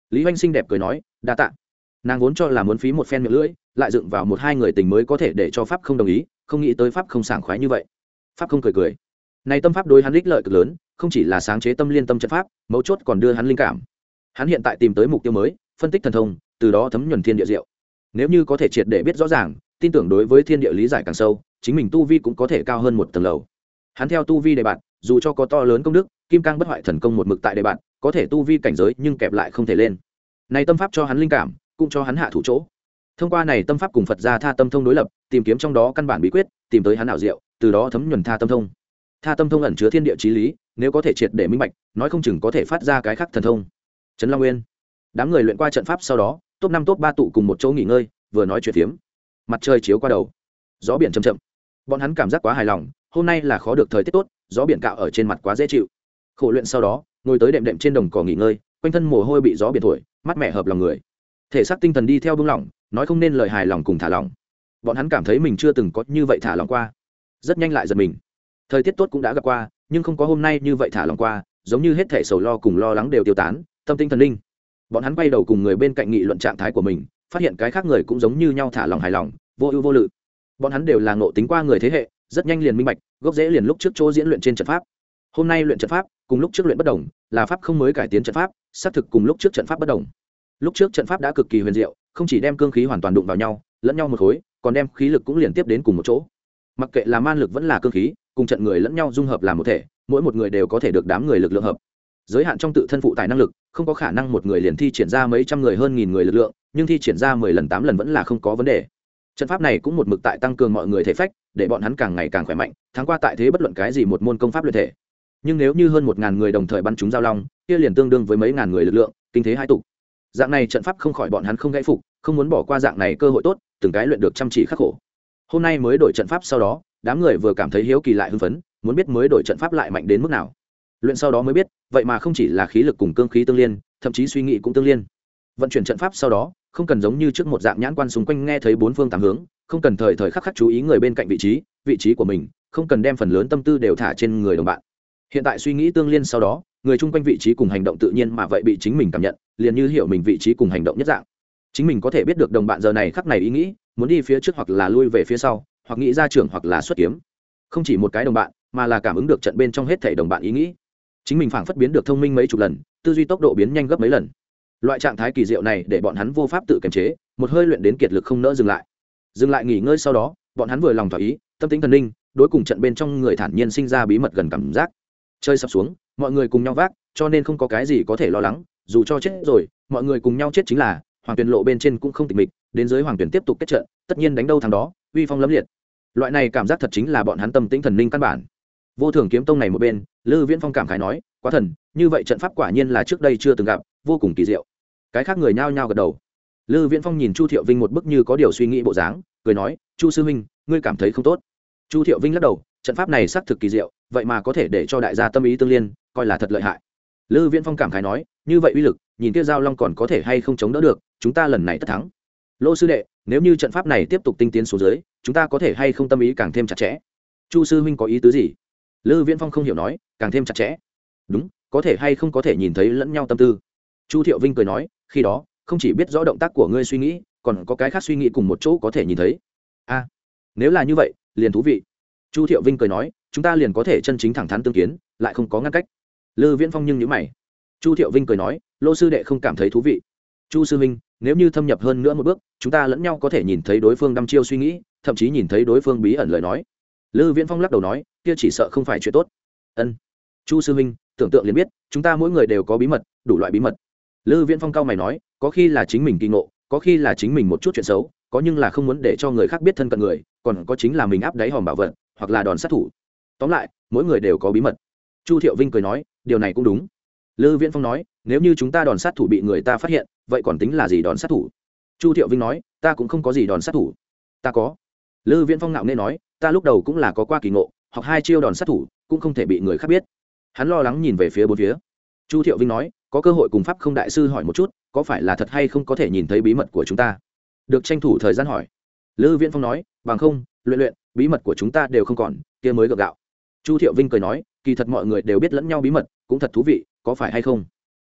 Lý Hoanh xinh đẹp cười nói, đa tạ. Nàng vốn cho là muốn phí một phen miệng lưỡi, lại dựng vào một hai người tình mới có thể để cho pháp không đồng ý, không nghĩ tới pháp không sảng khoái như vậy. Pháp không cười cười, này tâm pháp đối hắn ích lợi cực lớn, không chỉ là sáng chế tâm liên tâm trận pháp, mấu chốt còn đưa hắn linh cảm. Hắn hiện tại tìm tới mục tiêu mới, phân tích thần thông, từ đó thấm nhuần thiên địa diệu. Nếu như có thể triệt để biết rõ ràng, tin tưởng đối với thiên địa lý giải càng sâu, chính mình tu vi cũng có thể cao hơn một tầng lầu. Hắn theo tu vi đề bạn, dù cho có to lớn công đức, kim cang bất hoại thần công một mực tại đề bạn, có thể tu vi cảnh giới nhưng kẹp lại không thể lên. Này tâm pháp cho hắn linh cảm, cũng cho hắn hạ thủ chỗ. Thông qua này tâm pháp cùng Phật gia tha tâm thông đối lập, tìm kiếm trong đó căn bản bí quyết, tìm tới hắn ảo diệu, từ đó thấm nhuần tha tâm thông. Tha tâm thông ẩn chứa thiên địa chí lý, nếu có thể triệt để minh bạch, nói không chừng có thể phát ra cái khác thần thông. Trấn Long Nguyên, đám người luyện qua trận pháp sau đó, top năm top ba tụ cùng một chỗ nghỉ ngơi, vừa nói chuyện phiếm. Mặt trời chiếu qua đầu, gió biển chậm chậm. Bọn hắn cảm giác quá hài lòng, hôm nay là khó được thời tiết tốt, gió biển cạo ở trên mặt quá dễ chịu. Khổ luyện sau đó, ngồi tới đệm đệm trên đồng cỏ nghỉ ngơi, quanh thân mồ hôi bị gió biển thổi, mát mẻ hợp lòng người. Thể xác tinh thần đi theo buông lỏng, nói không nên lời hài lòng cùng thả lỏng. Bọn hắn cảm thấy mình chưa từng có như vậy thả lỏng qua, rất nhanh lại giật mình. Thời tiết tốt cũng đã gặp qua, nhưng không có hôm nay như vậy thả lỏng qua, giống như hết thảy sầu lo cùng lo lắng đều tiêu tán, tâm tinh thần linh. Bọn hắn quay đầu cùng người bên cạnh nghị luận trạng thái của mình, phát hiện cái khác người cũng giống như nhau thả lỏng hài lòng, vô ưu vô lự. Bọn hắn đều là ngộ tính qua người thế hệ, rất nhanh liền minh bạch, gốc rễ liền lúc trước chỗ diễn luyện trên trận pháp. Hôm nay luyện trận pháp, cùng lúc trước luyện bất đồng, là pháp không mới cải tiến trận pháp, xác thực cùng lúc trước trận pháp bất đồng. Lúc trước trận pháp đã cực kỳ huyền diệu, không chỉ đem cương khí hoàn toàn đụng vào nhau, lẫn nhau một khối, còn đem khí lực cũng liên tiếp đến cùng một chỗ. Mặc kệ là man lực vẫn là cương khí, cùng trận người lẫn nhau dung hợp làm một thể, mỗi một người đều có thể được đám người lực lượng hợp. Giới hạn trong tự thân phụ tài năng lực, không có khả năng một người liền thi triển ra mấy trăm người hơn nghìn người lực lượng, nhưng thi triển ra mười lần tám lần vẫn là không có vấn đề. Trận pháp này cũng một mực tại tăng cường mọi người thể phách, để bọn hắn càng ngày càng khỏe mạnh, thắng qua tại thế bất luận cái gì một môn công pháp luyện thể. Nhưng nếu như hơn một ngàn người đồng thời bắn trúng giao long, kia liền tương đương với mấy ngàn người lực lượng, kinh thế hai tụ. Dạng này trận pháp không khỏi bọn hắn không gãy phục, không muốn bỏ qua dạng này cơ hội tốt, từng cái luyện được chăm chỉ khắc khổ. Hôm nay mới đổi trận pháp sau đó, đám người vừa cảm thấy hiếu kỳ lại hưng phấn, muốn biết mới đổi trận pháp lại mạnh đến mức nào. Luyện sau đó mới biết, vậy mà không chỉ là khí lực cùng cương khí tương liên, thậm chí suy nghĩ cũng tương liên. Vận chuyển trận pháp sau đó, không cần giống như trước một dạng nhãn quan xung quanh nghe thấy bốn phương tám hướng, không cần thời thời khắc khắc chú ý người bên cạnh vị trí, vị trí của mình, không cần đem phần lớn tâm tư đều thả trên người đồng bạn. Hiện tại suy nghĩ tương liên sau đó, người chung quanh vị trí cùng hành động tự nhiên mà vậy bị chính mình cảm nhận, liền như hiểu mình vị trí cùng hành động nhất dạng. Chính mình có thể biết được đồng bạn giờ này khắc này ý nghĩ, muốn đi phía trước hoặc là lui về phía sau, hoặc nghĩ ra trưởng hoặc là xuất kiếm. Không chỉ một cái đồng bạn, mà là cảm ứng được trận bên trong hết thảy đồng bạn ý nghĩ. Chính mình phảng phất biến được thông minh mấy chục lần, tư duy tốc độ biến nhanh gấp mấy lần. Loại trạng thái kỳ diệu này để bọn hắn vô pháp tự kiềm chế, một hơi luyện đến kiệt lực không nỡ dừng lại. Dừng lại nghỉ ngơi sau đó, bọn hắn vừa lòng thỏa ý, tâm tính thần linh, đối cùng trận bên trong người thản nhiên sinh ra bí mật gần cảm giác. Chơi sắp xuống, mọi người cùng nhau vác, cho nên không có cái gì có thể lo lắng, dù cho chết rồi, mọi người cùng nhau chết chính là, hoàng tuyển lộ bên trên cũng không tịch mịch, đến dưới hoàng tuyển tiếp tục kết trận, tất nhiên đánh đâu thắng đó, uy phong lẫm liệt. Loại này cảm giác thật chính là bọn hắn tâm tĩnh thần linh căn bản. Vô Thường kiếm tông này một bên, Lư Viễn Phong cảm khái nói, quá thần, như vậy trận pháp quả nhiên là trước đây chưa từng gặp, vô cùng kỳ diệu. Cái khác người nhao nhao gật đầu. Lư Viễn Phong nhìn Chu Thiệu Vinh một bức như có điều suy nghĩ bộ dáng, cười nói, Chu sư huynh, ngươi cảm thấy không tốt. Chu Thiệu Vinh lắc đầu, trận pháp này xác thực kỳ diệu, vậy mà có thể để cho đại gia tâm ý tương liên, coi là thật lợi hại. Lư Viễn Phong cảm khái nói, như vậy uy lực, nhìn kia giao long còn có thể hay không chống đỡ được, chúng ta lần này tất thắng. Lô sư đệ, nếu như trận pháp này tiếp tục tinh tiến xuống dưới, chúng ta có thể hay không tâm ý càng thêm chặt chẽ. Chu sư huynh có ý tứ gì? Lư Viễn Phong không hiểu nói, càng thêm chặt chẽ. Đúng, có thể hay không có thể nhìn thấy lẫn nhau tâm tư. Chu Thiệu Vinh cười nói, khi đó, không chỉ biết rõ động tác của ngươi suy nghĩ, còn có cái khác suy nghĩ cùng một chỗ có thể nhìn thấy. A, nếu là như vậy, liền thú vị. Chu Thiệu Vinh cười nói, chúng ta liền có thể chân chính thẳng thắn tương kiến, lại không có ngăn cách. Lư Viễn Phong nhưng nhíu mày. Chu Thiệu Vinh cười nói, Lô sư đệ không cảm thấy thú vị. Chu sư huynh, nếu như thâm nhập hơn nữa một bước, chúng ta lẫn nhau có thể nhìn thấy đối phương đăm chiêu suy nghĩ, thậm chí nhìn thấy đối phương bí ẩn lời nói. Lư Viễn Phong lắc đầu nói, kia chỉ sợ không phải chuyện tốt. Ân. Chu sư huynh, tưởng tượng liền biết, chúng ta mỗi người đều có bí mật, đủ loại bí mật. Lư Viễn Phong cao mày nói, có khi là chính mình kỳ ngộ, có khi là chính mình một chút chuyện xấu, có nhưng là không muốn để cho người khác biết thân cận người, còn có chính là mình áp đáy hòm bảo vật, hoặc là đòn sát thủ. Tóm lại, mỗi người đều có bí mật. Chu Thiệu Vinh cười nói, điều này cũng đúng. Lư Viễn Phong nói, nếu như chúng ta đòn sát thủ bị người ta phát hiện, vậy còn tính là gì đòn sát thủ? Chu Thiệu Vinh nói, ta cũng không có gì đòn sát thủ. Ta có. Lư Viễn Phong ngạo nghễ nói, ta lúc đầu cũng là có qua kỳ ngộ, học hai chiêu đòn sát thủ, cũng không thể bị người khác biết. Hắn lo lắng nhìn về phía bốn phía. Chu Thiệu Vinh nói, có cơ hội cùng pháp không đại sư hỏi một chút, có phải là thật hay không có thể nhìn thấy bí mật của chúng ta? Được tranh thủ thời gian hỏi. Lư Viễn Phong nói, bằng không, luyện luyện, bí mật của chúng ta đều không còn, kia mới gượng gạo. Chu Thiệu Vinh cười nói, kỳ thật mọi người đều biết lẫn nhau bí mật, cũng thật thú vị, có phải hay không?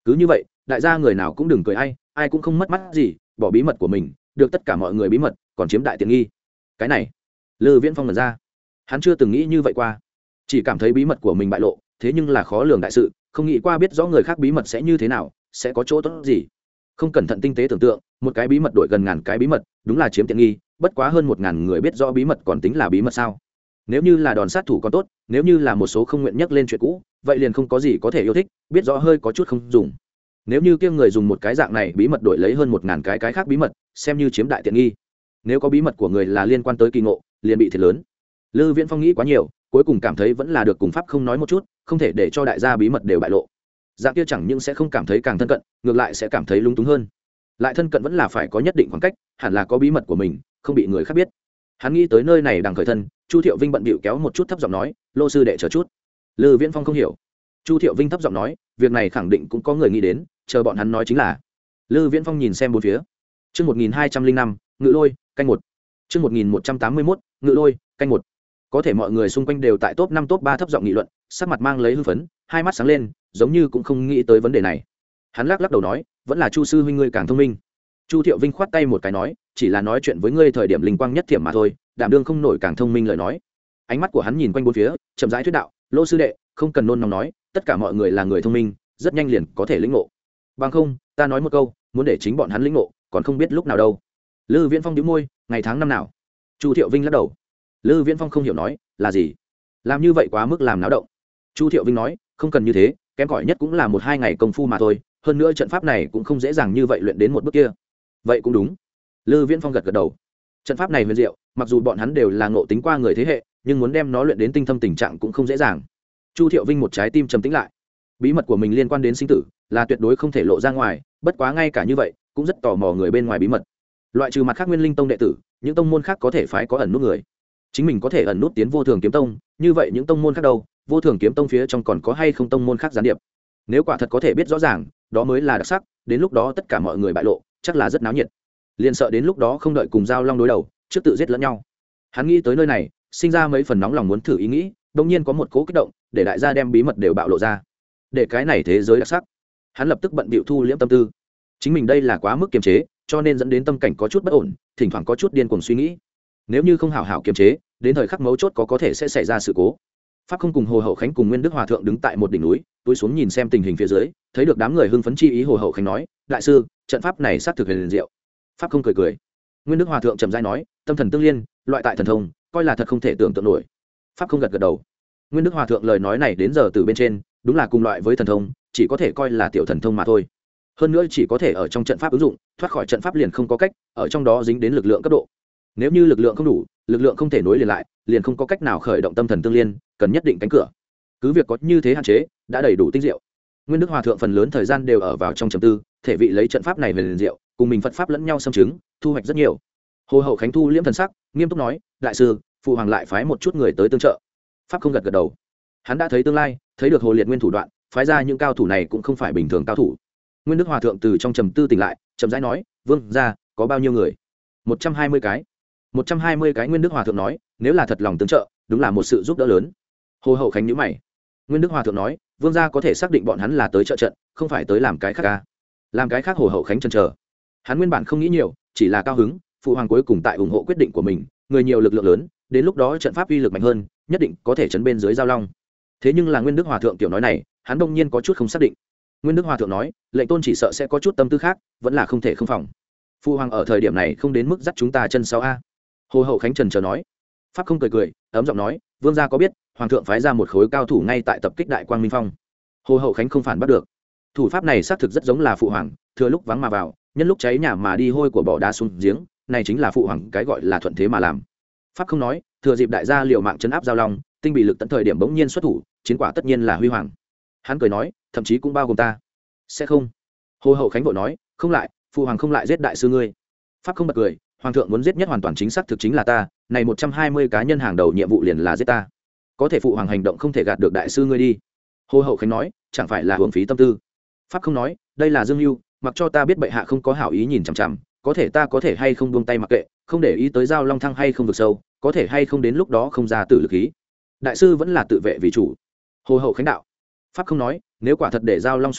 cứ như vậy đại gia người nào cũng đừng cười ai ai cũng không mất mắt gì, bỏ bí mật của mình được tất cả mọi người bí mật còn chiếm đại tiện nghi. Cái này Lư Viễn Phong lần ra, hắn chưa từng nghĩ như vậy qua, chỉ cảm thấy bí mật của mình bại lộ, thế nhưng là khó lường đại sự, không nghĩ qua biết rõ người khác bí mật sẽ như thế nào, sẽ có chỗ tốt gì. Không cẩn thận tinh tế tưởng tượng, một cái bí mật đổi gần ngàn cái bí mật, đúng là chiếm tiện nghi, bất quá hơn một ngàn người biết rõ bí mật còn tính là bí mật sao? Nếu như là đòn sát thủ còn tốt, nếu như là một số không nguyện nhắc lên chuyện cũ, vậy liền không có gì có thể yêu thích, biết rõ hơi có chút không dùng. Nếu như kia người dùng một cái dạng này bí mật đổi lấy hơn một ngàn cái cái khác bí mật, xem như chiếm đại tiện nghi. Nếu có bí mật của người là liên quan tới kỳ ngộ, liền bị thiệt lớn. Lư Viễn Phong nghĩ quá nhiều, cuối cùng cảm thấy vẫn là được cùng pháp không nói một chút, không thể để cho đại gia bí mật đều bại lộ. Dạng kia chẳng những sẽ không cảm thấy càng thân cận, ngược lại sẽ cảm thấy lung túng hơn. Lại thân cận vẫn là phải có nhất định khoảng cách, hẳn là có bí mật của mình, không bị người khác biết. Hắn nghĩ tới nơi này đang khởi thân, Chu Thiệu Vinh bận bịu kéo một chút thấp giọng nói, "Lô sư đệ chờ chút." Lư Viễn Phong không hiểu. Chu Thiệu Vinh thấp giọng nói, "Việc này khẳng định cũng có người nghĩ đến, chờ bọn hắn nói chính là." Lư Viễn Phong nhìn xem bốn phía. Chương một nghìn hai trăm linh năm, Ngự Lôi, canh một. Chương một nghìn một trăm tám mươi mốt, Ngự Lôi, canh một. Có thể mọi người xung quanh đều tại top năm top ba thấp giọng nghị luận, sắc mặt mang lấy hưng phấn, hai mắt sáng lên, giống như cũng không nghĩ tới vấn đề này. Hắn lắc lắc đầu nói, "Vẫn là Chu sư huynh ngươi càng thông minh." Chu Thiệu Vinh khoát tay một cái nói, "Chỉ là nói chuyện với ngươi thời điểm linh quang nhất thiểm mà thôi, đảm đương không nổi càng thông minh lời nói." Ánh mắt của hắn nhìn quanh bốn phía, chậm rãi thuyết đạo, "Lô sư đệ, không cần nôn nóng nói, tất cả mọi người là người thông minh, rất nhanh liền có thể lĩnh ngộ. Bằng không, ta nói một câu, muốn để chính bọn hắn lĩnh ngộ, còn không biết lúc nào đâu." Lư Viễn Phong nhíu môi, "Ngày tháng năm nào?" Chu Thiệu Vinh lắc đầu. Lư Viễn Phong không hiểu nói, "Là gì? Làm như vậy quá mức làm náo động." Chu Thiệu Vinh nói, "Không cần như thế, kém cỏi nhất cũng là một hai ngày công phu mà thôi, hơn nữa trận pháp này cũng không dễ dàng như vậy luyện đến một bước kia." Vậy cũng đúng. Lư Viễn Phong gật gật đầu. Trận pháp này huyền diệu, mặc dù bọn hắn đều là ngộ tính qua người thế hệ, nhưng muốn đem nó luyện đến tinh thâm tình trạng cũng không dễ dàng. Chu Thiệu Vinh một trái tim trầm tĩnh lại. Bí mật của mình liên quan đến sinh tử, là tuyệt đối không thể lộ ra ngoài, bất quá ngay cả như vậy, cũng rất tò mò người bên ngoài bí mật. Loại trừ mặt khác Nguyên Linh Tông đệ tử, những tông môn khác có thể phái có ẩn nút người. Chính mình có thể ẩn nút tiến Vô Thường Kiếm Tông, như vậy những tông môn khác đâu, Vô Thường Kiếm Tông phía trong còn có hay không tông môn khác gián điệp. Nếu quả thật có thể biết rõ ràng, đó mới là đặc sắc, đến lúc đó tất cả mọi người bại lộ, chắc là rất náo nhiệt. Liền sợ đến lúc đó không đợi cùng giao long đối đầu, trước tự giết lẫn nhau. Hắn nghĩ tới nơi này, sinh ra mấy phần nóng lòng muốn thử ý nghĩ, đột nhiên có một cố kích động, để đại gia đem bí mật đều bạo lộ ra. Để cái này thế giới đặc sắc. Hắn lập tức bận bịu thu liễm tâm tư. Chính mình đây là quá mức kiềm chế, cho nên dẫn đến tâm cảnh có chút bất ổn, thỉnh thoảng có chút điên cuồng suy nghĩ. Nếu như không hảo hảo kiềm chế, đến thời khắc mấu chốt có có thể sẽ xảy ra sự cố. Pháp Không cùng Hồ Hậu Khánh cùng Nguyên Đức Hòa thượng đứng tại một đỉnh núi, túi xuống nhìn xem tình hình phía dưới, thấy được đám người hưng phấn chi ý. Hồ Hậu Khánh nói, "Đại sư, trận pháp này xác thực huyền diệu." Pháp Không cười cười. Nguyên Đức Hòa thượng trầm rãi nói, "Tâm thần tương liên, loại tại thần thông, coi là thật không thể tưởng tượng nổi." Pháp Không gật gật đầu. Nguyên Đức Hòa thượng lời nói này đến giờ từ bên trên, đúng là cùng loại với thần thông, chỉ có thể coi là tiểu thần thông mà thôi. Hơn nữa chỉ có thể ở trong trận pháp ứng dụng, thoát khỏi trận pháp liền không có cách, ở trong đó dính đến lực lượng cấp độ. Nếu như lực lượng không đủ, lực lượng không thể nối liền lại, liền không có cách nào khởi động tâm thần tương liên, cần nhất định cánh cửa. Cứ việc có như thế hạn chế, đã đầy đủ tinh diệu. Nguyên Đức Hòa thượng phần lớn thời gian đều ở vào trong trầm tư, thể vị lấy trận pháp này về liền diệu, cùng mình Phật pháp lẫn nhau xâm chứng, thu hoạch rất nhiều. Hồ Hậu Khánh thu liễm thần sắc, nghiêm túc nói, "Đại sư, phụ hoàng lại phái một chút người tới tương trợ." Pháp Không gật gật đầu. Hắn đã thấy tương lai, thấy được Hồ Liệt Nguyên thủ đoạn, phái ra những cao thủ này cũng không phải bình thường cao thủ. Nguyên Đức Hòa thượng từ trong trầm tư tỉnh lại, chậm rãi nói, "Vương gia, có bao nhiêu người?" Một trăm hai mươi cái. Một trăm hai mươi cái. Nguyên Đức Hòa thượng nói, "Nếu là thật lòng tương trợ, đúng là một sự giúp đỡ lớn." Hồ Hậu Khánh nhíu mày. Nguyên Đức Hòa thượng nói, "Vương gia có thể xác định bọn hắn là tới trợ trận, không phải tới làm cái khác à?" Làm cái khác Hồ Hậu Khánh chần chờ. Hắn nguyên bản không nghĩ nhiều, chỉ là cao hứng, phụ hoàng cuối cùng tại ủng hộ quyết định của mình, người nhiều lực lượng lớn, đến lúc đó trận pháp uy lực mạnh hơn, nhất định có thể chấn bên dưới giao long. Thế nhưng là Nguyên Đức Hòa thượng tiểu nói này, hắn đông nhiên có chút không xác định. Nguyên Đức Hòa thượng nói, "Lệnh tôn chỉ sợ sẽ có chút tâm tư khác, vẫn là không thể không phòng. Phụ hoàng ở thời điểm này không đến mức dắt chúng ta chân sau a." Hồ Hậu Khánh trần chờ nói. Pháp Không cười cười, ấm giọng nói, "Vương gia có biết, hoàng thượng phái ra một khối cao thủ ngay tại tập kích Đại Quang Minh Phong." Hồ Hậu Khánh không phản bắt được. Thủ pháp này xác thực rất giống là phụ hoàng, thừa lúc vắng mà vào, nhân lúc cháy nhà mà đi, hôi của bỏ đá xuống giếng, này chính là phụ hoàng cái gọi là thuận thế mà làm. Pháp Không nói, thừa dịp đại gia liều mạng chấn áp giao long, tinh bị lực tận thời điểm bỗng nhiên xuất thủ, chiến quả tất nhiên là huy hoàng. Hắn cười nói, "Thậm chí cũng bao gồm ta." "Sẽ không." Hồ Hậu Khánh vội nói, "Không lại, phụ hoàng không lại giết đại sư ngươi." Pháp Không bật cười, "Hoàng thượng muốn giết nhất hoàn toàn chính xác thực chính là ta, này một trăm hai mươi cá nhân hàng đầu nhiệm vụ liền là giết ta. Có thể phụ hoàng hành động không thể gạt được đại sư ngươi đi." Hồ Hậu Khánh nói, "Chẳng phải là hưởng phí tâm tư." Pháp Không nói, "Đây là Dương Lưu, mặc cho ta biết bệ hạ không có hảo ý nhìn chằm chằm, có thể ta có thể hay không buông tay mặc kệ, không để ý tới giao long thăng hay không vực sâu, có thể hay không đến lúc đó không ra tử lực khí. Đại sư vẫn là tự vệ vì chủ." Hồ Hậu Khánh đạo. Pháp Không nói, "Nếu quả thật để giao long xuất thế,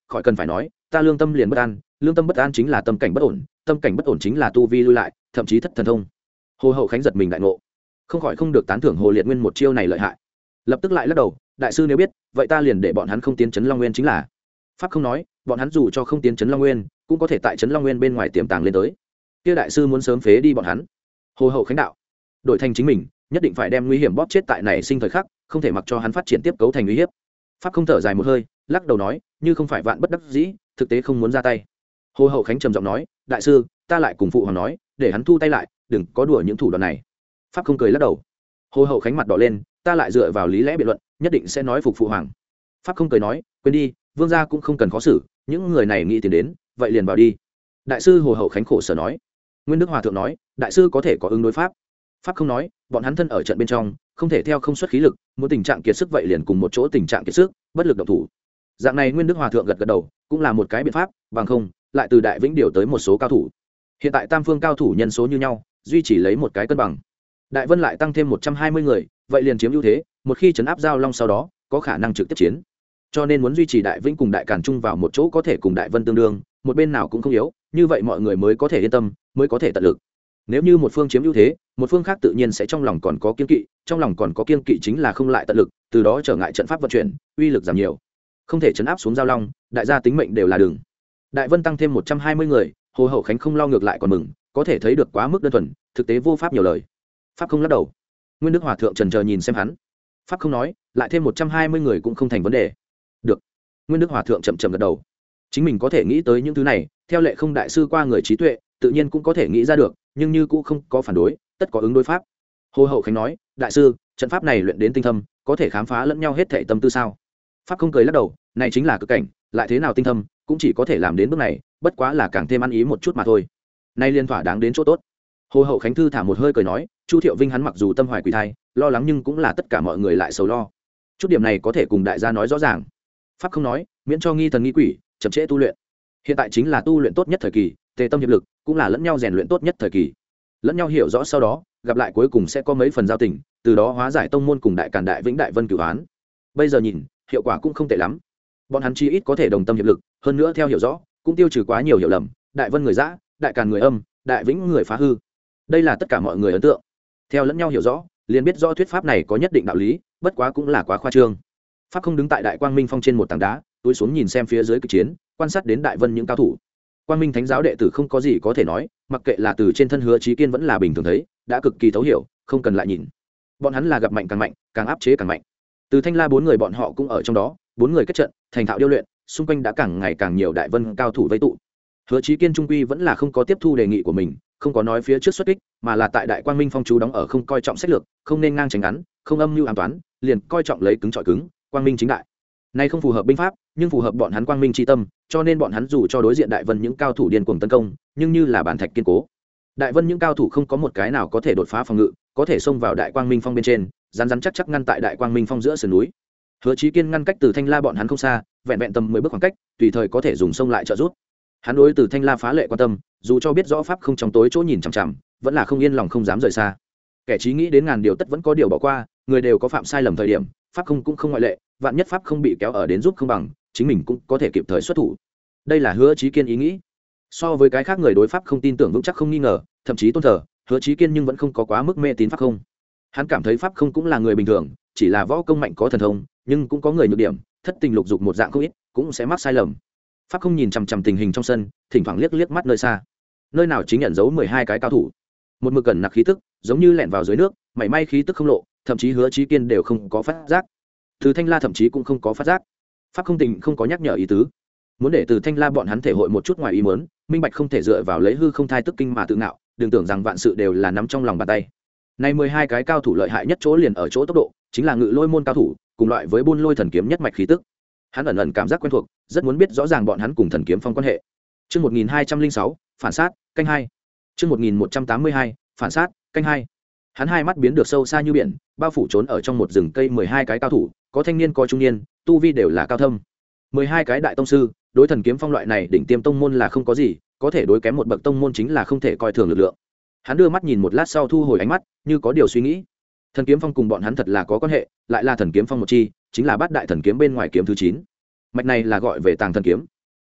khỏi cần phải nói ta lương tâm liền bất an, lương tâm bất an chính là tâm cảnh bất ổn, tâm cảnh bất ổn chính là tu vi lui lại, thậm chí thất thần thông. Hồ Hậu Khánh giật mình đại ngộ, không khỏi không được tán thưởng Hồ Liệt Nguyên một chiêu này lợi hại. Lập tức lại lắc đầu, đại sư nếu biết, vậy ta liền để bọn hắn không tiến trấn Long Nguyên chính là. Pháp không nói, bọn hắn dù cho không tiến trấn Long Nguyên, cũng có thể tại trấn Long Nguyên bên ngoài tiềm tàng lên tới. Kia đại sư muốn sớm phế đi bọn hắn. Hồ Hậu Khánh đạo, đổi thành chính mình, nhất định phải đem nguy hiểm bóp chết tại này sinh thời khắc, không thể mặc cho hắn phát triển tiếp cấu thành uy hiếp. Pháp không thở dài một hơi, lắc đầu nói, như không phải vạn bất đắc dĩ, thực tế không muốn ra tay. Hồ Hậu Khánh trầm giọng nói, đại sư, ta lại cùng phụ hoàng nói, để hắn thu tay lại, đừng có đùa những thủ đoạn này. Pháp không cười lắc đầu. Hồ Hậu Khánh mặt đỏ lên, ta lại dựa vào lý lẽ biện luận, nhất định sẽ nói phục phụ hoàng. Pháp không cười nói, quên đi, vương gia cũng không cần khó xử, những người này nghĩ tiền đến, vậy liền vào đi. Đại sư Hồ Hậu Khánh khổ sở nói. Nguyên Đức Hòa thượng nói, đại sư có thể có ứng đối pháp. Pháp không nói, bọn hắn thân ở trận bên trong, không thể theo không xuất khí lực, muốn tình trạng kiệt sức vậy liền cùng một chỗ tình trạng kiệt sức, bất lực động thủ. Dạng này Nguyên Đức Hòa thượng gật gật đầu, cũng là một cái biện pháp, bằng không, lại từ Đại Vĩnh điều tới một số cao thủ. Hiện tại tam phương cao thủ nhân số như nhau, duy trì lấy một cái cân bằng. Đại Vân lại tăng thêm một trăm hai mươi người, vậy liền chiếm ưu thế, một khi trấn áp Giao Long sau đó, có khả năng trực tiếp chiến. Cho nên muốn duy trì Đại Vĩnh cùng Đại Càn chung vào một chỗ có thể cùng Đại Vân tương đương, một bên nào cũng không yếu, như vậy mọi người mới có thể yên tâm, mới có thể tận lực. Nếu như một phương chiếm ưu thế, một phương khác tự nhiên sẽ trong lòng còn có kiên kỵ, trong lòng còn có kiên kỵ chính là không lại tận lực, từ đó trở ngại trận pháp vận chuyển, uy lực giảm nhiều. Không thể trấn áp xuống Giao Long, đại gia tính mệnh đều là đường. Đại Vân tăng thêm một trăm hai mươi người, Hồ Hậu Khánh không lo ngược lại còn mừng, có thể thấy được quá mức đơn thuần, thực tế vô pháp nhiều lời. Pháp không lắc đầu. Nguyên Đức Hòa thượng trần chờ nhìn xem hắn. Pháp không nói, lại thêm một trăm hai mươi người cũng không thành vấn đề. Được. Nguyên Đức Hòa thượng chậm chậm gật đầu. Chính mình có thể nghĩ tới những thứ này, theo lệ không đại sư qua người trí tuệ, tự nhiên cũng có thể nghĩ ra được, nhưng như cũng không có phản đối, tất có ứng đối pháp. Hồ Hậu Khánh nói, đại sư, trận pháp này luyện đến tinh thâm, có thể khám phá lẫn nhau hết thảy tâm tư sao? Pháp không cười lắc đầu, này chính là cực cảnh, lại thế nào tinh thâm, cũng chỉ có thể làm đến bước này, bất quá là càng thêm ăn ý một chút mà thôi. Nay liên thỏa đáng đến chỗ tốt. Hồ Hậu Khánh thư thả một hơi cười nói, Chu Thiệu Vinh hắn mặc dù tâm hoài quỷ thai, lo lắng nhưng cũng là tất cả mọi người lại sầu lo. Chút điểm này có thể cùng đại gia nói rõ ràng. Pháp không nói, miễn cho nghi thần nghi quỷ, chậm trễ tu luyện. Hiện tại chính là tu luyện tốt nhất thời kỳ, tề tâm hiệp lực, cũng là lẫn nhau rèn luyện tốt nhất thời kỳ. Lẫn nhau hiểu rõ sau đó, gặp lại cuối cùng sẽ có mấy phần giao tình, từ đó hóa giải tông môn cùng Đại Càn Đại Vĩnh Đại Vân cửu án. Bây giờ nhìn, hiệu quả cũng không tệ lắm. Bọn hắn chi ít có thể đồng tâm hiệp lực, hơn nữa theo hiểu rõ, cũng tiêu trừ quá nhiều hiểu lầm, Đại Vân người dã, Đại Càn người âm, Đại Vĩnh người phá hư. Đây là tất cả mọi người ấn tượng. Theo lẫn nhau hiểu rõ, liền biết rõ thuyết pháp này có nhất định đạo lý, bất quá cũng là quá khoa trương. Pháp không đứng tại Đại Quang Minh Phong trên một tảng đá, túi xuống nhìn xem phía dưới kịch chiến, quan sát đến Đại Vân những cao thủ. Quang Minh Thánh giáo đệ tử không có gì có thể nói, mặc kệ là từ trên thân Hứa Chí Kiên vẫn là bình thường thấy, đã cực kỳ thấu hiểu, không cần lại nhìn. Bọn hắn là gặp mạnh càng mạnh, càng áp chế càng mạnh. Từ Thanh La bốn người bọn họ cũng ở trong đó, bốn người kết trận, thành thạo điêu luyện, xung quanh đã càng ngày càng nhiều Đại Vân cao thủ vây tụ. Hứa Chí Kiên trung quy vẫn là không có tiếp thu đề nghị của mình, không có nói phía trước xuất kích, mà là tại Đại Quang Minh Phong chú đóng ở không coi trọng sách lược, không nên ngang tránh ngắn, không âm mưu ám toán, liền coi trọng lấy cứng trọi cứng, quang minh chính đại. Nay không phù hợp binh pháp, nhưng phù hợp bọn hắn quang minh chi tâm, cho nên bọn hắn dù cho đối diện Đại Vân những cao thủ điên cuồng tấn công, nhưng như là bản thạch kiên cố. Đại Vân những cao thủ không có một cái nào có thể đột phá phòng ngự, có thể xông vào Đại Quang Minh Phong bên trên, rắn rắn chắc chắc ngăn tại Đại Quang Minh Phong giữa sườn núi. Hứa Chí Kiên ngăn cách từ Thanh La bọn hắn không xa, vẹn vẹn tầm mười bước khoảng cách, tùy thời có thể dùng sông lại trợ giúp. Hắn đối từ Thanh La phá lệ quan tâm, dù cho biết rõ pháp không trong tối chỗ nhìn chằm chằm, vẫn là không yên lòng không dám rời xa. Kẻ trí nghĩ đến ngàn điều tất vẫn có điều bỏ qua, người đều có phạm sai lầm thời điểm, pháp không cũng không ngoại lệ, vạn nhất pháp không bị kéo ở đến giúp không bằng, chính mình cũng có thể kịp thời xuất thủ. Đây là Hứa Chí Kiên ý nghĩ. So với cái khác người đối pháp không tin tưởng vững chắc không nghi ngờ, thậm chí tôn thờ, Hứa Chí Kiên nhưng vẫn không có quá mức mê tín pháp không. Hắn cảm thấy pháp không cũng là người bình thường, chỉ là võ công mạnh có thần thông, nhưng cũng có người nhược điểm, thất tình lục dục một dạng không ít, cũng sẽ mắc sai lầm. Pháp không nhìn chằm chằm tình hình trong sân, thỉnh thoảng liếc liếc mắt nơi xa, nơi nào chính nhận dấu mười hai cái cao thủ, một mực cẩn nặc khí tức, giống như lẻn vào dưới nước, mảy may khí tức không lộ, thậm chí Hứa Chí Kiên đều không có phát giác. Từ Thanh La thậm chí cũng không có phát giác. Pháp không tình không có nhắc nhở ý tứ, muốn để từ Thanh La bọn hắn thể hội một chút ngoài ý muốn, minh bạch không thể dựa vào lấy hư không thai tức kinh mà tự ngạo, đừng tưởng rằng vạn sự đều là nắm trong lòng bàn tay. Này mười hai cái cao thủ lợi hại nhất chỗ liền ở chỗ tốc độ, chính là ngự lôi môn cao thủ, cùng loại với buôn lôi thần kiếm nhất mạch khí tức. Hắn ẩn ẩn cảm giác quen thuộc, rất muốn biết rõ ràng bọn hắn cùng thần kiếm phong quan hệ. Chương một nghìn hai trăm lẻ sáu, phản sát, canh hai. Chương một nghìn một trăm tám mươi hai, phản sát, canh hai. Hắn hai mắt biến được sâu xa như biển, bao phủ trốn ở trong một rừng cây mười hai cái cao thủ, có thanh niên có trung niên, tu vi đều là cao thâm. mười hai cái đại tông sư, đối thần kiếm phong loại này đỉnh tiêm tông môn là không có gì, có thể đối kém một bậc tông môn chính là không thể coi thường lực lượng. Hắn đưa mắt nhìn một lát sau thu hồi ánh mắt, như có điều suy nghĩ. Thần kiếm phong cùng bọn hắn thật là có quan hệ, lại là thần kiếm phong một chi, chính là bát đại thần kiếm bên ngoài kiếm thứ chín. Mạch này là gọi về tàng thần kiếm,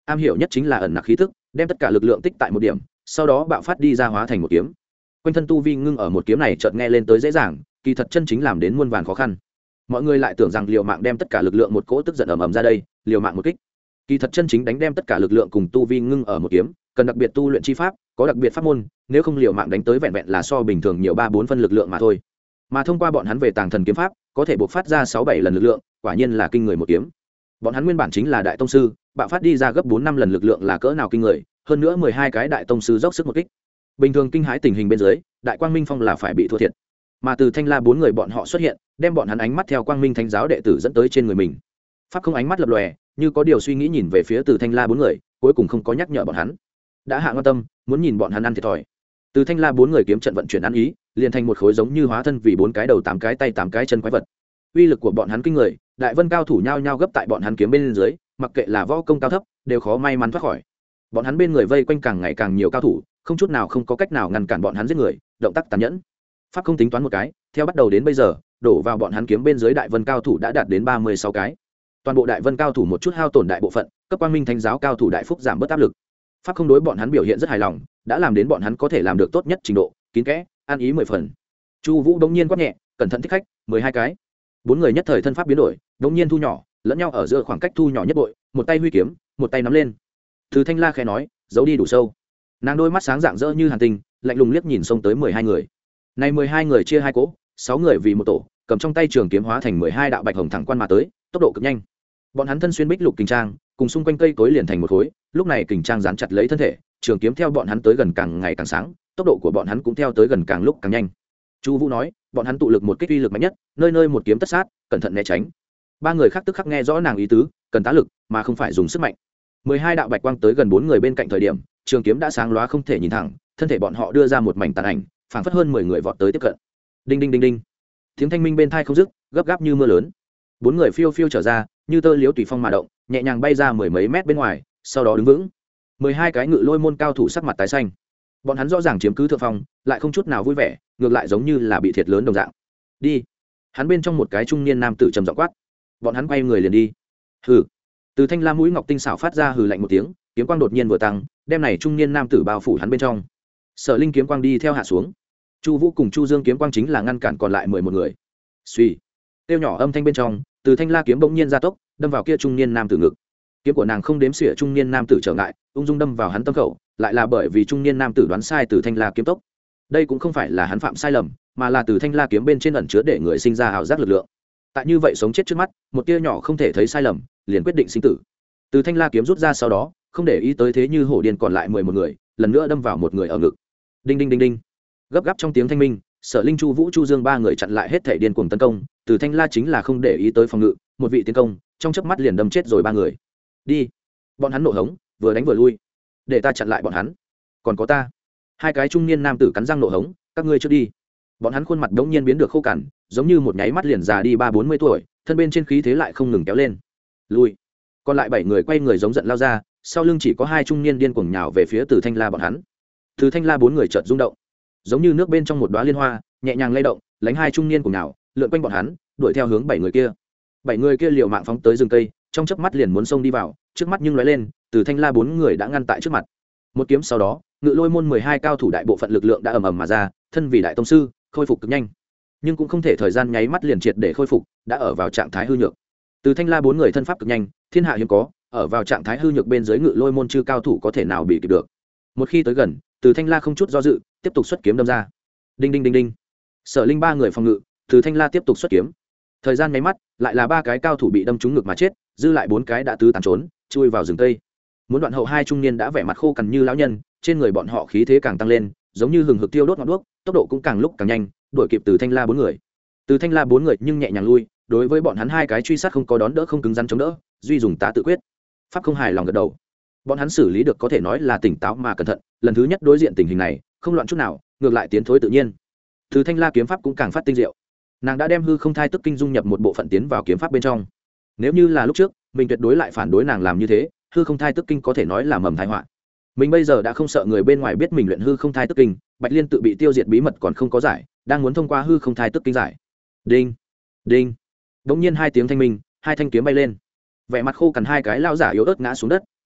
am hiểu nhất chính là ẩn nặc khí thức, đem tất cả lực lượng tích tại một điểm, sau đó bạo phát đi ra hóa thành một kiếm. Quanh thân tu vi ngưng ở một kiếm này chợt nghe lên tới dễ dàng, kỳ thật chân chính làm đến muôn vàn khó khăn. Mọi người lại tưởng rằng liều mạng đem tất cả lực lượng một cỗ tức giận ầm ầm ra đây, liều mạng một kích. Kỳ thật chân chính đánh đem tất cả lực lượng cùng tu vi ngưng ở một kiếm, cần đặc biệt tu luyện chi pháp, có đặc biệt pháp môn, nếu không liều mạng đánh tới vẹn vẹn là so bình thường nhiều ba bốn phân lực lượng mà thôi. Mà thông qua bọn hắn về tàng thần kiếm pháp, có thể bộc phát ra sáu bảy lần lực lượng, quả nhiên là kinh người một kiếm. Bọn hắn nguyên bản chính là đại tông sư, bạo phát đi ra gấp bốn năm lần lực lượng là cỡ nào kinh người, hơn nữa mười hai cái đại tông sư dốc sức một kích. Bình thường kinh hãi tình hình bên dưới, đại quang minh phong là phải bị thua thiệt. Mà từ Thanh La bốn người bọn họ xuất hiện, đem bọn hắn ánh mắt theo quang minh thánh giáo đệ tử dẫn tới trên người mình. Pháp không ánh mắt lập lòe, như có điều suy nghĩ nhìn về phía từ Thanh La bốn người, cuối cùng không có nhắc nhở bọn hắn. Đã hạ ngon tâm, muốn nhìn bọn hắn ăn thiệt thòi. Từ Thanh La bốn người kiếm trận vận chuyển ăn ý, liền thành một khối giống như hóa thân vì bốn cái đầu tám cái tay tám cái chân quái vật. Uy lực của bọn hắn kinh người, đại vân cao thủ nhao nhao gấp tại bọn hắn kiếm bên dưới, mặc kệ là võ công cao thấp, đều khó may mắn thoát khỏi. Bọn hắn bên người vây quanh càng ngày càng nhiều cao thủ, không chút nào không có cách nào ngăn cản bọn hắn giết người, động tác tàn nhẫn. Pháp không tính toán một cái, theo bắt đầu đến bây giờ, đổ vào bọn hắn kiếm bên dưới đại vân cao thủ đã đạt đến ba mươi sáu cái. Toàn bộ đại vân cao thủ một chút hao tổn đại bộ phận, cấp quang minh thánh giáo cao thủ đại phúc giảm bớt áp lực. Pháp không đối bọn hắn biểu hiện rất hài lòng, đã làm đến bọn hắn có thể làm được tốt nhất trình độ, kín kẽ, an ý mười phần. Chu Vũ đống nhiên quát nhẹ, cẩn thận thích khách, mười hai cái. Bốn người nhất thời thân pháp biến đổi, đống nhiên thu nhỏ, lẫn nhau ở giữa khoảng cách thu nhỏ nhất bội, một tay huy kiếm, một tay nắm lên. Từ Thanh La khẽ nói, giấu đi đủ sâu. Nàng đôi mắt sáng rạng rỡ như hàn tinh, lạnh lùng liếc nhìn xông tới mười hai người. Này mười hai người chia hai cỗ, sáu người vì một tổ, cầm trong tay trường kiếm hóa thành mười hai đạo bạch hồng thẳng quan mà tới, tốc độ cực nhanh. Bọn hắn thân xuyên bích lục kình trang, cùng xung quanh cây cối liền thành một khối, lúc này kình trang dán chặt lấy thân thể, trường kiếm theo bọn hắn tới gần càng ngày càng sáng, tốc độ của bọn hắn cũng theo tới gần càng lúc càng nhanh. Chu Vũ nói, bọn hắn tụ lực một kích uy lực mạnh nhất, nơi nơi một kiếm tất sát, cẩn thận né tránh. Ba người khác tức khắc nghe rõ nàng ý tứ, cần tá lực, mà không phải dùng sức mạnh. mười hai đạo bạch quang tới gần bốn người bên cạnh thời điểm, trường kiếm đã sáng lóa không thể nhìn thẳng, thân thể bọn họ đưa ra một mảnh tàn ảnh, phảng phất hơn mười người vọt tới tiếp cận. Đinh đinh đinh đinh. Tiếng thanh minh bên tai không dứt, gấp gáp như mưa lớn. Bốn người phiêu phiêu trở ra, như tơ liễu tùy phong mà động, nhẹ nhàng bay ra mười mấy mét bên ngoài, sau đó đứng vững. mười hai cái ngự lôi môn cao thủ sắc mặt tái xanh. Bọn hắn rõ ràng chiếm cứ thượng phong, lại không chút nào vui vẻ, ngược lại giống như là bị thiệt lớn đồng dạng. Đi. Hắn bên trong một cái trung niên nam tử trầm giọng quát. Bọn hắn quay người liền đi. Hừ. Từ Thanh La mũi ngọc tinh xảo phát ra hừ lạnh một tiếng, kiếm quang đột nhiên vừa tăng, đem này trung niên nam tử bao phủ hắn bên trong. Sở Linh kiếm quang đi theo hạ xuống. Chu Vũ cùng Chu Dương kiếm quang chính là ngăn cản còn lại mười một người. Suy. Tiêu nhỏ âm thanh bên trong, Từ Thanh La kiếm bỗng nhiên gia tốc, đâm vào kia trung niên nam tử ngực. Kiếm của nàng không đếm xỉa trung niên nam tử trở ngại, ung dung đâm vào hắn tâm khẩu, lại là bởi vì trung niên nam tử đoán sai Từ Thanh La kiếm tốc. Đây cũng không phải là hắn phạm sai lầm, mà là Từ Thanh La kiếm bên trên ẩn chứa để người sinh ra ảo giác lực lượng. Tại như vậy sống chết trước mắt, một tia nhỏ không thể thấy sai lầm, liền quyết định sinh tử. Từ Thanh La kiếm rút ra sau đó, không để ý tới thế như hổ điên còn lại mười một người, lần nữa đâm vào một người ở ngực. Đinh đinh đinh đinh. Gấp gáp trong tiếng thanh minh, Sở Linh, Chu Vũ, Chu Dương ba người chặn lại hết thể điên cuồng tấn công, Từ Thanh La chính là không để ý tới phòng ngự, một vị tiến công, trong chớp mắt liền đâm chết rồi ba người. Đi. Bọn hắn nộ hống, vừa đánh vừa lui. Để ta chặn lại bọn hắn. Còn có ta. Hai cái trung niên nam tử cắn răng nộ hống, các ngươi trước đi. Bọn hắn khuôn mặt đống nhiên biến được khô cằn, giống như một nháy mắt liền già đi ba bốn mươi tuổi, thân bên trên khí thế lại không ngừng kéo lên. Lui. Còn lại bảy người quay người giống giận lao ra, sau lưng chỉ có hai trung niên điên cuồng nhào về phía Từ Thanh La bọn hắn. Từ Thanh La bốn người chợt rung động, giống như nước bên trong một đóa liên hoa, nhẹ nhàng lay động, lánh hai trung niên cùng nhào, lượn quanh bọn hắn, đuổi theo hướng bảy người kia. Bảy người kia liều mạng phóng tới rừng cây, trong chớp mắt liền muốn xông đi vào, trước mắt nhưng lóe lên, Từ Thanh La bốn người đã ngăn tại trước mặt. Một kiếm sau đó, ngự lôi môn mười hai cao thủ đại bộ phận lực lượng đã ầm ầm mà ra, thân vì đại tông sư, khôi phục cực nhanh, nhưng cũng không thể thời gian nháy mắt liền triệt để khôi phục, đã ở vào trạng thái hư nhược. Từ Thanh La bốn người thân pháp cực nhanh, thiên hạ hiếm có, ở vào trạng thái hư nhược bên dưới ngự lôi môn chư cao thủ có thể nào bị kịp được. Một khi tới gần, Từ Thanh La không chút do dự, tiếp tục xuất kiếm đâm ra. Đinh đinh đinh đinh. Sở Linh ba người phòng ngự, Từ Thanh La tiếp tục xuất kiếm. Thời gian nháy mắt, lại là ba cái cao thủ bị đâm trúng ngực mà chết, dư lại bốn cái đã tứ tán trốn, chui vào rừng cây. Muốn đoạn hậu hai trung niên đã vẻ mặt khô cằn như lão nhân, trên người bọn họ khí thế càng tăng lên, giống như hừng hực tiêu đốt ngọn đuốc, tốc độ cũng càng lúc càng nhanh, đuổi kịp Từ Thanh La bốn người. Từ Thanh La bốn người nhưng nhẹ nhàng lui, đối với bọn hắn hai cái truy sát không có đón đỡ không cứng rắn chống đỡ, duy dùng tá tự quyết. Pháp không hài lòng gật đầu. Bọn hắn xử lý được có thể nói là tỉnh táo mà cẩn thận, lần thứ nhất đối diện tình hình này, không loạn chút nào, ngược lại tiến thối tự nhiên. Từ Thanh La kiếm pháp cũng càng phát tinh diệu. Nàng đã đem hư không thai tức kinh dung nhập một bộ phận tiến vào kiếm pháp bên trong. Nếu như là lúc trước, mình tuyệt đối lại phản đối nàng làm như thế, hư không thai tức kinh có thể nói là mầm tai họa. Mình bây giờ đã không sợ người bên ngoài biết mình luyện hư không thai tức kinh, Bạch Liên tự bị tiêu diệt bí mật còn không có giải, đang muốn thông qua hư không thai tức kinh giải. Đinh, đinh. Đống nhiên hai tiếng thanh minh, hai thanh kiếm bay lên. Vẻ mặt khô cằn hai cái lao giả yếu ớt ngã xuống đất,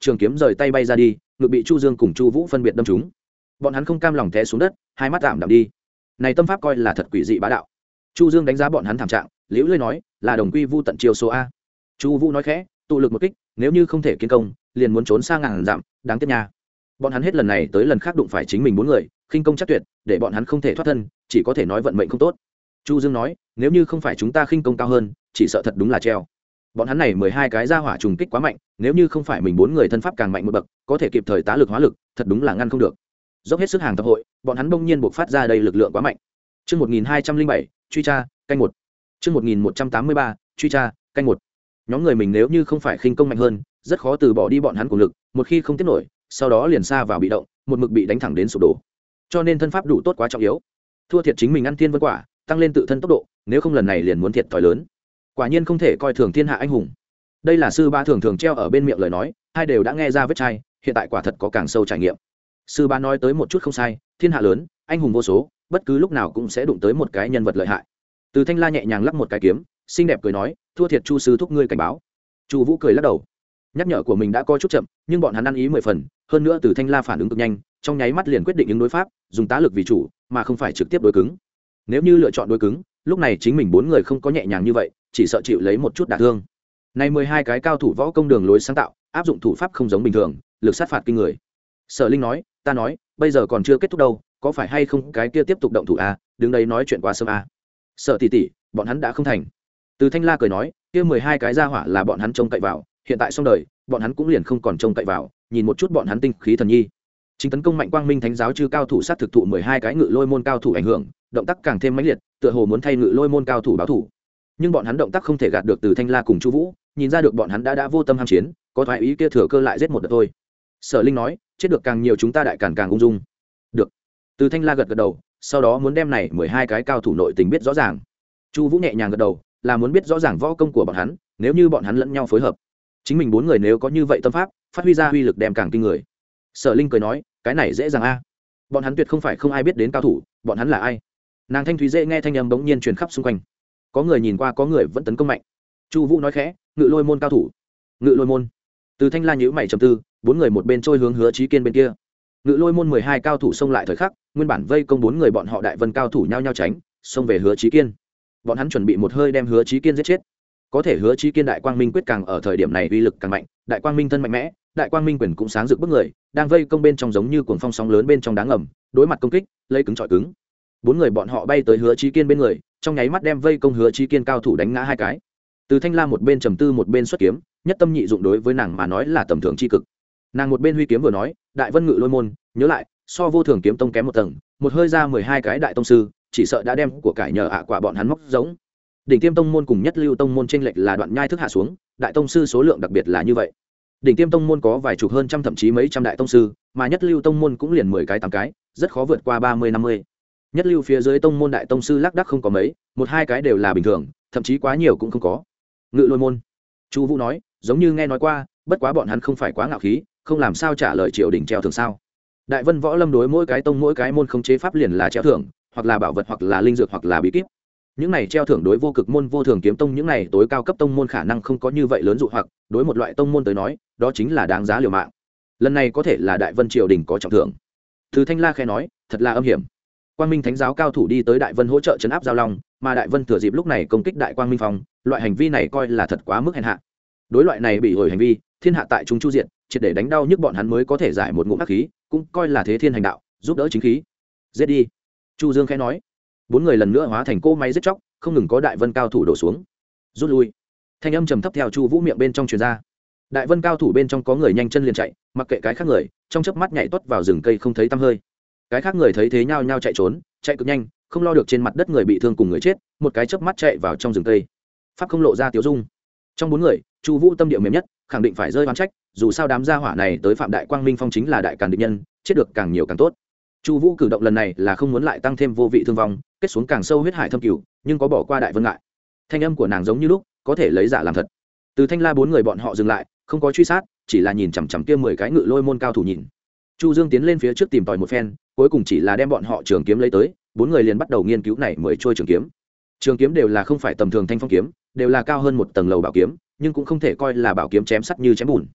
trường kiếm rời tay bay ra đi, ngực bị Chu Dương cùng Chu Vũ phân biệt đâm trúng. Bọn hắn không cam lòng té xuống đất, hai mắt tạm đạm đi. Này tâm pháp coi là thật quỷ dị bá đạo. Chu Dương đánh giá bọn hắn thảm trạng, liễu lơi nói, là đồng quy vu tận chiêu số a. Chu Vũ nói khẽ, tụ lực một kích, nếu như không thể kiến công, liền muốn trốn sang ngàn dặm, đáng tiếc nha. Bọn hắn hết lần này tới lần khác đụng phải chính mình bốn người, khinh công chắc tuyệt, để bọn hắn không thể thoát thân, chỉ có thể nói vận mệnh không tốt. Chu Dương nói, nếu như không phải chúng ta khinh công cao hơn, chỉ sợ thật đúng là treo. Bọn hắn này mười hai cái ra hỏa trùng kích quá mạnh, nếu như không phải mình bốn người thân pháp càng mạnh một bậc, có thể kịp thời tá lực hóa lực, thật đúng là ngăn không được. Dốc hết sức hàng tập hội, bọn hắn bỗng nhiên buộc phát ra đây lực lượng quá mạnh. Chương một nghìn hai trăm linh bảy, truy tra, canh một. Chương một nghìn một trăm tám mươi ba, truy tra, canh một. Nhóm người mình nếu như không phải khinh công mạnh hơn, rất khó từ bỏ đi bọn hắn cùng lực, một khi không tiếp nổi, sau đó liền xa vào bị động, một mực bị đánh thẳng đến sụp đổ. Cho nên thân pháp đủ tốt quá trọng yếu. Thua thiệt chính mình ăn thiên vân quả, tăng lên tự thân tốc độ, nếu không lần này liền muốn thiệt thòi lớn. Quả nhiên không thể coi thường thiên hạ anh hùng. Đây là sư ba thường thường treo ở bên miệng lời nói, hai đều đã nghe ra vết chai, hiện tại quả thật có càng sâu trải nghiệm. Sư ba nói tới một chút không sai, thiên hạ lớn, anh hùng vô số, bất cứ lúc nào cũng sẽ đụng tới một cái nhân vật lợi hại. Từ Thanh La nhẹ nhàng lắc một cái kiếm, xinh đẹp cười nói, thua thiệt Chu sư thúc ngươi cảnh báo. Chu Vũ cười lắc đầu. Nhắc nhở của mình đã coi chút chậm, nhưng bọn hắn ăn ý mười phần, hơn nữa Từ Thanh La phản ứng cực nhanh, trong nháy mắt liền quyết định ứng đối pháp, dùng tá lực vì chủ, mà không phải trực tiếp đối cứng. Nếu như lựa chọn đối cứng, lúc này chính mình bốn người không có nhẹ nhàng như vậy, chỉ sợ chịu lấy một chút đả thương. Nay mười hai cái cao thủ võ công đường lối sáng tạo, áp dụng thủ pháp không giống bình thường, lực sát phạt kinh người. Sở Linh nói, ta nói, bây giờ còn chưa kết thúc đâu, có phải hay không cái kia tiếp tục động thủ a, à? Đứng đây nói chuyện quá sớm a. À? Sở tỷ tỷ, bọn hắn đã không thành. Từ Thanh La cười nói, kia mười hai cái gia hỏa là bọn hắn trông cậy vào, hiện tại xong đời, bọn hắn cũng liền không còn trông cậy vào, nhìn một chút bọn hắn tinh khí thần nhi. Chính tấn công mạnh quang minh thánh giáo chư cao thủ sát thực thụ mười hai cái ngự lôi môn cao thủ ảnh hưởng, động tác càng thêm mãnh liệt, tựa hồ muốn thay ngự lôi môn cao thủ báo thủ. Nhưng bọn hắn động tác không thể gạt được Từ Thanh La cùng Chu Vũ, nhìn ra được bọn hắn đã đã vô tâm ham chiến, có thoái ý kia thừa cơ lại giết một đợt thôi. Sở Linh nói, chết được càng nhiều chúng ta đại càng càng ung dung. Được. Từ Thanh La gật gật đầu, sau đó muốn đem này mười hai cái cao thủ nội tình biết rõ ràng. Chu Vũ nhẹ nhàng gật đầu, là muốn biết rõ ràng võ công của bọn hắn, nếu như bọn hắn lẫn nhau phối hợp, chính mình bốn người nếu có như vậy tâm pháp, phát huy ra uy lực đem càng kinh người. Sở Linh cười nói, cái này dễ dàng a. Bọn hắn tuyệt không phải không ai biết đến cao thủ, bọn hắn là ai? Nàng thanh thúy dễ nghe thanh âm bỗng nhiên truyền khắp xung quanh. Có người nhìn qua, có người vẫn tấn công mạnh. Chu Vũ nói khẽ, ngự lôi môn cao thủ. Ngự lôi môn. Từ Thanh La nhíu mày trầm tư, bốn người một bên trôi hướng Hứa Chí Kiên bên kia. Ngự lôi môn mười hai cao thủ xông lại thời khắc, nguyên bản vây công bốn người bọn họ đại vân cao thủ nhao nhao tránh, xông về Hứa Chí Kiên. Bọn hắn chuẩn bị một hơi đem Hứa Chí Kiên giết chết. Có thể Hứa Chí Kiên đại quang minh quyết càng ở thời điểm này uy lực càng mạnh, đại quang minh thân mạnh mẽ, đại quang minh quyền cũng sáng rực bức người, đang vây công bên trong giống như cuồng phong sóng lớn bên trong đá ngầm, đối mặt công kích, lấy cứng chọi cứng. Bốn người bọn họ bay tới Hứa Chí Kiên bên người, trong nháy mắt đem vây công Hứa Chí Kiên cao thủ đánh ngã hai cái. Từ Thanh La một bên trầm tư một bên xuất kiếm, nhất tâm nhị dụng đối với nàng mà nói là tầm thường chi cực. Nàng một bên huy kiếm vừa nói, đại vân ngự lôi môn, nhớ lại, so vô thường kiếm tông kém một tầng, một hơi ra mười hai cái đại tông sư, chỉ sợ đã đem của cải nhờ ạ quả bọn hắn móc giống. Đỉnh Tiêm tông môn cùng Nhất Lưu tông môn chênh lệch là đoạn nhai thức hạ xuống, đại tông sư số lượng đặc biệt là như vậy. Đỉnh Tiêm tông môn có vài chục hơn trăm thậm chí mấy trăm đại tông sư, mà Nhất Lưu tông môn cũng liền mười cái tám cái, rất khó vượt qua ba mươi năm mươi. Nhất Lưu phía dưới tông môn đại tông sư lác đác không có mấy, một hai cái đều là bình thường, thậm chí quá nhiều cũng không có. Ngự lôi môn. Chu Vũ nói, giống như nghe nói qua, bất quá bọn hắn không phải quá ngạo khí, không làm sao trả lời triều đình treo thưởng sao? Đại Vân Võ Lâm đối mỗi cái tông mỗi cái môn không chế pháp liền là treo thưởng, hoặc là bảo vật hoặc là linh dược hoặc là bí kíp. Những này treo thưởng đối vô cực môn vô thường kiếm tông những này tối cao cấp tông môn khả năng không có như vậy lớn dụ hoặc, đối một loại tông môn tới nói, đó chính là đáng giá liều mạng. Lần này có thể là Đại Vân triều đình có trọng thưởng. Từ Thanh La khẽ nói, thật là âm hiểm. Quang Minh Thánh giáo cao thủ đi tới Đại Vân hỗ trợ trấn áp Giao Long, mà Đại Vân thừa dịp lúc này công kích Đại Quang Minh Phong, loại hành vi này coi là thật quá mức hèn hạ. Đối loại này bị hồi hành vi, thiên hạ tại chúng chu diện, triệt để đánh đau nhức bọn hắn mới có thể giải một ngụm ác khí, cũng coi là thế thiên hành đạo, giúp đỡ chính khí. Giết đi. Chu Dương khẽ nói. Bốn người lần nữa hóa thành cỗ máy giết chóc, không ngừng có Đại Vân cao thủ đổ xuống. Rút lui. Thanh âm trầm thấp theo Chu Vũ miệng bên trong truyền ra. Đại Vân cao thủ bên trong có người nhanh chân liền chạy, mặc kệ cái khác người, trong chớp mắt nhảy tuốt vào rừng cây không thấy tăm hơi. Cái khác người thấy thế nhao nhao chạy trốn, chạy cực nhanh, không lo được trên mặt đất người bị thương cùng người chết, một cái chớp mắt chạy vào trong rừng cây. Pháp không lộ ra tiểu dung. Trong bốn người, Chu Vũ tâm địa mềm nhất, khẳng định phải rơi oán trách, dù sao đám gia hỏa này tới phạm Đại Quang Minh Phong chính là đại càn địch nhân, chết được càng nhiều càng tốt. Chu Vũ cử động lần này là không muốn lại tăng thêm vô vị thương vong, kết xuống càng sâu huyết hải thâm cừu, nhưng có bỏ qua Đại Vân ngại. Thanh âm của nàng giống như lúc, có thể lấy giả làm thật. Từ Thanh La bốn người bọn họ dừng lại, không có truy sát, chỉ là nhìn chằm chằm kia mười cái ngự lôi môn cao thủ nhìn. Chu Dương tiến lên phía trước tìm tòi một phen, cuối cùng chỉ là đem bọn họ trường kiếm lấy tới, bốn người liền bắt đầu nghiên cứu này mười trôi trường kiếm. Trường kiếm đều là không phải tầm thường thanh phong kiếm, đều là cao hơn một tầng lầu bảo kiếm, nhưng cũng không thể coi là bảo kiếm chém sắt như chém bùn.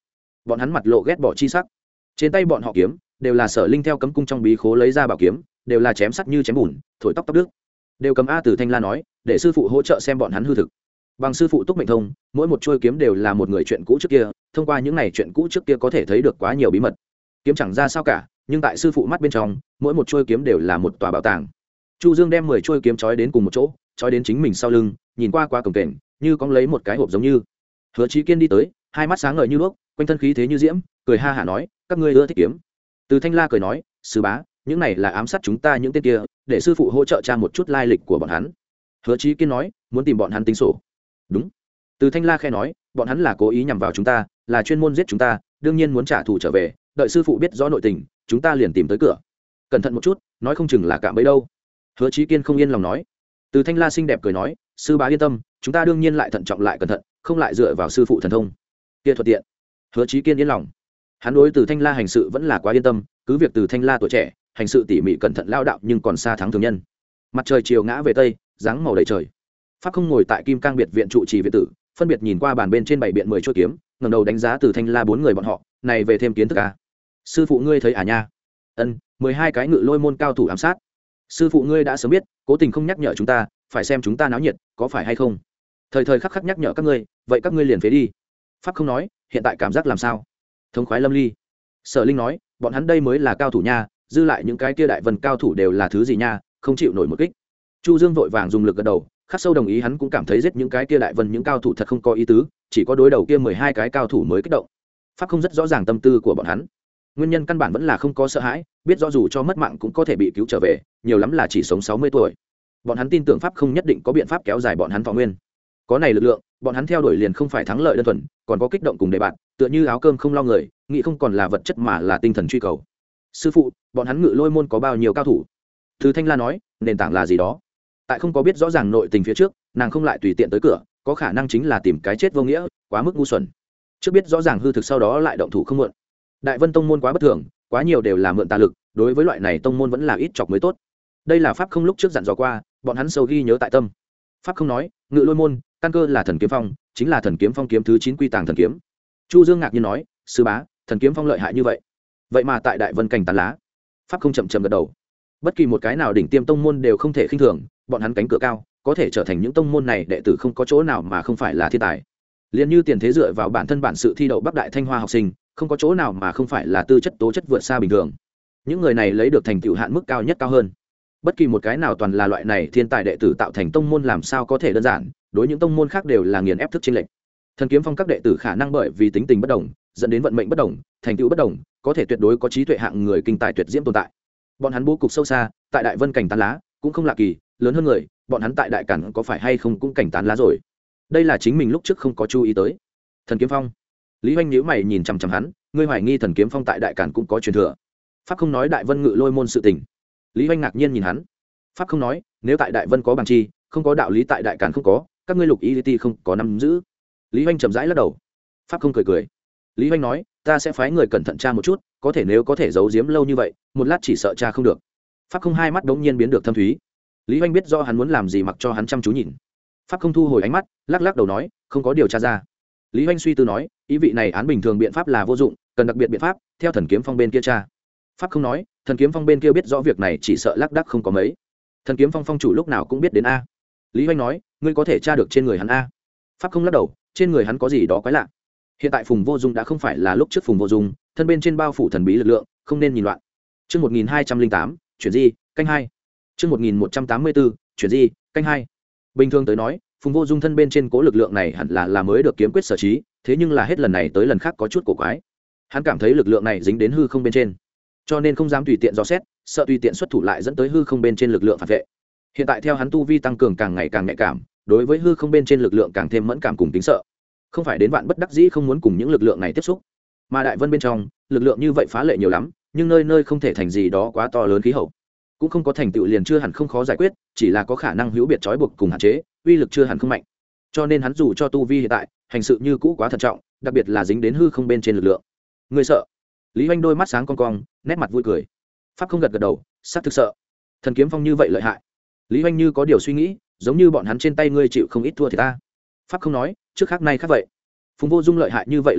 bọn hắn mặt lộ ghét bỏ chi sắc. Trên tay bọn họ kiếm đều là Sở Linh theo cấm cung trong bí khố lấy ra bảo kiếm, đều là chém sắt như chém bùn, thổi tóc tóc đứt. Đều cầm a Từ Thanh La nói, để sư phụ hỗ trợ xem bọn hắn hư thực. Bằng sư phụ Túc Mệnh Thông, mỗi một chuôi kiếm đều là một người chuyện cũ trước kia, thông qua những này chuyện cũ trước kia có thể thấy được quá nhiều bí mật. Kiếm chẳng ra sao cả, nhưng tại sư phụ mắt bên trong, mỗi một chuôi kiếm đều là một tòa bảo tàng. Chu Dương đem mười chuôi kiếm trói đến cùng một chỗ, trói đến chính mình sau lưng, nhìn qua qua cổng kềnh, như có lấy một cái hộp giống như. Hứa Chí Kiên đi tới, hai mắt sáng ngời như đuốc, quanh thân khí thế như diễm, cười ha hả nói, các ngươi ưa thích kiếm. Từ Thanh La cười nói, sư bá, những này là ám sát chúng ta những tên kia, để sư phụ hỗ trợ tra một chút lai lịch của bọn hắn. Hứa Chí Kiên nói, muốn tìm bọn hắn tính sổ. Đúng. Từ Thanh La khẽ nói, bọn hắn là cố ý nhằm vào chúng ta, là chuyên môn giết chúng ta, đương nhiên muốn trả thù trở về, đợi sư phụ biết rõ nội tình, chúng ta liền tìm tới cửa. Cẩn thận một chút, nói không chừng là cạm bẫy đâu. Hứa Chí Kiên không yên lòng nói. Từ Thanh La xinh đẹp cười nói, sư bá yên tâm, chúng ta đương nhiên lại thận trọng lại cẩn thận, không lại dựa vào sư phụ thần thông. Kia thuận tiện. Hứa Chí Kiên yên lòng. Hắn đối Từ Thanh La hành sự vẫn là quá yên tâm, cứ việc Từ Thanh La tuổi trẻ, hành sự tỉ mỉ cẩn thận lao đạo nhưng còn xa thắng thường nhân. Mặt trời chiều ngã về tây, dáng màu đầy trời. Pháp không ngồi tại Kim Cang biệt viện trụ trì viện tử, phân biệt nhìn qua bàn bên trên bảy biện mười chuôi kiếm, ngẩng đầu đánh giá Từ Thanh La bốn người bọn họ, này về thêm kiến thức à? Sư phụ ngươi thấy à nha? Ân, mười hai cái ngự lôi môn cao thủ ám sát. Sư phụ ngươi đã sớm biết, cố tình không nhắc nhở chúng ta, phải xem chúng ta náo nhiệt, có phải hay không? Thời thời khắc khắc nhắc nhở các ngươi, vậy các ngươi liền phế đi. Pháp không nói, hiện tại cảm giác làm sao? Thống khoái lâm ly. Sở Linh nói, bọn hắn đây mới là cao thủ nha, dư lại những cái kia đại vân cao thủ đều là thứ gì nha, không chịu nổi một kích. Chu Dương vội vàng dùng lực gật đầu, khắc sâu đồng ý, hắn cũng cảm thấy giết những cái kia đại vân những cao thủ thật không có ý tứ, chỉ có đối đầu kia mười hai cái cao thủ mới kích động. Pháp không rất rõ ràng tâm tư của bọn hắn, nguyên nhân căn bản vẫn là không có sợ hãi, biết rõ dù cho mất mạng cũng có thể bị cứu trở về, nhiều lắm là chỉ sống sáu mươi tuổi. Bọn hắn tin tưởng Pháp không nhất định có biện pháp kéo dài bọn hắn thọ nguyên. Có này lực lượng, bọn hắn theo đuổi liền không phải thắng lợi đơn thuần, còn có kích động cùng đề bạn, tựa như áo cơm không lo người, nghĩ không còn là vật chất mà là tinh thần truy cầu. Sư phụ, bọn hắn ngự lôi môn có bao nhiêu cao thủ? Từ Thanh La nói, nền tảng là gì đó? Tại không có biết rõ ràng nội tình phía trước, nàng không lại tùy tiện tới cửa, có khả năng chính là tìm cái chết vô nghĩa, quá mức ngu xuẩn. Trước biết rõ ràng hư thực sau đó lại động thủ không muộn. Đại Vân tông môn quá bất thường, quá nhiều đều là mượn tà lực, đối với loại này tông môn vẫn là ít chọc mới tốt. Đây là pháp không lúc trước dặn dò qua, bọn hắn sâu ghi nhớ tại tâm. Pháp không nói, ngự lôi môn, căn cơ là thần kiếm phong, chính là thần kiếm phong kiếm thứ chín quy tàng thần kiếm. Chu Dương ngạc nhiên nói, sư bá, thần kiếm phong lợi hại như vậy, vậy mà tại Đại Vân cảnh tán lá. Pháp không chậm chậm gật đầu. Bất kỳ một cái nào đỉnh tiêm tông môn đều không thể khinh thường, bọn hắn cánh cửa cao, có thể trở thành những tông môn này đệ tử không có chỗ nào mà không phải là thiên tài. Liên như tiền thế dựa vào bản thân bản sự thi đậu Bắc Đại Thanh Hoa học sinh, không có chỗ nào mà không phải là tư chất tố chất vượt xa bình thường. Những người này lấy được thành tựu hạn mức cao nhất cao hơn. Bất kỳ một cái nào toàn là loại này thiên tài đệ tử tạo thành tông môn làm sao có thể đơn giản, đối những tông môn khác đều là nghiền ép thức chênh lệch. Thần kiếm phong các đệ tử khả năng bởi vì tính tình bất đồng, dẫn đến vận mệnh bất đồng, thành tựu bất đồng, có thể tuyệt đối có trí tuệ hạng người kinh tài tuyệt diễm tồn tại. Bọn hắn bố cục sâu xa, tại Đại Vân cảnh tán lá, cũng không lạ kỳ, lớn hơn người, bọn hắn tại Đại Cản có phải hay không cũng cảnh tán lá rồi. Đây là chính mình lúc trước không có chú ý tới. Thần kiếm phong. Lý Hoành nhíu mày nhìn chằm chằm hắn, ngươi hoài nghi thần kiếm phong tại Đại Cản cũng có truyền thừa. Pháp không nói Đại Vân ngự lôi môn sự tình. Lý Hoành ngạc nhiên nhìn hắn. Pháp không nói, nếu tại Đại Vân có bằng chi, không có đạo lý tại Đại Cản không có, các ngươi lục ý ti không có nắm giữ. Lý Hoành chậm rãi lắc đầu. Pháp không cười cười. Lý Hoành nói, ta sẽ phái người cẩn thận tra một chút, có thể nếu có thể giấu giếm lâu như vậy, một lát chỉ sợ tra không được. Pháp không hai mắt đống nhiên biến được thâm thúy. Lý Hoành biết do hắn muốn làm gì, mặc cho hắn chăm chú nhìn. Pháp không thu hồi ánh mắt, lắc lắc đầu nói, không có điều tra ra. Lý Hoành suy tư nói, ý vị này án bình thường biện pháp là vô dụng, cần đặc biệt biện pháp, theo thần kiếm phong bên kia tra. Pháp không nói, thần kiếm phong bên kia biết rõ việc này chỉ sợ lắc đắc không có mấy. Thần kiếm phong phong chủ lúc nào cũng biết đến a. Lý Hoành nói, ngươi có thể tra được trên người hắn a. Pháp không lắc đầu, trên người hắn có gì đó quái lạ. Hiện tại Phùng Vô Dung đã không phải là lúc trước Phùng Vô Dung, thân bên trên bao phủ thần bí lực lượng, không nên nhìn loạn. Chương một nghìn hai trăm linh tám, chuyển di, canh hai. Chương một nghìn một trăm tám mươi bốn, chuyển di, canh hai. Bình thường tới nói, Phùng Vô Dung thân bên trên cố lực lượng này hẳn là là mới được kiếm quyết sở trí, thế nhưng là hết lần này tới lần khác có chút cổ quái. Hắn cảm thấy lực lượng này dính đến hư không bên trên, cho nên không dám tùy tiện dò xét, sợ tùy tiện xuất thủ lại dẫn tới hư không bên trên lực lượng phản vệ. Hiện tại theo hắn tu vi tăng cường càng ngày càng nhạy cảm, đối với hư không bên trên lực lượng càng thêm mẫn cảm cùng tính sợ. Không phải đến vạn bất đắc dĩ không muốn cùng những lực lượng này tiếp xúc, mà Đại Vân bên trong lực lượng như vậy phá lệ nhiều lắm, nhưng nơi nơi không thể thành gì đó quá to lớn khí hậu, cũng không có thành tựu liền chưa hẳn không khó giải quyết, chỉ là có khả năng hữu biệt trói buộc cùng hạn chế, uy lực chưa hẳn không mạnh. Cho nên hắn dù cho tu vi hiện tại hành sự như cũ quá thận trọng, đặc biệt là dính đến hư không bên trên lực lượng. Người sợ? Lý Hoành đôi mắt sáng cong cong, nét mặt vui cười. Pháp không gật gật đầu, xác thực sợ. Thần kiếm phong như vậy lợi hại. Lý Hoành như có điều suy nghĩ, giống như bọn hắn trên tay ngươi chịu không ít thua thì ta. Pháp không nói, trước khác nay khác vậy. Phùng Vô Dung lợi hại như vậy lời nói,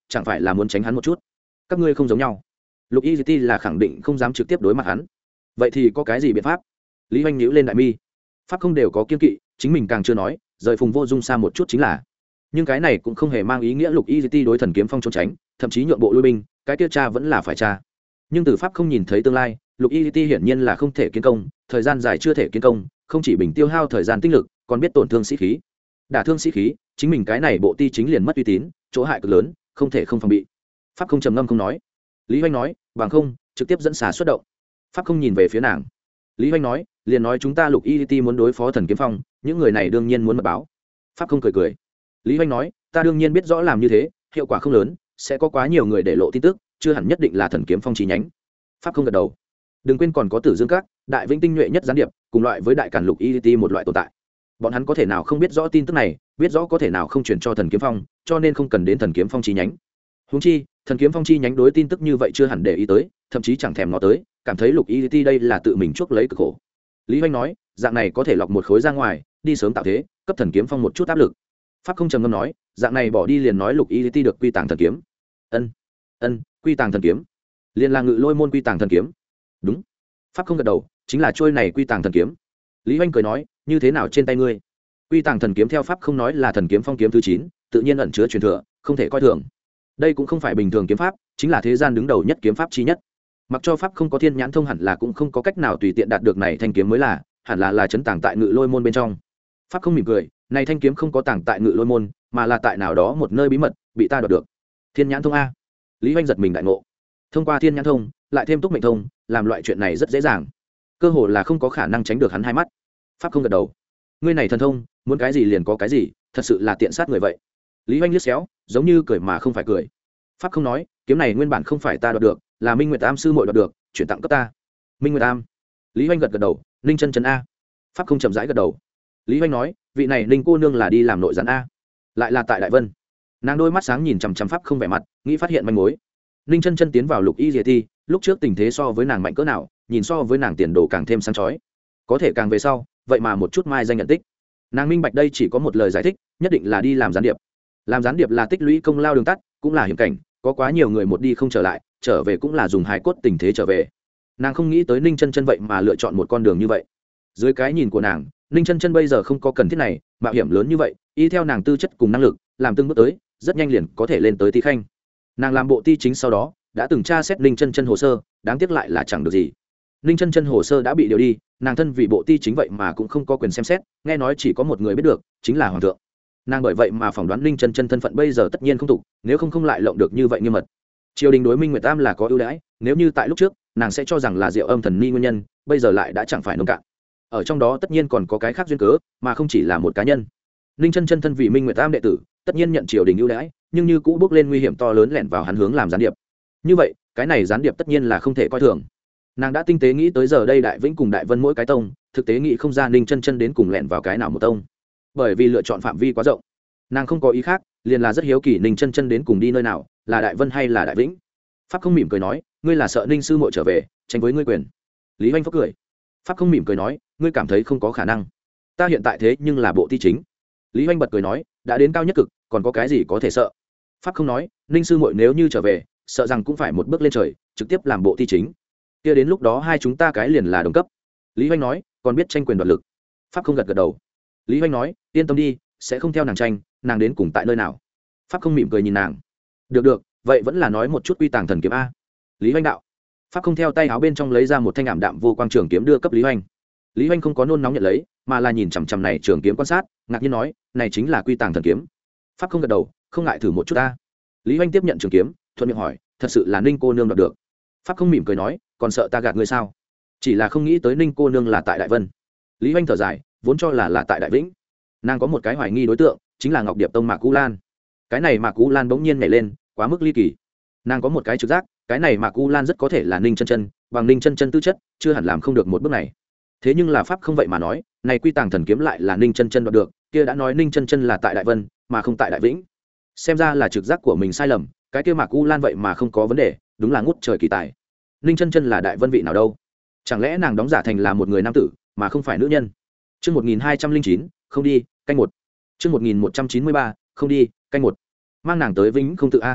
chẳng phải là muốn tránh hắn một chút. Các ngươi không giống nhau. Lục y ti là khẳng định không dám trực tiếp đối mặt hắn. Vậy thì có cái gì biện pháp? Lý Hoành nhíu lên đại mi. Pháp không đều có kiên kỵ, chính mình càng chưa nói, rời Phùng Vô Dung xa một chút chính là. Nhưng cái này cũng không hề mang ý nghĩa Lục y ti đối Thần Kiếm Phong trốn tránh, thậm chí nhượng bộ lui binh, cái kia cha vẫn là phải cha. Nhưng từ Pháp không nhìn thấy tương lai, Lục y ti hiển nhiên là không thể kiến công, thời gian dài chưa thể kiến công, không chỉ bình tiêu hao thời gian tinh lực, còn biết tổn thương sĩ khí. Đả thương sĩ khí, chính mình cái này bộ ti chính liền mất uy tín, chỗ hại cực lớn, không thể không phòng bị. Pháp không trầm ngâm không nói. Lý Hoành nói, bằng không trực tiếp dẫn xà xuất động. Pháp không nhìn về phía nàng. Lý Hoành nói, liền nói chúng ta Lục y ti muốn đối phó Thần Kiếm Phong, những người này đương nhiên muốn mật báo. Pháp không cười cười. Lý Hoành nói, ta đương nhiên biết rõ làm như thế hiệu quả không lớn, sẽ có quá nhiều người để lộ tin tức, chưa hẳn nhất định là Thần Kiếm Phong chi nhánh. Pháp không gật đầu. Đừng quên còn có Tử Dương Các, Đại Vĩnh tinh nhuệ nhất gián điệp, cùng loại với Đại Càn Lục y ti một loại tồn tại. Bọn hắn có thể nào không biết rõ tin tức này, biết rõ có thể nào không chuyển cho Thần Kiếm Phong, cho nên không cần đến Thần Kiếm Phong chi nhánh. Huống chi, Thần Kiếm Phong chi nhánh đối tin tức như vậy chưa hẳn để ý tới, thậm chí chẳng thèm ngó tới, cảm thấy Lục y ti đây là tự mình chuốc lấy cực khổ. Lý Hoành nói, dạng này có thể lọc một khối ra ngoài, đi sớm tạo thế, cấp Thần Kiếm Phong một chút áp lực. Pháp không trầm ngâm nói, dạng này bỏ đi liền nói Lục y ti được quy tàng thần kiếm. Ân, ân, quy tàng thần kiếm, liền là Ngự Lôi môn quy tàng thần kiếm. Đúng. Pháp không gật đầu, chính là trôi này quy tàng thần kiếm. Lý Hoành cười nói, như thế nào trên tay ngươi? Quy tàng thần kiếm theo Pháp không nói là Thần Kiếm Phong kiếm thứ chín, tự nhiên ẩn chứa truyền thừa, không thể coi thường. Đây cũng không phải bình thường kiếm pháp, chính là thế gian đứng đầu nhất kiếm pháp chi nhất. Mặc cho Pháp không có thiên nhãn thông hẳn là cũng không có cách nào tùy tiện đạt được này thanh kiếm mới là, hẳn là là trấn tàng tại Ngự Lôi môn bên trong. Pháp không mỉm cười, này thanh kiếm không có tàng tại Ngự Lôi môn, mà là tại nào đó một nơi bí mật, bị ta đoạt được. Thiên nhãn thông a? Lý Hoành giật mình đại ngộ. Thông qua thiên nhãn thông, lại thêm túc mệnh thông, làm loại chuyện này rất dễ dàng, cơ hồ là không có khả năng tránh được hắn hai mắt. Pháp không gật đầu. Ngươi này thần thông, muốn cái gì liền có cái gì, thật sự là tiện sát người vậy. Lý Hoành liếc xéo, giống như cười mà không phải cười. Pháp không nói, kiếm này nguyên bản không phải ta đoạt được, là Minh Nguyệt Am sư muội đoạt được, chuyển tặng cấp ta. Minh Nguyệt Am? Lý Hoành gật gật đầu. Ninh chân chân a? Pháp không chậm rãi gật đầu. Lý Hoành nói, vị này Ninh cô nương là đi làm nội gián a? Lại là tại Đại Vân. Nàng đôi mắt sáng nhìn chằm chằm Pháp không vẻ mặt, nghĩ phát hiện manh mối. Ninh chân chân tiến vào Lục y ti, lúc trước tình thế so với nàng mạnh cỡ nào, nhìn so với nàng tiền đồ càng thêm sáng chói. Có thể càng về sau, vậy mà một chút mai danh nhận tích. Nàng minh bạch đây chỉ có một lời giải thích, nhất định là đi làm gián điệp. Làm gián điệp là tích lũy công lao đường tắt, cũng là hiểm cảnh, có quá nhiều người một đi không trở lại, trở về cũng là dùng hài cốt tình thế trở về. Nàng không nghĩ tới Ninh chân chân vậy mà lựa chọn một con đường như vậy. Dưới cái nhìn của nàng, Ninh chân chân bây giờ không có cần thiết này, mạo hiểm lớn như vậy, y theo nàng tư chất cùng năng lực, làm từng bước tới, rất nhanh liền có thể lên tới ti khanh. Nàng làm bộ ti chính sau đó, đã từng tra xét Ninh chân chân hồ sơ, đáng tiếc lại là chẳng được gì. Ninh chân chân hồ sơ đã bị điều đi, nàng thân vì bộ ti chính vậy mà cũng không có quyền xem xét, nghe nói chỉ có một người biết được, chính là hoàng thượng. Nàng bởi vậy mà phỏng đoán Ninh chân chân thân phận bây giờ tất nhiên không tục, nếu không không lại lộng được như vậy nghiêm mật. Triều đình đối Minh Nguyệt Am là có ưu đãi, nếu như tại lúc trước, nàng sẽ cho rằng là Diệu Âm thần ni nguyên nhân, bây giờ lại đã chẳng phải nông cạn. Ở trong đó tất nhiên còn có cái khác duyên cớ, mà không chỉ là một cá nhân. Ninh chân chân thân vì Minh Nguyệt Am đệ tử, tất nhiên nhận triều đình ưu đãi, nhưng như cũ bước lên nguy hiểm to lớn lẻn vào hắn hướng làm gián điệp. Như vậy, cái này gián điệp tất nhiên là không thể coi thường. Nàng đã tinh tế nghĩ tới giờ đây Đại Vĩnh cùng Đại Vân mỗi cái tông, thực tế nghĩ không ra Ninh chân chân đến cùng lẻn vào cái nào một tông. Bởi vì lựa chọn phạm vi quá rộng, nàng không có ý khác, liền là rất hiếu kỳ Ninh chân chân đến cùng đi nơi nào, là Đại Vân hay là Đại Vĩnh. Pháp không mỉm cười nói, ngươi là sợ Ninh sư muội trở về, tranh với ngươi quyền. Lý Hoành phúc cười. Pháp không mỉm cười nói, ngươi cảm thấy không có khả năng. Ta hiện tại thế nhưng là bộ ti chính. Lý Hoành bật cười nói, đã đến cao nhất cực, còn có cái gì có thể sợ. Pháp không nói, Ninh sư muội nếu như trở về, sợ rằng cũng phải một bước lên trời, trực tiếp làm bộ ti chính. Kia đến lúc đó hai chúng ta cái liền là đồng cấp. Lý Hoành nói, còn biết tranh quyền đoạt lực. Pháp không gật gật đầu. Lý Hoành nói, yên tâm đi, sẽ không theo nàng tranh, nàng đến cùng tại nơi nào. Pháp không mỉm cười nhìn nàng. Được được, vậy vẫn là nói một chút quy tàng thần kiếm a. Lý Hoành đạo. Pháp không theo tay áo bên trong lấy ra một thanh ảm đạm vô quang trường kiếm đưa cấp Lý Hoành. Lý Hoành không có nôn nóng nhận lấy, mà là nhìn chằm chằm này trường kiếm quan sát, ngạc nhiên nói, này chính là quy tàng thần kiếm. Pháp không gật đầu, không ngại thử một chút ta. Lý Hoành tiếp nhận trường kiếm, thuận miệng hỏi, thật sự là Ninh cô nương đoạt được. Pháp không mỉm cười nói, còn sợ ta gạt ngươi sao? Chỉ là không nghĩ tới Ninh cô nương là tại Đại Vân. Lý Hoành thở dài, vốn cho là là tại Đại Vĩnh. Nàng có một cái hoài nghi đối tượng, chính là Ngọc Điệp Tông Mạc Cú Lan. Cái này Mạc Cú Lan bỗng nhiên nhảy lên, quá mức ly kỳ. Nàng có một cái trực giác, cái này Mạc Cú Lan rất có thể là Ninh chân chân, bằng Ninh chân chân tư chất, chưa hẳn làm không được một bước này. Thế nhưng là pháp không vậy mà nói, này quy tàng thần kiếm lại là Ninh chân chân đoạt được, kia đã nói Ninh chân chân là tại Đại Vân, mà không tại Đại Vĩnh. Xem ra là trực giác của mình sai lầm, cái kia Mạc Cú Lan vậy mà không có vấn đề, đúng là ngút trời kỳ tài. Ninh chân chân là Đại Vân vị nào đâu? Chẳng lẽ nàng đóng giả thành là một người nam tử, mà không phải nữ nhân? Chương một nghìn hai trăm linh chín, không đi, canh một. Chương một nghìn một trăm chín mươi ba, không đi, canh một. Mang nàng tới Vĩnh không tự a.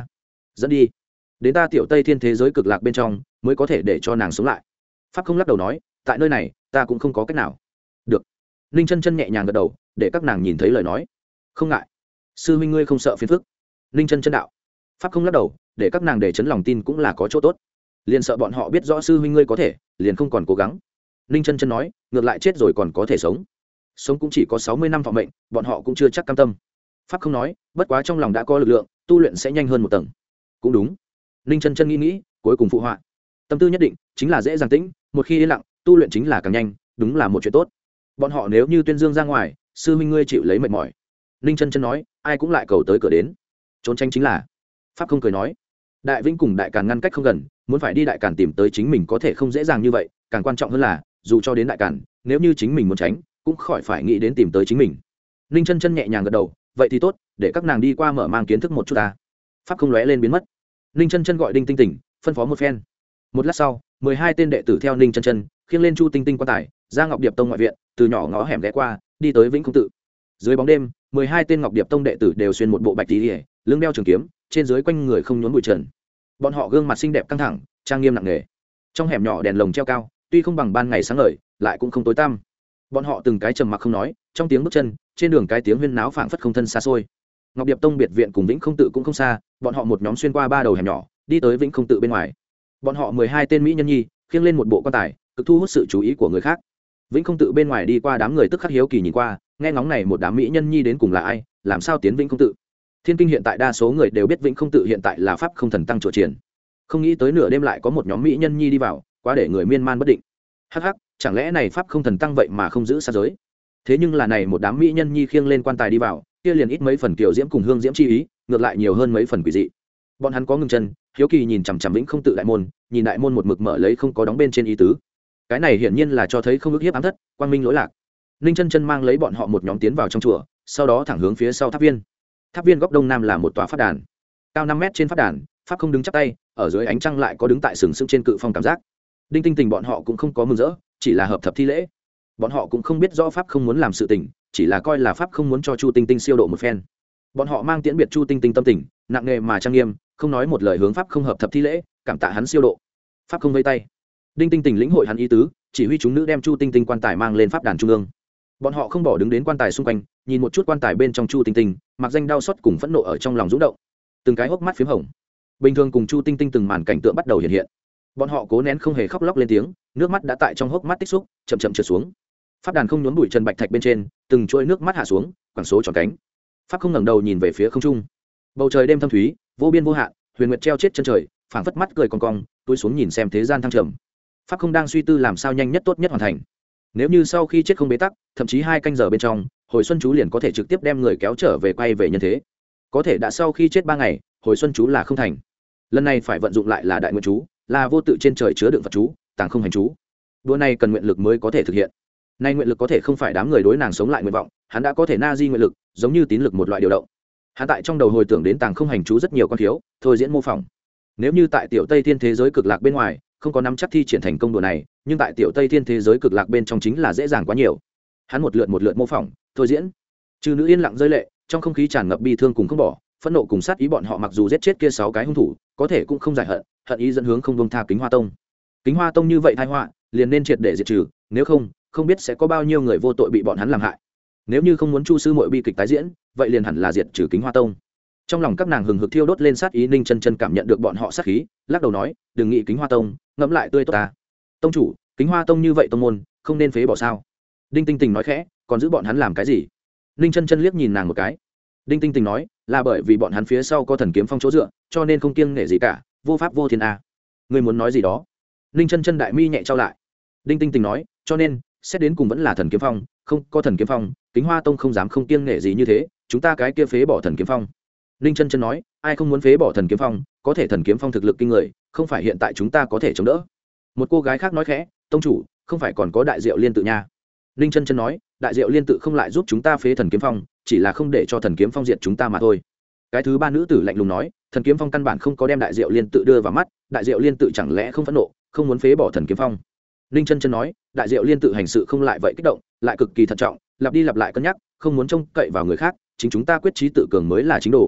dẫn đi đến ta tiểu tây thiên thế giới cực lạc bên trong mới có thể để cho nàng sống lại. Pháp không lắc đầu nói, tại nơi này ta cũng không có cách nào. Được. Ninh chân chân nhẹ nhàng gật đầu, để các nàng nhìn thấy lời nói. Không ngại, sư huynh ngươi không sợ phiền phức. Ninh chân chân đạo. Pháp không lắc đầu, để các nàng để chấn lòng tin cũng là có chỗ tốt. Liền sợ bọn họ biết rõ sư huynh ngươi có thể, liền không còn cố gắng. Ninh chân chân nói, ngược lại chết rồi còn có thể sống. Sống cũng chỉ có sáu mươi năm thọ mệnh, bọn họ cũng chưa chắc cam tâm. Pháp không nói, bất quá trong lòng đã có lực lượng, tu luyện sẽ nhanh hơn một tầng. Cũng đúng. Ninh chân chân nghĩ nghĩ, cuối cùng phụ họa. Tâm tư nhất định chính là dễ dàng tĩnh, một khi yên lặng, tu luyện chính là càng nhanh, đúng là một chuyện tốt. Bọn họ nếu như tuyên dương ra ngoài, sư huynh ngươi chịu lấy mệt mỏi. Ninh chân chân nói, ai cũng lại cầu tới cửa đến. Trốn tránh chính là. Pháp không cười nói, Đại Vĩnh cùng Đại Càn ngăn cách không gần, muốn phải đi Đại Càn tìm tới chính mình có thể không dễ dàng như vậy, càng quan trọng hơn là, dù cho đến Đại Càn, nếu như chính mình muốn tránh, cũng khỏi phải nghĩ đến tìm tới chính mình. Ninh chân chân nhẹ nhàng gật đầu, vậy thì tốt, để các nàng đi qua mở mang kiến thức một chút ta. Pháp không lóe lên biến mất. Ninh chân chân gọi Đinh Tinh Tỉnh, phân phó một phen. Một lát sau, mười hai tên đệ tử theo Ninh chân chân khiêng lên Chu Tinh Tinh quan tài, ra Ngọc Điệp Tông ngoại viện, từ nhỏ ngõ hẻm ghé qua, đi tới Vĩnh Không Tự. Dưới bóng đêm, mười hai tên Ngọc Điệp Tông đệ tử đều xuyên một bộ bạch y, lưng đeo trường kiếm, trên dưới quanh người không nhốn bụi trần. Bọn họ gương mặt xinh đẹp căng thẳng, trang nghiêm nặng nề. Trong hẻm nhỏ đèn lồng treo cao, tuy không bằng ban ngày sáng ngời, lại cũng không tối tăm. Bọn họ từng cái trầm mặc không nói, trong tiếng bước chân, trên đường cái tiếng huyên náo phảng phất không thân xa xôi. Ngọc Điệp Tông biệt viện cùng Vĩnh Không Tự cũng không xa, bọn họ một nhóm xuyên qua ba đầu hẻm nhỏ, đi tới Vĩnh Không Tự bên ngoài. Bọn họ mười hai tên mỹ nhân nhi, khiêng lên một bộ quan tài, cực thu hút sự chú ý của người khác. Vĩnh Không Tự bên ngoài đi qua đám người tức khắc hiếu kỳ nhìn qua, nghe ngóng này một đám mỹ nhân nhi đến cùng là ai, làm sao tiến Vĩnh Không Tự. Thiên Kinh hiện tại đa số người đều biết Vĩnh Không Tự hiện tại là pháp không thần tăng chùa triển. Không nghĩ tới nửa đêm lại có một nhóm mỹ nhân nhi đi vào, quá để người miên man bất định. Hắc hắc, chẳng lẽ này pháp không thần tăng vậy mà không giữ sát giới? Thế nhưng là này một đám mỹ nhân nhi khiêng lên quan tài đi vào, kia liền ít mấy phần kiều diễm cùng hương diễm chi ý, ngược lại nhiều hơn mấy phần quỷ dị. Bọn hắn có ngừng chân, hiếu kỳ nhìn chằm chằm Vĩnh Không Tự đại môn, nhìn đại môn một mực mở lấy không có đóng bên trên ý tứ. Cái này hiển nhiên là cho thấy không ức hiếp ám thất, quang minh lỗi lạc. Ninh chân chân mang lấy bọn họ một nhóm tiến vào trong chùa, sau đó thẳng hướng phía sau tháp viên. Tháp viên góc đông nam là một tòa pháp đàn, cao năm mét trên pháp đàn, pháp không đứng chắp tay, ở dưới ánh trăng lại có đứng tại sừng sững trên cự phong cảm giác. Đinh Tinh Tình bọn họ cũng không có mừng rỡ, chỉ là hợp thập thi lễ. Bọn họ cũng không biết rõ pháp không muốn làm sự tình, chỉ là coi là pháp không muốn cho Chu Tinh Tinh siêu độ một phen. Bọn họ mang tiễn biệt Chu Tinh Tinh tâm tình nặng nề mà trang nghiêm, không nói một lời hướng pháp không hợp thập thi lễ, cảm tạ hắn siêu độ. Pháp không vây tay. Đinh Tinh Tình lĩnh hội hắn ý tứ, chỉ huy chúng nữ đem Chu Tinh Tinh quan tài mang lên pháp đàn trung ương. Bọn họ không bỏ đứng đến quan tài xung quanh, nhìn một chút quan tài bên trong Chu Tinh Tinh, mặc danh đau xót cùng phẫn nộ ở trong lòng rung động. Từng cái hốc mắt phím hồng. Bình thường cùng Chu Tinh Tinh từng màn cảnh tượng bắt đầu hiện hiện. Bọn họ cố nén không hề khóc lóc lên tiếng, nước mắt đã tại trong hốc mắt tích xúc, chậm chậm trượt xuống. Pháp đàn không nhốn bụi trần bạch thạch bên trên, từng chuỗi nước mắt hạ xuống, quẳng số tròn cánh. Pháp không ngẩng đầu nhìn về phía không trung. Bầu trời đêm thâm thúy, vô biên vô hạn, huyền nguyệt treo chết chân trời, phảng phất mắt cười cong cong, túi xuống nhìn xem thế gian thăng trầm. Pháp không đang suy tư làm sao nhanh nhất tốt nhất hoàn thành. Nếu như sau khi chết không bế tắc, thậm chí hai canh giờ bên trong, hồi xuân chú liền có thể trực tiếp đem người kéo trở về quay về nhân thế. Có thể đã sau khi chết ba ngày, hồi xuân chú là không thành. Lần này phải vận dụng lại là đại nguyện chú, là vô tự trên trời chứa đựng Phật chú, tàng không hành chú. Đua này cần nguyện lực mới có thể thực hiện. Nay nguyện lực có thể không phải đám người đối nàng sống lại nguyện vọng, hắn đã có thể na di nguyện lực, giống như tín lực một loại điều động. Hắn tại trong đầu hồi tưởng đến tàng không hành chú rất nhiều con thiếu, thôi diễn mô phỏng. Nếu như tại tiểu Tây Thiên thế giới cực lạc bên ngoài, không có nắm chắc thi triển thành công đùa này, nhưng tại tiểu Tây Thiên thế giới cực lạc bên trong chính là dễ dàng quá nhiều. Hắn một lượt một lượt mô phỏng, thôi diễn. Trừ nữ yên lặng rơi lệ, trong không khí tràn ngập bi thương cùng không bỏ, phẫn nộ cùng sát ý bọn họ mặc dù giết chết kia sáu cái hung thủ, có thể cũng không giải hận, hận ý dẫn hướng không buông tha Kính Hoa Tông. Kính Hoa Tông như vậy tai họa, liền nên triệt để diệt trừ, nếu không, không biết sẽ có bao nhiêu người vô tội bị bọn hắn làm hại. Nếu như không muốn Chu sư muội bi kịch tái diễn, vậy liền hẳn là diệt trừ Kính Hoa Tông. Trong lòng các nàng hừng hực thiêu đốt lên sát ý, Ninh chân chân cảm nhận được bọn họ sát khí, lắc đầu nói, đừng nghĩ Kính Hoa Tông, ngẫm lại tươi tốt ta. Tông chủ, Kính Hoa Tông như vậy tông môn, không nên phế bỏ sao? Đinh Tinh Tình nói khẽ, còn giữ bọn hắn làm cái gì? Ninh chân chân liếc nhìn nàng một cái. Đinh Tinh Tình nói, là bởi vì bọn hắn phía sau có thần kiếm phong chỗ dựa, cho nên không kiêng nể gì cả, vô pháp vô thiên a. Ngươi muốn nói gì đó? Ninh chân chân đại mi nhẹ trao lại. Đinh Tinh Tình nói, cho nên xét đến cùng vẫn là thần kiếm phong, không có thần kiếm phong, Kính Hoa Tông không dám không kiêng nể gì như thế, chúng ta cái kia phế bỏ thần kiếm phong. Ninh chân chân nói, ai không muốn phế bỏ thần kiếm phong, có thể thần kiếm phong thực lực kinh người, không phải hiện tại chúng ta có thể chống đỡ. Một cô gái khác nói khẽ, tông chủ, không phải còn có đại diệu liên tự nha. Ninh chân chân nói, đại diệu liên tự không lại giúp chúng ta phế thần kiếm phong, chỉ là không để cho thần kiếm phong diệt chúng ta mà thôi. Cái thứ ba nữ tử lạnh lùng nói, thần kiếm phong căn bản không có đem đại diệu liên tự đưa vào mắt, đại diệu liên tự chẳng lẽ không phẫn nộ, không muốn phế bỏ thần kiếm phong. Ninh chân chân nói, đại diệu liên tự hành sự không lại vậy kích động, lại cực kỳ thận trọng, lặp đi lặp lại cân nhắc, không muốn trông cậy vào người khác, chính chúng ta quyết chí tự cường mới là chính đồ.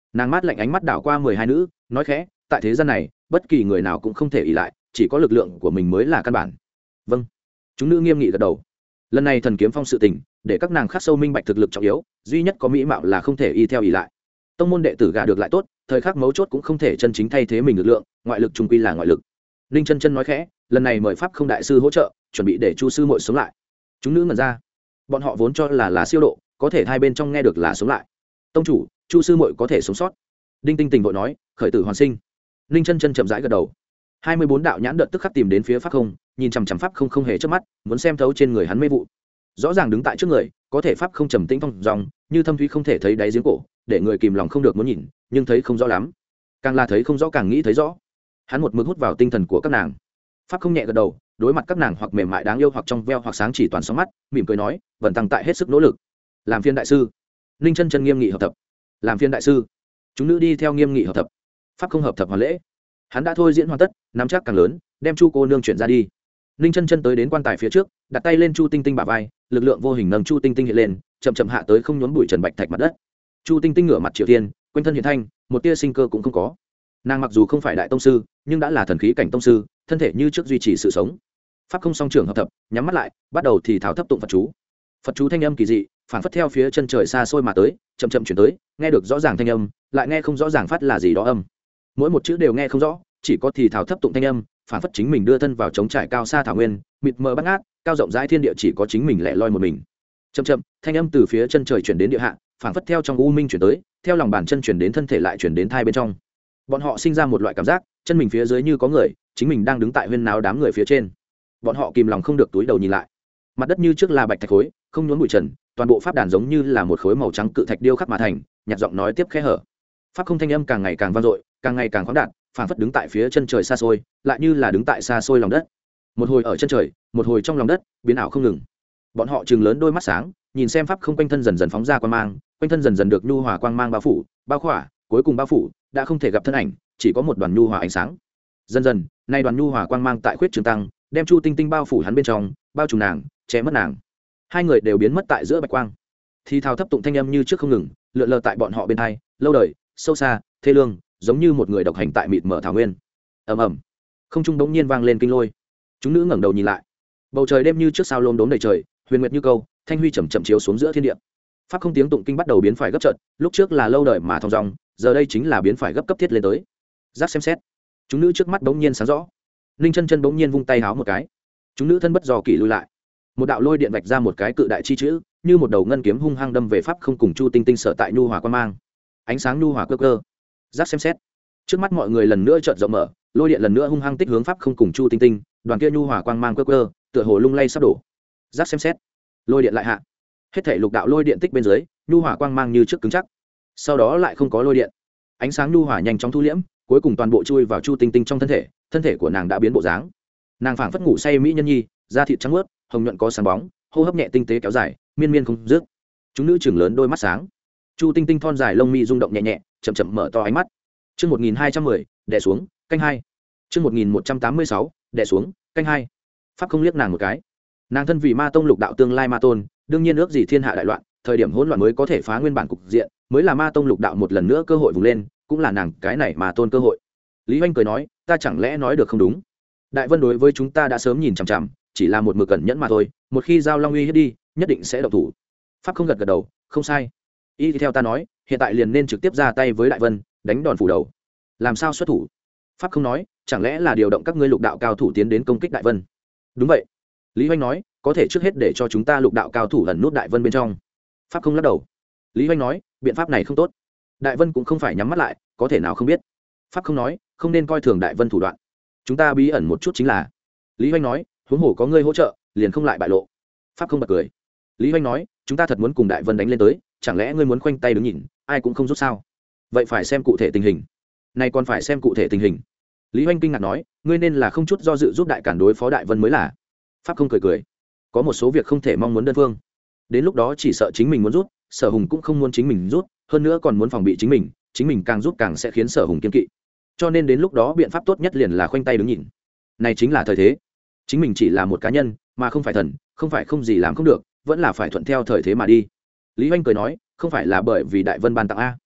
Nàng mát lạnh ánh mắt đảo qua mười hai nữ, nói khẽ, tại thế gian này bất kỳ người nào cũng không thể ỉ lại, chỉ có lực lượng của mình mới là căn bản. Vâng. Chúng nữ nghiêm nghị gật đầu. Lần này thần kiếm phong sự tình để các nàng khắc sâu minh bạch thực lực trọng yếu, duy nhất có mỹ mạo là không thể y theo ỉ lại. Tông môn đệ tử gà được lại tốt, thời khắc mấu chốt cũng không thể chân chính thay thế mình lực lượng, ngoại lực trung quy là ngoại lực. Ninh chân chân nói khẽ, lần này mời pháp không đại sư hỗ trợ, chuẩn bị để chu sư muội sống lại. Chúng nữ ngẩn ra, bọn họ vốn cho là là siêu độ, có thể hai bên trong nghe được là sống lại. Tông chủ, chu sư muội có thể sống sót. Đinh tinh tình vội nói, khởi tử hoàn sinh. Ninh chân chân chậm rãi gật đầu. Hai mươi bốn đạo nhãn đợt tức khắc tìm đến phía pháp không, nhìn chằm chằm pháp không không hề chớp mắt, muốn xem thấu trên người hắn mê vụ. Rõ ràng đứng tại trước người, có thể pháp không trầm tĩnh phong dòng, như thâm thúy không thể thấy đáy giếng cổ, để người kìm lòng không được muốn nhìn, nhưng thấy không rõ lắm. Càng là thấy không rõ càng nghĩ thấy rõ. Hắn một mực hút vào tinh thần của các nàng. Pháp không nhẹ gật đầu, đối mặt các nàng hoặc mềm mại đáng yêu hoặc trong veo hoặc sáng chỉ toàn sóng mắt, mỉm cười nói, vẫn tăng tại hết sức nỗ lực. Làm phiên đại sư. Ninh chân chân nghiêm nghị hợp tập. Làm phiên đại sư. Chúng nữ đi theo nghiêm nghị hợp tập. Pháp không hợp tập hoàn lễ. Hắn đã thôi diễn hoàn tất, nắm chắc càng lớn, đem chu cô nương chuyển ra đi. Ninh chân chân tới đến quan tài phía trước, đặt tay lên chu tinh tinh bả vai, lực lượng vô hình nâng chu tinh tinh hiện lên, chậm chậm hạ tới không nhốn bụi trần bạch thạch mặt đất. Chu tinh tinh ngửa mặt triệu thiên, quanh thân hiện thanh, một tia sinh cơ cũng không có. Nàng mặc dù không phải đại tông sư, nhưng đã là thần khí cảnh tông sư, thân thể như trước duy trì sự sống. Pháp không song trưởng hợp thập, nhắm mắt lại, bắt đầu thì thảo thấp tụng Phật chú. Phật chú thanh âm kỳ dị, phản phất theo phía chân trời xa xôi mà tới, chậm chậm chuyển tới, nghe được rõ ràng thanh âm, lại nghe không rõ ràng phát là gì đó âm. Mỗi một chữ đều nghe không rõ, chỉ có thì thảo thấp tụng thanh âm, phản phất chính mình đưa thân vào trống trải cao xa thảo nguyên, mịt mờ bát ngát, cao rộng rãi thiên địa chỉ có chính mình lẻ loi một mình. Chậm chậm, thanh âm từ phía chân trời chuyển đến địa hạ, phản phất theo trong u minh chuyển tới, theo lòng bàn chân chuyển đến thân thể lại chuyển đến thai bên trong. Bọn họ sinh ra một loại cảm giác, chân mình phía dưới như có người, chính mình đang đứng tại huyên náo đám người phía trên. Bọn họ kìm lòng không được túi đầu nhìn lại. Mặt đất như trước là bạch thạch khối, không nhốn bụi trần, toàn bộ pháp đàn giống như là một khối màu trắng cự thạch điêu khắc mà thành, nhạt giọng nói tiếp khẽ hở. Pháp không thanh âm càng ngày càng vang dội, càng ngày càng khoáng đạt, phản phất đứng tại phía chân trời xa xôi, lại như là đứng tại xa xôi lòng đất. Một hồi ở chân trời, một hồi trong lòng đất, biến ảo không ngừng. Bọn họ trừng lớn đôi mắt sáng, nhìn xem pháp không quanh thân dần dần phóng ra quang mang, quanh thân dần dần được nhu hòa quang mang bao phủ, bao khỏa, cuối cùng bao phủ, đã không thể gặp thân ảnh, chỉ có một đoàn nhu hòa ánh sáng. Dần dần, nay đoàn nhu hòa quang mang tại khuyết trường tăng, đem chu tinh tinh bao phủ hắn bên trong, bao trùm nàng, che mất nàng. Hai người đều biến mất tại giữa bạch quang. Thì thao thấp tụng thanh âm như trước không ngừng, lượn lờ tại bọn họ bên hai, lâu đời, sâu xa, thê lương, giống như một người độc hành tại mịt mờ thảo nguyên. Ầm ầm, không trung đống nhiên vang lên kinh lôi. Chúng nữ ngẩng đầu nhìn lại, bầu trời đêm như trước sao lốm đốm đầy trời, huyền nguyệt như câu, thanh huy chậm chậm chiếu xuống giữa thiên địa. Pháp không tiếng tụng kinh bắt đầu biến phải gấp chợt, lúc trước là lâu đời mà thong dong, giờ đây chính là biến phải gấp cấp thiết lên tới. Giác xem xét, chúng nữ trước mắt bỗng nhiên sáng rõ. Ninh chân chân bỗng nhiên vung tay háo một cái, chúng nữ thân bất dò kỳ lùi lại. Một đạo lôi điện vạch ra một cái cự đại chi chữ, như một đầu ngân kiếm hung hăng đâm về pháp không cùng chu tinh tinh sợ tại nhu hòa quan mang. Ánh sáng nhu hòa cơ cơ. Giác xem xét, trước mắt mọi người lần nữa chợt rộng mở, lôi điện lần nữa hung hăng tích hướng pháp không cùng chu tinh tinh, đoàn kia nhu hòa quang mang cơ cơ, tựa hồ lung lay sắp đổ. Giác xem xét, lôi điện lại hạ. Hết thảy lục đạo lôi điện tích bên dưới, nhu hòa quang mang như trước cứng chắc. Sau đó lại không có lôi điện, ánh sáng nhu hòa nhanh chóng thu liễm, cuối cùng toàn bộ chui vào chu tinh tinh trong thân thể, thân thể của nàng đã biến bộ dáng. Nàng phảng phất ngủ say mỹ nhân nhi, da thịt trắng muốt, hồng nhuận có sáng bóng, hô hấp nhẹ tinh tế kéo dài, miên miên không dứt. Chúng nữ chừng lớn đôi mắt sáng. Chu tinh tinh thon dài lông mi rung động nhẹ nhẹ, chậm chậm mở to ánh mắt. Chương một nghìn hai trăm mười, đè xuống, canh hai. Chương một nghìn một trăm tám mươi sáu, đè xuống, canh hai. Pháp không liếc nàng một cái. Nàng thân vì ma tông lục đạo tương lai ma tôn, đương nhiên ước gì thiên hạ đại loạn, thời điểm hỗn loạn mới có thể phá nguyên bản cục diện, mới là ma tông lục đạo một lần nữa cơ hội vùng lên, cũng là nàng cái này mà tôn cơ hội. Lý Hoành cười nói, ta chẳng lẽ nói được không đúng? Đại Vân đối với chúng ta đã sớm nhìn chằm chằm, chỉ là một mực cẩn nhẫn mà thôi, một khi giao long uy hiếp đi, nhất định sẽ động thủ. Pháp không gật gật đầu, không sai. Y theo ta nói, hiện tại liền nên trực tiếp ra tay với Đại Vân, đánh đòn phủ đầu. Làm sao xuất thủ? Pháp không nói, chẳng lẽ là điều động các ngươi lục đạo cao thủ tiến đến công kích Đại Vân? Đúng vậy. Lý Hoành nói, có thể trước hết để cho chúng ta lục đạo cao thủ ẩn nút Đại Vân bên trong. Pháp không lắc đầu. Lý Hoành nói, biện pháp này không tốt. Đại Vân cũng không phải nhắm mắt lại, có thể nào không biết. Pháp không nói, không nên coi thường Đại Vân thủ đoạn. Chúng ta bí ẩn một chút chính là. Lý Hoành nói, huống hồ có ngươi hỗ trợ, liền không lại bại lộ. Pháp không bật cười. Lý Hoành nói, chúng ta thật muốn cùng Đại Vân đánh lên tới, chẳng lẽ ngươi muốn khoanh tay đứng nhìn, ai cũng không rút sao? Vậy phải xem cụ thể tình hình. Này còn phải xem cụ thể tình hình. Lý Hoành kinh ngạc nói, ngươi nên là không chút do dự giúp Đại Cản đối phó Đại Vân mới là. Pháp không cười cười. Có một số việc không thể mong muốn đơn phương. Đến lúc đó chỉ sợ chính mình muốn rút, Sở Hùng cũng không muốn chính mình rút, hơn nữa còn muốn phòng bị chính mình, chính mình càng rút càng sẽ khiến Sở Hùng kiên kỵ. Cho nên đến lúc đó biện pháp tốt nhất liền là khoanh tay đứng nhìn. Này chính là thời thế. Chính mình chỉ là một cá nhân, mà không phải thần, không phải không gì làm không được, vẫn là phải thuận theo thời thế mà đi. Lý Hoành cười nói, không phải là bởi vì Đại Vân ban tặng a.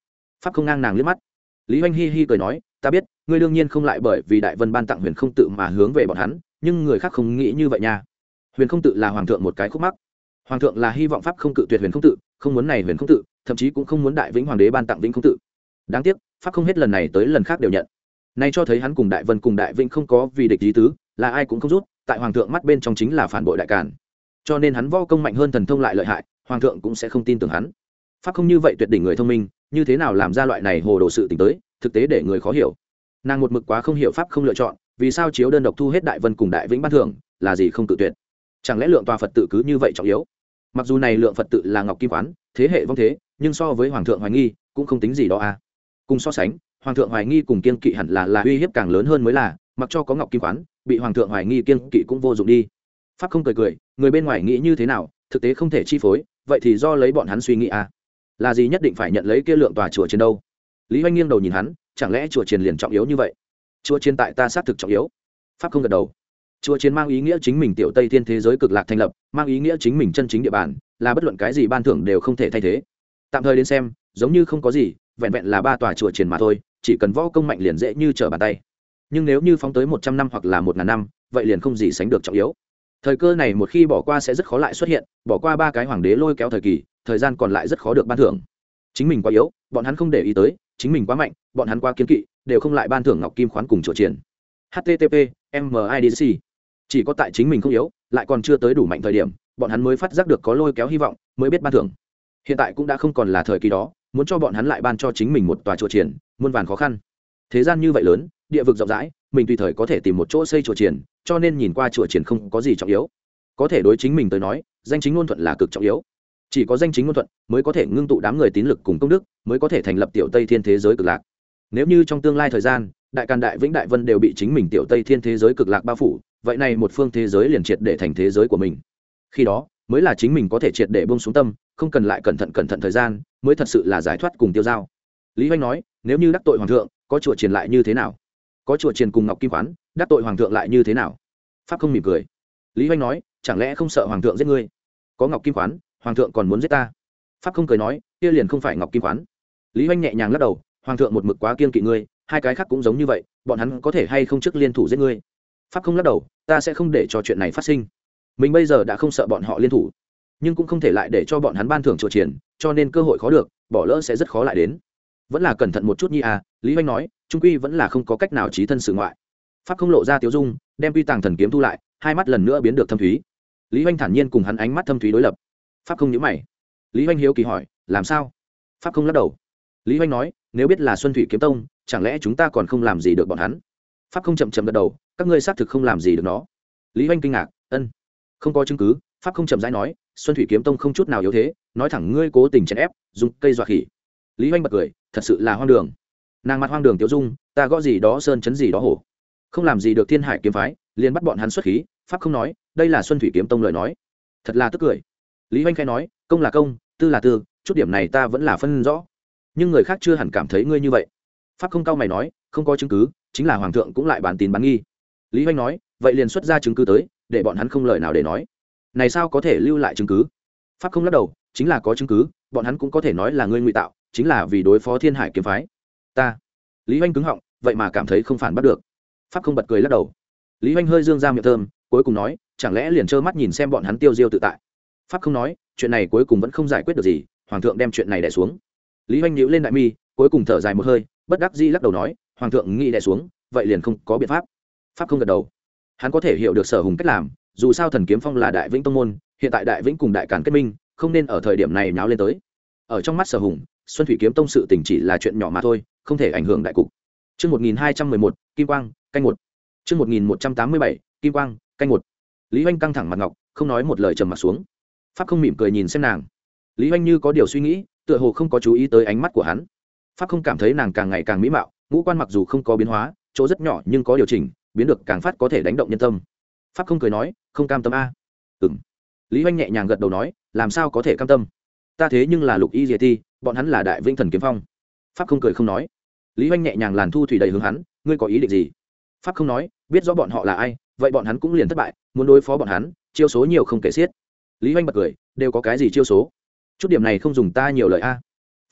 pháp không ngang nàng liếc mắt. Lý Hoành hi hi cười nói, ta biết ngươi đương nhiên không lại bởi vì đại vân ban tặng huyền không tự mà hướng về bọn hắn, nhưng người khác không nghĩ như vậy nha. Huyền không tự là hoàng thượng một cái khúc mắc, hoàng thượng là hy vọng pháp không cự tuyệt huyền không tự, không muốn này huyền không tự, thậm chí cũng không muốn đại vĩnh hoàng đế ban tặng vĩnh không tự. Đáng tiếc pháp không hết lần này tới lần khác đều nhận. Này cho thấy hắn cùng đại vân cùng đại vĩnh không có vì địch ý tứ, là ai cũng không rút, tại hoàng thượng mắt bên trong chính là phản bội đại càn. Cho nên hắn võ công mạnh hơn thần thông lại lợi hại, hoàng thượng cũng sẽ không tin tưởng hắn. Pháp không như vậy tuyệt đỉnh người thông minh, như thế nào làm ra loại này hồ đồ sự tình tới, thực tế để người khó hiểu. Nàng một mực quá không hiểu pháp không lựa chọn, vì sao chiếu đơn độc thu hết đại vân cùng đại vĩnh ban thưởng, là gì không tự tuyệt? Chẳng lẽ lượng tòa Phật tự cứ như vậy trọng yếu? Mặc dù này lượng Phật tự là ngọc kim quán, thế hệ vong thế, nhưng so với hoàng thượng hoài nghi, cũng không tính gì đó à. Cùng so sánh, hoàng thượng hoài nghi cùng kiên kỵ hẳn là là uy hiếp càng lớn hơn mới là, mặc cho có ngọc kim quán, bị hoàng thượng hoài nghi kiên kỵ cũng vô dụng đi. Pháp không cười cười, người bên ngoài nghĩ như thế nào, thực tế không thể chi phối, vậy thì do lấy bọn hắn suy nghĩ à. Là gì nhất định phải nhận lấy kia lượng tòa chùa trên đâu? Lý Hoành nghiêng đầu nhìn hắn, chẳng lẽ chùa chiền liền trọng yếu như vậy? Chùa chiền tại ta xác thực trọng yếu. Pháp không gật đầu. Chùa chiền mang ý nghĩa chính mình tiểu Tây Thiên thế giới cực lạc thành lập, mang ý nghĩa chính mình chân chính địa bàn, là bất luận cái gì ban thưởng đều không thể thay thế. Tạm thời đến xem, giống như không có gì, vẹn vẹn là ba tòa chùa chiền mà thôi, chỉ cần võ công mạnh liền dễ như trở bàn tay. Nhưng nếu như phóng tới một trăm năm hoặc là một ngàn năm, vậy liền không gì sánh được trọng yếu. Thời cơ này một khi bỏ qua sẽ rất khó lại xuất hiện, bỏ qua ba cái hoàng đế lôi kéo thời kỳ, thời gian còn lại rất khó được ban thưởng. Chính mình quá yếu, bọn hắn không để ý tới, chính mình quá mạnh, bọn hắn quá kiên kỵ, đều không lại ban thưởng ngọc kim khoán cùng chùa chiền. H T T P M I D C. Chỉ có tại chính mình không yếu, lại còn chưa tới đủ mạnh thời điểm, bọn hắn mới phát giác được có lôi kéo hy vọng, mới biết ban thưởng. Hiện tại cũng đã không còn là thời kỳ đó, muốn cho bọn hắn lại ban cho chính mình một tòa chùa chiền, muôn vàn khó khăn. Thế gian như vậy lớn, địa vực rộng rãi, mình tùy thời có thể tìm một chỗ xây chùa chiền, cho nên nhìn qua chùa chiền không có gì trọng yếu. Có thể đối chính mình tới nói, danh chính ngôn thuận là cực trọng yếu. Chỉ có danh chính ngôn thuận mới có thể ngưng tụ đám người tín lực cùng công đức, mới có thể thành lập tiểu Tây Thiên thế giới cực lạc. Nếu như trong tương lai thời gian, đại càn đại vĩnh đại vân đều bị chính mình tiểu Tây Thiên thế giới cực lạc bao phủ, vậy này một phương thế giới liền triệt để thành thế giới của mình. Khi đó, mới là chính mình có thể triệt để buông xuống tâm, không cần lại cẩn thận cẩn thận thời gian, mới thật sự là giải thoát cùng tiêu dao. Lý Hoành nói, nếu như đắc tội hoàng thượng, có chùa chiền lại như thế nào? Có chùa chiền cùng ngọc kim khoán, đắc tội hoàng thượng lại như thế nào? Pháp không mỉm cười. Lý Hoành nói, chẳng lẽ không sợ hoàng thượng giết ngươi? Có ngọc kim khoán, hoàng thượng còn muốn giết ta? Pháp không cười nói, kia liền không phải ngọc kim khoán. Lý Hoành nhẹ nhàng lắc đầu, hoàng thượng một mực quá kiên kỵ ngươi, hai cái khác cũng giống như vậy, bọn hắn có thể hay không trước liên thủ giết ngươi? Pháp không lắc đầu, ta sẽ không để cho chuyện này phát sinh. Mình bây giờ đã không sợ bọn họ liên thủ, nhưng cũng không thể lại để cho bọn hắn ban thưởng chùa chiền, cho nên cơ hội khó được, bỏ lỡ sẽ rất khó lại đến. Vẫn là cẩn thận một chút nhi à. Lý Hoành nói, trung quy vẫn là không có cách nào trí thân sự ngoại. Pháp không lộ ra tiếu dung, đem quy tàng thần kiếm thu lại, hai mắt lần nữa biến được thâm thúy. Lý Hoành thản nhiên cùng hắn ánh mắt thâm thúy đối lập. Pháp không nhíu mày. Lý Hoành hiếu kỳ hỏi, làm sao? Pháp không lắc đầu. Lý Hoành nói, nếu biết là Xuân Thủy Kiếm Tông, chẳng lẽ chúng ta còn không làm gì được bọn hắn? Pháp không chậm chậm gật đầu, các ngươi xác thực không làm gì được nó. Lý Hoành kinh ngạc, ân, không có chứng cứ. Pháp không chậm rãi nói, Xuân Thủy Kiếm Tông không chút nào yếu thế, nói thẳng ngươi cố tình chèn ép, dùng cây dọa khỉ. Lý Hoành bật cười, thật sự là hoang đường. Nàng mặt hoang đường tiểu dung, ta gõ gì đó sơn chấn gì đó hổ, không làm gì được Thiên Hải kiếm phái, liền bắt bọn hắn xuất khí. Pháp không nói, đây là Xuân Thủy Kiếm Tông lời nói, thật là tức cười. Lý Hoành khai nói, công là công, tư là tư, chút điểm này ta vẫn là phân rõ, nhưng người khác chưa hẳn cảm thấy ngươi như vậy. Pháp không cao mày nói, không có chứng cứ, chính là hoàng thượng cũng lại bán tín bán nghi. Lý Hoành nói, vậy liền xuất ra chứng cứ tới, để bọn hắn không lời nào để nói. Này sao có thể lưu lại chứng cứ? Pháp không lắc đầu, chính là có chứng cứ, bọn hắn cũng có thể nói là ngươi ngụy tạo, chính là vì đối phó Thiên Hải kiếm phái. Ta. Lý Hoành cứng họng, vậy mà cảm thấy không phản bắt được. Pháp không bật cười lắc đầu. Lý Hoành hơi dương ra miệng thơm, cuối cùng nói, chẳng lẽ liền trơ mắt nhìn xem bọn hắn tiêu diêu tự tại? Pháp không nói, chuyện này cuối cùng vẫn không giải quyết được gì, hoàng thượng đem chuyện này đè xuống. Lý Hoành nhíu lên đại mi, cuối cùng thở dài một hơi, bất đắc dĩ lắc đầu nói, hoàng thượng nghĩ đè xuống, vậy liền không có biện pháp. Pháp không gật đầu. Hắn có thể hiểu được Sở Hùng cách làm, dù sao Thần Kiếm Phong là Đại Vĩnh tông môn, hiện tại Đại Vĩnh cùng Đại Càn kết minh, không nên ở thời điểm này nháo lên tới. Ở trong mắt Sở Hùng, Xuân Thủy Kiếm Tông sự tình chỉ là chuyện nhỏ mà thôi, không thể ảnh hưởng đại cục. Chương một nghìn hai trăm mười một, Kim Quang, canh một. Chương một nghìn một trăm tám mươi bảy, Kim Quang, canh một. Lý Hoành căng thẳng mặt ngọc, không nói một lời trầm mặt xuống. Pháp không mỉm cười nhìn xem nàng. Lý Hoành như có điều suy nghĩ, tựa hồ không có chú ý tới ánh mắt của hắn. Pháp không cảm thấy nàng càng ngày càng mỹ mạo, ngũ quan mặc dù không có biến hóa, chỗ rất nhỏ nhưng có điều chỉnh, biến được càng phát có thể đánh động nhân tâm. Pháp không cười nói, không cam tâm a? Ừm. Lý Hoành nhẹ nhàng gật đầu nói, làm sao có thể cam tâm? Ta thế nhưng là Lục Y Diệ Ti, bọn hắn là Đại Vĩnh Thần Kiếm Phong. Pháp không cười không nói. Lý Hoành nhẹ nhàng làn thu thủy đầy hướng hắn, ngươi có ý định gì? Pháp không nói, biết rõ bọn họ là ai, vậy bọn hắn cũng liền thất bại, muốn đối phó bọn hắn, chiêu số nhiều không kể xiết. Lý Hoành bật cười, đều có cái gì chiêu số? Chút điểm này không dùng ta nhiều lời a.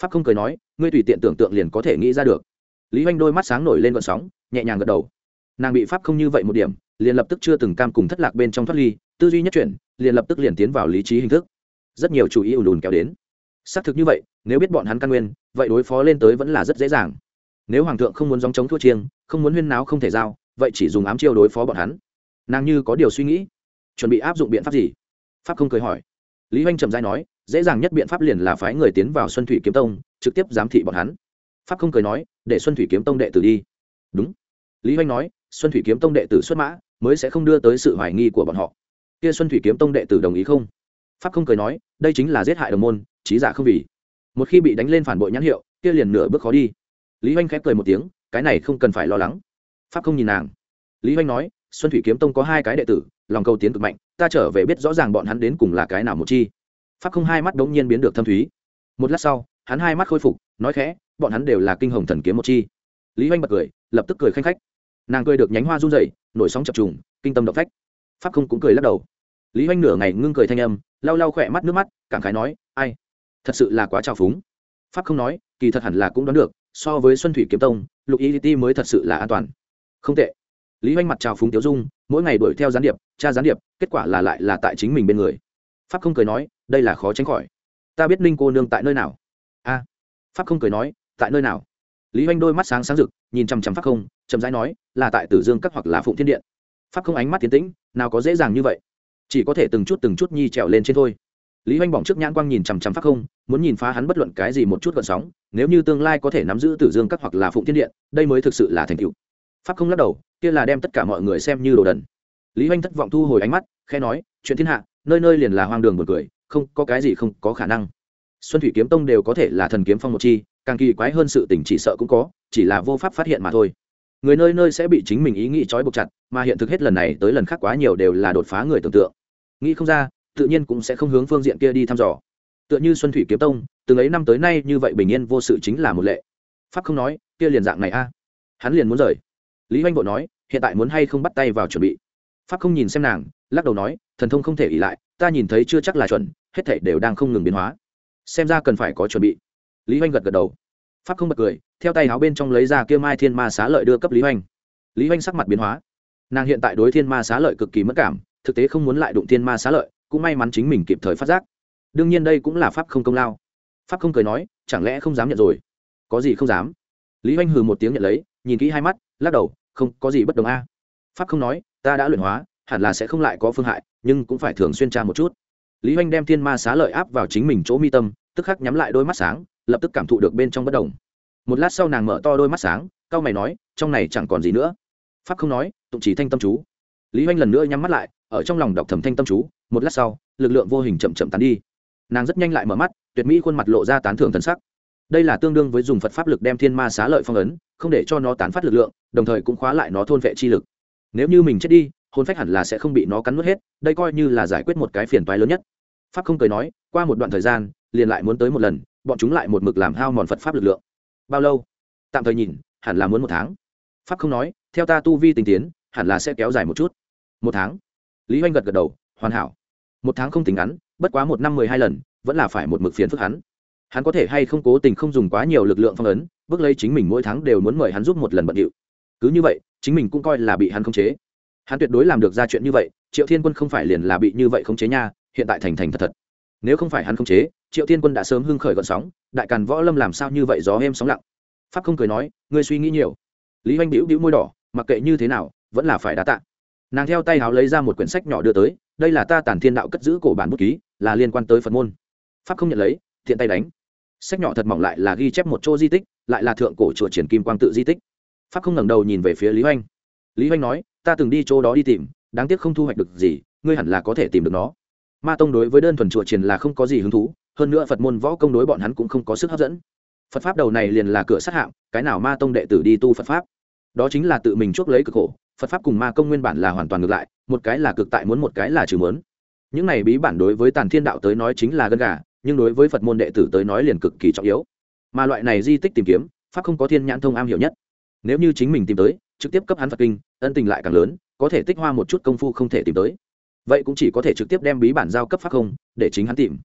pháp không cười nói, ngươi tùy tiện tưởng tượng liền có thể nghĩ ra được. Lý Hoành đôi mắt sáng nổi lên gợn sóng, nhẹ nhàng gật đầu. Nàng bị pháp không như vậy một điểm, liền lập tức chưa từng cam cùng thất lạc bên trong thoát ly, tư duy nhất chuyển, liền lập tức liền tiến vào lý trí hình thức. Rất nhiều chủ ý ùn ùn kéo đến. Xác thực như vậy, nếu biết bọn hắn căn nguyên, vậy đối phó lên tới vẫn là rất dễ dàng. Nếu hoàng thượng không muốn gióng chống thua chiêng, không muốn huyên náo không thể giao, vậy chỉ dùng ám chiêu đối phó bọn hắn. Nàng như có điều suy nghĩ, chuẩn bị áp dụng biện pháp gì? Pháp không cười hỏi. Lý Hoành trầm rãi nói, dễ dàng nhất biện pháp liền là phái người tiến vào Xuân Thủy Kiếm Tông, trực tiếp giám thị bọn hắn. Pháp không cười nói, để Xuân Thủy Kiếm Tông đệ tử đi. Đúng. Lý Hoành nói, Xuân Thủy Kiếm Tông đệ tử xuất mã, mới sẽ không đưa tới sự hoài nghi của bọn họ. Kia Xuân Thủy Kiếm Tông đệ tử đồng ý không? Pháp không cười nói, đây chính là giết hại đồng môn, chí giả không vì. Một khi bị đánh lên phản bội nhãn hiệu, kia liền nửa bước khó đi. Lý Hoành khép cười một tiếng, cái này không cần phải lo lắng. Pháp không nhìn nàng. Lý Hoành nói, Xuân Thủy Kiếm Tông có hai cái đệ tử, lòng cầu tiến cực mạnh, ta trở về biết rõ ràng bọn hắn đến cùng là cái nào một chi. Pháp không hai mắt đống nhiên biến được thâm thúy. Một lát sau, hắn hai mắt khôi phục, nói khẽ, bọn hắn đều là kinh hồng thần kiếm một chi. Lý Hoành bật cười, lập tức cười khanh khách. Nàng cười được nhánh hoa run rẩy, nổi sóng chập trùng, kinh tâm động phách. Pháp không cũng cười lắc đầu. Lý Hoành nửa ngày ngưng cười thanh âm, lau lau khỏe mắt nước mắt, cảm khái nói, ai, thật sự là quá trào phúng. Pháp không nói, kỳ thật hẳn là cũng đoán được, so với Xuân Thủy Kiếm Tông, Lục Y Ti mới thật sự là an toàn. Không tệ. Lý Hoành mặt trào phúng tiếu dung, mỗi ngày đuổi theo gián điệp, tra gián điệp, kết quả là lại là tại chính mình bên người. Pháp không cười nói, đây là khó tránh khỏi. Ta biết Ninh cô nương tại nơi nào. A. Pháp không cười nói, tại nơi nào? Lý Hoành đôi mắt sáng sáng rực, nhìn chằm chằm Pháp không, chậm rãi nói, là tại Tử Dương Các hoặc là Phụng Thiên Điện. Pháp không ánh mắt tiến tĩnh, nào có dễ dàng như vậy, chỉ có thể từng chút từng chút nhi trèo lên trên thôi. Lý Hoành bỏng trước nhãn quang nhìn chằm chằm Pháp không, muốn nhìn phá hắn bất luận cái gì một chút gợn sóng, nếu như tương lai có thể nắm giữ Tử Dương Các hoặc là Phụng Thiên Điện, đây mới thực sự là thành tựu. Pháp không lắc đầu, kia là đem tất cả mọi người xem như đồ đần. Lý Hoành thất vọng thu hồi ánh mắt, khẽ nói, chuyện thiên hạ, nơi nơi liền là hoang đường buồn cười, không có cái gì không có khả năng. Xuân Thủy Kiếm Tông đều có thể là thần kiếm phong một chi, càng kỳ quái hơn sự tình chỉ sợ cũng có, chỉ là vô pháp phát hiện mà thôi. Người nơi nơi sẽ bị chính mình ý nghĩ trói buộc chặt, mà hiện thực hết lần này tới lần khác quá nhiều đều là đột phá người tưởng tượng. Nghĩ không ra, tự nhiên cũng sẽ không hướng phương diện kia đi thăm dò. Tựa như Xuân Thủy Kiếm Tông, từng ấy năm tới nay như vậy bình yên vô sự chính là một lệ. Pháp không nói, kia liền dạng này a. Hắn liền muốn rời. Lý Hoành vội nói, hiện tại muốn hay không bắt tay vào chuẩn bị. Pháp không nhìn xem nàng, lắc đầu nói, thần thông không thể ỷ lại, ta nhìn thấy chưa chắc là chuẩn, hết thảy đều đang không ngừng biến hóa, xem ra cần phải có chuẩn bị. Lý Hoành gật gật đầu. Pháp không bật cười, theo tay áo bên trong lấy ra kia mai thiên ma xá lợi đưa cấp Lý Hoành. Lý Hoành sắc mặt biến hóa, nàng hiện tại đối thiên ma xá lợi cực kỳ mất cảm, thực tế không muốn lại đụng thiên ma xá lợi, cũng may mắn chính mình kịp thời phát giác. Đương nhiên đây cũng là pháp không công lao. Pháp không cười nói, chẳng lẽ không dám nhận rồi? Có gì không dám? Lý Hoành hừ một tiếng nhận lấy, nhìn kỹ hai mắt, lắc đầu, không có gì bất đồng a. Pháp không nói, ta đã luyện hóa, hẳn là sẽ không lại có phương hại, nhưng cũng phải thường xuyên tra một chút. Lý Hoành đem thiên ma xá lợi áp vào chính mình chỗ mi tâm, tức khắc nhắm lại đôi mắt sáng, lập tức cảm thụ được bên trong bất đồng. Một lát sau nàng mở to đôi mắt sáng, cau mày nói, trong này chẳng còn gì nữa. Pháp không nói, tụng chỉ thanh tâm chú. Lý Hoành lần nữa nhắm mắt lại, ở trong lòng đọc thầm thanh tâm chú. Một lát sau, lực lượng vô hình chậm chậm tán đi. Nàng rất nhanh lại mở mắt, tuyệt mỹ khuôn mặt lộ ra tán thưởng thần sắc. Đây là tương đương với dùng Phật pháp lực đem thiên ma xá lợi phong ấn, không để cho nó tán phát lực lượng, đồng thời cũng khóa lại nó thôn vệ chi lực. Nếu như mình chết đi, hồn phách hẳn là sẽ không bị nó cắn nuốt hết, đây coi như là giải quyết một cái phiền toái lớn nhất. Pháp không cười nói, qua một đoạn thời gian, liền lại muốn tới một lần, bọn chúng lại một mực làm hao mòn Phật pháp lực lượng. Bao lâu? Tạm thời nhìn, hẳn là muốn một tháng. Pháp không nói, theo ta tu vi tinh tiến, hẳn là sẽ kéo dài một chút. Một tháng. Lý Hoành gật gật đầu, hoàn hảo. Một tháng không tính ngắn, bất quá một năm mười hai lần, vẫn là phải một mực phiền phức hắn. Hắn có thể hay không cố tình không dùng quá nhiều lực lượng phong ấn, bước lấy chính mình mỗi tháng đều muốn mời hắn giúp một lần bận điệu. Cứ như vậy, chính mình cũng coi là bị hắn khống chế. Hắn tuyệt đối làm được ra chuyện như vậy, Triệu Thiên Quân không phải liền là bị như vậy khống chế nha, hiện tại thành thành thật thật. Nếu không phải hắn khống chế, Triệu Thiên Quân đã sớm hưng khởi gợn sóng, đại càn võ lâm làm sao như vậy gió êm sóng lặng. Pháp không cười nói, ngươi suy nghĩ nhiều. Lý Hoành bĩu bĩu môi đỏ, mặc kệ như thế nào, vẫn là phải đa tạ. Nàng theo tay háo lấy ra một quyển sách nhỏ đưa tới, đây là ta Tản Thiên Đạo cất giữ cổ bản bút ký, là liên quan tới Phật môn. Pháp không nhận lấy, thiện tay đánh. Sách nhỏ thật mỏng lại là ghi chép một chỗ di tích, lại là thượng cổ chùa Triển Kim Quang tự di tích. Pháp không ngẩng đầu nhìn về phía Lý Hoành. Lý Hoành nói, ta từng đi chỗ đó đi tìm, đáng tiếc không thu hoạch được gì, ngươi hẳn là có thể tìm được nó. Ma tông đối với đơn thuần chùa Triển là không có gì hứng thú, hơn nữa Phật môn võ công đối bọn hắn cũng không có sức hấp dẫn. Phật pháp đầu này liền là cửa sát hạng, cái nào ma tông đệ tử đi tu Phật pháp, đó chính là tự mình chuốc lấy cực khổ. Phật pháp cùng ma công nguyên bản là hoàn toàn ngược lại, một cái là cực tại muốn, một cái là trừ muốn. Những này bí bản đối với Tản Thiên Đạo tới nói chính là gân gà, nhưng đối với Phật môn đệ tử tới nói liền cực kỳ trọng yếu. Mà loại này di tích tìm kiếm, pháp không có thiên nhãn thông am hiểu nhất. Nếu như chính mình tìm tới, trực tiếp cấp hắn Phật kinh, ân tình lại càng lớn, có thể tích hoa một chút công phu không thể tìm tới. Vậy cũng chỉ có thể trực tiếp đem bí bản giao cấp pháp không, để chính hắn tìm.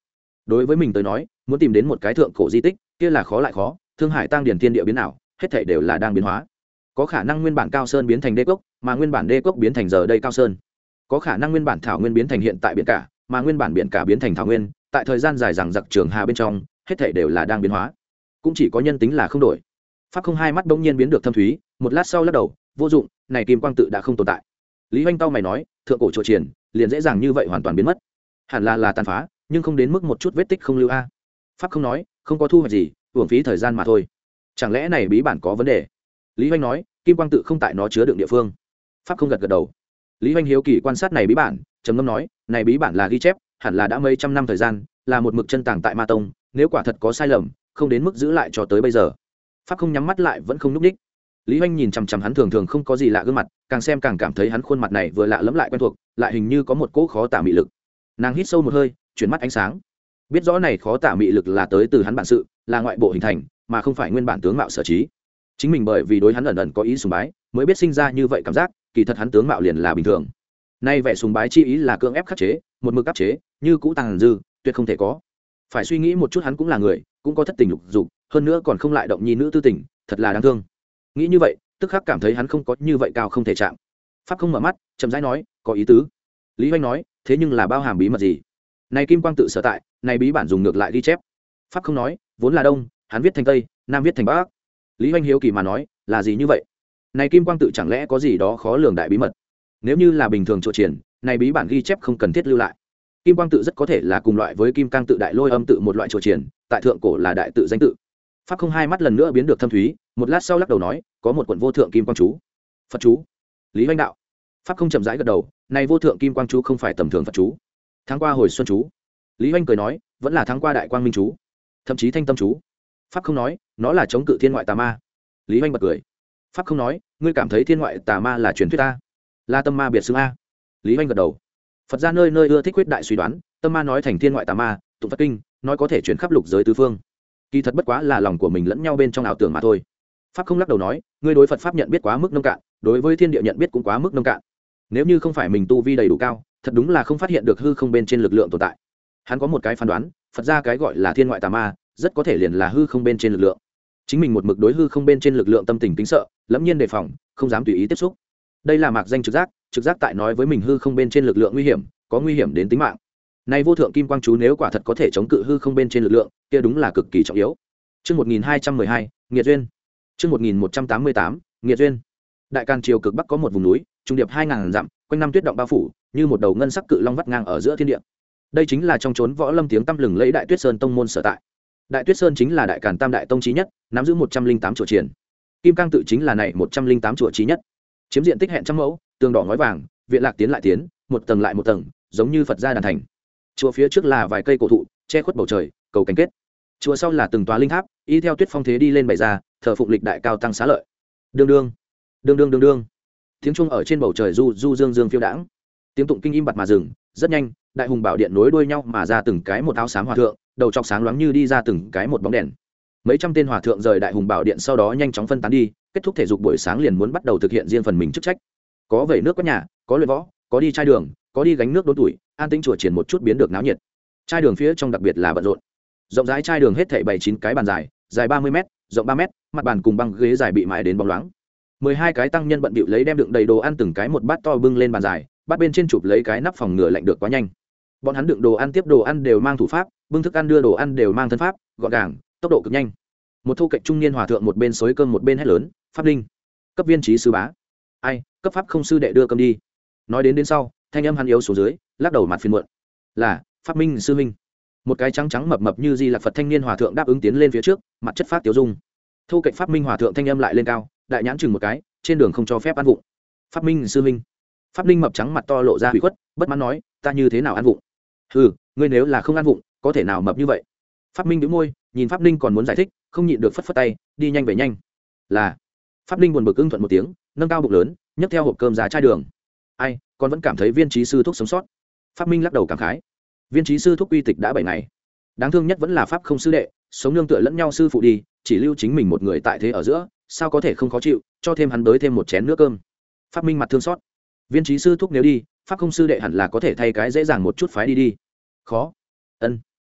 đối với mình tới nói muốn tìm đến một cái thượng cổ di tích kia là khó lại khó. Thương Hải tăng điển thiên địa biến nào hết thảy đều là đang biến hóa. Có khả năng nguyên bản cao sơn biến thành đê cốc, mà nguyên bản đê cốc biến thành giờ đây cao sơn. Có khả năng nguyên bản thảo nguyên biến thành hiện tại biển cả, mà nguyên bản biển cả biến thành thảo nguyên. Tại thời gian dài dằng dặc trường hà bên trong hết thảy đều là đang biến hóa, cũng chỉ có nhân tính là không đổi. Pháp Không hai mắt bỗng nhiên biến được thâm thúy, một lát sau lắc đầu, vô dụng, này kim quang tự đã không tồn tại. Lý Hoành tao mày nói, thượng cổ chùa triển liền dễ dàng như vậy hoàn toàn biến mất, hẳn là là tàn phá, nhưng không đến mức một chút vết tích không lưu a. Pháp Không nói, không có thu hoạch gì, uổng phí thời gian mà thôi. Chẳng lẽ này bí bản có vấn đề? Lý Hoành nói, kim quang tự không tại nó chứa đựng địa phương. Pháp Không gật gật đầu. Lý Hoành hiếu kỳ quan sát này bí bản, trầm ngâm nói, này bí bản là ghi chép, hẳn là đã mấy trăm năm thời gian, là một mực chân tàng tại Ma Tông, nếu quả thật có sai lầm, không đến mức giữ lại cho tới bây giờ. Pháp Không nhắm mắt lại vẫn không nhúc nhích. Lý Hoành nhìn chằm chằm hắn thường thường không có gì lạ gương mặt, càng xem càng cảm thấy hắn khuôn mặt này vừa lạ lẫm lại quen thuộc, lại hình như có một cỗ khó tả mị lực. Nàng hít sâu một hơi, chuyển mắt ánh sáng, biết rõ này khó tả mị lực là tới từ hắn bản sự, là ngoại bộ hình thành, mà không phải nguyên bản tướng mạo sở trí. Chính mình bởi vì đối hắn ẩn ẩn có ý sùng bái, mới biết sinh ra như vậy cảm giác, kỳ thật hắn tướng mạo liền là bình thường. Nay vẻ sùng bái chi ý là cưỡng ép khắc chế, một mực áp chế, như cũ tàng dư, tuyệt không thể có. Phải suy nghĩ một chút, hắn cũng là người, cũng có thất tình lục dục, hơn nữa còn không lại động nhi nữ tư tình, thật là đáng thương. Nghĩ như vậy, tức khắc cảm thấy hắn không có như vậy cao không thể chạm. Pháp Không mở mắt, chậm rãi nói, có ý tứ. Lý Hoành nói, thế nhưng là bao hàm bí mật gì? Này kim quang tự sở tại, này bí bản dùng ngược lại ghi chép. Pháp Không nói, vốn là đông, hắn viết thành tây, nam viết thành bắc. Lý Hoành hiếu kỳ mà nói, là gì như vậy? Này kim quang tự chẳng lẽ có gì đó khó lường đại bí mật? Nếu như là bình thường chỗ triển, này bí bản ghi chép không cần thiết lưu lại. Kim quang tự rất có thể là cùng loại với kim cang tự đại lôi âm tự một loại chỗ triển, tại thượng cổ là đại tự danh tự. Pháp Không hai mắt lần nữa biến được thâm thúy, một lát sau lắc đầu nói, có một quận vô thượng kim quang chú. Phật chú. Lý Hoành đạo. Pháp Không chậm rãi gật đầu, này vô thượng kim quang chú không phải tầm thường Phật chú. Tháng qua hồi xuân chú. Lý Hoành cười nói, vẫn là tháng qua đại quang minh chú, thậm chí thanh tâm chú. Pháp Không nói, nó là chống cự thiên ngoại tà ma. Lý Hoành bật cười. Pháp Không nói, ngươi cảm thấy thiên ngoại tà ma là truyền thuyết a, là tâm ma biệt xưng a? Lý Hoành gật đầu. Phật gia nơi nơi ưa thích quyết đại suy đoán, tâm ma nói thành thiên ngoại tà ma, tụng Phật kinh, nói có thể chuyển khắp lục giới tứ phương. Kỳ thật bất quá là lòng của mình lẫn nhau bên trong ảo tưởng mà thôi. Pháp Không lắc đầu nói, ngươi đối Phật pháp nhận biết quá mức nông cạn, đối với thiên địa nhận biết cũng quá mức nông cạn. Nếu như không phải mình tu vi đầy đủ cao, thật đúng là không phát hiện được hư không bên trên lực lượng tồn tại. Hắn có một cái phán đoán, Phật gia cái gọi là thiên ngoại tà ma, rất có thể liền là hư không bên trên lực lượng. Chính mình một mực đối hư không bên trên lực lượng tâm tình kính sợ, lẫm nhiên đề phòng, không dám tùy ý tiếp xúc. Đây là mạc danh trực giác, trực giác tại nói với mình hư không bên trên lực lượng nguy hiểm, có nguy hiểm đến tính mạng. Này vô thượng kim quang chú nếu quả thật có thể chống cự hư không bên trên lực lượng, kia đúng là cực kỳ trọng yếu. Chương một nghìn hai trăm mười hai, Nghiệt duyên. Chương một nghìn một trăm tám mươi tám, Nghiệt duyên. Đại Càn triều cực bắc có một vùng núi, trung điệp hai ngàn dặm, quanh năm tuyết động bao phủ, như một đầu ngân sắc cự long vắt ngang ở giữa thiên địa. Đây chính là trong chốn võ lâm tiếng tăm lừng lẫy Đại Tuyết Sơn tông môn sở tại. Đại Tuyết Sơn chính là Đại Càn Tam đại tông chí nhất, nắm giữ một trăm linh tám chùa triển. Kim Cang tự chính là này một trăm linh tám chùa chí nhất, chiếm diện tích hẹn trăm mẫu, tường đỏ ngói vàng, viện lạc tiến lại tiến, một tầng lại một tầng, giống như Phật gia đàn thành. Chùa phía trước là vài cây cổ thụ, che khuất bầu trời, cầu cánh kết. Chùa sau là từng tòa linh tháp, y theo tuyết phong thế đi lên bày ra, thờ phụng lịch đại cao tăng xá lợi. Đương đương, đương đương đương đương. Tiếng chuông ở trên bầu trời du du dương dương phiêu đãng. Tiếng tụng kinh im bặt mà dừng, rất nhanh, đại hùng bảo điện nối đuôi nhau mà ra từng cái một áo xám hòa thượng, đầu chọc sáng loáng như đi ra từng cái một bóng đèn. Mấy trăm tên hòa thượng rời đại hùng bảo điện sau đó nhanh chóng phân tán đi, kết thúc thể dục buổi sáng liền muốn bắt đầu thực hiện riêng phần mình chức trách. Có vẩy nước quét nhà, có luyện võ, có đi chai đường, có đi gánh nước đốn tuổi, an tĩnh chùa triển một chút biến được náo nhiệt. Chai đường phía trong đặc biệt là bận rộn. Rộng rãi chai đường hết thảy bảy chín cái bàn dài, dài ba mươi mét, rộng ba mét, mặt bàn cùng băng ghế dài bị mài đến bóng loáng. Mười hai cái tăng nhân bận bịu lấy đem đựng đầy đồ ăn từng cái một bát to bưng lên bàn dài, bát bên trên chụp lấy cái nắp phòng ngừa lạnh được quá nhanh. Bọn hắn đựng đồ ăn tiếp đồ ăn đều mang thủ pháp, bưng thức ăn đưa đồ ăn đều mang thân pháp, gọn gàng, tốc độ cực nhanh. Một thu cạnh trung niên hòa thượng một bên xối cơm một bên hét lớn, pháp linh, cấp viên trí sư bá, ai, cấp pháp không sư đệ đưa cơm đi. Nói đến đến sau, thanh âm hắn yếu xuống dưới, lắc đầu mặt phiền muộn, là pháp minh sư minh. Một cái trắng trắng mập mập như di lạc Phật thanh niên hòa thượng đáp ứng tiến lên phía trước, mặt chất phát tiểu dung. Thu cạnh pháp minh hòa thượng thanh âm lại lên cao, đại nhãn chừng một cái, trên đường không cho phép ăn vụng. Pháp minh sư minh. Pháp linh mập trắng mặt to lộ ra hủy khuất, bất mãn nói, ta như thế nào ăn vụng? Ừ, ngươi nếu là không ăn vụng, có thể nào mập như vậy? Pháp minh bĩu môi, nhìn pháp linh còn muốn giải thích, không nhịn được phất phất tay, đi nhanh về nhanh. Là. Pháp linh buồn bực ưng thuận một tiếng, nâng cao bụng lớn, nhấc theo hộp cơm ra chai đường. Ai, con vẫn cảm thấy viên trí sư thúc sống sót. Pháp minh lắc đầu cảm khái. Viên trí sư thúc uy tịch đã bảy ngày, đáng thương nhất vẫn là pháp không sư đệ, sống nương tựa lẫn nhau sư phụ đi, chỉ lưu chính mình một người tại thế ở giữa, sao có thể không khó chịu, cho thêm hắn đới thêm một chén nước cơm. Pháp minh mặt thương xót. Viên trí sư thúc nếu đi, pháp không sư đệ hẳn là có thể thay cái dễ dàng một chút phái đi đi. Khó. Ân.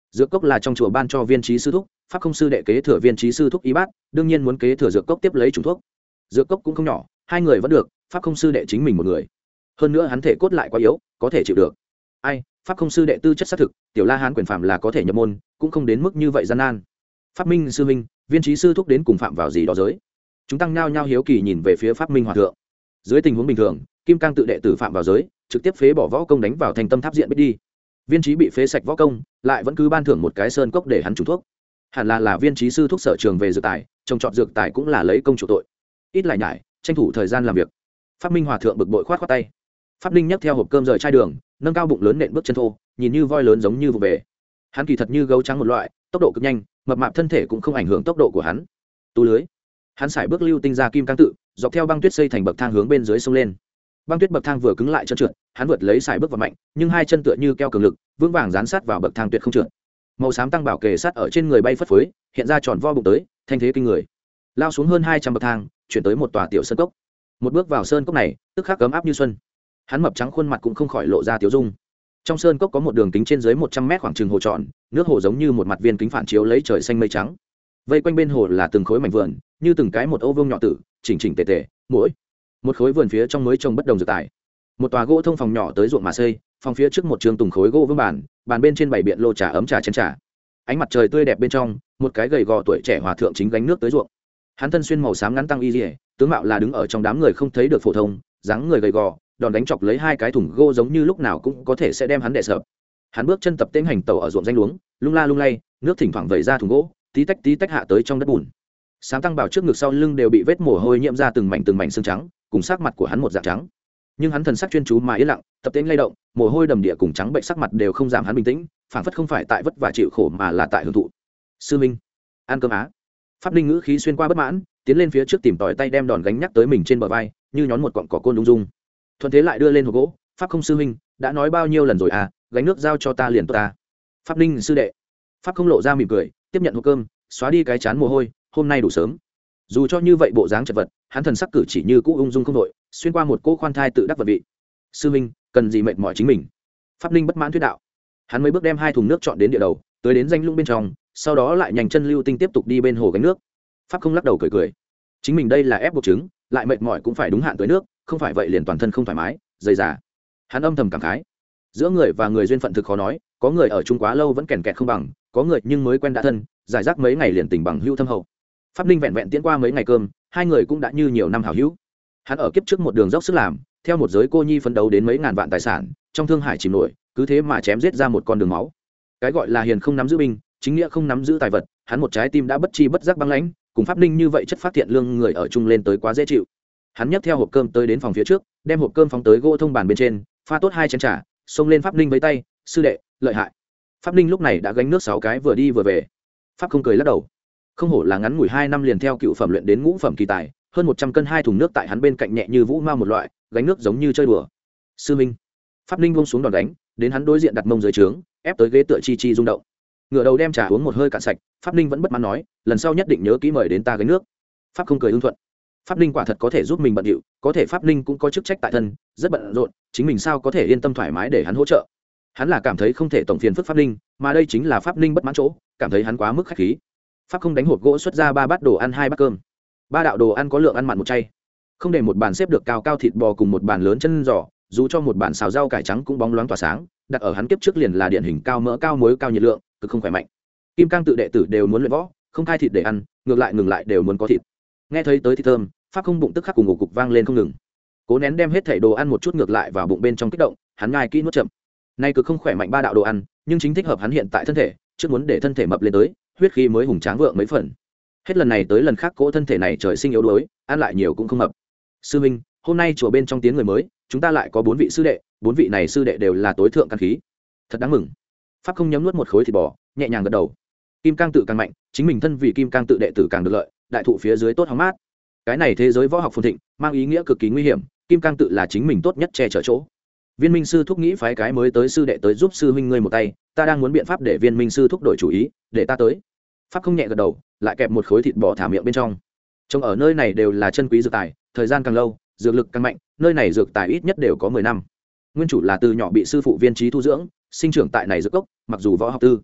Dược cốc là trong chùa ban cho viên trí sư thúc, pháp không sư đệ kế thừa viên trí sư thúc y bát, đương nhiên muốn kế thừa dược cốc tiếp lấy trùng thuốc. Dược cốc cũng không nhỏ, hai người vẫn được, pháp không sư đệ chính mình một người. Hơn nữa hắn thể cốt lại quá yếu, có thể chịu được. Ai, pháp không sư đệ tư chất xác thực, tiểu La Hán quyền phạm là có thể nhập môn, cũng không đến mức như vậy gian nan. Pháp Minh sư minh, viên trí sư thúc đến cùng phạm vào gì đó giới? Chúng tăng nhao nhao hiếu kỳ nhìn về phía Pháp Minh hòa thượng. Dưới tình huống bình thường, Kim Cang tự đệ tử phạm vào giới, trực tiếp phế bỏ võ công đánh vào thành tâm tháp diện biết đi. Viên trí bị phế sạch võ công, lại vẫn cứ ban thưởng một cái sơn cốc để hắn trúng thuốc. Hẳn là là viên trí sư thúc sở trường về dược tài, trồng trọt dược tài cũng là lấy công chủ tội. Ít lại nhải, tranh thủ thời gian làm việc. Pháp Minh hòa thượng bực bội khoát khoát tay. Pháp Ninh nhấc theo hộp cơm rời chai đường, nâng cao bụng lớn nện bước chân thô, nhìn như voi lớn giống như vụ bể. Hắn kỳ thật như gấu trắng một loại, tốc độ cực nhanh, mập mạp thân thể cũng không ảnh hưởng tốc độ của hắn. Tu lưới, hắn sải bước lưu tinh ra Kim Cang tự, dọc theo băng tuyết xây thành bậc thang hướng bên dưới sông lên. Băng tuyết bậc thang vừa cứng lại trơn trượt, hắn vượt lấy sải bước và mạnh, nhưng hai chân tựa như keo cường lực, vững vàng dán sát vào bậc thang tuyệt không trượt. Màu xám tăng bảo kề sát ở trên người bay phất phới, hiện ra tròn vo bụng tới, thanh thế kinh người. Lao xuống hơn hai trăm bậc thang, chuyển tới một tòa tiểu sơn cốc. Một bước vào sơn cốc này, tức khắc ấm áp như xuân. Hắn mập trắng khuôn mặt cũng không khỏi lộ ra tiếu dung. Trong sơn cốc có một đường kính trên dưới một trăm mét khoảng trường hồ tròn, nước hồ giống như một mặt viên kính phản chiếu lấy trời xanh mây trắng. Vây quanh bên hồ là từng khối mảnh vườn, như từng cái một ô vuông nhỏ tử, chỉnh chỉnh tề tề, mỗi một khối vườn phía trong mới trồng bất đồng dược tài. Một tòa gỗ thông phòng nhỏ tới ruộng mà xây, phòng phía trước một trường tùng khối gỗ vương bàn, bàn bên trên bảy biện lô trà ấm trà chén trà. Ánh mặt trời tươi đẹp bên trong, một cái gầy gò tuổi trẻ hòa thượng chính gánh nước tới ruộng. Hắn thân xuyên màu xám ngắn tăng y liễu, tướng mạo là đứng ở trong đám người không thấy được phổ thông, dáng người gầy gò, đòn đánh chọc lấy hai cái thùng gỗ giống như lúc nào cũng có thể sẽ đem hắn đè sập. Hắn bước chân tập tên hành tẩu ở ruộng danh luống, lung la lung lay, nước thỉnh thoảng vẩy ra thùng gỗ, tí tách tí tách hạ tới trong đất bùn. Sáng tăng bảo trước ngực sau lưng đều bị vết mồ hôi nhiễm ra từng mảnh từng mảnh xương trắng, cùng sắc mặt của hắn một dạng trắng. Nhưng hắn thần sắc chuyên chú mà yên lặng, tập tên lay động, mồ hôi đầm địa cùng trắng bệnh sắc mặt đều không giảm hắn bình tĩnh, phảng phất không phải tại vất vả chịu khổ mà là tại hưởng thụ. Sư minh, ăn cơm á. Pháp Ninh ngữ khí xuyên qua bất mãn, tiến lên phía trước tìm tòi tay đem đòn gánh nhắc tới mình trên bờ vai, như nhón một cọng cỏ côn lung dung. Thuận thế lại đưa lên hộp gỗ. Pháp không sư huynh, đã nói bao nhiêu lần rồi à, gánh nước giao cho ta liền tốt ta. Pháp Ninh sư đệ. Pháp không lộ ra mỉm cười, tiếp nhận hộp cơm, xóa đi cái chán mồ hôi, hôm nay đủ sớm. Dù cho như vậy bộ dáng chật vật, hắn thần sắc cử chỉ như cũ ung dung không đội, xuyên qua một cô khoan thai tự đắc vật vị. Sư huynh, cần gì mệt mỏi chính mình. Pháp Ninh bất mãn thuyết đạo. Hắn mấy bước đem hai thùng nước chọn đến địa đầu, tới đến danh lũng bên trong, sau đó lại nhanh chân lưu tinh tiếp tục đi bên hồ gánh nước. Pháp không lắc đầu cười cười, chính mình đây là ép buộc chứng, lại mệt mỏi cũng phải đúng hạn tới nước, không phải vậy liền toàn thân không thoải mái, dày dà. Hắn âm thầm cảm khái, giữa người và người duyên phận thực khó nói, có người ở chung quá lâu vẫn kèn kẹt không bằng, có người nhưng mới quen đã thân, giải rác mấy ngày liền tình bằng hữu thâm hậu. Pháp Ninh vẹn vẹn tiến qua mấy ngày cơm, hai người cũng đã như nhiều năm hảo hữu. Hắn ở kiếp trước một đường dốc sức làm, theo một giới cô nhi phấn đấu đến mấy ngàn vạn tài sản, trong thương hải chìm nổi, cứ thế mà chém giết ra một con đường máu. Cái gọi là hiền không nắm giữ binh, chính nghĩa không nắm giữ tài vật, hắn một trái tim đã bất chi bất giác băng lãnh, cùng Pháp Ninh như vậy chất phát thiện lương người ở chung lên tới quá dễ chịu. Hắn nhấc theo hộp cơm tới đến phòng phía trước, đem hộp cơm phóng tới gỗ thông bàn bên trên, pha tốt hai chén trà, xông lên Pháp Ninh với tay, sư đệ, lợi hại. Pháp Ninh lúc này đã gánh nước sáu cái vừa đi vừa về. Pháp không cười lắc đầu, không hổ là ngắn ngủi hai năm liền theo cựu phẩm luyện đến ngũ phẩm kỳ tài, hơn một trăm cân hai thùng nước tại hắn bên cạnh nhẹ như vũ ma một loại, gánh nước giống như chơi đùa. Sư minh. Pháp Ninh buông xuống đòn đánh, đến hắn đối diện đặt mông dưới trướng, ép tới ghế tựa chi chi rung động. Ngửa đầu đem trà uống một hơi cạn sạch, Pháp Ninh vẫn bất mãn nói, lần sau nhất định nhớ kỹ mời đến ta gánh nước. Pháp không cười ưng thuận. Pháp Ninh quả thật có thể giúp mình bận điệu, có thể Pháp Ninh cũng có chức trách tại thân, rất bận rộn, chính mình sao có thể yên tâm thoải mái để hắn hỗ trợ. Hắn là cảm thấy không thể tổng phiền phức Pháp Ninh, mà đây chính là Pháp Ninh bất mãn chỗ, cảm thấy hắn quá mức khách khí. Pháp không đánh hộp gỗ xuất ra ba bát đồ ăn hai bát cơm. Ba đạo đồ ăn có lượng ăn mặn một chay. Không để một bàn xếp được cao cao thịt bò cùng một bàn lớn chân giò, dù cho một bàn xào rau cải trắng cũng bóng loáng tỏa sáng, đặt ở hắn kiếp trước liền là điển hình cao mỡ cao muối cao nhiệt lượng, cực không khỏe mạnh. Kim Cang tự đệ tử đều muốn luyện võ, không khai thịt để ăn, ngược lại ngừng lại đều muốn có thịt. Nghe thấy tới thịt thơm, Pháp không bụng tức khắc cùng ngủ cục vang lên không ngừng. Cố nén đem hết thảy đồ ăn một chút ngược lại vào bụng bên trong kích động, hắn nhai kỹ nuốt chậm. Nay cực không khỏe mạnh ba đạo đồ ăn, nhưng chính thích hợp hắn hiện tại thân thể, trước muốn để thân thể mập lên tới, huyết khí mới hùng tráng vượng mấy phần. Hết lần này tới lần khác cỗ thân thể này trời sinh yếu đuối, ăn lại nhiều cũng không mập. Sư minh, hôm nay chùa bên trong tiếng người mới, chúng ta lại có bốn vị sư đệ, bốn vị này sư đệ đều là tối thượng căn khí, thật đáng mừng. Pháp không nhấm nuốt một khối thịt bò, nhẹ nhàng gật đầu. Kim Cang tự càng mạnh, chính mình thân vì Kim Cang tự đệ tử càng được lợi, đại thụ phía dưới tốt hóng mát. Cái này thế giới võ học phồn thịnh, mang ý nghĩa cực kỳ nguy hiểm, Kim Cang tự là chính mình tốt nhất che chở chỗ. Viên Minh sư thúc nghĩ phái cái mới tới sư đệ tới giúp sư huynh ngươi một tay, ta đang muốn biện pháp để Viên Minh sư thúc đổi chủ ý, để ta tới. Pháp không nhẹ gật đầu, lại kẹp một khối thịt bò thả miệng bên trong. Trông ở nơi này đều là chân quý dược tài, thời gian càng lâu, dược lực càng mạnh, nơi này dược tài ít nhất đều có mười năm. Nguyên chủ là từ nhỏ bị sư phụ Viên Trí thu dưỡng, sinh trưởng tại này dược cốc, mặc dù võ học tư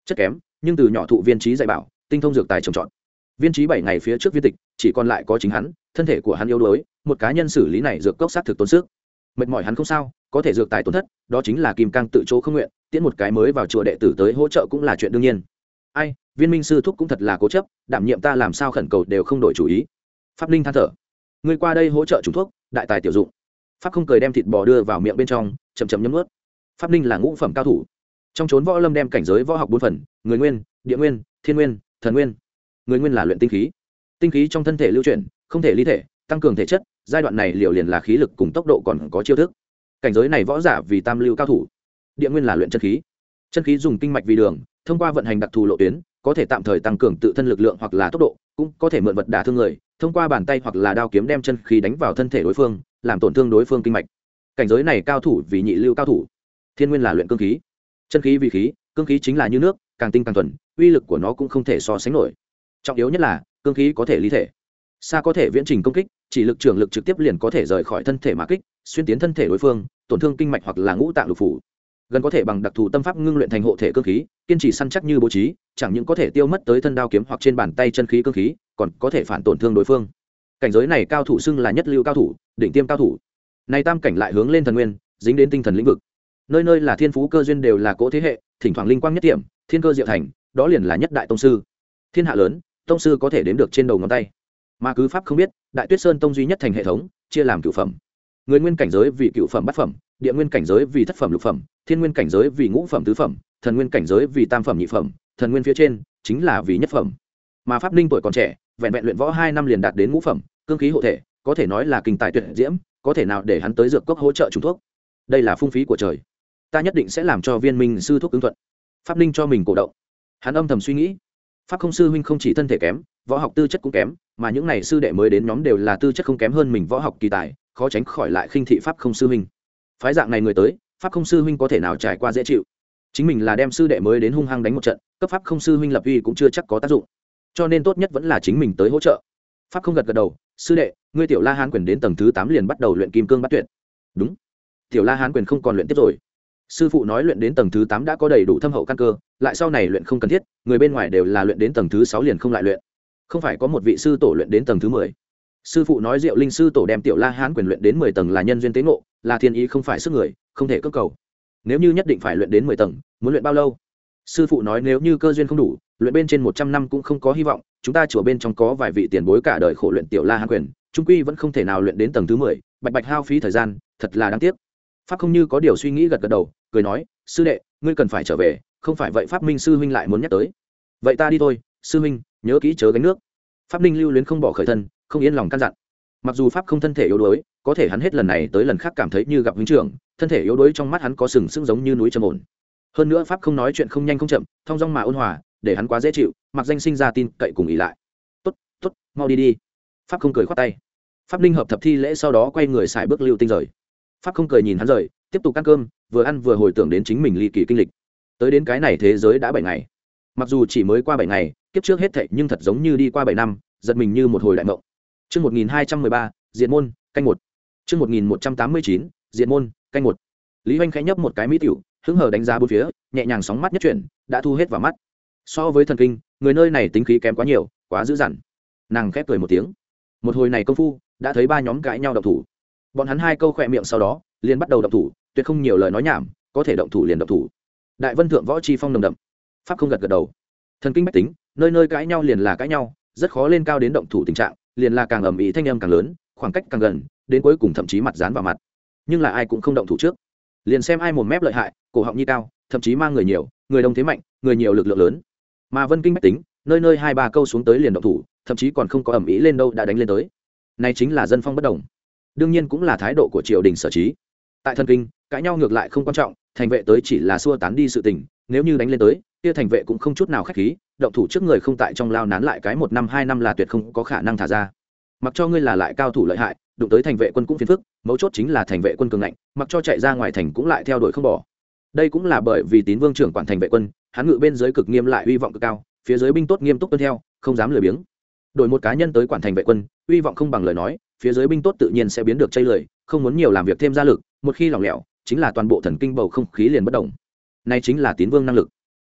chất kém nhưng từ nhỏ thụ viên trí dạy bảo tinh thông dược tài trồng trọt. Viên trí bảy ngày phía trước viên tịch chỉ còn lại có chính hắn, thân thể của hắn yếu đuối, một cá nhân xử lý này dược cốc sát thực tốn sức. Mệt mỏi hắn không sao, có thể dược tài tổn thất, đó chính là kim cang tự chỗ không nguyện, tiễn một cái mới vào chùa đệ tử tới hỗ trợ cũng là chuyện đương nhiên. Ai, Viên Minh sư thúc cũng thật là cố chấp, đảm nhiệm ta làm sao khẩn cầu đều không đổi chủ ý. Pháp Linh than thở, ngươi qua đây hỗ trợ trùng thuốc, đại tài tiểu dụng. Pháp không cười đem thịt bò đưa vào miệng bên trong, chậm chậm nhấm nuốt. Pháp Linh là ngũ phẩm cao thủ, trong chốn võ lâm đem cảnh giới võ học bốn phần: người nguyên, địa nguyên, thiên nguyên, thần nguyên. Người nguyên là luyện tinh khí, tinh khí trong thân thể lưu chuyển, không thể ly thể, tăng cường thể chất. Giai đoạn này liều liền là khí lực cùng tốc độ còn có chiêu thức. Cảnh giới này võ giả vì tam lưu cao thủ. Địa nguyên là luyện chân khí, chân khí dùng kinh mạch vì đường, thông qua vận hành đặc thù lộ tuyến, có thể tạm thời tăng cường tự thân lực lượng hoặc là tốc độ, cũng có thể mượn vật đả thương người, thông qua bàn tay hoặc là đao kiếm đem chân khí đánh vào thân thể đối phương, làm tổn thương đối phương kinh mạch. Cảnh giới này cao thủ vì nhị lưu cao thủ. Thiên nguyên là luyện cương khí, chân khí vì khí, cương khí chính là như nước, càng tinh càng thuần, uy lực của nó cũng không thể so sánh nổi. Trọng yếu nhất là cương khí có thể ly thể, xa có thể viễn trình công kích, chỉ lực trường lực trực tiếp liền có thể rời khỏi thân thể mà kích, xuyên tiến thân thể đối phương, tổn thương kinh mạch hoặc là ngũ tạng lục phủ. Gần có thể bằng đặc thù tâm pháp ngưng luyện thành hộ thể cương khí, kiên trì săn chắc như bố trí, chẳng những có thể tiêu mất tới thân đao kiếm hoặc trên bàn tay chân khí cương khí, còn có thể phản tổn thương đối phương. Cảnh giới này cao thủ xưng là nhất lưu cao thủ, đỉnh tiêm cao thủ. Này tam cảnh lại hướng lên thần nguyên, dính đến tinh thần lĩnh vực. Nơi nơi là thiên phú cơ duyên đều là cỗ thế hệ, thỉnh thoảng linh quang nhất điểm, thiên cơ diệu thành, đó liền là nhất đại tông sư. Thiên hạ lớn, tông sư có thể đếm được trên đầu ngón tay. Mà cứ pháp không biết, Đại Tuyết Sơn tông duy nhất thành hệ thống, chia làm cửu phẩm. Người nguyên cảnh giới vì cửu phẩm bát phẩm, địa nguyên cảnh giới vì thất phẩm lục phẩm, thiên nguyên cảnh giới vì ngũ phẩm tứ phẩm, thần nguyên cảnh giới vì tam phẩm nhị phẩm, thần nguyên phía trên chính là vì nhất phẩm. Mà pháp Ninh tuổi còn trẻ, vẹn vẹn luyện võ hai năm liền đạt đến ngũ phẩm, cương khí hộ thể, có thể nói là kinh tài tuyệt diễm, có thể nào để hắn tới dược cốc hỗ trợ trùng thuốc. Đây là phung phí của trời, ta nhất định sẽ làm cho Viên Minh sư thuốc ứng thuận. Pháp Ninh cho mình cổ động. Hắn âm thầm suy nghĩ, pháp không sư huynh không chỉ thân thể kém, võ học tư chất cũng kém, mà những này sư đệ mới đến nhóm đều là tư chất không kém hơn mình võ học kỳ tài, khó tránh khỏi lại khinh thị pháp không sư huynh. Phái dạng này người tới, pháp không sư huynh có thể nào trải qua dễ chịu. Chính mình là đem sư đệ mới đến hung hăng đánh một trận, cấp pháp không sư huynh lập uy cũng chưa chắc có tác dụng, cho nên tốt nhất vẫn là chính mình tới hỗ trợ. Pháp không gật gật đầu, sư đệ, ngươi tiểu La Hán quyền đến tầng thứ tám liền bắt đầu luyện kim cương bát tuyệt. Đúng, tiểu La Hán quyền không còn luyện tiếp rồi. Sư phụ nói luyện đến tầng thứ tám đã có đầy đủ thâm hậu căn cơ, lại sau này luyện không cần thiết, người bên ngoài đều là luyện đến tầng thứ sáu liền không lại luyện. Không phải có một vị sư tổ luyện đến tầng thứ mười. Sư phụ nói Diệu Linh sư tổ đem tiểu La Hán quyền luyện đến mười tầng là nhân duyên tế ngộ, là thiên ý không phải sức người, không thể cưỡng cầu. Nếu như nhất định phải luyện đến mười tầng, muốn luyện bao lâu? Sư phụ nói nếu như cơ duyên không đủ, luyện bên trên một trăm năm cũng không có hy vọng, chúng ta chùa bên trong có vài vị tiền bối cả đời khổ luyện tiểu La Hán quyền, chung quy vẫn không thể nào luyện đến tầng thứ mười, bạch bạch hao phí thời gian, thật là đáng tiếc. Pháp không như có điều suy nghĩ gật gật đầu, cười nói, sư đệ, ngươi cần phải trở về, không phải vậy Pháp Minh sư huynh lại muốn nhắc tới. Vậy ta đi thôi, sư huynh, nhớ kỹ chớ gánh nước. Pháp Minh lưu luyến không bỏ khởi thân, không yên lòng căn dặn. Mặc dù Pháp không thân thể yếu đuối, có thể hắn hết lần này tới lần khác cảm thấy như gặp huynh trưởng, thân thể yếu đuối trong mắt hắn có sừng sững giống như núi trầm ổn. Hơn nữa Pháp không nói chuyện không nhanh không chậm, thong dong mà ôn hòa, để hắn quá dễ chịu, mặc danh sinh ra tin cậy cùng ý lại. Tốt, tốt, mau đi đi. Pháp không cười khoát tay. Pháp Ninh hợp thập thi lễ sau đó quay người xài bước lưu tinh rời. Pháp không cười nhìn hắn rời, tiếp tục ăn cơm, vừa ăn vừa hồi tưởng đến chính mình ly kỳ kinh lịch. Tới đến cái này thế giới đã bảy ngày, mặc dù chỉ mới qua bảy ngày, kiếp trước hết thảy nhưng thật giống như đi qua bảy năm, giật mình như một hồi đại mộng. Chương một nghìn hai trăm mười ba, Diệt môn, canh một. Chương một nghìn một trăm tám mươi chín, Diệt môn, canh một. Lý Hoành khẽ nhấp một cái mỹ tiểu, hứng hờ đánh giá bốn phía, nhẹ nhàng sóng mắt nhất chuyển, đã thu hết vào mắt. So với thần kinh, người nơi này tính khí kém quá nhiều, quá dữ dằn. Nàng khép cười một tiếng. Một hồi này công phu, đã thấy ba nhóm cãi nhau động thủ. Bọn hắn hai câu khỏe miệng sau đó, liền bắt đầu động thủ, tuyệt không nhiều lời nói nhảm, có thể động thủ liền động thủ. Đại Vân thượng võ chi phong nồng đậm. Pháp không gật gật đầu. Thần kinh bách tính, nơi nơi cãi nhau liền là cãi nhau, rất khó lên cao đến động thủ tình trạng, liền là càng ầm ĩ thanh âm càng lớn, khoảng cách càng gần, đến cuối cùng thậm chí mặt dán vào mặt. Nhưng là ai cũng không động thủ trước, liền xem ai mồm mép lợi hại, cổ họng nhi cao, thậm chí mang người nhiều, người đông thế mạnh, người nhiều lực lượng lớn. Mà Vân kinh bách tính, nơi nơi hai ba câu xuống tới liền động thủ, thậm chí còn không có ầm ĩ lên đâu đã đánh lên tới. Này chính là dân phong bất đồng, đương nhiên cũng là thái độ của triều đình sở trí. Tại thần kinh, cãi nhau ngược lại không quan trọng, thành vệ tới chỉ là xua tán đi sự tình, nếu như đánh lên tới, kia thành vệ cũng không chút nào khách khí, động thủ trước người không tại trong lao nán lại cái một năm hai năm là tuyệt không có khả năng thả ra. Mặc cho ngươi là lại cao thủ lợi hại, đụng tới thành vệ quân cũng phiền phức, mấu chốt chính là thành vệ quân cường ngạnh, mặc cho chạy ra ngoài thành cũng lại theo đuổi không bỏ. Đây cũng là bởi vì Tín Vương trưởng quản thành vệ quân, hắn ngự bên dưới cực nghiêm lại uy vọng cực cao, phía dưới binh tốt nghiêm túc tuân theo, không dám lười biếng. Đổi một cá nhân tới quản thành vệ quân, uy vọng không bằng lời nói, phía dưới binh tốt tự nhiên sẽ biến được chây lười, không muốn nhiều làm việc thêm gia lực, một khi lỏng lẻo, chính là toàn bộ thần kinh bầu không khí liền bất động. Này chính là Tín Vương năng lực.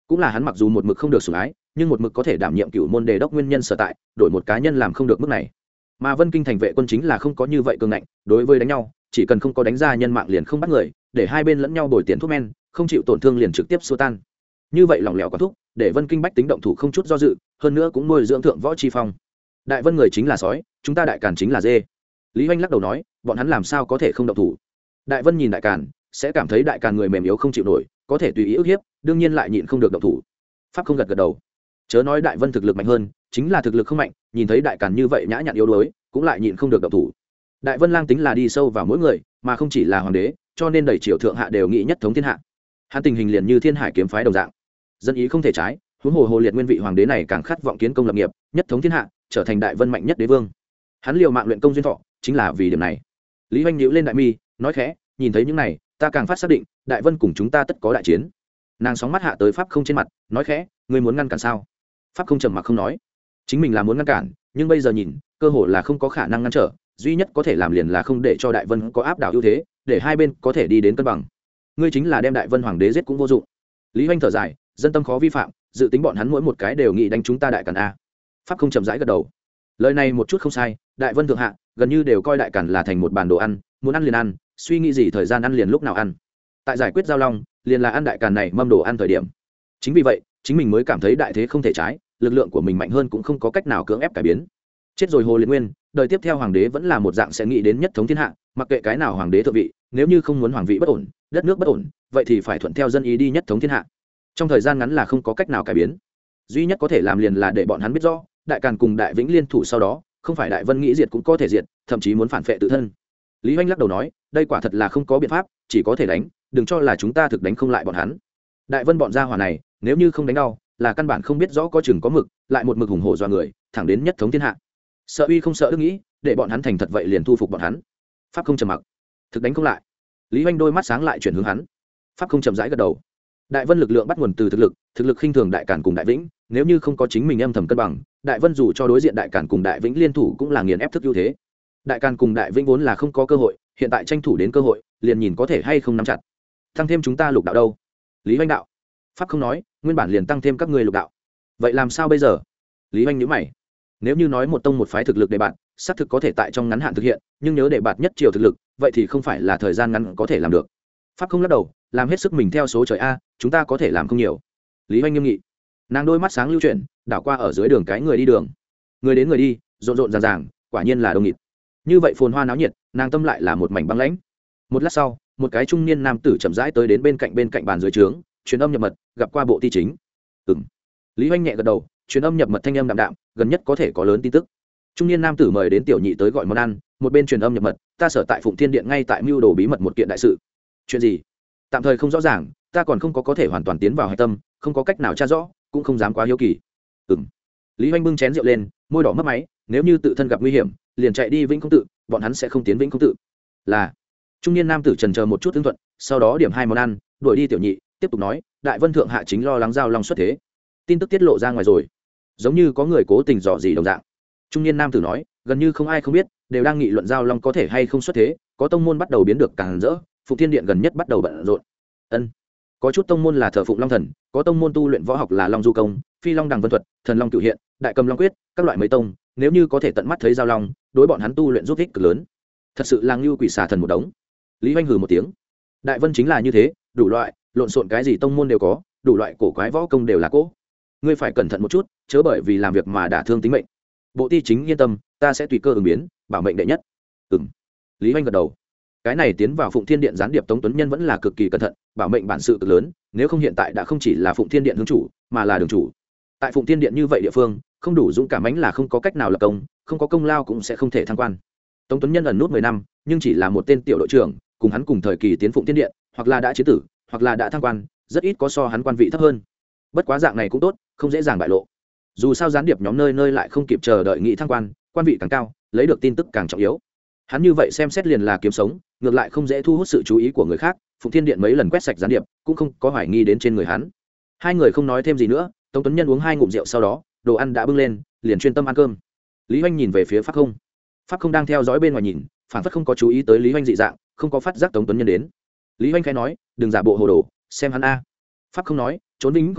cũng là hắn mặc dù một mực không được sủng ái nhưng một mực có thể đảm nhiệm cựu môn đề đốc nguyên nhân sở tại, đổi một cá nhân làm không được mức này. Mà Vân Kinh thành vệ quân chính là không có như vậy cường ngạnh, đối với đánh nhau chỉ cần không có đánh ra nhân mạng liền không bắt người, để hai bên lẫn nhau bồi tiền thuốc men, không chịu tổn thương liền trực tiếp xua tan. Như vậy lỏng lẻo có thúc, để Vân Kinh bách tính động thủ không chút do dự, hơn nữa cũng nuôi dưỡng thượng võ chi phong. Đại Vân người chính là sói, chúng ta Đại Càn chính là dê. Lý Hoành lắc đầu nói, bọn hắn làm sao có thể không động thủ? Đại Vân nhìn Đại Càn, sẽ cảm thấy Đại Càn người mềm yếu không chịu nổi, có thể tùy ý ức hiếp, đương nhiên lại nhịn không được động thủ. Pháp không gật gật đầu. Chớ nói Đại Vân thực lực mạnh hơn, chính là thực lực không mạnh, nhìn thấy Đại Càn như vậy nhã nhặn yếu đuối, cũng lại nhịn không được động thủ. Đại Vân Lang tính là đi sâu vào mỗi người, mà không chỉ là hoàng đế, cho nên đầy triều thượng hạ đều nghĩ nhất thống thiên hạ. Hắn tình hình liền như Thiên Hải kiếm phái đồng dạng, dân ý không thể trái, huống hồ Hồ Liệt nguyên vị hoàng đế này càng khát vọng kiến công lập nghiệp, nhất thống thiên hạ, trở thành Đại Vân mạnh nhất đế vương. Hắn liều mạng luyện công duyên thọ, chính là vì điểm này. Lý Hoành nhíu lên đại mi, nói khẽ, nhìn thấy những này, ta càng phát xác định, Đại Vân cùng chúng ta tất có đại chiến. Nàng sóng mắt hạ tới Pháp Không trên mặt, nói khẽ, ngươi muốn ngăn cản sao? Pháp Không trầm mặc không nói. Chính mình là muốn ngăn cản, nhưng bây giờ nhìn, cơ hội là không có khả năng ngăn trở, duy nhất có thể làm liền là không để cho Đại Vân có áp đảo ưu thế, để hai bên có thể đi đến cân bằng. Ngươi chính là đem Đại Vân hoàng đế giết cũng vô dụng. Lý Hoành thở dài, dân tâm khó vi phạm, dự tính bọn hắn mỗi một cái đều nghĩ đánh chúng ta Đại Càn a. Pháp Không chậm rãi gật đầu. Lời này một chút không sai, Đại Vân thượng hạ gần như đều coi Đại Càn là thành một bàn đồ ăn, muốn ăn liền ăn, suy nghĩ gì thời gian ăn liền lúc nào ăn. Tại giải quyết giao long, liền là ăn Đại Càn này mâm đồ ăn thời điểm. Chính vì vậy, chính mình mới cảm thấy đại thế không thể trái, lực lượng của mình mạnh hơn cũng không có cách nào cưỡng ép cải biến. Chết rồi Hồ Liệt Nguyên, đời tiếp theo hoàng đế vẫn là một dạng sẽ nghĩ đến nhất thống thiên hạ, mặc kệ cái nào hoàng đế thượng vị, nếu như không muốn hoàng vị bất ổn, đất nước bất ổn, vậy thì phải thuận theo dân ý đi nhất thống thiên hạ. Trong thời gian ngắn là không có cách nào cải biến. Duy nhất có thể làm liền là để bọn hắn biết rõ, Đại Càn cùng Đại Vĩnh liên thủ sau đó, không phải Đại Vân nghĩ diệt cũng có thể diệt, thậm chí muốn phản phệ tự thân. Lý Hoành lắc đầu nói, đây quả thật là không có biện pháp, chỉ có thể đánh, đừng cho là chúng ta thực đánh không lại bọn hắn. Đại Vân bọn gia hỏa này, nếu như không đánh đau, là căn bản không biết rõ có chừng có mực, lại một mực hùng hổ dọa người, thẳng đến nhất thống thiên hạ. Sợ uy không sợ đức nghĩ, để bọn hắn thành thật vậy liền thu phục bọn hắn. Pháp Không trầm mặc, thực đánh không lại. Lý Hoành đôi mắt sáng lại chuyển hướng hắn. Pháp Không chậm rãi gật đầu. Đại Vân lực lượng bắt nguồn từ thực lực, thực lực khinh thường Đại Càn cùng Đại Vĩnh, nếu như không có chính mình âm thầm cân bằng, Đại Vân dù cho đối diện Đại Càn cùng Đại Vĩnh liên thủ cũng là nghiền ép thức ưu thế. Đại Càn cùng Đại Vĩnh vốn là không có cơ hội, hiện tại tranh thủ đến cơ hội, liền nhìn có thể hay không nắm chặt. Tăng thêm chúng ta lục đạo đâu? Lý Hoành đạo. Pháp Không nói, nguyên bản liền tăng thêm các ngươi lục đạo. Vậy làm sao bây giờ? Lý Hoành nhíu mày. Nếu như nói một tông một phái thực lực đề bạt, xác thực có thể tại trong ngắn hạn thực hiện, nhưng nếu đề bạt nhất triều thực lực, vậy thì không phải là thời gian ngắn có thể làm được. Pháp Không lắc đầu, làm hết sức mình theo số trời a, chúng ta có thể làm không nhiều. Lý Hoành nghiêm nghị. Nàng đôi mắt sáng lưu chuyển, đảo qua ở dưới đường cái người đi đường. Người đến người đi, rộn rộn ràng ràng, quả nhiên là đông nghịt. Như vậy phồn hoa náo nhiệt, nàng tâm lại là một mảnh băng lãnh. Một lát sau, một cái trung niên nam tử chậm rãi tới đến bên cạnh bên cạnh bàn dưới trướng, truyền âm nhập mật, gặp qua bộ ti chính. Ừm. Lý Hoành nhẹ gật đầu, truyền âm nhập mật thanh âm đạm đạm, gần nhất có thể có lớn tin tức. Trung niên nam tử mời đến tiểu nhị tới gọi món ăn, một bên truyền âm nhập mật, ta sở tại Phụng Thiên Điện ngay tại mưu đồ bí mật một kiện đại sự. Chuyện gì? Tạm thời không rõ ràng, ta còn không có có thể hoàn toàn tiến vào hạch tâm, không có cách nào tra rõ, cũng không dám quá hiếu kỳ. Ừm. Lý Hoành bưng chén rượu lên, môi đỏ mấp máy, nếu như tự thân gặp nguy hiểm, liền chạy đi Vĩnh Không Tự, bọn hắn sẽ không tiến Vĩnh Không Tự. Là. Trung niên nam tử trần chờ một chút tương thuận, sau đó điểm hai món ăn, đuổi đi tiểu nhị, tiếp tục nói, Đại Vân thượng hạ chính lo lắng giao long xuất thế. Tin tức tiết lộ ra ngoài rồi, giống như có người cố tình dò gì đồng dạng. Trung niên nam tử nói, gần như không ai không biết, đều đang nghị luận giao long có thể hay không xuất thế, có tông môn bắt đầu biến được càng rỡ, Phụng Thiên Điện gần nhất bắt đầu bận rộn. Ân. Có chút tông môn là thờ phụng long thần, có tông môn tu luyện võ học là long du công, phi long đằng vân thuật, thần long cửu hiện, đại cầm long quyết, các loại mấy tông, nếu như có thể tận mắt thấy giao long, đối bọn hắn tu luyện giúp ích cực lớn. Thật sự là ngưu quỷ xà thần một đống. Lý Hoành hừ một tiếng. Đại Vân chính là như thế, đủ loại, lộn xộn cái gì tông môn đều có, đủ loại cổ quái võ công đều là cố. Ngươi phải cẩn thận một chút, chớ bởi vì làm việc mà đả thương tính mệnh. Bộ ti chính yên tâm, ta sẽ tùy cơ ứng biến, bảo mệnh đệ nhất. Ừm. Lý Hoành gật đầu. Cái này tiến vào Phụng Thiên Điện gián điệp Tống Tuấn Nhân vẫn là cực kỳ cẩn thận, bảo mệnh bản sự cực lớn, nếu không hiện tại đã không chỉ là Phụng Thiên Điện hướng chủ, mà là đường chủ. Tại Phụng Thiên Điện như vậy địa phương, không đủ dũng cảm ánh là không có cách nào lập công, không có công lao cũng sẽ không thể thăng quan. Tống Tuấn Nhân ẩn nút mười năm, nhưng chỉ là một tên tiểu đội trưởng, cùng hắn cùng thời kỳ tiến Phụng Thiên Điện, hoặc là đã chiến tử, hoặc là đã thăng quan, rất ít có so hắn quan vị thấp hơn. Bất quá dạng này cũng tốt, không dễ dàng bại lộ. Dù sao gián điệp nhóm nơi nơi lại không kịp chờ đợi nghị thăng quan, quan vị càng cao, lấy được tin tức càng trọng yếu. Hắn như vậy xem xét liền là kiếm sống, ngược lại không dễ thu hút sự chú ý của người khác. Phụng Thiên Điện mấy lần quét sạch gián điệp, cũng không có hoài nghi đến trên người hắn. Hai người không nói thêm gì nữa, Tống Tuấn Nhân uống hai ngụm rượu sau đó, đồ ăn đã bưng lên, liền chuyên tâm ăn cơm. Lý Hoành nhìn về phía Pháp Không. Pháp Không đang theo dõi bên ngoài nhìn, phản phất không có chú ý tới Lý Hoành dị dạng, không có phát giác Tống Tuấn Nhân đến. Lý Hoành khẽ nói, đừng giả bộ hồ đồ, xem hắn a. Pháp Không nói, trốn Vĩnh Không Tự,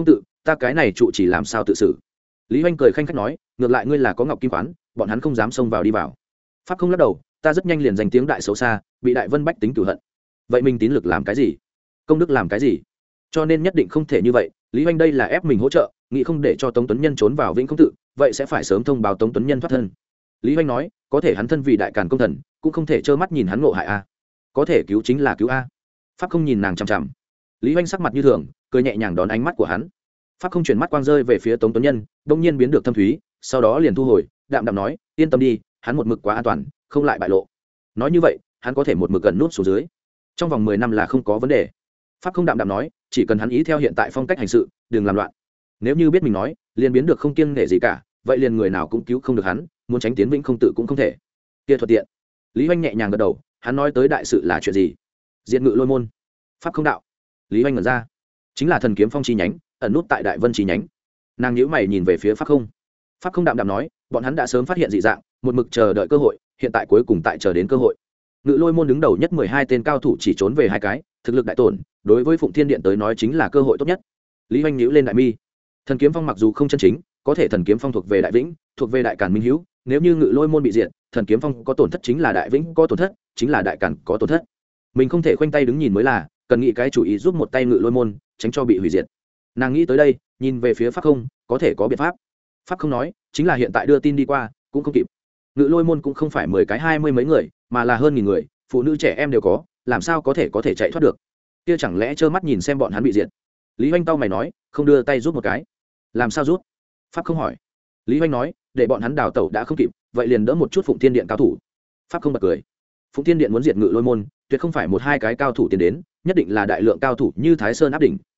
ta cái này trụ chỉ làm sao tự xử. Lý Hoành cười khanh khách nói, ngược lại ngươi là có ngọc kim quán, bọn hắn không dám xông vào đi vào. Pháp không lắc đầu, ta rất nhanh liền danh tiếng đại xấu xa, bị đại vân bách tính cửu hận. Vậy mình tín lực làm cái gì, công đức làm cái gì? Cho nên nhất định không thể như vậy. Lý Hoành đây là ép mình hỗ trợ, nghĩ không để cho Tống Tuấn Nhân trốn vào Vĩnh Không tự, vậy sẽ phải sớm thông báo Tống Tuấn Nhân thoát thân. Lý Hoành nói, có thể hắn thân vì đại càn công thần, cũng không thể trơ mắt nhìn hắn ngộ hại a. Có thể cứu chính là cứu a. Pháp không nhìn nàng chằm chằm. Lý Hoành sắc mặt như thường, cười nhẹ nhàng đón ánh mắt của hắn. Pháp không chuyển mắt quang rơi về phía Tống Tuấn Nhân, đông nhiên biến được thâm thúy, sau đó liền thu hồi, đạm đạm nói, yên tâm đi, hắn một mực quá an toàn, không lại bại lộ. Nói như vậy, hắn có thể một mực gần nút xuống dưới, trong vòng mười năm là không có vấn đề. Pháp không đạm đạm nói, chỉ cần hắn ý theo hiện tại phong cách hành sự, đừng làm loạn. Nếu như biết mình nói, liền biến được không kiêng nể gì cả, vậy liền người nào cũng cứu không được hắn, muốn tránh tiến Vĩnh Không tự cũng không thể. Kia thuận tiện. Lý Hoành nhẹ nhàng gật đầu, hắn nói tới đại sự là chuyện gì? Diện Ngự Lôi môn. Pháp không đạo. Lý Hoành ngẩn ra, chính là Thần Kiếm Phong chi nhánh, ẩn nút tại Đại Vân chi nhánh. Nàng nhíu mày nhìn về phía Pháp không. Pháp không đạm đạm nói, bọn hắn đã sớm phát hiện dị dạng, một mực chờ đợi cơ hội, hiện tại cuối cùng tại chờ đến cơ hội. Ngự Lôi môn đứng đầu nhất mười hai tên cao thủ chỉ trốn về hai cái, thực lực đại tổn, đối với Phụng Thiên Điện tới nói chính là cơ hội tốt nhất. Lý Hoành nhíu lên đại mi. Thần Kiếm Phong mặc dù không chân chính, có thể Thần Kiếm Phong thuộc về Đại Vĩnh, thuộc về Đại Càn Minh Hữu, nếu như Ngự Lôi môn bị diệt, Thần Kiếm Phong có tổn thất chính là Đại Vĩnh có tổn thất, chính là Đại Càn có tổn thất. Mình không thể khoanh tay đứng nhìn mới là, cần nghĩ cái chủ ý giúp một tay Ngự Lôi môn, tránh cho bị hủy diệt. Nàng nghĩ tới đây, nhìn về phía Pháp không, có thể có biện pháp. Pháp không nói, chính là hiện tại đưa tin đi qua, cũng không kịp. Ngự Lôi môn cũng không phải mười cái hai mươi mấy người, mà là hơn nghìn người, phụ nữ trẻ em đều có, làm sao có thể có thể chạy thoát được? Kia chẳng lẽ trơ mắt nhìn xem bọn hắn bị diệt? Lý Hoành tao mày nói, không đưa tay giúp một cái. Làm sao giúp? Pháp không hỏi. Lý Hoành nói, để bọn hắn đào tẩu đã không kịp, vậy liền đỡ một chút Phụng Thiên Điện cao thủ. Pháp không bật cười. Phụng Thiên Điện muốn diệt Ngự Lôi môn, tuyệt không phải một hai cái cao thủ tiến đến, nhất định là đại lượng cao thủ như Thái Sơn áp đỉnh.